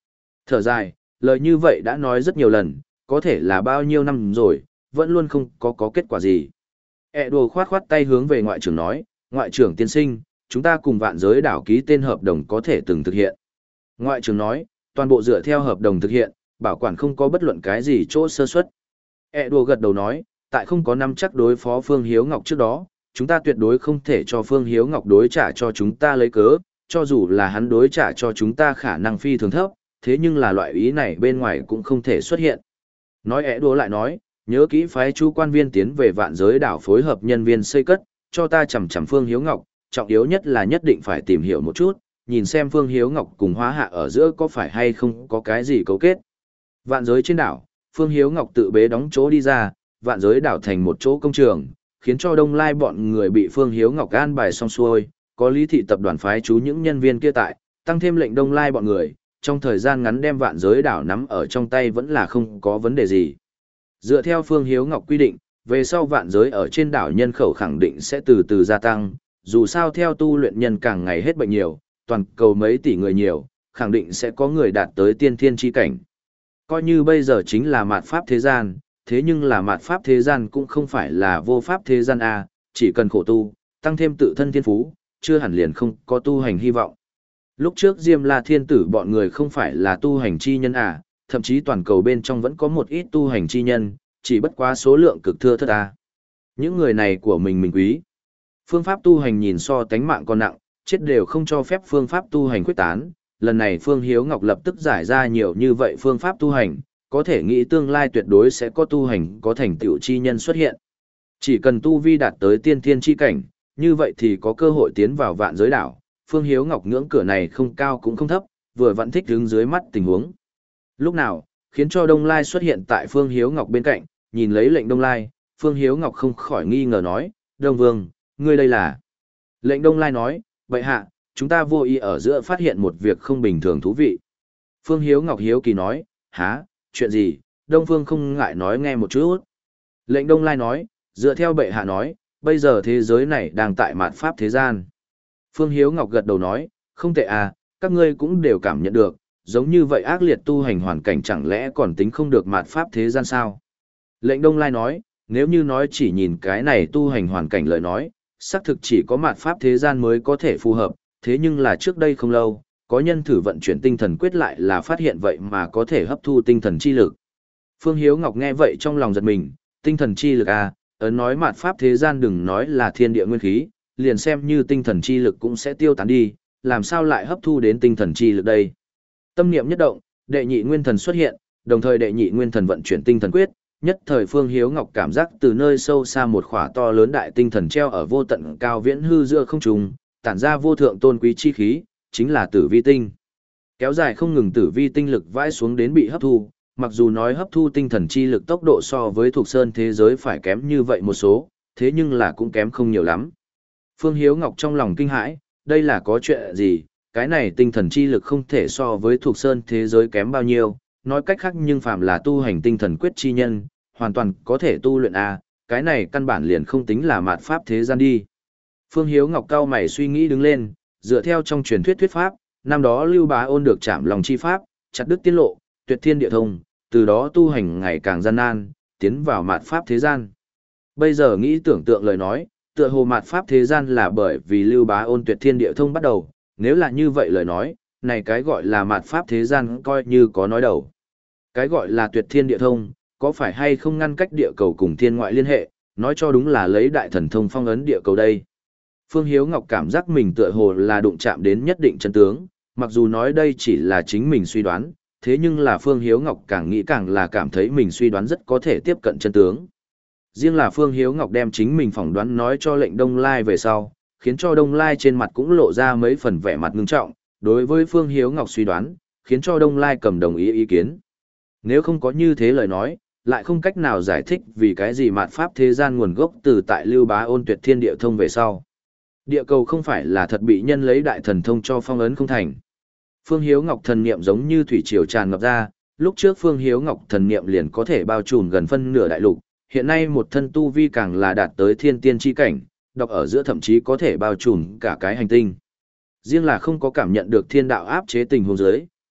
Thở dài, lời như vậy đã nói rất nhiều lần, có thể là bao nhiêu năm rồi, vẫn luôn không có có kết quả gì. E đồ khoát khoát tay hướng về ngoại trưởng nói, ngoại trưởng tiên sinh, chúng ta cùng vạn giới đảo ký tên hợp đồng có thể từng thực hiện. Ngoại trưởng nói, toàn bộ dựa theo hợp đồng thực hiện, bảo quản không có bất luận cái gì chỗ sơ suất. E đồ gật đầu nói, tại không có năm chắc đối phó Phương Hiếu Ngọc trước đó, chúng ta tuyệt đối không thể cho Phương Hiếu Ngọc đối trả cho chúng ta lấy cớ, cho dù là hắn đối trả cho chúng ta khả năng phi thường thấp, thế nhưng là loại ý này bên ngoài cũng không thể xuất hiện. Nói ẻ đùa lại nói, nhớ kỹ phái chú quan viên tiến về vạn giới đảo phối hợp nhân viên xây cất, cho ta chằm chằm Phương Hiếu Ngọc, trọng yếu nhất là nhất định phải tìm hiểu một chút, nhìn xem Phương Hiếu Ngọc cùng Hóa Hạ ở giữa có phải hay không có cái gì cấu kết. Vạn giới trên đảo, Phương Hiếu Ngọc tự bế đóng chỗ đi ra, vạn giới đảo thành một chỗ công trường, khiến cho Đông Lai bọn người bị Phương Hiếu Ngọc an bài xong xuôi, có Lý thị tập đoàn phái chú những nhân viên kia tại, tăng thêm lệnh Đông Lai bọn người, trong thời gian ngắn đem vạn giới đảo nắm ở trong tay vẫn là không có vấn đề gì. Dựa theo Phương Hiếu Ngọc quy định, về sau vạn giới ở trên đảo nhân khẩu khẳng định sẽ từ từ gia tăng, dù sao theo tu luyện nhân càng ngày hết bệnh nhiều, toàn cầu mấy tỷ người nhiều, khẳng định sẽ có người đạt tới tiên thiên chi cảnh. Coi như bây giờ chính là mạt pháp thế gian, thế nhưng là mạt pháp thế gian cũng không phải là vô pháp thế gian A, chỉ cần khổ tu, tăng thêm tự thân thiên phú, chưa hẳn liền không có tu hành hy vọng. Lúc trước Diêm La Thiên Tử bọn người không phải là tu hành chi nhân à, thậm chí toàn cầu bên trong vẫn có một ít tu hành chi nhân, chỉ bất quá số lượng cực thưa thớt à. Những người này của mình mình quý. Phương pháp tu hành nhìn so tánh mạng còn nặng, chết đều không cho phép phương pháp tu hành quyết tán. Lần này Phương Hiếu Ngọc lập tức giải ra nhiều như vậy phương pháp tu hành, có thể nghĩ tương lai tuyệt đối sẽ có tu hành có thành tựu chi nhân xuất hiện. Chỉ cần tu vi đạt tới tiên thiên chi cảnh, như vậy thì có cơ hội tiến vào vạn giới đảo. Phương Hiếu Ngọc ngưỡng cửa này không cao cũng không thấp, vừa vẫn thích đứng dưới mắt tình huống. Lúc nào, khiến cho Đông Lai xuất hiện tại Phương Hiếu Ngọc bên cạnh, nhìn lấy lệnh Đông Lai, Phương Hiếu Ngọc không khỏi nghi ngờ nói, Đông Vương, ngươi đây là... Lệnh Đông Lai nói, bệ hạ, chúng ta vô ý ở giữa phát hiện một việc không bình thường thú vị. Phương Hiếu Ngọc hiếu kỳ nói, há, chuyện gì, Đông Phương không ngại nói nghe một chút. Lệnh Đông Lai nói, dựa theo bệ hạ nói, bây giờ thế giới này đang tại mạt pháp thế gian. Phương Hiếu Ngọc gật đầu nói, không tệ à, các ngươi cũng đều cảm nhận được, giống như vậy ác liệt tu hành hoàn cảnh chẳng lẽ còn tính không được mạt pháp thế gian sao? Lệnh Đông Lai nói, nếu như nói chỉ nhìn cái này tu hành hoàn cảnh lời nói, xác thực chỉ có mạt pháp thế gian mới có thể phù hợp, thế nhưng là trước đây không lâu, có nhân thử vận chuyển tinh thần quyết lại là phát hiện vậy mà có thể hấp thu tinh thần chi lực. Phương Hiếu Ngọc nghe vậy trong lòng giật mình, tinh thần chi lực à, ấn nói mạt pháp thế gian đừng nói là thiên địa nguyên khí, liền xem như tinh thần chi lực cũng sẽ tiêu tán đi, làm sao lại hấp thu đến tinh thần chi lực đây. Tâm niệm nhất động, đệ nhị nguyên thần xuất hiện, đồng thời đệ nhị nguyên thần vận chuyển tinh thần quyết, nhất thời Phương Hiếu Ngọc cảm giác từ nơi sâu xa một khỏa to lớn đại tinh thần treo ở vô tận cao viễn hư giữa không trung, tản ra vô thượng tôn quý chi khí, chính là tử vi tinh. Kéo dài không ngừng tử vi tinh lực vãi xuống đến bị hấp thu, mặc dù nói hấp thu tinh thần chi lực tốc độ so với thuộc sơn thế giới phải kém như vậy một số, thế nhưng là cũng kém không nhiều lắm. Phương Hiếu Ngọc trong lòng kinh hãi, đây là có chuyện gì, cái này tinh thần chi lực không thể so với thuộc sơn thế giới kém bao nhiêu, nói cách khác nhưng phàm là tu hành tinh thần quyết chi nhân, hoàn toàn có thể tu luyện A, cái này căn bản liền không tính là mạt pháp thế gian đi. Phương Hiếu Ngọc cao mày suy nghĩ đứng lên, dựa theo trong truyền thuyết thuyết pháp, năm đó Lưu Bá Ôn được chạm lòng chi pháp, chặt đứt tiên lộ, tuyệt thiên địa thông, từ đó tu hành ngày càng gian nan, tiến vào mạt pháp thế gian. Bây giờ nghĩ tưởng tượng lời nói, tựa hồ mạt pháp thế gian là bởi vì Lưu Bá Ôn tuyệt thiên địa thông bắt đầu, nếu là như vậy lời nói, này cái gọi là mạt pháp thế gian coi như có nói đầu. Cái gọi là tuyệt thiên địa thông, có phải hay không ngăn cách địa cầu cùng thiên ngoại liên hệ, nói cho đúng là lấy đại thần thông phong ấn địa cầu đây. Phương Hiếu Ngọc cảm giác mình tựa hồ là đụng chạm đến nhất định chân tướng, mặc dù nói đây chỉ là chính mình suy đoán, thế nhưng là Phương Hiếu Ngọc càng nghĩ càng là cảm thấy mình suy đoán rất có thể tiếp cận chân tướng. Riêng là Phương Hiếu Ngọc đem chính mình phỏng đoán nói cho lệnh Đông Lai về sau, khiến cho Đông Lai trên mặt cũng lộ ra mấy phần vẻ mặt ngưng trọng, đối với Phương Hiếu Ngọc suy đoán, khiến cho Đông Lai cầm đồng ý ý kiến. Nếu không có như thế lời nói, lại không cách nào giải thích vì cái gì mạt pháp thế gian nguồn gốc từ tại Lưu Bá Ôn tuyệt thiên địa thông về sau. Địa cầu không phải là thật bị nhân lấy đại thần thông cho phong ấn không thành. Phương Hiếu Ngọc thần niệm giống như thủy triều tràn ngập ra, lúc trước Phương Hiếu Ngọc thần niệm liền có thể bao trùm gần phân nửa đại lục, hiện nay một thân tu vi càng là đạt tới thiên tiên chi cảnh, đọc ở giữa thậm chí có thể bao trùm cả cái hành tinh. Riêng là không có cảm nhận được thiên đạo áp chế tình huống dưới,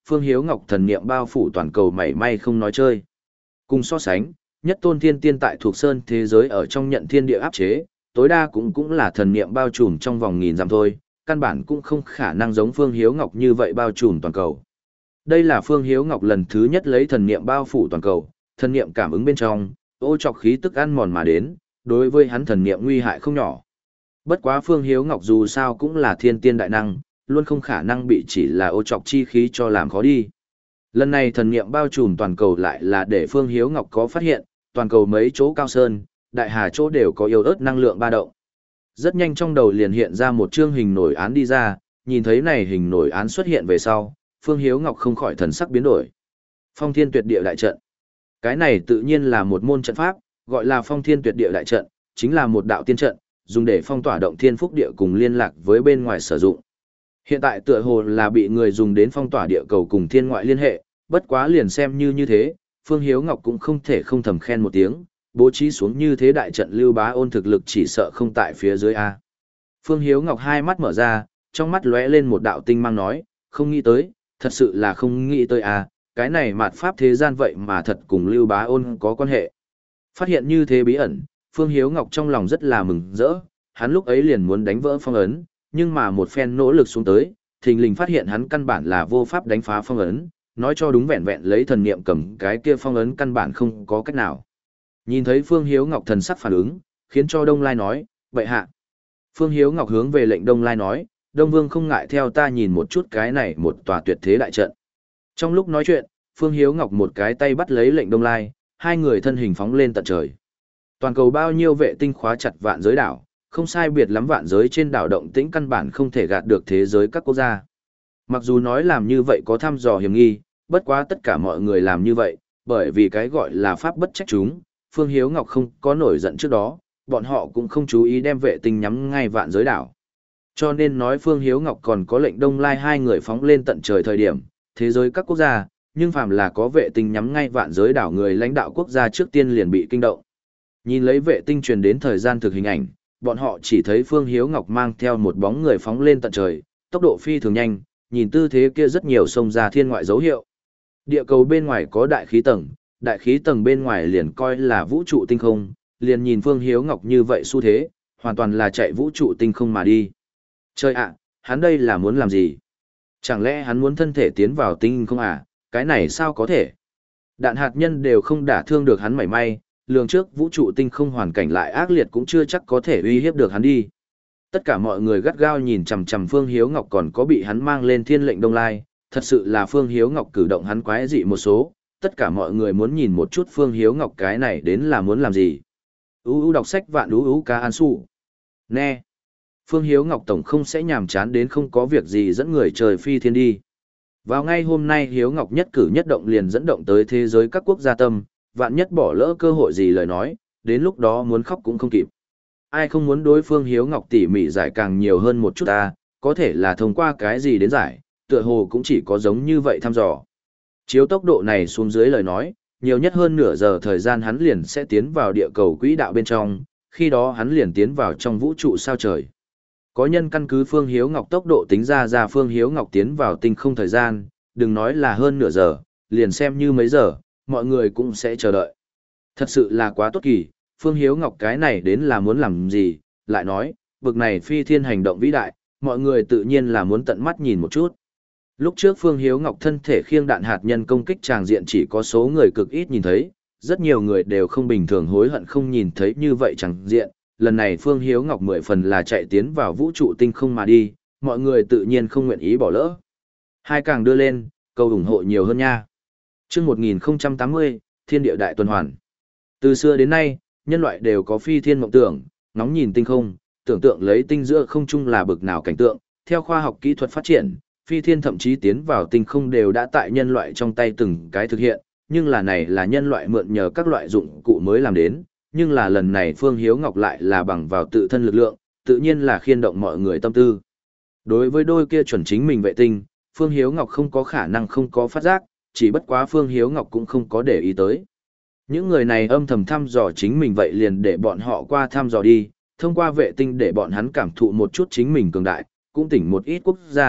Phương Hiếu Ngọc thần niệm bao phủ toàn cầu mảy may không nói chơi. Cùng so sánh, nhất tôn thiên tiên tại thuộc sơn thế giới ở trong nhận thiên địa áp chế, tối đa cũng cũng là thần niệm bao trùm trong vòng nghìn dặm thôi, căn bản cũng không khả năng giống Phương Hiếu Ngọc như vậy bao trùm toàn cầu. Đây là Phương Hiếu Ngọc lần thứ nhất lấy thần niệm bao phủ toàn cầu, thần niệm cảm ứng bên trong, ô trọc khí tức ăn mòn mà đến, đối với hắn thần niệm nguy hại không nhỏ. Bất quá Phương Hiếu Ngọc dù sao cũng là thiên tiên đại năng, luôn không khả năng bị chỉ là ô trọc chi khí cho làm khó đi. Lần này thần niệm bao trùm toàn cầu lại là để Phương Hiếu Ngọc có phát hiện, toàn cầu mấy chỗ cao sơn, đại hà chỗ đều có yếu ớt năng lượng ba động. Rất nhanh trong đầu liền hiện ra một chương hình nổi án đi ra, nhìn thấy này hình nổi án xuất hiện về sau, Phương Hiếu Ngọc không khỏi thần sắc biến đổi. Phong Thiên Tuyệt Địa đại trận. Cái này tự nhiên là một môn trận pháp, gọi là Phong Thiên Tuyệt Địa đại trận, chính là một đạo tiên trận, dùng để phong tỏa động thiên phúc địa cùng liên lạc với bên ngoài sử dụng. Hiện tại tựa hồ là bị người dùng đến phong tỏa địa cầu cùng thiên ngoại liên hệ, bất quá liền xem như như thế, Phương Hiếu Ngọc cũng không thể không thầm khen một tiếng, bố trí xuống như thế đại trận Lưu Bá Ôn thực lực chỉ sợ không tại phía dưới a. Phương Hiếu Ngọc hai mắt mở ra, trong mắt lóe lên một đạo tinh mang nói, không nghĩ tới, thật sự là không nghĩ tới a, cái này mạt pháp thế gian vậy mà thật cùng Lưu Bá Ôn có quan hệ. Phát hiện như thế bí ẩn, Phương Hiếu Ngọc trong lòng rất là mừng rỡ, hắn lúc ấy liền muốn đánh vỡ phong ấn, nhưng mà một phen nỗ lực xuống tới, thình lình phát hiện hắn căn bản là vô pháp đánh phá phong ấn, nói cho đúng vẹn vẹn lấy thần niệm cầm cái kia phong ấn căn bản không có cách nào. Nhìn thấy Phương Hiếu Ngọc thần sắc phản ứng, khiến cho Đông Lai nói, vậy hạ. Phương Hiếu Ngọc hướng về lệnh Đông Lai nói, Đông Vương không ngại theo ta nhìn một chút cái này một tòa tuyệt thế đại trận. Trong lúc nói chuyện, Phương Hiếu Ngọc một cái tay bắt lấy lệnh Đông Lai, hai người thân hình phóng lên tận trời. Toàn cầu bao nhiêu vệ tinh khóa chặt vạn giới đảo, không sai biệt lắm vạn giới trên đảo động tĩnh căn bản không thể gạt được thế giới các quốc gia. Mặc dù nói làm như vậy có thăm dò hiểm nghi, bất quá tất cả mọi người làm như vậy, bởi vì cái gọi là pháp bất trách chúng, Phương Hiếu Ngọc không có nổi giận trước đó, bọn họ cũng không chú ý đem vệ tinh nhắm ngay vạn giới đảo. Cho nên nói Phương Hiếu Ngọc còn có lệnh Đông Lai hai người phóng lên tận trời thời điểm, thế giới các quốc gia, nhưng phàm là có vệ tinh nhắm ngay vạn giới đảo người lãnh đạo quốc gia trước tiên liền bị kinh động. Nhìn lấy vệ tinh truyền đến thời gian thực hình ảnh, bọn họ chỉ thấy Phương Hiếu Ngọc mang theo một bóng người phóng lên tận trời, tốc độ phi thường nhanh, nhìn tư thế kia rất nhiều xông ra thiên ngoại dấu hiệu. Địa cầu bên ngoài có đại khí tầng, đại khí tầng bên ngoài liền coi là vũ trụ tinh không, liền nhìn Phương Hiếu Ngọc như vậy xu thế, hoàn toàn là chạy vũ trụ tinh không mà đi. Trời ạ, hắn đây là muốn làm gì? Chẳng lẽ hắn muốn thân thể tiến vào tinh không à? Cái này sao có thể? Đạn hạt nhân đều không đả thương được hắn mảy may, lường trước vũ trụ tinh không hoàn cảnh lại ác liệt cũng chưa chắc có thể uy hiếp được hắn đi. Tất cả mọi người gắt gao nhìn chằm chằm Phương Hiếu Ngọc còn có bị hắn mang lên thiên lệnh Đông Lai, thật sự là Phương Hiếu Ngọc cử động hắn quái dị một số, tất cả mọi người muốn nhìn một chút Phương Hiếu Ngọc cái này đến là muốn làm gì. U u đọc sách vạn u u ca an su. Nè. Phương Hiếu Ngọc tổng không sẽ nhàm chán đến không có việc gì dẫn người trời phi thiên đi. Vào ngay hôm nay Hiếu Ngọc nhất cử nhất động liền dẫn động tới thế giới các quốc gia tâm, vạn nhất bỏ lỡ cơ hội gì lời nói, đến lúc đó muốn khóc cũng không kịp. Ai không muốn đối phương Hiếu Ngọc tỉ mỉ giải càng nhiều hơn một chút ta, có thể là thông qua cái gì đến giải, tựa hồ cũng chỉ có giống như vậy thăm dò. Chiếu tốc độ này xuống dưới lời nói, nhiều nhất hơn nửa giờ thời gian hắn liền sẽ tiến vào địa cầu quỹ đạo bên trong, khi đó hắn liền tiến vào trong vũ trụ sao trời. Có nhân căn cứ Phương Hiếu Ngọc tốc độ tính ra ra Phương Hiếu Ngọc tiến vào tinh không thời gian, đừng nói là hơn nửa giờ, liền xem như mấy giờ, mọi người cũng sẽ chờ đợi. Thật sự là quá tốt kỳ, Phương Hiếu Ngọc cái này đến là muốn làm gì, lại nói, bực này phi thiên hành động vĩ đại, mọi người tự nhiên là muốn tận mắt nhìn một chút. Lúc trước Phương Hiếu Ngọc thân thể khiêng đạn hạt nhân công kích tràng diện chỉ có số người cực ít nhìn thấy, rất nhiều người đều không bình thường hối hận không nhìn thấy như vậy tràng diện. Lần này Phương Hiếu Ngọc mười phần là chạy tiến vào vũ trụ tinh không mà đi, mọi người tự nhiên không nguyện ý bỏ lỡ. Hai càng đưa lên, cầu ủng hộ nhiều hơn nha. Trước một nghìn không trăm tám mươi, Thiên địa đại tuần hoàn. Từ xưa đến nay, nhân loại đều có phi thiên mộng tưởng, ngóng nhìn tinh không, tưởng tượng lấy tinh giữa không trung là bực nào cảnh tượng. Theo khoa học kỹ thuật phát triển, phi thiên thậm chí tiến vào tinh không đều đã tại nhân loại trong tay từng cái thực hiện, nhưng là này là nhân loại mượn nhờ các loại dụng cụ mới làm đến, nhưng là lần này Phương Hiếu Ngọc lại là bằng vào tự thân lực lượng, tự nhiên là khiên động mọi người tâm tư. Đối với đôi kia chuẩn chính mình vệ tinh, Phương Hiếu Ngọc không có khả năng không có phát giác, chỉ bất quá Phương Hiếu Ngọc cũng không có để ý tới. Những người này âm thầm thăm dò chính mình vậy liền để bọn họ qua thăm dò đi, thông qua vệ tinh để bọn hắn cảm thụ một chút chính mình cường đại, cũng tỉnh một ít quốc gia,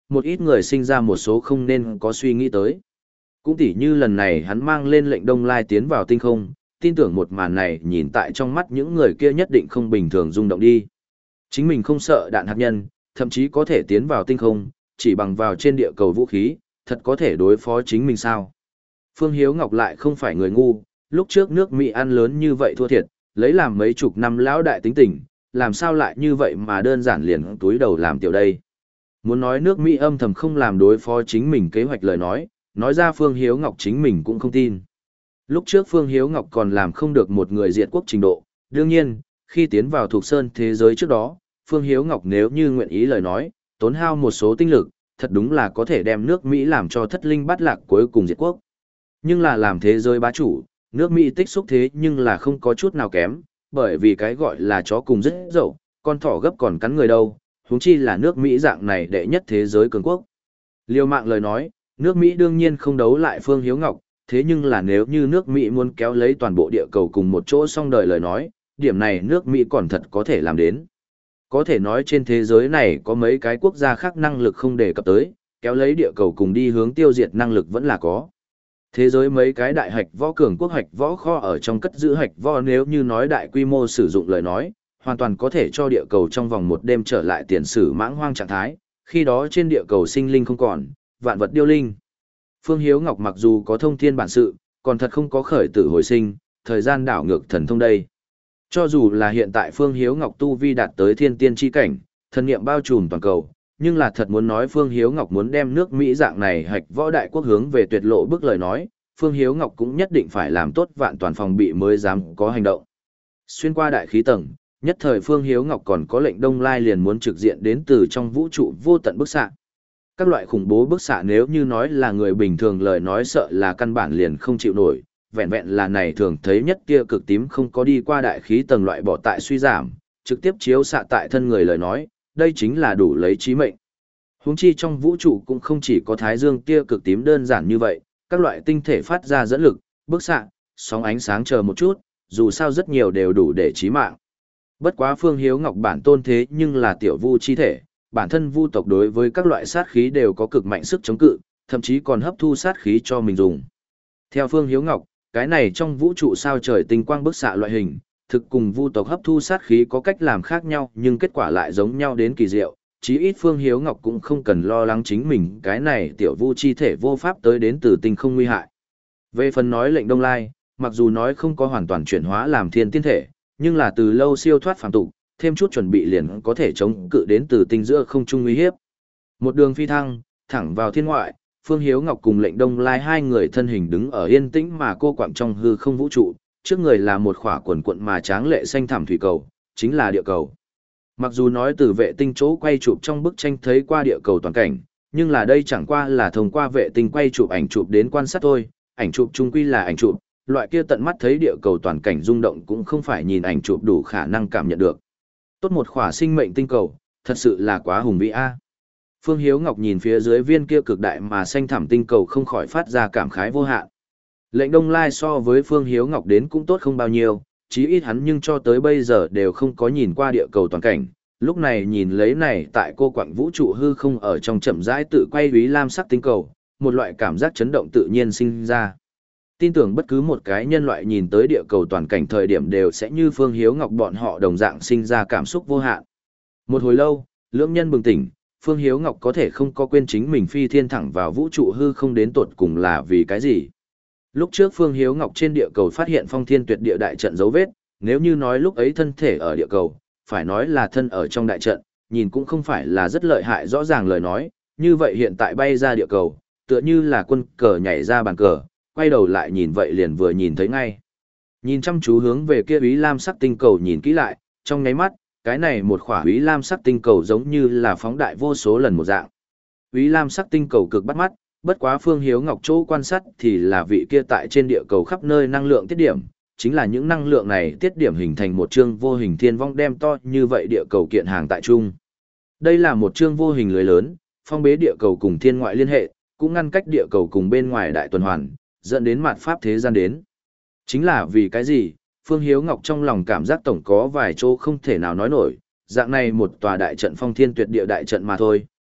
một ít người sinh ra một số không nên có suy nghĩ tới. Cũng tỉ như lần này hắn mang lên lệnh Đông Lai tiến vào tinh không, tin tưởng một màn này nhìn tại trong mắt những người kia nhất định không bình thường rung động đi. Chính mình không sợ đạn hạt nhân, thậm chí có thể tiến vào tinh không, chỉ bằng vào trên địa cầu vũ khí, thật có thể đối phó chính mình sao. Phương Hiếu Ngọc lại không phải người ngu, lúc trước nước Mỹ ăn lớn như vậy thua thiệt, lấy làm mấy chục năm lão đại tính tình, làm sao lại như vậy mà đơn giản liền túi đầu làm tiểu đây. Muốn nói nước Mỹ âm thầm không làm đối phó chính mình kế hoạch lời nói, nói ra Phương Hiếu Ngọc chính mình cũng không tin. Lúc trước Phương Hiếu Ngọc còn làm không được một người diệt quốc trình độ, đương nhiên, khi tiến vào thuộc sơn thế giới trước đó, Phương Hiếu Ngọc nếu như nguyện ý lời nói, tốn hao một số tinh lực, thật đúng là có thể đem nước Mỹ làm cho thất linh bát lạc cuối cùng diệt quốc. Nhưng là làm thế giới bá chủ, nước Mỹ tích xúc thế nhưng là không có chút nào kém, bởi vì cái gọi là chó cùng rất dậu, con thỏ gấp còn cắn người đâu, huống chi là nước Mỹ dạng này đệ nhất thế giới cường quốc. Liều mạng lời nói, nước Mỹ đương nhiên không đấu lại Phương Hiếu Ngọc, thế nhưng là nếu như nước Mỹ muốn kéo lấy toàn bộ địa cầu cùng một chỗ xong đời lời nói, điểm này nước Mỹ còn thật có thể làm đến. Có thể nói trên thế giới này có mấy cái quốc gia khác năng lực không đề cập tới, kéo lấy địa cầu cùng đi hướng tiêu diệt năng lực vẫn là có. Thế giới mấy cái đại hạch võ cường quốc hạch võ kho ở trong cất giữ hạch võ nếu như nói đại quy mô sử dụng lời nói, hoàn toàn có thể cho địa cầu trong vòng một đêm trở lại tiền sử mãng hoang trạng thái, khi đó trên địa cầu sinh linh không còn, vạn vật điêu linh. Phương Hiếu Ngọc mặc dù có thông thiên bản sự, còn thật không có khởi tử hồi sinh, thời gian đảo ngược thần thông đây. Cho dù là hiện tại Phương Hiếu Ngọc tu vi đạt tới thiên tiên chi cảnh, thần niệm bao trùm toàn cầu, nhưng là thật muốn nói Phương Hiếu Ngọc muốn đem nước Mỹ dạng này hạch võ đại quốc hướng về tuyệt lộ bước lời nói, Phương Hiếu Ngọc cũng nhất định phải làm tốt vạn toàn phòng bị mới dám có hành động. Xuyên qua đại khí tầng, nhất thời Phương Hiếu Ngọc còn có lệnh Đông Lai liền muốn trực diện đến từ trong vũ trụ vô tận bức xạ. Các loại khủng bố bức xạ nếu như nói là người bình thường lời nói sợ là căn bản liền không chịu nổi, vẹn vẹn là này thường thấy nhất tia cực tím không có đi qua đại khí tầng loại bỏ tại suy giảm, trực tiếp chiếu xạ tại thân người lời nói, đây chính là đủ lấy chí mệnh. Huống chi trong vũ trụ cũng không chỉ có thái dương tia cực tím đơn giản như vậy, các loại tinh thể phát ra dẫn lực, bức xạ, sóng ánh sáng chờ một chút, dù sao rất nhiều đều đủ để chí mạng. Bất quá Phương Hiếu Ngọc bản tôn thế nhưng là tiểu vu chi thể, bản thân vu tộc đối với các loại sát khí đều có cực mạnh sức chống cự, thậm chí còn hấp thu sát khí cho mình dùng. Theo Phương Hiếu Ngọc, cái này trong vũ trụ sao trời tinh quang bức xạ loại hình, thực cùng vu tộc hấp thu sát khí có cách làm khác nhau nhưng kết quả lại giống nhau đến kỳ diệu, chí ít Phương Hiếu Ngọc cũng không cần lo lắng chính mình cái này tiểu vu chi thể vô pháp tới đến từ tinh không nguy hại. Về phần nói lệnh Đông Lai, mặc dù nói không có hoàn toàn chuyển hóa làm thiên tiên thể, nhưng là từ lâu siêu thoát phàm tục, thêm chút chuẩn bị liền có thể chống cự đến từ tinh giữa không trung uy hiếp. Một đường phi thăng, thẳng vào thiên ngoại, Phương Hiếu Ngọc cùng lệnh Đông Lai hai người thân hình đứng ở yên tĩnh mà cô quạng trong hư không vũ trụ, trước người là một khỏa quần quận mà tráng lệ xanh thảm thủy cầu, chính là địa cầu. Mặc dù nói từ vệ tinh chỗ quay chụp trong bức tranh thấy qua địa cầu toàn cảnh, nhưng là đây chẳng qua là thông qua vệ tinh quay chụp ảnh chụp đến quan sát thôi, ảnh chụp chung quy là ảnh chụp, loại kia tận mắt thấy địa cầu toàn cảnh rung động cũng không phải nhìn ảnh chụp đủ khả năng cảm nhận được. Tốt một khỏa sinh mệnh tinh cầu, thật sự là quá hùng vĩ a. Phương Hiếu Ngọc nhìn phía dưới viên kia cực đại mà xanh thẳm tinh cầu không khỏi phát ra cảm khái vô hạn. Lệnh Đông Lai so với Phương Hiếu Ngọc đến cũng tốt không bao nhiêu, chí ít hắn nhưng cho tới bây giờ đều không có nhìn qua địa cầu toàn cảnh. Lúc này nhìn lấy này tại cô quạng vũ trụ hư không ở trong chậm rãi tự quay úy lam sắc tinh cầu, một loại cảm giác chấn động tự nhiên sinh ra. Tin tưởng bất cứ một cái nhân loại nhìn tới địa cầu toàn cảnh thời điểm đều sẽ như Phương Hiếu Ngọc bọn họ đồng dạng sinh ra cảm xúc vô hạn. Một hồi lâu, lưỡng nhân bừng tỉnh, Phương Hiếu Ngọc có thể không có quên chính mình phi thiên thẳng vào vũ trụ hư không đến tột cùng là vì cái gì. Lúc trước Phương Hiếu Ngọc trên địa cầu phát hiện phong thiên tuyệt địa đại trận dấu vết, nếu như nói lúc ấy thân thể ở địa cầu, phải nói là thân ở trong đại trận, nhìn cũng không phải là rất lợi hại rõ ràng lời nói, như vậy hiện tại bay ra địa cầu, tựa như là quân cờ nhảy ra bàn cờ, quay đầu lại nhìn vậy liền vừa nhìn thấy ngay. Nhìn chăm chú hướng về kia úy lam sắc tinh cầu nhìn kỹ lại, trong nháy mắt, cái này một khỏa úy lam sắc tinh cầu giống như là phóng đại vô số lần một dạng. Úy lam sắc tinh cầu cực bắt mắt, bất quá Phương Hiếu Ngọc chỗ quan sát thì là vị kia tại trên địa cầu khắp nơi năng lượng tiết điểm, chính là những năng lượng này tiết điểm hình thành một chương vô hình thiên vong đem to như vậy địa cầu kiện hàng tại chung. Đây là một chương vô hình lưới lớn, phong bế địa cầu cùng thiên ngoại liên hệ, cũng ngăn cách địa cầu cùng bên ngoài đại tuần hoàn, dẫn đến mạt pháp thế gian đến. Chính là vì cái gì, Phương Hiếu Ngọc trong lòng cảm giác tổng có vài chỗ không thể nào nói nổi, dạng này một tòa đại trận phong thiên tuyệt địa đại trận mà thôi,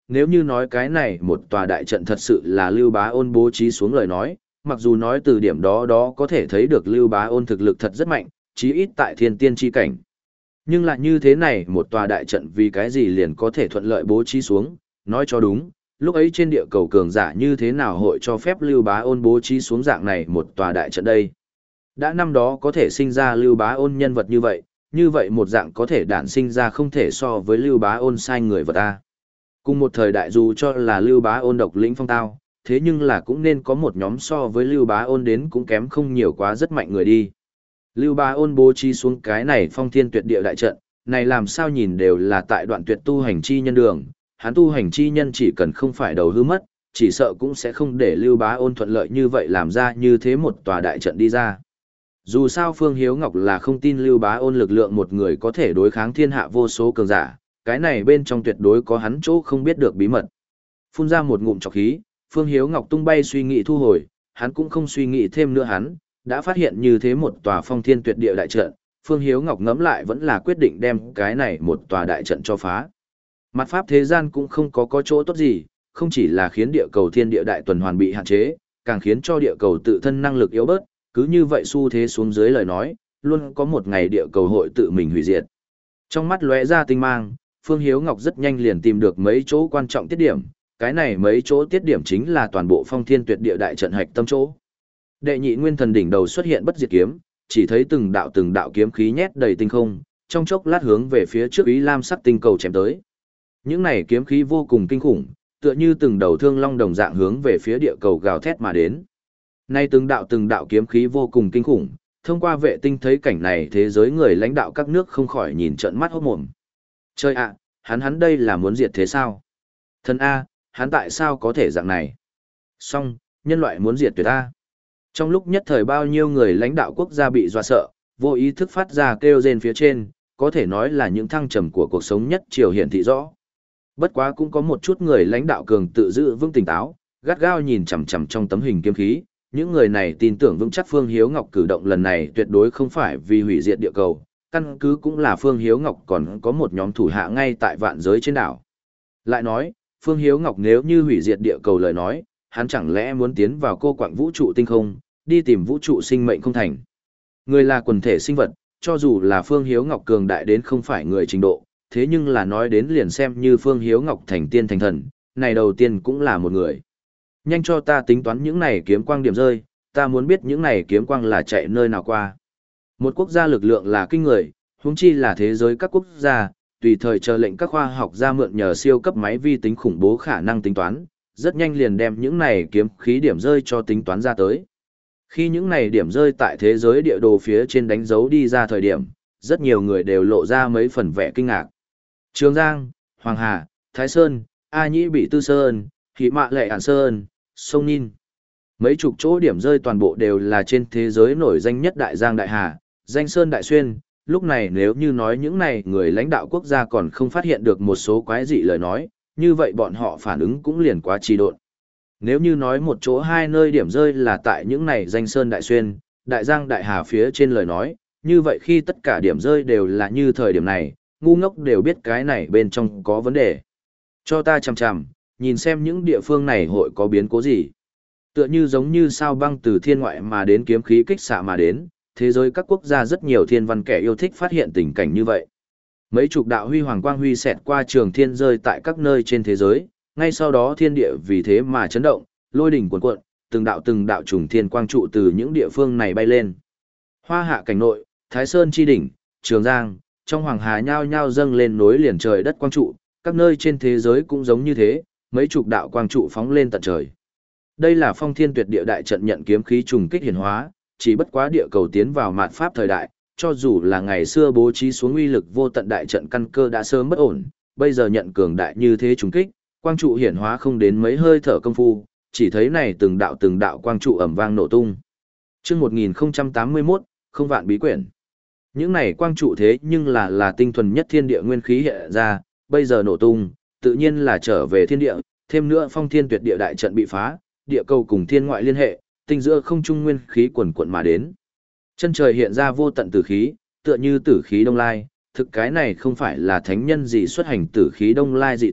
nếu như nói cái này một tòa đại trận thật sự là Lưu Bá Ôn bố trí xuống lời nói, mặc dù nói từ điểm đó đó có thể thấy được Lưu Bá Ôn thực lực thật rất mạnh, chí ít tại thiên tiên chi cảnh. Nhưng lại như thế này một tòa đại trận vì cái gì liền có thể thuận lợi bố trí xuống, nói cho đúng, lúc ấy trên địa cầu cường giả như thế nào hội cho phép Lưu Bá Ôn bố trí xuống dạng này một tòa đại trận đây. Đã năm đó có thể sinh ra Lưu Bá Ôn nhân vật như vậy, như vậy một dạng có thể đản sinh ra không thể so với Lưu Bá Ôn sai người vật ta. Cùng một thời đại dù cho là Lưu Bá Ôn độc lĩnh phong tao, thế nhưng là cũng nên có một nhóm so với Lưu Bá Ôn đến cũng kém không nhiều quá rất mạnh người đi. Lưu Bá Ôn bố trí xuống cái này phong thiên tuyệt địa đại trận, này làm sao nhìn đều là tại đoạn tuyệt tu hành chi nhân đường, hắn tu hành chi nhân chỉ cần không phải đầu hư mất, chỉ sợ cũng sẽ không để Lưu Bá Ôn thuận lợi như vậy làm ra như thế một tòa đại trận đi ra. Dù sao Phương Hiếu Ngọc là không tin Lưu Bá Ôn lực lượng một người có thể đối kháng thiên hạ vô số cường giả, cái này bên trong tuyệt đối có hắn chỗ không biết được bí mật. Phun ra một ngụm trọc khí, Phương Hiếu Ngọc tung bay suy nghĩ thu hồi, hắn cũng không suy nghĩ thêm nữa hắn, đã phát hiện như thế một tòa phong thiên tuyệt địa đại trận, Phương Hiếu Ngọc ngẫm lại vẫn là quyết định đem cái này một tòa đại trận cho phá. Mặt pháp thế gian cũng không có có chỗ tốt gì, không chỉ là khiến địa cầu thiên địa đại tuần hoàn bị hạn chế, càng khiến cho địa cầu tự thân năng lực yếu bớt, cứ như vậy xu thế xuống dưới lời nói, luôn có một ngày địa cầu hội tự mình hủy diệt. Trong mắt lóe ra tinh mang, Phương Hiếu Ngọc rất nhanh liền tìm được mấy chỗ quan trọng tiết điểm, cái này mấy chỗ tiết điểm chính là toàn bộ phong thiên tuyệt địa đại trận hạch tâm chỗ. Đệ nhị nguyên thần đỉnh đầu xuất hiện bất diệt kiếm, chỉ thấy từng đạo từng đạo kiếm khí nhét đầy tinh không, trong chốc lát hướng về phía trước ý lam sắc tinh cầu chém tới. Những này kiếm khí vô cùng kinh khủng, tựa như từng đầu thương long đồng dạng hướng về phía địa cầu gào thét mà đến. Nay từng đạo từng đạo kiếm khí vô cùng kinh khủng, thông qua vệ tinh thấy cảnh này thế giới người lãnh đạo các nước không khỏi nhìn trợn mắt hốt mồm. Chơi ạ, hắn hắn đây là muốn diệt thế sao? Thân A, hắn tại sao có thể dạng này? Song, nhân loại muốn diệt tuyệt A. Trong lúc nhất thời bao nhiêu người lãnh đạo quốc gia bị dọa sợ, vô ý thức phát ra kêu rên phía trên, có thể nói là những thăng trầm của cuộc sống nhất triều hiển thị rõ. Bất quá cũng có một chút người lãnh đạo cường tự giữ vững tỉnh táo, gắt gao nhìn chằm chằm trong tấm hình kiếm khí, những người này tin tưởng vững chắc Phương Hiếu Ngọc cử động lần này tuyệt đối không phải vì hủy diệt địa cầu, căn cứ cũng là Phương Hiếu Ngọc còn có một nhóm thủ hạ ngay tại vạn giới trên đảo. Lại nói, Phương Hiếu Ngọc nếu như hủy diệt địa cầu lời nói, hắn chẳng lẽ muốn tiến vào cô quạng vũ trụ tinh không, đi tìm vũ trụ sinh mệnh không thành. Người là quần thể sinh vật, cho dù là Phương Hiếu Ngọc cường đại đến không phải người trình độ, thế nhưng là nói đến liền xem như Phương Hiếu Ngọc thành tiên thành thần, này đầu tiên cũng là một người. Nhanh cho ta tính toán những này kiếm quang điểm rơi, ta muốn biết những này kiếm quang là chạy nơi nào qua. Một quốc gia lực lượng là kinh người, huống chi là thế giới các quốc gia, tùy thời chờ lệnh các khoa học gia mượn nhờ siêu cấp máy vi tính khủng bố khả năng tính toán, rất nhanh liền đem những này kiếm khí điểm rơi cho tính toán ra tới. Khi những này điểm rơi tại thế giới địa đồ phía trên đánh dấu đi ra thời điểm, rất nhiều người đều lộ ra mấy phần vẻ kinh ngạc. Trường Giang, Hoàng Hà, Thái Sơn, A Nhĩ Bị Tư Sơn, Hỷ Mạ Lệ Ản Sơn, Sông Ninh. Mấy chục chỗ điểm rơi toàn bộ đều là trên thế giới nổi danh nhất Đại Giang Đại Hà, Danh Sơn Đại Xuyên. Lúc này nếu như nói những này người lãnh đạo quốc gia còn không phát hiện được một số quái dị lời nói, như vậy bọn họ phản ứng cũng liền quá trì độn. Nếu như nói một chỗ hai nơi điểm rơi là tại những này Danh Sơn Đại Xuyên, Đại Giang Đại Hà phía trên lời nói, như vậy khi tất cả điểm rơi đều là như thời điểm này, ngu ngốc đều biết cái này bên trong có vấn đề. Cho ta chằm chằm, nhìn xem những địa phương này hội có biến cố gì. Tựa như giống như sao băng từ thiên ngoại mà đến kiếm khí kích xạ mà đến, thế giới các quốc gia rất nhiều thiên văn kẻ yêu thích phát hiện tình cảnh như vậy. Mấy chục đạo huy hoàng quang huy xẹt qua trường thiên rơi tại các nơi trên thế giới, ngay sau đó thiên địa vì thế mà chấn động, lôi đỉnh cuồn cuộn, từng đạo từng đạo trùng thiên quang trụ từ những địa phương này bay lên. Hoa hạ cảnh nội, Thái Sơn chi đỉnh, Trường Giang, trong Hoàng Hà nhao nhao dâng lên nối liền trời đất quang trụ, các nơi trên thế giới cũng giống như thế, mấy chục đạo quang trụ phóng lên tận trời. Đây là phong thiên tuyệt địa đại trận nhận kiếm khí trùng kích hiển hóa, chỉ bất quá địa cầu tiến vào mạt pháp thời đại, cho dù là ngày xưa bố trí xuống uy lực vô tận đại trận căn cơ đã sớm bất ổn, bây giờ nhận cường đại như thế trùng kích, quang trụ hiển hóa không đến mấy hơi thở công phu, chỉ thấy này từng đạo từng đạo quang trụ ầm vang nổ tung. Chương một nghìn không trăm tám mươi mốt, không vạn bí quyển. Những này quang trụ thế nhưng là là tinh thuần nhất thiên địa nguyên khí hiện ra, bây giờ nổ tung, tự nhiên là trở về thiên địa, thêm nữa phong thiên tuyệt địa đại trận bị phá, địa cầu cùng thiên ngoại liên hệ, tinh giữa không trung nguyên khí quần quận mà đến. Chân trời hiện ra vô tận tử khí, tựa như tử khí đông lai, thực cái này không phải là thánh nhân gì xuất hành tử khí đông lai dị tượng,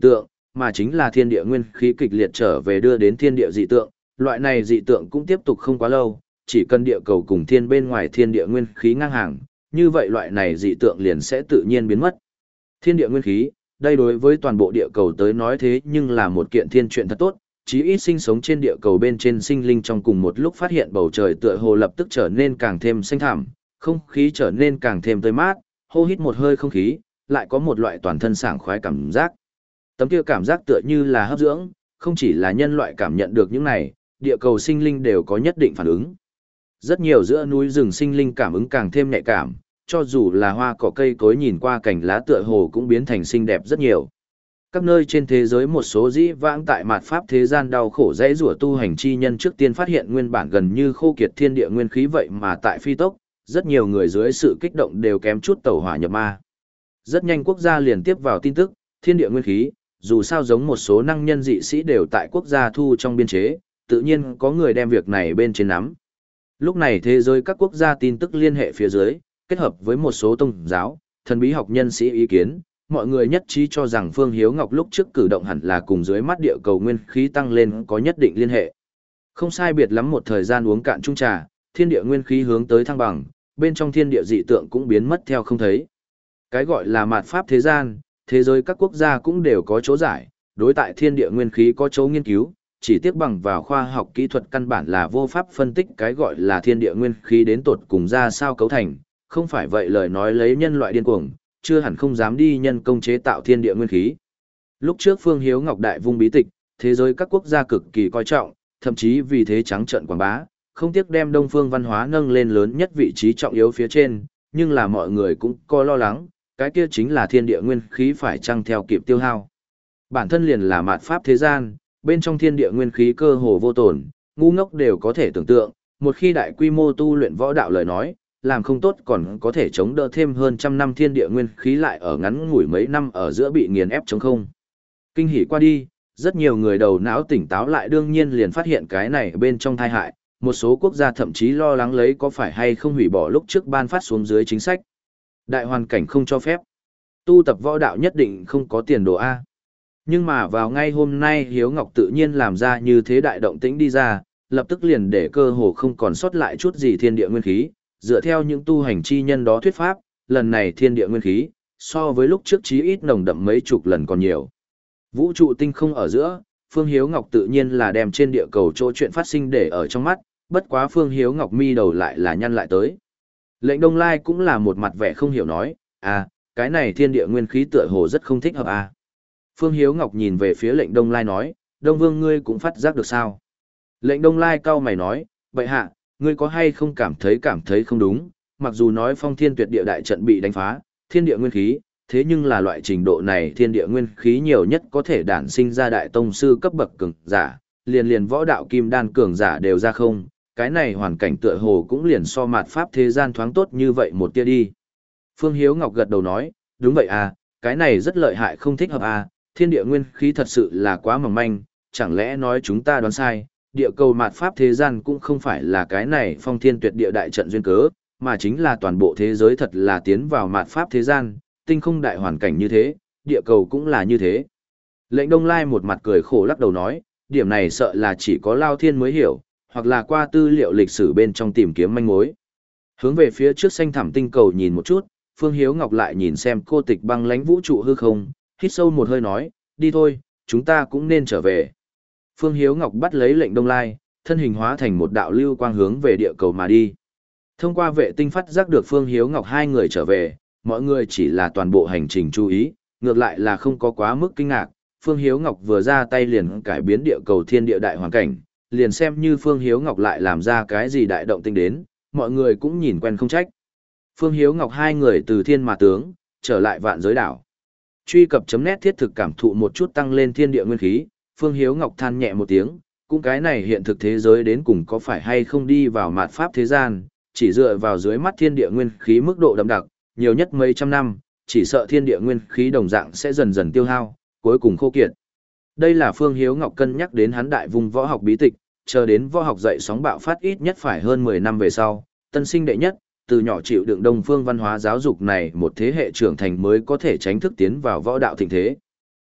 mà chính là thiên địa nguyên khí kịch liệt trở về đưa đến thiên địa dị tượng, loại này dị tượng cũng tiếp tục không quá lâu, chỉ cần địa cầu cùng thiên bên ngoài thiên địa nguyên khí ngang hàng, như vậy loại này dị tượng liền sẽ tự nhiên biến mất. Thiên địa nguyên khí, đây đối với toàn bộ địa cầu tới nói thế nhưng là một kiện thiên chuyện thật tốt, chí ít sinh sống trên địa cầu bên trên sinh linh trong cùng một lúc phát hiện bầu trời tựa hồ lập tức trở nên càng thêm xanh thẳm, không khí trở nên càng thêm tươi mát, hô hít một hơi không khí, lại có một loại toàn thân sảng khoái cảm giác. Tấm kia cảm giác tựa như là hấp dưỡng, không chỉ là nhân loại cảm nhận được những này, địa cầu sinh linh đều có nhất định phản ứng. Rất nhiều giữa núi rừng sinh linh cảm ứng càng thêm nhạy cảm, cho dù là hoa cỏ cây cối nhìn qua cảnh lá tựa hồ cũng biến thành xinh đẹp rất nhiều. Các nơi trên thế giới một số dĩ vãng tại mạt pháp thế gian đau khổ dễ rủa tu hành chi nhân trước tiên phát hiện nguyên bản gần như khô kiệt thiên địa nguyên khí vậy mà tại phi tốc, rất nhiều người dưới sự kích động đều kém chút tẩu hỏa nhập ma. Rất nhanh quốc gia liền tiếp vào tin tức, thiên địa nguyên khí, dù sao giống một số năng nhân dị sĩ đều tại quốc gia thu trong biên chế, tự nhiên có người đem việc này bên trên nắm. Lúc này thế giới các quốc gia tin tức liên hệ phía dưới, kết hợp với một số tôn giáo, thần bí học nhân sĩ ý kiến, mọi người nhất trí cho rằng Phương Hiếu Ngọc lúc trước cử động hẳn là cùng dưới mắt địa cầu nguyên khí tăng lên có nhất định liên hệ. Không sai biệt lắm một thời gian uống cạn chung trà, thiên địa nguyên khí hướng tới thăng bằng, bên trong thiên địa dị tượng cũng biến mất theo không thấy. Cái gọi là mạt pháp thế gian, thế giới các quốc gia cũng đều có chỗ giải, đối tại thiên địa nguyên khí có chỗ nghiên cứu, chỉ tiếc bằng vào khoa học kỹ thuật căn bản là vô pháp phân tích cái gọi là thiên địa nguyên khí đến tột cùng ra sao cấu thành, không phải vậy lời nói lấy nhân loại điên cuồng, chưa hẳn không dám đi nhân công chế tạo thiên địa nguyên khí. Lúc trước Phương Hiếu Ngọc đại vung bí tịch, thế giới các quốc gia cực kỳ coi trọng, thậm chí vì thế trắng trợn quảng bá, không tiếc đem Đông phương văn hóa nâng lên lớn nhất vị trí trọng yếu phía trên, nhưng là mọi người cũng có lo lắng, cái kia chính là thiên địa nguyên khí phải chăng theo kịp tiêu hao. Bản thân liền là mạt pháp thế gian, bên trong thiên địa nguyên khí cơ hồ vô tổn, ngu ngốc đều có thể tưởng tượng, một khi đại quy mô tu luyện võ đạo lời nói, làm không tốt còn có thể chống đỡ thêm hơn trăm năm thiên địa nguyên khí lại ở ngắn ngủi mấy năm ở giữa bị nghiền ép chống không. Kinh hỉ qua đi, rất nhiều người đầu não tỉnh táo lại đương nhiên liền phát hiện cái này bên trong tai hại, một số quốc gia thậm chí lo lắng lấy có phải hay không hủy bỏ lúc trước ban phát xuống dưới chính sách. Đại hoàn cảnh không cho phép. Tu tập võ đạo nhất định không có tiền đồ A. Nhưng mà vào ngay hôm nay Hiếu Ngọc tự nhiên làm ra như thế đại động tĩnh đi ra, lập tức liền để cơ hồ không còn sót lại chút gì thiên địa nguyên khí, dựa theo những tu hành chi nhân đó thuyết pháp, lần này thiên địa nguyên khí, so với lúc trước chí ít nồng đậm mấy chục lần còn nhiều. Vũ trụ tinh không ở giữa, Phương Hiếu Ngọc tự nhiên là đem trên địa cầu chỗ chuyện phát sinh để ở trong mắt, bất quá Phương Hiếu Ngọc mi đầu lại là nhăn lại tới. Lệnh Đông Lai cũng là một mặt vẻ không hiểu nói, à, cái này thiên địa nguyên khí tựa hồ rất không thích hợp à. Phương Hiếu Ngọc nhìn về phía lệnh Đông Lai nói, Đông Vương ngươi cũng phát giác được sao? Lệnh Đông Lai cau mày nói, vậy hạ, ngươi có hay không cảm thấy cảm thấy không đúng, mặc dù nói phong thiên tuyệt địa đại trận bị đánh phá, thiên địa nguyên khí, thế nhưng là loại trình độ này thiên địa nguyên khí nhiều nhất có thể đản sinh ra đại tông sư cấp bậc cường giả, liền liền võ đạo kim đan cường giả đều ra không, cái này hoàn cảnh tựa hồ cũng liền so mạt pháp thế gian thoáng tốt như vậy một tia đi. Phương Hiếu Ngọc gật đầu nói, đúng vậy à, cái này rất lợi hại không thích hợp à, thiên địa nguyên khí thật sự là quá mỏng manh, chẳng lẽ nói chúng ta đoán sai, địa cầu mạt pháp thế gian cũng không phải là cái này phong thiên tuyệt địa đại trận duyên cớ, mà chính là toàn bộ thế giới thật là tiến vào mạt pháp thế gian, tinh không đại hoàn cảnh như thế, địa cầu cũng là như thế. Lệnh Đông Lai một mặt cười khổ lắc đầu nói, điểm này sợ là chỉ có Lao Thiên mới hiểu, hoặc là qua tư liệu lịch sử bên trong tìm kiếm manh mối. Hướng về phía trước xanh thẳm tinh cầu nhìn một chút, Phương Hiếu Ngọc lại nhìn xem cô tịch băng lánh vũ trụ hư không, hít sâu một hơi nói, đi thôi, chúng ta cũng nên trở về. Phương Hiếu Ngọc bắt lấy lệnh Đông Lai, thân hình hóa thành một đạo lưu quang hướng về địa cầu mà đi. Thông qua vệ tinh phát giác được Phương Hiếu Ngọc hai người trở về, mọi người chỉ là toàn bộ hành trình chú ý, ngược lại là không có quá mức kinh ngạc. Phương Hiếu Ngọc vừa ra tay liền cải biến địa cầu thiên địa đại hoàn cảnh, liền xem như Phương Hiếu Ngọc lại làm ra cái gì đại động tinh đến, mọi người cũng nhìn quen không trách. Phương Hiếu Ngọc hai người từ thiên mà tướng, trở lại vạn giới đảo. Truy cập chấm nét thiết thực cảm thụ một chút tăng lên thiên địa nguyên khí, Phương Hiếu Ngọc than nhẹ một tiếng, cũng cái này hiện thực thế giới đến cùng có phải hay không đi vào mạt pháp thế gian, chỉ dựa vào dưới mắt thiên địa nguyên khí mức độ đậm đặc, nhiều nhất mấy trăm năm, chỉ sợ thiên địa nguyên khí đồng dạng sẽ dần dần tiêu hao, cuối cùng khô kiệt. Đây là Phương Hiếu Ngọc cân nhắc đến hắn đại vùng võ học bí tịch, chờ đến võ học dậy sóng bạo phát ít nhất phải hơn mười năm về sau, tân sinh đệ nhất, từ nhỏ chịu đựng đông phương văn hóa giáo dục này một thế hệ trưởng thành mới có thể tránh thức tiến vào võ đạo thịnh thế.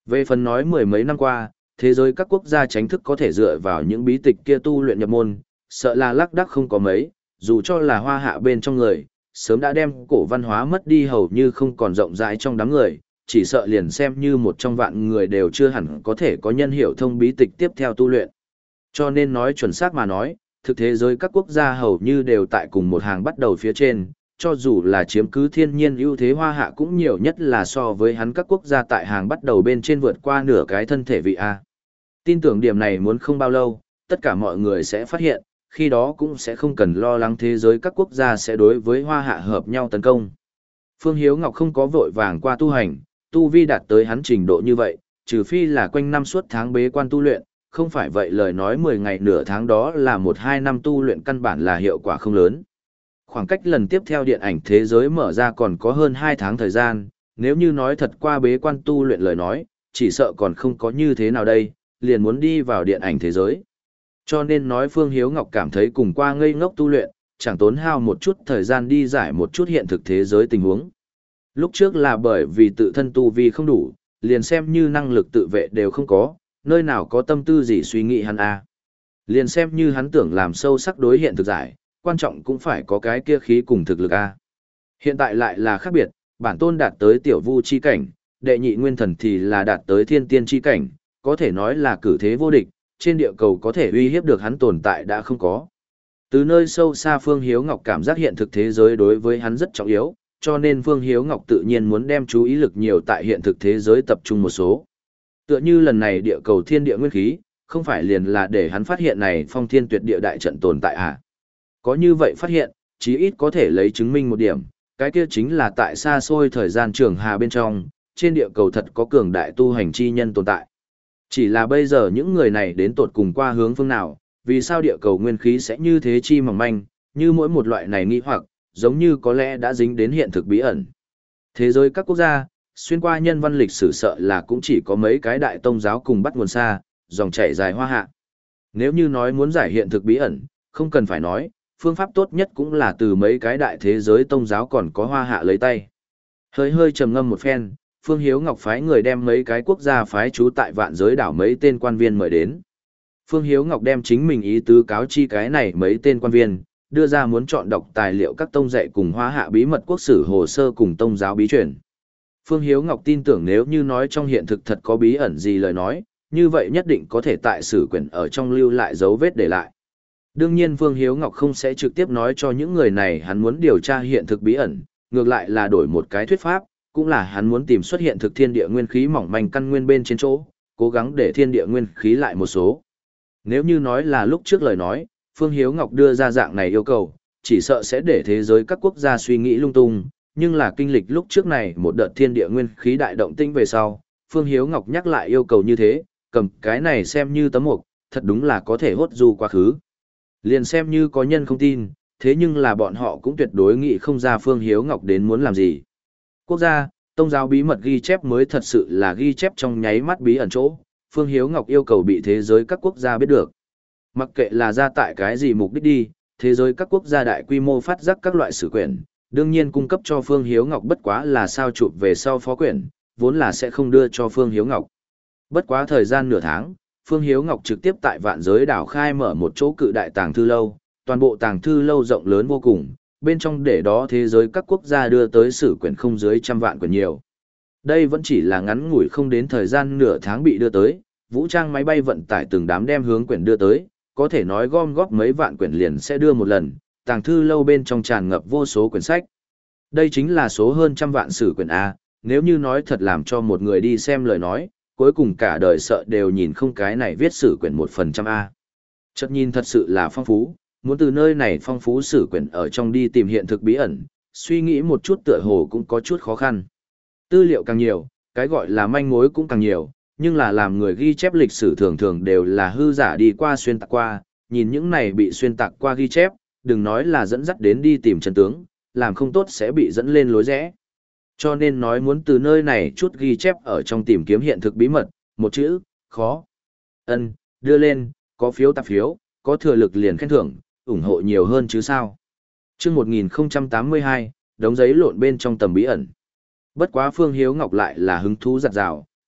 Về phần nói mười mấy năm qua, thế giới các quốc gia chính thức có thể dựa vào những bí tịch kia tu luyện nhập môn, sợ là lác đác không có mấy, dù cho là hoa hạ bên trong người, sớm đã đem cổ văn hóa mất đi hầu như không còn rộng rãi trong đám người, chỉ sợ liền xem như một trong vạn người đều chưa hẳn có thể có nhân hiểu thông bí tịch tiếp theo tu luyện. Cho nên nói chuẩn xác mà nói, thực thế giới các quốc gia hầu như đều tại cùng một hàng bắt đầu phía trên, cho dù là chiếm cứ thiên nhiên ưu thế hoa hạ cũng nhiều nhất là so với hắn các quốc gia tại hàng bắt đầu bên trên vượt qua nửa cái thân thể vị A. Tin tưởng điểm này muốn không bao lâu, tất cả mọi người sẽ phát hiện, khi đó cũng sẽ không cần lo lắng thế giới các quốc gia sẽ đối với hoa hạ hợp nhau tấn công. Phương Hiếu Ngọc không có vội vàng qua tu hành, tu vi đạt tới hắn trình độ như vậy, trừ phi là quanh năm suốt tháng bế quan tu luyện, không phải vậy lời nói mười ngày nửa tháng đó là một hai năm tu luyện căn bản là hiệu quả không lớn. Khoảng cách lần tiếp theo điện ảnh thế giới mở ra còn có hơn hai tháng thời gian, nếu như nói thật qua bế quan tu luyện lời nói, chỉ sợ còn không có như thế nào đây, liền muốn đi vào điện ảnh thế giới. Cho nên nói Phương Hiếu Ngọc cảm thấy cùng qua ngây ngốc tu luyện, chẳng tốn hao một chút thời gian đi giải một chút hiện thực thế giới tình huống. Lúc trước là bởi vì tự thân tu vi không đủ, liền xem như năng lực tự vệ đều không có, nơi nào có tâm tư gì suy nghĩ hắn a. Liền xem như hắn tưởng làm sâu sắc đối hiện thực giải, quan trọng cũng phải có cái kia khí cùng thực lực a. Hiện tại lại là khác biệt, bản tôn đạt tới tiểu vu chi cảnh, đệ nhị nguyên thần thì là đạt tới thiên tiên chi cảnh, có thể nói là cử thế vô địch, trên địa cầu có thể uy hiếp được hắn tồn tại đã không có. Từ nơi sâu xa Phương Hiếu Ngọc cảm giác hiện thực thế giới đối với hắn rất trọng yếu, cho nên Phương Hiếu Ngọc tự nhiên muốn đem chú ý lực nhiều tại hiện thực thế giới tập trung một số. Tựa như lần này địa cầu thiên địa nguyên khí, không phải liền là để hắn phát hiện này phong thiên tuyệt địa đại trận tồn tại à? Có như vậy phát hiện, chí ít có thể lấy chứng minh một điểm, cái kia chính là tại xa xôi thời gian trường hà bên trong, trên địa cầu thật có cường đại tu hành chi nhân tồn tại. Chỉ là bây giờ những người này đến tột cùng qua hướng phương nào, vì sao địa cầu nguyên khí sẽ như thế chi mỏng manh, như mỗi một loại này nghi hoặc, giống như có lẽ đã dính đến hiện thực bí ẩn. Thế giới các quốc gia, xuyên qua nhân văn lịch sử sợ là cũng chỉ có mấy cái đại tông giáo cùng bắt nguồn xa, dòng chảy dài hoa hạ. Nếu như nói muốn giải hiện thực bí ẩn, không cần phải nói, phương pháp tốt nhất cũng là từ mấy cái đại thế giới tông giáo còn có hoa hạ lấy tay. Hơi hơi trầm ngâm một phen, Phương Hiếu Ngọc phái người đem mấy cái quốc gia phái trú tại vạn giới đảo mấy tên quan viên mời đến. Phương Hiếu Ngọc đem chính mình ý tứ cáo chi cái này mấy tên quan viên, đưa ra muốn chọn đọc tài liệu các tông dạy cùng hoa hạ bí mật quốc sử hồ sơ cùng tông giáo bí truyền. Phương Hiếu Ngọc tin tưởng nếu như nói trong hiện thực thật có bí ẩn gì lời nói, như vậy nhất định có thể tại sử quyển ở trong lưu lại dấu vết để lại. Đương nhiên Phương Hiếu Ngọc không sẽ trực tiếp nói cho những người này hắn muốn điều tra hiện thực bí ẩn, ngược lại là đổi một cái thuyết pháp, cũng là hắn muốn tìm xuất hiện thực thiên địa nguyên khí mỏng manh căn nguyên bên trên chỗ, cố gắng để thiên địa nguyên khí lại một số. Nếu như nói là lúc trước lời nói, Phương Hiếu Ngọc đưa ra dạng này yêu cầu, chỉ sợ sẽ để thế giới các quốc gia suy nghĩ lung tung, nhưng là kinh lịch lúc trước này một đợt thiên địa nguyên khí đại động tĩnh về sau, Phương Hiếu Ngọc nhắc lại yêu cầu như thế, cầm cái này xem như tấm mục, thật đúng là có thể hốt du quá khứ. Liền xem như có nhân không tin, thế nhưng là bọn họ cũng tuyệt đối nghĩ không ra Phương Hiếu Ngọc đến muốn làm gì. Quốc gia, tông giáo bí mật ghi chép mới thật sự là ghi chép trong nháy mắt bí ẩn chỗ, Phương Hiếu Ngọc yêu cầu bị thế giới các quốc gia biết được. Mặc kệ là ra tại cái gì mục đích đi, thế giới các quốc gia đại quy mô phát giác các loại sử quyển, đương nhiên cung cấp cho Phương Hiếu Ngọc bất quá là sao chụp về sau phó quyển, vốn là sẽ không đưa cho Phương Hiếu Ngọc. Bất quá thời gian nửa tháng, Phương Hiếu Ngọc trực tiếp tại vạn giới đảo khai mở một chỗ cự đại tàng thư lâu, toàn bộ tàng thư lâu rộng lớn vô cùng, bên trong để đó thế giới các quốc gia đưa tới sử quyển không dưới trăm vạn quyển nhiều. Đây vẫn chỉ là ngắn ngủi không đến thời gian nửa tháng bị đưa tới, vũ trang máy bay vận tải từng đám đem hướng quyển đưa tới, có thể nói gom góp mấy vạn quyển liền sẽ đưa một lần, tàng thư lâu bên trong tràn ngập vô số quyển sách. Đây chính là số hơn trăm vạn sử quyển A, nếu như nói thật làm cho một người đi xem lời nói, cuối cùng cả đời sợ đều nhìn không cái này viết sử quyển một phần trăm A. Chợt nhìn thật sự là phong phú, muốn từ nơi này phong phú sử quyển ở trong đi tìm hiện thực bí ẩn, suy nghĩ một chút tựa hồ cũng có chút khó khăn. Tư liệu càng nhiều, cái gọi là manh mối cũng càng nhiều, nhưng là làm người ghi chép lịch sử thường thường đều là hư giả đi qua xuyên tạc qua, nhìn những này bị xuyên tạc qua ghi chép, đừng nói là dẫn dắt đến đi tìm chân tướng, làm không tốt sẽ bị dẫn lên lối rẽ. Cho nên nói muốn từ nơi này chút ghi chép ở trong tìm kiếm hiện thực bí mật, một chữ, khó. Ân, đưa lên, có phiếu tạp phiếu, có thừa lực liền khen thưởng, ủng hộ nhiều hơn chứ sao. Chương một nghìn không trăm tám mươi hai, đống giấy lộn bên trong tầm bí ẩn. Bất quá Phương Hiếu Ngọc lại là hứng thú giặt rào,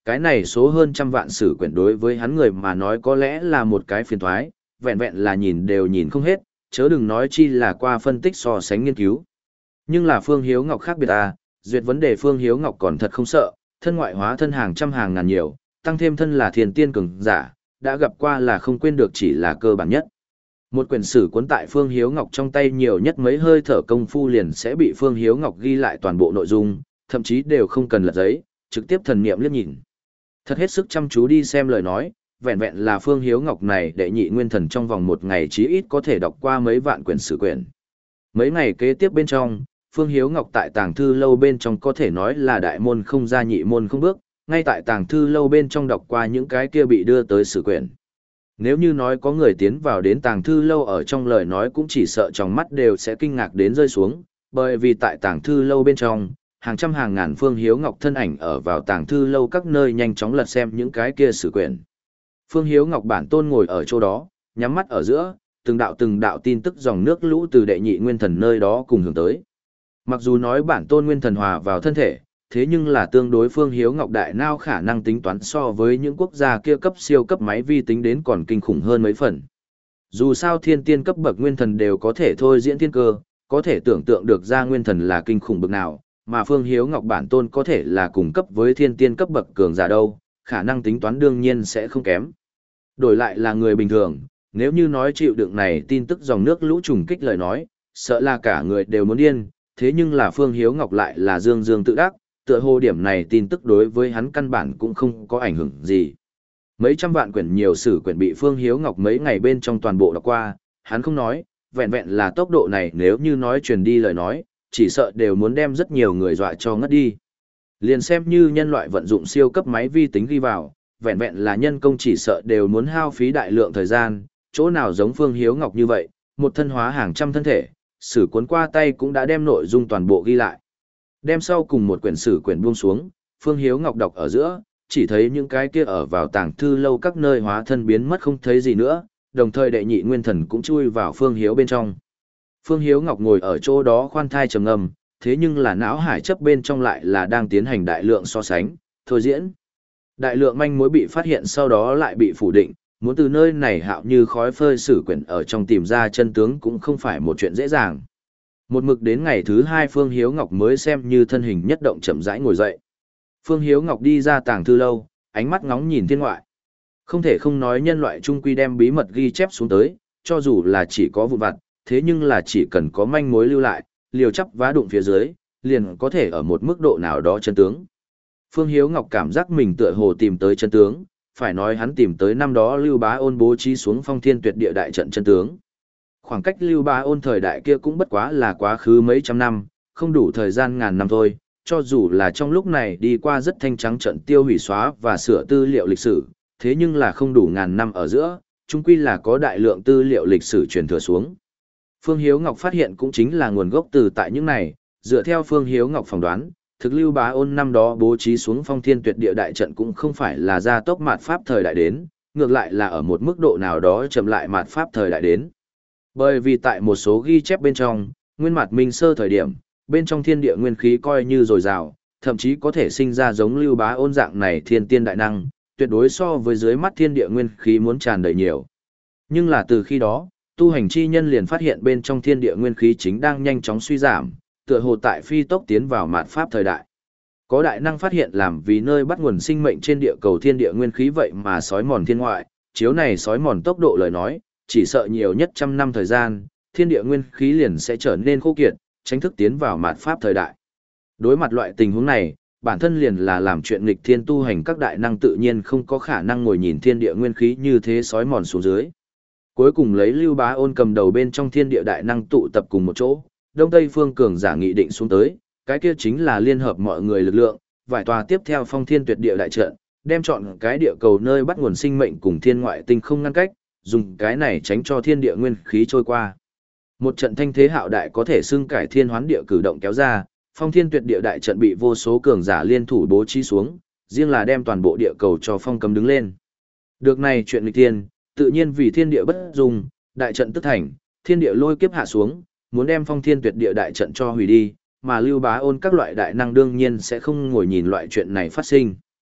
Cái này số hơn trăm vạn sử quyển đối với hắn người mà nói có lẽ là một cái phiền toái, vẹn vẹn là nhìn đều nhìn không hết, chớ đừng nói chi là qua phân tích so sánh nghiên cứu. Nhưng là Phương Hiếu Ngọc khác biệt à, duyệt vấn đề Phương Hiếu Ngọc còn thật không sợ, thân ngoại hóa thân hàng trăm hàng ngàn nhiều, tăng thêm thân là thiền tiên cường giả, đã gặp qua là không quên được chỉ là cơ bản nhất. Một quyển sử cuốn tại Phương Hiếu Ngọc trong tay nhiều nhất mấy hơi thở công phu liền sẽ bị Phương Hiếu Ngọc ghi lại toàn bộ nội dung, thậm chí đều không cần lật giấy, trực tiếp thần niệm liếc nhìn. Thật hết sức chăm chú đi xem lời nói, vẹn vẹn là Phương Hiếu Ngọc này đệ nhị nguyên thần trong vòng một ngày chí ít có thể đọc qua mấy vạn quyển sử quyển. Mấy ngày kế tiếp bên trong, Phương Hiếu Ngọc tại tàng thư lâu bên trong có thể nói là đại môn không ra nhị môn không bước, ngay tại tàng thư lâu bên trong đọc qua những cái kia bị đưa tới sử quyển. Nếu như nói có người tiến vào đến tàng thư lâu ở trong lời nói cũng chỉ sợ trong mắt đều sẽ kinh ngạc đến rơi xuống, bởi vì tại tàng thư lâu bên trong, hàng trăm hàng ngàn Phương Hiếu Ngọc thân ảnh ở vào tàng thư lâu các nơi nhanh chóng lật xem những cái kia sử quyển. Phương Hiếu Ngọc bản tôn ngồi ở chỗ đó, nhắm mắt ở giữa, từng đạo từng đạo tin tức dòng nước lũ từ đệ nhị nguyên thần nơi đó cùng hướng tới. Mặc dù nói bản tôn nguyên thần hòa vào thân thể, thế nhưng là tương đối Phương Hiếu Ngọc đại nao khả năng tính toán so với những quốc gia kia cấp siêu cấp máy vi tính đến còn kinh khủng hơn mấy phần. Dù sao thiên tiên cấp bậc nguyên thần đều có thể thôi diễn thiên cơ, có thể tưởng tượng được ra nguyên thần là kinh khủng bậc nào, mà Phương Hiếu Ngọc bản tôn có thể là cùng cấp với thiên tiên cấp bậc cường giả đâu, khả năng tính toán đương nhiên sẽ không kém. Đổi lại là người bình thường, nếu như nói chịu đựng này tin tức dòng nước lũ trùng kích lời nói, sợ là cả người đều muốn điên, thế nhưng là Phương Hiếu Ngọc lại là dương dương tự đắc, tựa hồ điểm này tin tức đối với hắn căn bản cũng không có ảnh hưởng gì. Mấy trăm vạn quyển nhiều sử quyển bị Phương Hiếu Ngọc mấy ngày bên trong toàn bộ đọc qua, hắn không nói, vẹn vẹn là tốc độ này nếu như nói truyền đi lời nói, chỉ sợ đều muốn đem rất nhiều người dọa cho ngất đi. Liền xem như nhân loại vận dụng siêu cấp máy vi tính ghi vào, vẹn vẹn là nhân công chỉ sợ đều muốn hao phí đại lượng thời gian, chỗ nào giống Phương Hiếu Ngọc như vậy, một thân hóa hàng trăm thân thể, sử cuốn qua tay cũng đã đem nội dung toàn bộ ghi lại. Đem sau cùng một quyển sử quyển buông xuống, Phương Hiếu Ngọc đọc ở giữa, chỉ thấy những cái kia ở vào tàng thư lâu các nơi hóa thân biến mất không thấy gì nữa, đồng thời đệ nhị nguyên thần cũng chui vào Phương Hiếu bên trong. Phương Hiếu Ngọc ngồi ở chỗ đó khoan thai trầm ngâm, thế nhưng là não hải chấp bên trong lại là đang tiến hành đại lượng so sánh, thôi diễn. Đại lượng manh mối bị phát hiện sau đó lại bị phủ định, muốn từ nơi này hạo như khói phơi sử quyển ở trong tìm ra chân tướng cũng không phải một chuyện dễ dàng. Một mực đến ngày thứ hai Phương Hiếu Ngọc mới xem như thân hình nhất động chậm rãi ngồi dậy. Phương Hiếu Ngọc đi ra tàng thư lâu, ánh mắt ngóng nhìn thiên ngoại. Không thể không nói nhân loại trung quy đem bí mật ghi chép xuống tới, cho dù là chỉ có vụn vặt, thế nhưng là chỉ cần có manh mối lưu lại, liều chắp vá đụng phía dưới, liền có thể ở một mức độ nào đó chân tướng. Phương Hiếu Ngọc cảm giác mình tựa hồ tìm tới chân tướng, phải nói hắn tìm tới năm đó Lưu Bá Ôn bố trí xuống Phong Thiên Tuyệt Địa đại trận chân tướng. Khoảng cách Lưu Bá Ôn thời đại kia cũng bất quá là quá khứ mấy trăm năm, không đủ thời gian ngàn năm thôi, cho dù là trong lúc này đi qua rất thanh trắng trận tiêu hủy xóa và sửa tư liệu lịch sử, thế nhưng là không đủ ngàn năm ở giữa, chung quy là có đại lượng tư liệu lịch sử truyền thừa xuống. Phương Hiếu Ngọc phát hiện cũng chính là nguồn gốc từ tại những này, dựa theo Phương Hiếu Ngọc phỏng đoán, thực Lưu Bá Ôn năm đó bố trí xuống Phong Thiên Tuyệt Địa đại trận cũng không phải là gia tốc mạt pháp thời đại đến, ngược lại là ở một mức độ nào đó chậm lại mạt pháp thời đại đến. Bởi vì tại một số ghi chép bên trong, nguyên mạt minh sơ thời điểm, bên trong thiên địa nguyên khí coi như dồi dào, thậm chí có thể sinh ra giống Lưu Bá Ôn dạng này thiên tiên đại năng, tuyệt đối so với dưới mắt thiên địa nguyên khí muốn tràn đầy nhiều. Nhưng là từ khi đó, tu hành chi nhân liền phát hiện bên trong thiên địa nguyên khí chính đang nhanh chóng suy giảm, tựa hồ tại phi tốc tiến vào mạt pháp thời đại. Có đại năng phát hiện làm vì nơi bắt nguồn sinh mệnh trên địa cầu thiên địa nguyên khí vậy mà sói mòn thiên ngoại, chiếu này sói mòn tốc độ lời nói, chỉ sợ nhiều nhất trăm năm thời gian, thiên địa nguyên khí liền sẽ trở nên khô kiệt, tránh thức tiến vào mạt pháp thời đại. Đối mặt loại tình huống này, bản thân liền là làm chuyện nghịch thiên tu hành các đại năng tự nhiên không có khả năng ngồi nhìn thiên địa nguyên khí như thế sói mòn xuống dưới. Cuối cùng lấy Lưu Bá Ôn cầm đầu bên trong thiên địa đại năng tụ tập cùng một chỗ, Đông Tây phương cường giả nghị định xuống tới, cái kia chính là liên hợp mọi người lực lượng, vài tòa tiếp theo Phong Thiên Tuyệt Địa đại trận, đem chọn cái địa cầu nơi bắt nguồn sinh mệnh cùng thiên ngoại tinh không ngăn cách, dùng cái này tránh cho thiên địa nguyên khí trôi qua. Một trận thanh thế hạo đại có thể xưng cải thiên hoán địa cử động kéo ra, Phong Thiên Tuyệt Địa đại trận bị vô số cường giả liên thủ bố trí xuống, riêng là đem toàn bộ địa cầu cho phong cấm đứng lên. Được này chuyện nghịch thiên, tự nhiên vì thiên địa bất dung, đại trận tức thành, thiên địa lôi kiếp hạ xuống, muốn đem Phong Thiên Tuyệt Địa đại trận cho hủy đi, mà Lưu Bá Ôn các loại đại năng đương nhiên sẽ không ngồi nhìn loại chuyện này phát sinh.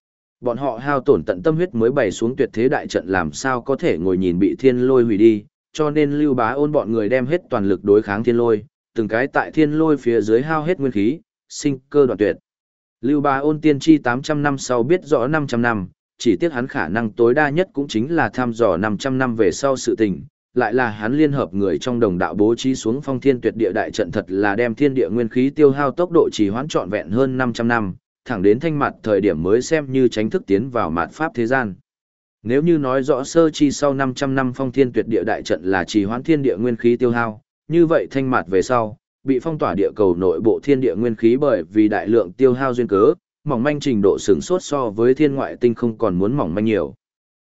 Bọn họ hao tổn tận tâm huyết mới bày xuống tuyệt thế đại trận làm sao có thể ngồi nhìn bị thiên lôi hủy đi, cho nên Lưu Bá Ôn bọn người đem hết toàn lực đối kháng thiên lôi, từng cái tại thiên lôi phía dưới hao hết nguyên khí, sinh cơ đoạn tuyệt. Lưu Bá Ôn tiên tri tám trăm năm sau biết rõ năm trăm năm, chỉ tiếc hắn khả năng tối đa nhất cũng chính là thăm dò năm trăm năm về sau sự tình, lại là hắn liên hợp người trong đồng đạo bố trí xuống phong thiên tuyệt địa đại trận thật là đem thiên địa nguyên khí tiêu hao tốc độ trì hoãn trọn vẹn hơn năm trăm năm, thẳng đến thanh mặt thời điểm mới xem như tránh thức tiến vào mạt pháp thế gian. Nếu như nói rõ sơ chi sau năm trăm năm phong thiên tuyệt địa đại trận là trì hoãn thiên địa nguyên khí tiêu hao, như vậy thanh mặt về sau, bị phong tỏa địa cầu nội bộ thiên địa nguyên khí bởi vì đại lượng tiêu hao duyên cớ, mỏng manh trình độ sửng sốt so với thiên ngoại tinh không còn muốn mỏng manh nhiều.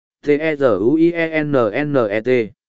T-E-Z-U-I-E-N-N-E-T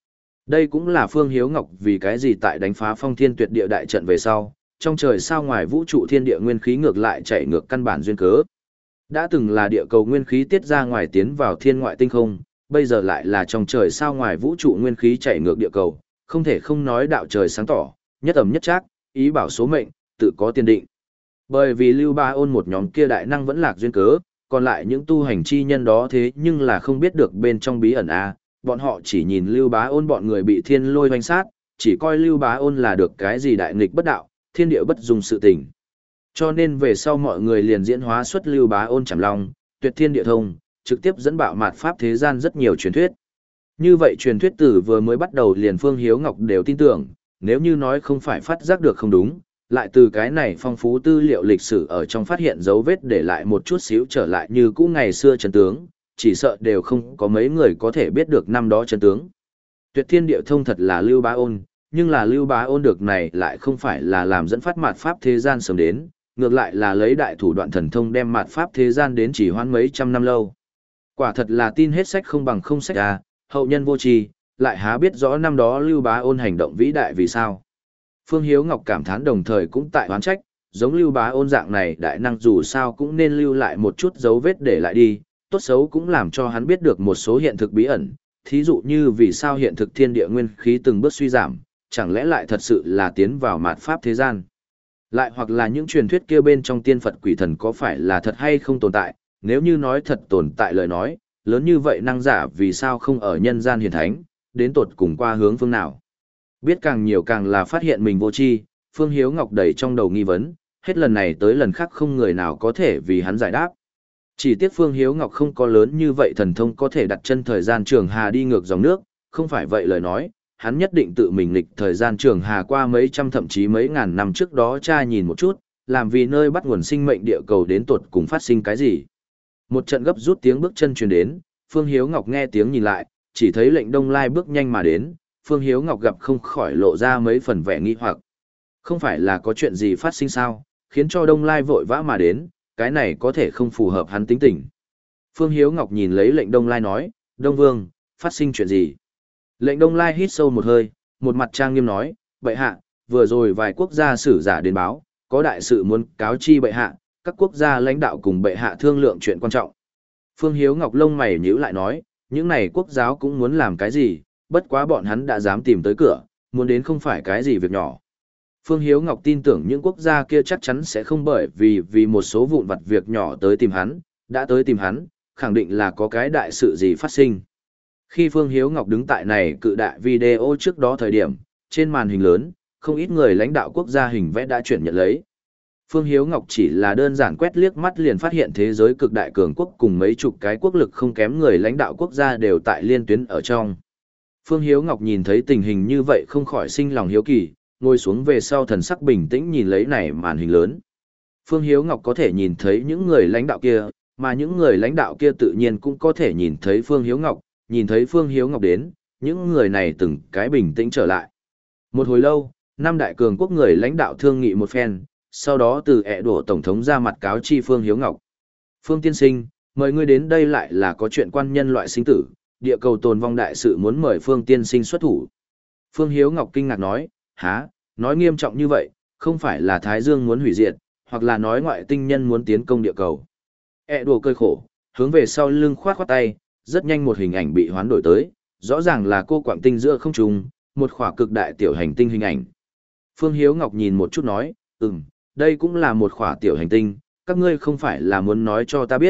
Đây cũng là Phương Hiếu Ngọc vì cái gì tại đánh phá phong thiên tuyệt địa đại trận về sau, trong trời sao ngoài vũ trụ thiên địa nguyên khí ngược lại chạy ngược căn bản duyên cớ. Đã từng là địa cầu nguyên khí tiết ra ngoài tiến vào thiên ngoại tinh không, bây giờ lại là trong trời sao ngoài vũ trụ nguyên khí chạy ngược địa cầu, không thể không nói đạo trời sáng tỏ, nhất ẩm nhất trác, ý bảo số mệnh, tự có tiên định. Bởi vì Lưu Bá Ôn một nhóm kia đại năng vẫn lạc duyên cớ, còn lại những tu hành chi nhân đó thế nhưng là không biết được bên trong bí ẩn a, bọn họ chỉ nhìn Lưu Bá Ôn bọn người bị thiên lôi hoành sát, chỉ coi Lưu Bá Ôn là được cái gì đại nghịch bất đạo, thiên địa bất dung sự tình. Cho nên về sau mọi người liền diễn hóa xuất Lưu Bá Ôn Trảm Long, Tuyệt Thiên Địa Thông, trực tiếp dẫn bạo mạt pháp thế gian rất nhiều truyền thuyết. Như vậy truyền thuyết từ vừa mới bắt đầu liền Phương Hiếu Ngọc đều tin tưởng, nếu như nói không phải phát giác được không đúng, lại từ cái này phong phú tư liệu lịch sử ở trong phát hiện dấu vết để lại một chút xíu trở lại như cũ ngày xưa chân tướng, chỉ sợ đều không có mấy người có thể biết được năm đó chân tướng. Tuyệt Thiên Địa Thông thật là Lưu Bá Ôn, nhưng là Lưu Bá Ôn được này lại không phải là làm dẫn phát mạt pháp thế gian sớm đến, ngược lại là lấy đại thủ đoạn thần thông đem mạt pháp thế gian đến chỉ hoãn mấy trăm năm lâu. Quả thật là tin hết sách không bằng không sách à, hậu nhân vô tri, lại há biết rõ năm đó Lưu Bá Ôn hành động vĩ đại vì sao. Phương Hiếu Ngọc cảm thán đồng thời cũng tại oán trách, giống Lưu Bá Ôn dạng này đại năng dù sao cũng nên lưu lại một chút dấu vết để lại đi, tốt xấu cũng làm cho hắn biết được một số hiện thực bí ẩn, thí dụ như vì sao hiện thực thiên địa nguyên khí từng bước suy giảm, chẳng lẽ lại thật sự là tiến vào mạt pháp thế gian. Lại hoặc là những truyền thuyết kia bên trong tiên Phật quỷ thần có phải là thật hay không tồn tại, nếu như nói thật tồn tại lời nói, lớn như vậy năng giả vì sao không ở nhân gian hiển thánh, đến tột cùng qua hướng phương nào. Biết càng nhiều càng là phát hiện mình vô tri, Phương Hiếu Ngọc đầy trong đầu nghi vấn, hết lần này tới lần khác không người nào có thể vì hắn giải đáp. Chỉ tiếc Phương Hiếu Ngọc không có lớn như vậy thần thông có thể đặt chân thời gian trường hà đi ngược dòng nước, không phải vậy lời nói, hắn nhất định tự mình lịch thời gian trường hà qua mấy trăm thậm chí mấy ngàn năm trước đó tra nhìn một chút, làm vì nơi bắt nguồn sinh mệnh địa cầu đến tột cùng phát sinh cái gì. Một trận gấp rút tiếng bước chân truyền đến, Phương Hiếu Ngọc nghe tiếng nhìn lại, chỉ thấy lệnh Đông Lai bước nhanh mà đến, Phương Hiếu Ngọc gặp không khỏi lộ ra mấy phần vẻ nghi hoặc. Không phải là có chuyện gì phát sinh sao, khiến cho Đông Lai vội vã mà đến, cái này có thể không phù hợp hắn tính tình. Phương Hiếu Ngọc nhìn lấy lệnh Đông Lai nói, Đông Vương, phát sinh chuyện gì? Lệnh Đông Lai hít sâu một hơi, một mặt trang nghiêm nói, bệ hạ, vừa rồi vài quốc gia sử giả đến báo, có đại sự muốn cáo chi bệ hạ, các quốc gia lãnh đạo cùng bệ hạ thương lượng chuyện quan trọng. Phương Hiếu Ngọc lông mày nhíu lại nói, những này quốc giáo cũng muốn làm cái gì, bất quá bọn hắn đã dám tìm tới cửa, muốn đến không phải cái gì việc nhỏ. Phương Hiếu Ngọc tin tưởng những quốc gia kia chắc chắn sẽ không bởi vì vì một số vụn vặt việc nhỏ tới tìm hắn, đã tới tìm hắn, khẳng định là có cái đại sự gì phát sinh. Khi Phương Hiếu Ngọc đứng tại này cự đại video trước đó thời điểm, trên màn hình lớn, không ít người lãnh đạo quốc gia hình vẽ đã chuyển nhận lấy. Phương Hiếu Ngọc chỉ là đơn giản quét liếc mắt liền phát hiện thế giới cực đại cường quốc cùng mấy chục cái quốc lực không kém người lãnh đạo quốc gia đều tại liên tuyến ở trong. Phương Hiếu Ngọc nhìn thấy tình hình như vậy không khỏi sinh lòng hiếu kỳ, ngồi xuống về sau thần sắc bình tĩnh nhìn lấy này màn hình lớn. Phương Hiếu Ngọc có thể nhìn thấy những người lãnh đạo kia, mà những người lãnh đạo kia tự nhiên cũng có thể nhìn thấy Phương Hiếu Ngọc, nhìn thấy Phương Hiếu Ngọc đến, những người này từng cái bình tĩnh trở lại. Một hồi lâu, năm đại cường quốc người lãnh đạo thương nghị một phen, sau đó từ ẹ đổ tổng thống ra mặt cáo chi Phương Hiếu Ngọc. Phương tiên sinh, mời ngươi đến đây lại là có chuyện quan nhân loại sinh tử, địa cầu tồn vong đại sự muốn mời Phương tiên sinh xuất thủ. Phương Hiếu Ngọc kinh ngạc nói, há, nói nghiêm trọng như vậy, không phải là Thái Dương muốn hủy diệt, hoặc là nói ngoại tinh nhân muốn tiến công địa cầu. ẹ đổ cơi khổ, hướng về sau lưng khoát khoát tay, rất nhanh một hình ảnh bị hoán đổi tới, rõ ràng là cô quạng tinh giữa không trung, một khỏa cực đại tiểu hành tinh hình ảnh. Phương Hiếu Ngọc nhìn một chút nói, ừm, đây cũng là một khỏa tiểu hành tinh, các ngươi không phải là muốn nói cho ta biết,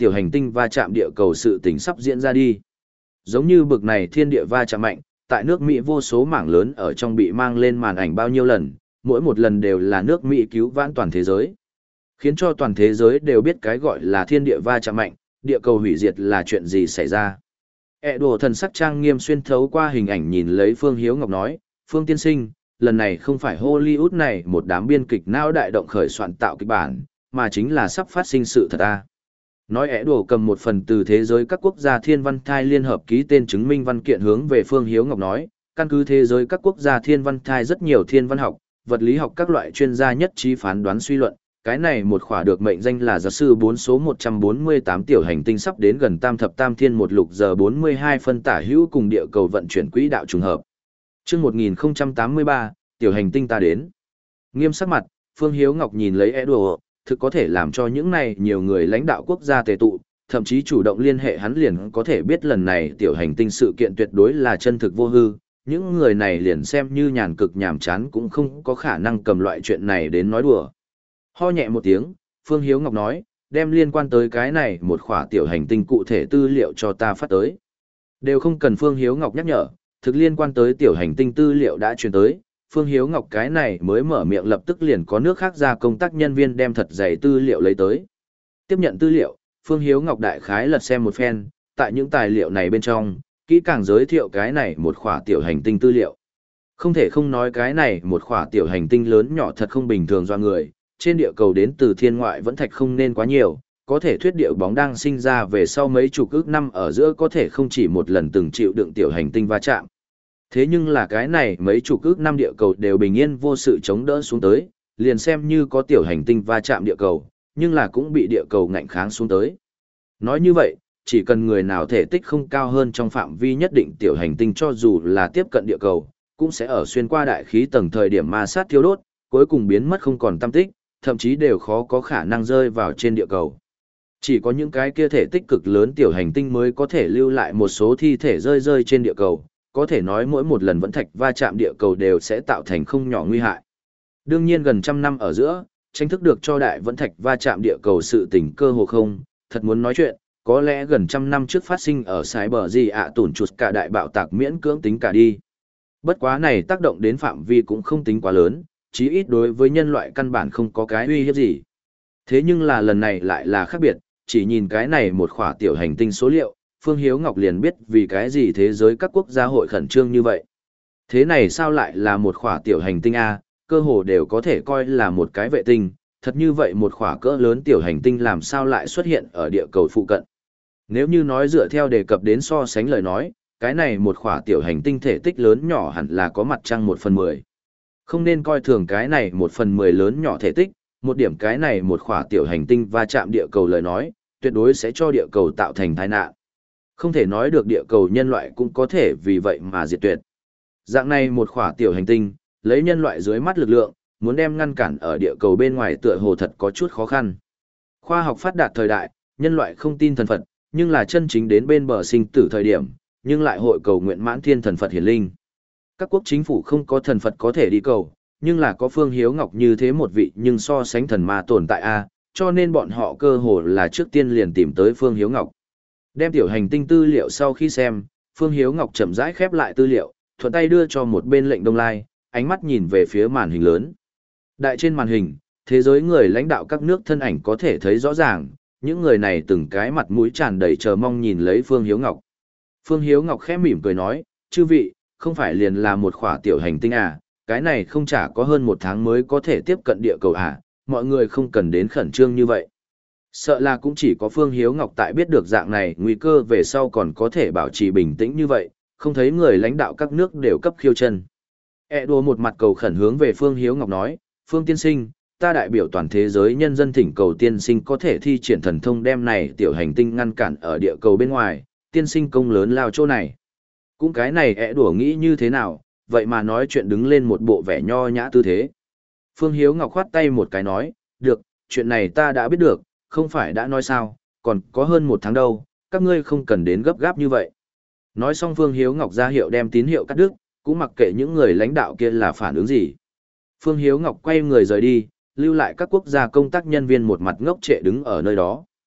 tiểu hành tinh va chạm địa cầu sự tình sắp diễn ra đi. Giống như bực này thiên địa va chạm mạnh, tại nước Mỹ vô số mảng lớn ở trong bị mang lên màn ảnh bao nhiêu lần, mỗi một lần đều là nước Mỹ cứu vãn toàn thế giới. Khiến cho toàn thế giới đều biết cái gọi là thiên địa va chạm mạnh, địa cầu hủy diệt là chuyện gì xảy ra. E đồ thần sắc trang nghiêm xuyên thấu qua hình ảnh nhìn lấy Phương Hiếu Ngọc nói, Phương tiên sinh, lần này không phải Hollywood này một đám biên kịch não đại động khởi soạn tạo kịch bản, mà chính là sắp phát sinh sự thật a. Nói é đồ cầm một phần từ thế giới các quốc gia thiên văn thai liên hợp ký tên chứng minh văn kiện hướng về Phương Hiếu Ngọc nói, căn cứ thế giới các quốc gia thiên văn thai rất nhiều thiên văn học, vật lý học các loại chuyên gia nhất trí phán đoán suy luận, cái này một khỏa được mệnh danh là giáo sư bốn số một trăm bốn mươi tám tiểu hành tinh sắp đến gần tam thập tam thiên một lục giờ bốn mươi hai phân tả hữu cùng địa cầu vận chuyển quỹ đạo trùng hợp. Chương một nghìn không trăm tám mươi ba, tiểu hành tinh ta đến. Nghiêm sắc mặt, Phương Hiếu Ngọc nhìn lấy Edo, thực có thể làm cho những này nhiều người lãnh đạo quốc gia tề tụ, thậm chí chủ động liên hệ hắn liền có thể biết lần này tiểu hành tinh sự kiện tuyệt đối là chân thực vô hư, những người này liền xem như nhàn cực nhàm chán cũng không có khả năng cầm loại chuyện này đến nói đùa. Ho nhẹ một tiếng, Phương Hiếu Ngọc nói, đem liên quan tới cái này một khỏa tiểu hành tinh cụ thể tư liệu cho ta phát tới. Đều không cần Phương Hiếu Ngọc nhắc nhở, thực liên quan tới tiểu hành tinh tư liệu đã truyền tới, Phương Hiếu Ngọc cái này mới mở miệng lập tức liền có nước khác ra công tác nhân viên đem thật dày tư liệu lấy tới. Tiếp nhận tư liệu, Phương Hiếu Ngọc đại khái lật xem một phen, tại những tài liệu này bên trong, kỹ càng giới thiệu cái này một khỏa tiểu hành tinh tư liệu. Không thể không nói cái này một khỏa tiểu hành tinh lớn nhỏ thật không bình thường do người, trên địa cầu đến từ thiên ngoại vẫn thạch không nên quá nhiều, có thể thuyết địa bóng đang sinh ra về sau mấy chục ước năm ở giữa có thể không chỉ một lần từng chịu đựng tiểu hành tinh va chạm. Thế nhưng là cái này mấy chục ước năm địa cầu đều bình yên vô sự chống đỡ xuống tới, liền xem như có tiểu hành tinh va chạm địa cầu, nhưng là cũng bị địa cầu ngạnh kháng xuống tới. Nói như vậy, chỉ cần người nào thể tích không cao hơn trong phạm vi nhất định tiểu hành tinh cho dù là tiếp cận địa cầu, cũng sẽ ở xuyên qua đại khí tầng thời điểm ma sát thiêu đốt, cuối cùng biến mất không còn tăm tích, thậm chí đều khó có khả năng rơi vào trên địa cầu. Chỉ có những cái kia thể tích cực lớn tiểu hành tinh mới có thể lưu lại một số thi thể rơi rơi trên địa cầu, có thể nói mỗi một lần vẫn thạch va chạm địa cầu đều sẽ tạo thành không nhỏ nguy hại. Đương nhiên gần trăm năm ở giữa, tranh thức được cho đại vẫn thạch va chạm địa cầu sự tình cơ hồ không, thật muốn nói chuyện, có lẽ gần trăm năm trước phát sinh ở sái bờ gì ạ tủn chuột cả đại bạo tạc miễn cưỡng tính cả đi. Bất quá này tác động đến phạm vi cũng không tính quá lớn, chí ít đối với nhân loại căn bản không có cái uy hiếp gì. Thế nhưng là lần này lại là khác biệt, chỉ nhìn cái này một khỏa tiểu hành tinh số liệu, Phương Hiếu Ngọc liền biết vì cái gì thế giới các quốc gia hội khẩn trương như vậy. Thế này sao lại là một khỏa tiểu hành tinh A, cơ hồ đều có thể coi là một cái vệ tinh, thật như vậy một khỏa cỡ lớn tiểu hành tinh làm sao lại xuất hiện ở địa cầu phụ cận. Nếu như nói dựa theo đề cập đến so sánh lời nói, cái này một khỏa tiểu hành tinh thể tích lớn nhỏ hẳn là có mặt trăng một phần mười. Không nên coi thường cái này một phần mười lớn nhỏ thể tích, một điểm cái này một khỏa tiểu hành tinh va chạm địa cầu lời nói, tuyệt đối sẽ cho địa cầu tạo thành tai nạn. Không thể nói được địa cầu nhân loại cũng có thể vì vậy mà diệt tuyệt. Dạng này một khỏa tiểu hành tinh, lấy nhân loại dưới mắt lực lượng, muốn đem ngăn cản ở địa cầu bên ngoài tựa hồ thật có chút khó khăn. Khoa học phát đạt thời đại, nhân loại không tin thần Phật, nhưng là chân chính đến bên bờ sinh tử thời điểm, nhưng lại hội cầu nguyện mãn thiên thần Phật hiển linh. Các quốc chính phủ không có thần Phật có thể đi cầu, nhưng là có Phương Hiếu Ngọc như thế một vị nhưng so sánh thần ma tồn tại a, cho nên bọn họ cơ hồ là trước tiên liền tìm tới Phương Hiếu Ngọc. Đem tiểu hành tinh tư liệu sau khi xem, Phương Hiếu Ngọc chậm rãi khép lại tư liệu, thuận tay đưa cho một bên lệnh Đông Lai, ánh mắt nhìn về phía màn hình lớn. Đại trên màn hình, thế giới người lãnh đạo các nước thân ảnh có thể thấy rõ ràng, những người này từng cái mặt mũi tràn đầy chờ mong nhìn lấy Phương Hiếu Ngọc. Phương Hiếu Ngọc khẽ mỉm cười nói, chư vị, không phải liền là một khỏa tiểu hành tinh à, cái này không chả có hơn một tháng mới có thể tiếp cận địa cầu à, mọi người không cần đến khẩn trương như vậy. Sợ là cũng chỉ có Phương Hiếu Ngọc tại biết được dạng này nguy cơ về sau còn có thể bảo trì bình tĩnh như vậy, không thấy người lãnh đạo các nước đều cấp khiêu chân. E đùa một mặt cầu khẩn hướng về Phương Hiếu Ngọc nói, Phương tiên sinh, ta đại biểu toàn thế giới nhân dân thỉnh cầu tiên sinh có thể thi triển thần thông đem này tiểu hành tinh ngăn cản ở địa cầu bên ngoài, tiên sinh công lớn lao chỗ này. Cũng cái này E đùa nghĩ như thế nào, vậy mà nói chuyện đứng lên một bộ vẻ nho nhã tư thế. Phương Hiếu Ngọc khoát tay một cái nói, được, chuyện này ta đã biết được, không phải đã nói sao, còn có hơn một tháng đâu, các ngươi không cần đến gấp gáp như vậy. Nói xong Phương Hiếu Ngọc ra hiệu đem tín hiệu cắt đứt, cũng mặc kệ những người lãnh đạo kia là phản ứng gì. Phương Hiếu Ngọc quay người rời đi, lưu lại các quốc gia công tác nhân viên một mặt ngốc trệ đứng ở nơi đó.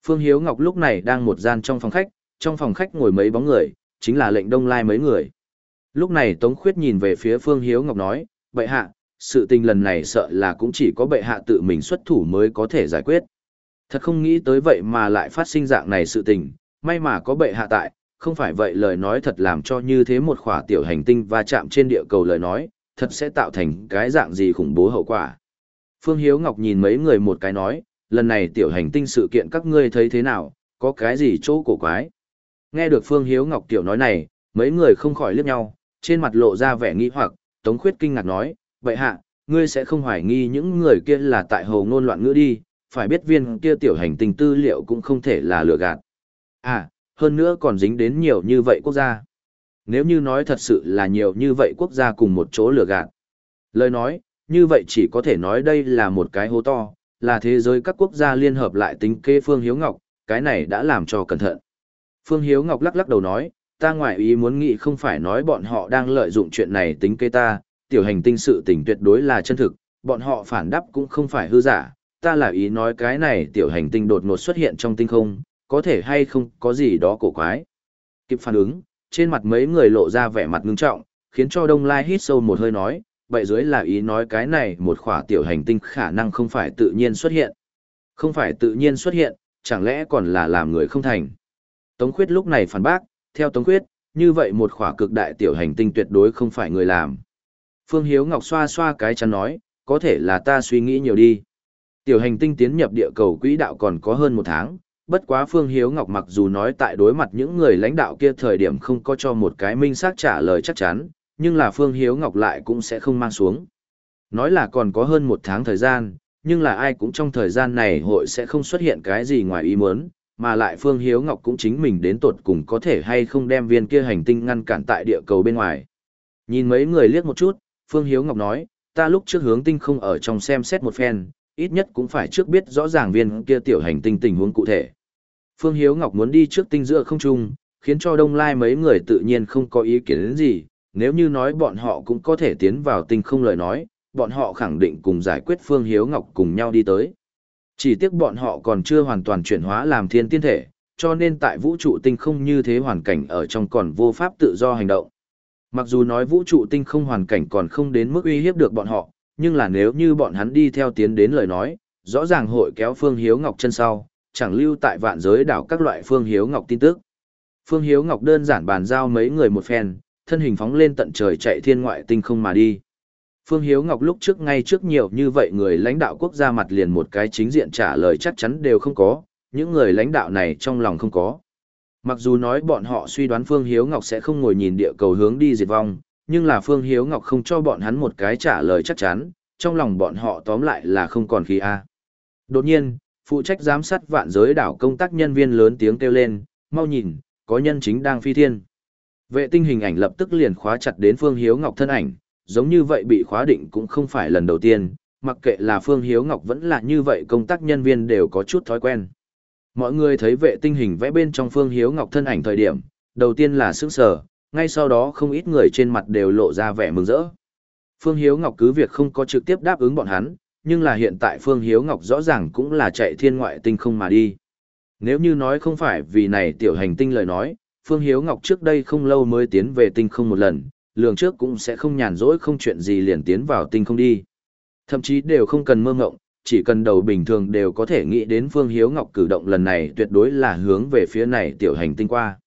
Phương Hiếu Ngọc lúc này đang một gian trong phòng khách, trong phòng khách ngồi mấy bóng người, chính là lệnh Đông Lai mấy người. Lúc này Tống Khuyết nhìn về phía Phương Hiếu Ngọc nói, bệ hạ, sự tình lần này sợ là cũng chỉ có bệ hạ tự mình xuất thủ mới có thể giải quyết. Thật không nghĩ tới vậy mà lại phát sinh dạng này sự tình, may mà có bệ hạ tại, không phải vậy lời nói thật làm cho như thế một khỏa tiểu hành tinh va chạm trên địa cầu lời nói, thật sẽ tạo thành cái dạng gì khủng bố hậu quả. Phương Hiếu Ngọc nhìn mấy người một cái nói, lần này tiểu hành tinh sự kiện các ngươi thấy thế nào, có cái gì chỗ cổ quái. Nghe được Phương Hiếu Ngọc tiểu nói này, mấy người không khỏi liếc nhau, trên mặt lộ ra vẻ nghi hoặc, Tống Khuyết kinh ngạc nói, vậy hạ, ngươi sẽ không hoài nghi những người kia là tại hồ ngôn loạn ngữ đi, phải biết viên kia tiểu hành tinh tư liệu cũng không thể là lừa gạt. À, hơn nữa còn dính đến nhiều như vậy quốc gia. Nếu như nói thật sự là nhiều như vậy quốc gia cùng một chỗ lừa gạt. Lời nói, như vậy chỉ có thể nói đây là một cái hố to, là thế giới các quốc gia liên hợp lại tính kế Phương Hiếu Ngọc, cái này đã làm cho cẩn thận. Phương Hiếu Ngọc lắc lắc đầu nói, ta ngoại ý muốn nghĩ không phải nói bọn họ đang lợi dụng chuyện này tính kế ta, tiểu hành tinh sự tình tuyệt đối là chân thực, bọn họ phản đáp cũng không phải hư giả, ta là ý nói cái này tiểu hành tinh đột ngột xuất hiện trong tinh không, có thể hay không có gì đó cổ quái. Kịp phản ứng, trên mặt mấy người lộ ra vẻ mặt ngưng trọng, khiến cho Đông Lai hít sâu một hơi nói, vậy dưới là ý nói cái này một khỏa tiểu hành tinh khả năng không phải tự nhiên xuất hiện. Không phải tự nhiên xuất hiện, chẳng lẽ còn là làm người không thành. Tống Khuyết lúc này phản bác, theo Tống Khuyết, như vậy một khỏa cực đại tiểu hành tinh tuyệt đối không phải người làm. Phương Hiếu Ngọc xoa xoa cái chắn nói, có thể là ta suy nghĩ nhiều đi. Tiểu hành tinh tiến nhập địa cầu quỹ đạo còn có hơn một tháng, bất quá Phương Hiếu Ngọc mặc dù nói tại đối mặt những người lãnh đạo kia thời điểm không có cho một cái minh xác trả lời chắc chắn, nhưng là Phương Hiếu Ngọc lại cũng sẽ không mang xuống. Nói là còn có hơn một tháng thời gian, nhưng là ai cũng trong thời gian này hội sẽ không xuất hiện cái gì ngoài ý muốn, mà lại Phương Hiếu Ngọc cũng chính mình đến tột cùng có thể hay không đem viên kia hành tinh ngăn cản tại địa cầu bên ngoài. Nhìn mấy người liếc một chút, Phương Hiếu Ngọc nói, ta lúc trước hướng tinh không ở trong xem xét một phen, ít nhất cũng phải trước biết rõ ràng viên kia tiểu hành tinh tình huống cụ thể. Phương Hiếu Ngọc muốn đi trước tinh giữa không trung, khiến cho Đông Lai mấy người tự nhiên không có ý kiến đến gì, nếu như nói bọn họ cũng có thể tiến vào tinh không lời nói, bọn họ khẳng định cùng giải quyết Phương Hiếu Ngọc cùng nhau đi tới. Chỉ tiếc bọn họ còn chưa hoàn toàn chuyển hóa làm thiên tiên thể, cho nên tại vũ trụ tinh không như thế hoàn cảnh ở trong còn vô pháp tự do hành động. Mặc dù nói vũ trụ tinh không hoàn cảnh còn không đến mức uy hiếp được bọn họ, nhưng là nếu như bọn hắn đi theo tiến đến lời nói, rõ ràng hội kéo Phương Hiếu Ngọc chân sau, chẳng lưu tại vạn giới đảo các loại Phương Hiếu Ngọc tin tức. Phương Hiếu Ngọc đơn giản bàn giao mấy người một phen, thân hình phóng lên tận trời chạy thiên ngoại tinh không mà đi. Phương Hiếu Ngọc lúc trước ngay trước nhiều như vậy người lãnh đạo quốc gia mặt liền một cái chính diện trả lời chắc chắn đều không có, những người lãnh đạo này trong lòng không có. Mặc dù nói bọn họ suy đoán Phương Hiếu Ngọc sẽ không ngồi nhìn địa cầu hướng đi diệt vong, nhưng là Phương Hiếu Ngọc không cho bọn hắn một cái trả lời chắc chắn, trong lòng bọn họ tóm lại là không còn khí a. Đột nhiên, phụ trách giám sát vạn giới đảo công tác nhân viên lớn tiếng kêu lên, mau nhìn, có nhân chính đang phi thiên. Vệ tinh hình ảnh lập tức liền khóa chặt đến Phương Hiếu Ngọc thân ảnh, giống như vậy bị khóa định cũng không phải lần đầu tiên, mặc kệ là Phương Hiếu Ngọc vẫn là như vậy công tác nhân viên đều có chút thói quen. Mọi người thấy vệ tinh hình vẽ bên trong Phương Hiếu Ngọc thân ảnh thời điểm, đầu tiên là sững sờ, ngay sau đó không ít người trên mặt đều lộ ra vẻ mừng rỡ. Phương Hiếu Ngọc cứ việc không có trực tiếp đáp ứng bọn hắn, nhưng là hiện tại Phương Hiếu Ngọc rõ ràng cũng là chạy thiên ngoại tinh không mà đi. Nếu như nói không phải vì này tiểu hành tinh lời nói, Phương Hiếu Ngọc trước đây không lâu mới tiến về tinh không một lần, lường trước cũng sẽ không nhàn rỗi không chuyện gì liền tiến vào tinh không đi. Thậm chí đều không cần mơ ngộng, chỉ cần đầu bình thường đều có thể nghĩ đến Phương Hiếu Ngọc cử động lần này tuyệt đối là hướng về phía này tiểu hành tinh qua.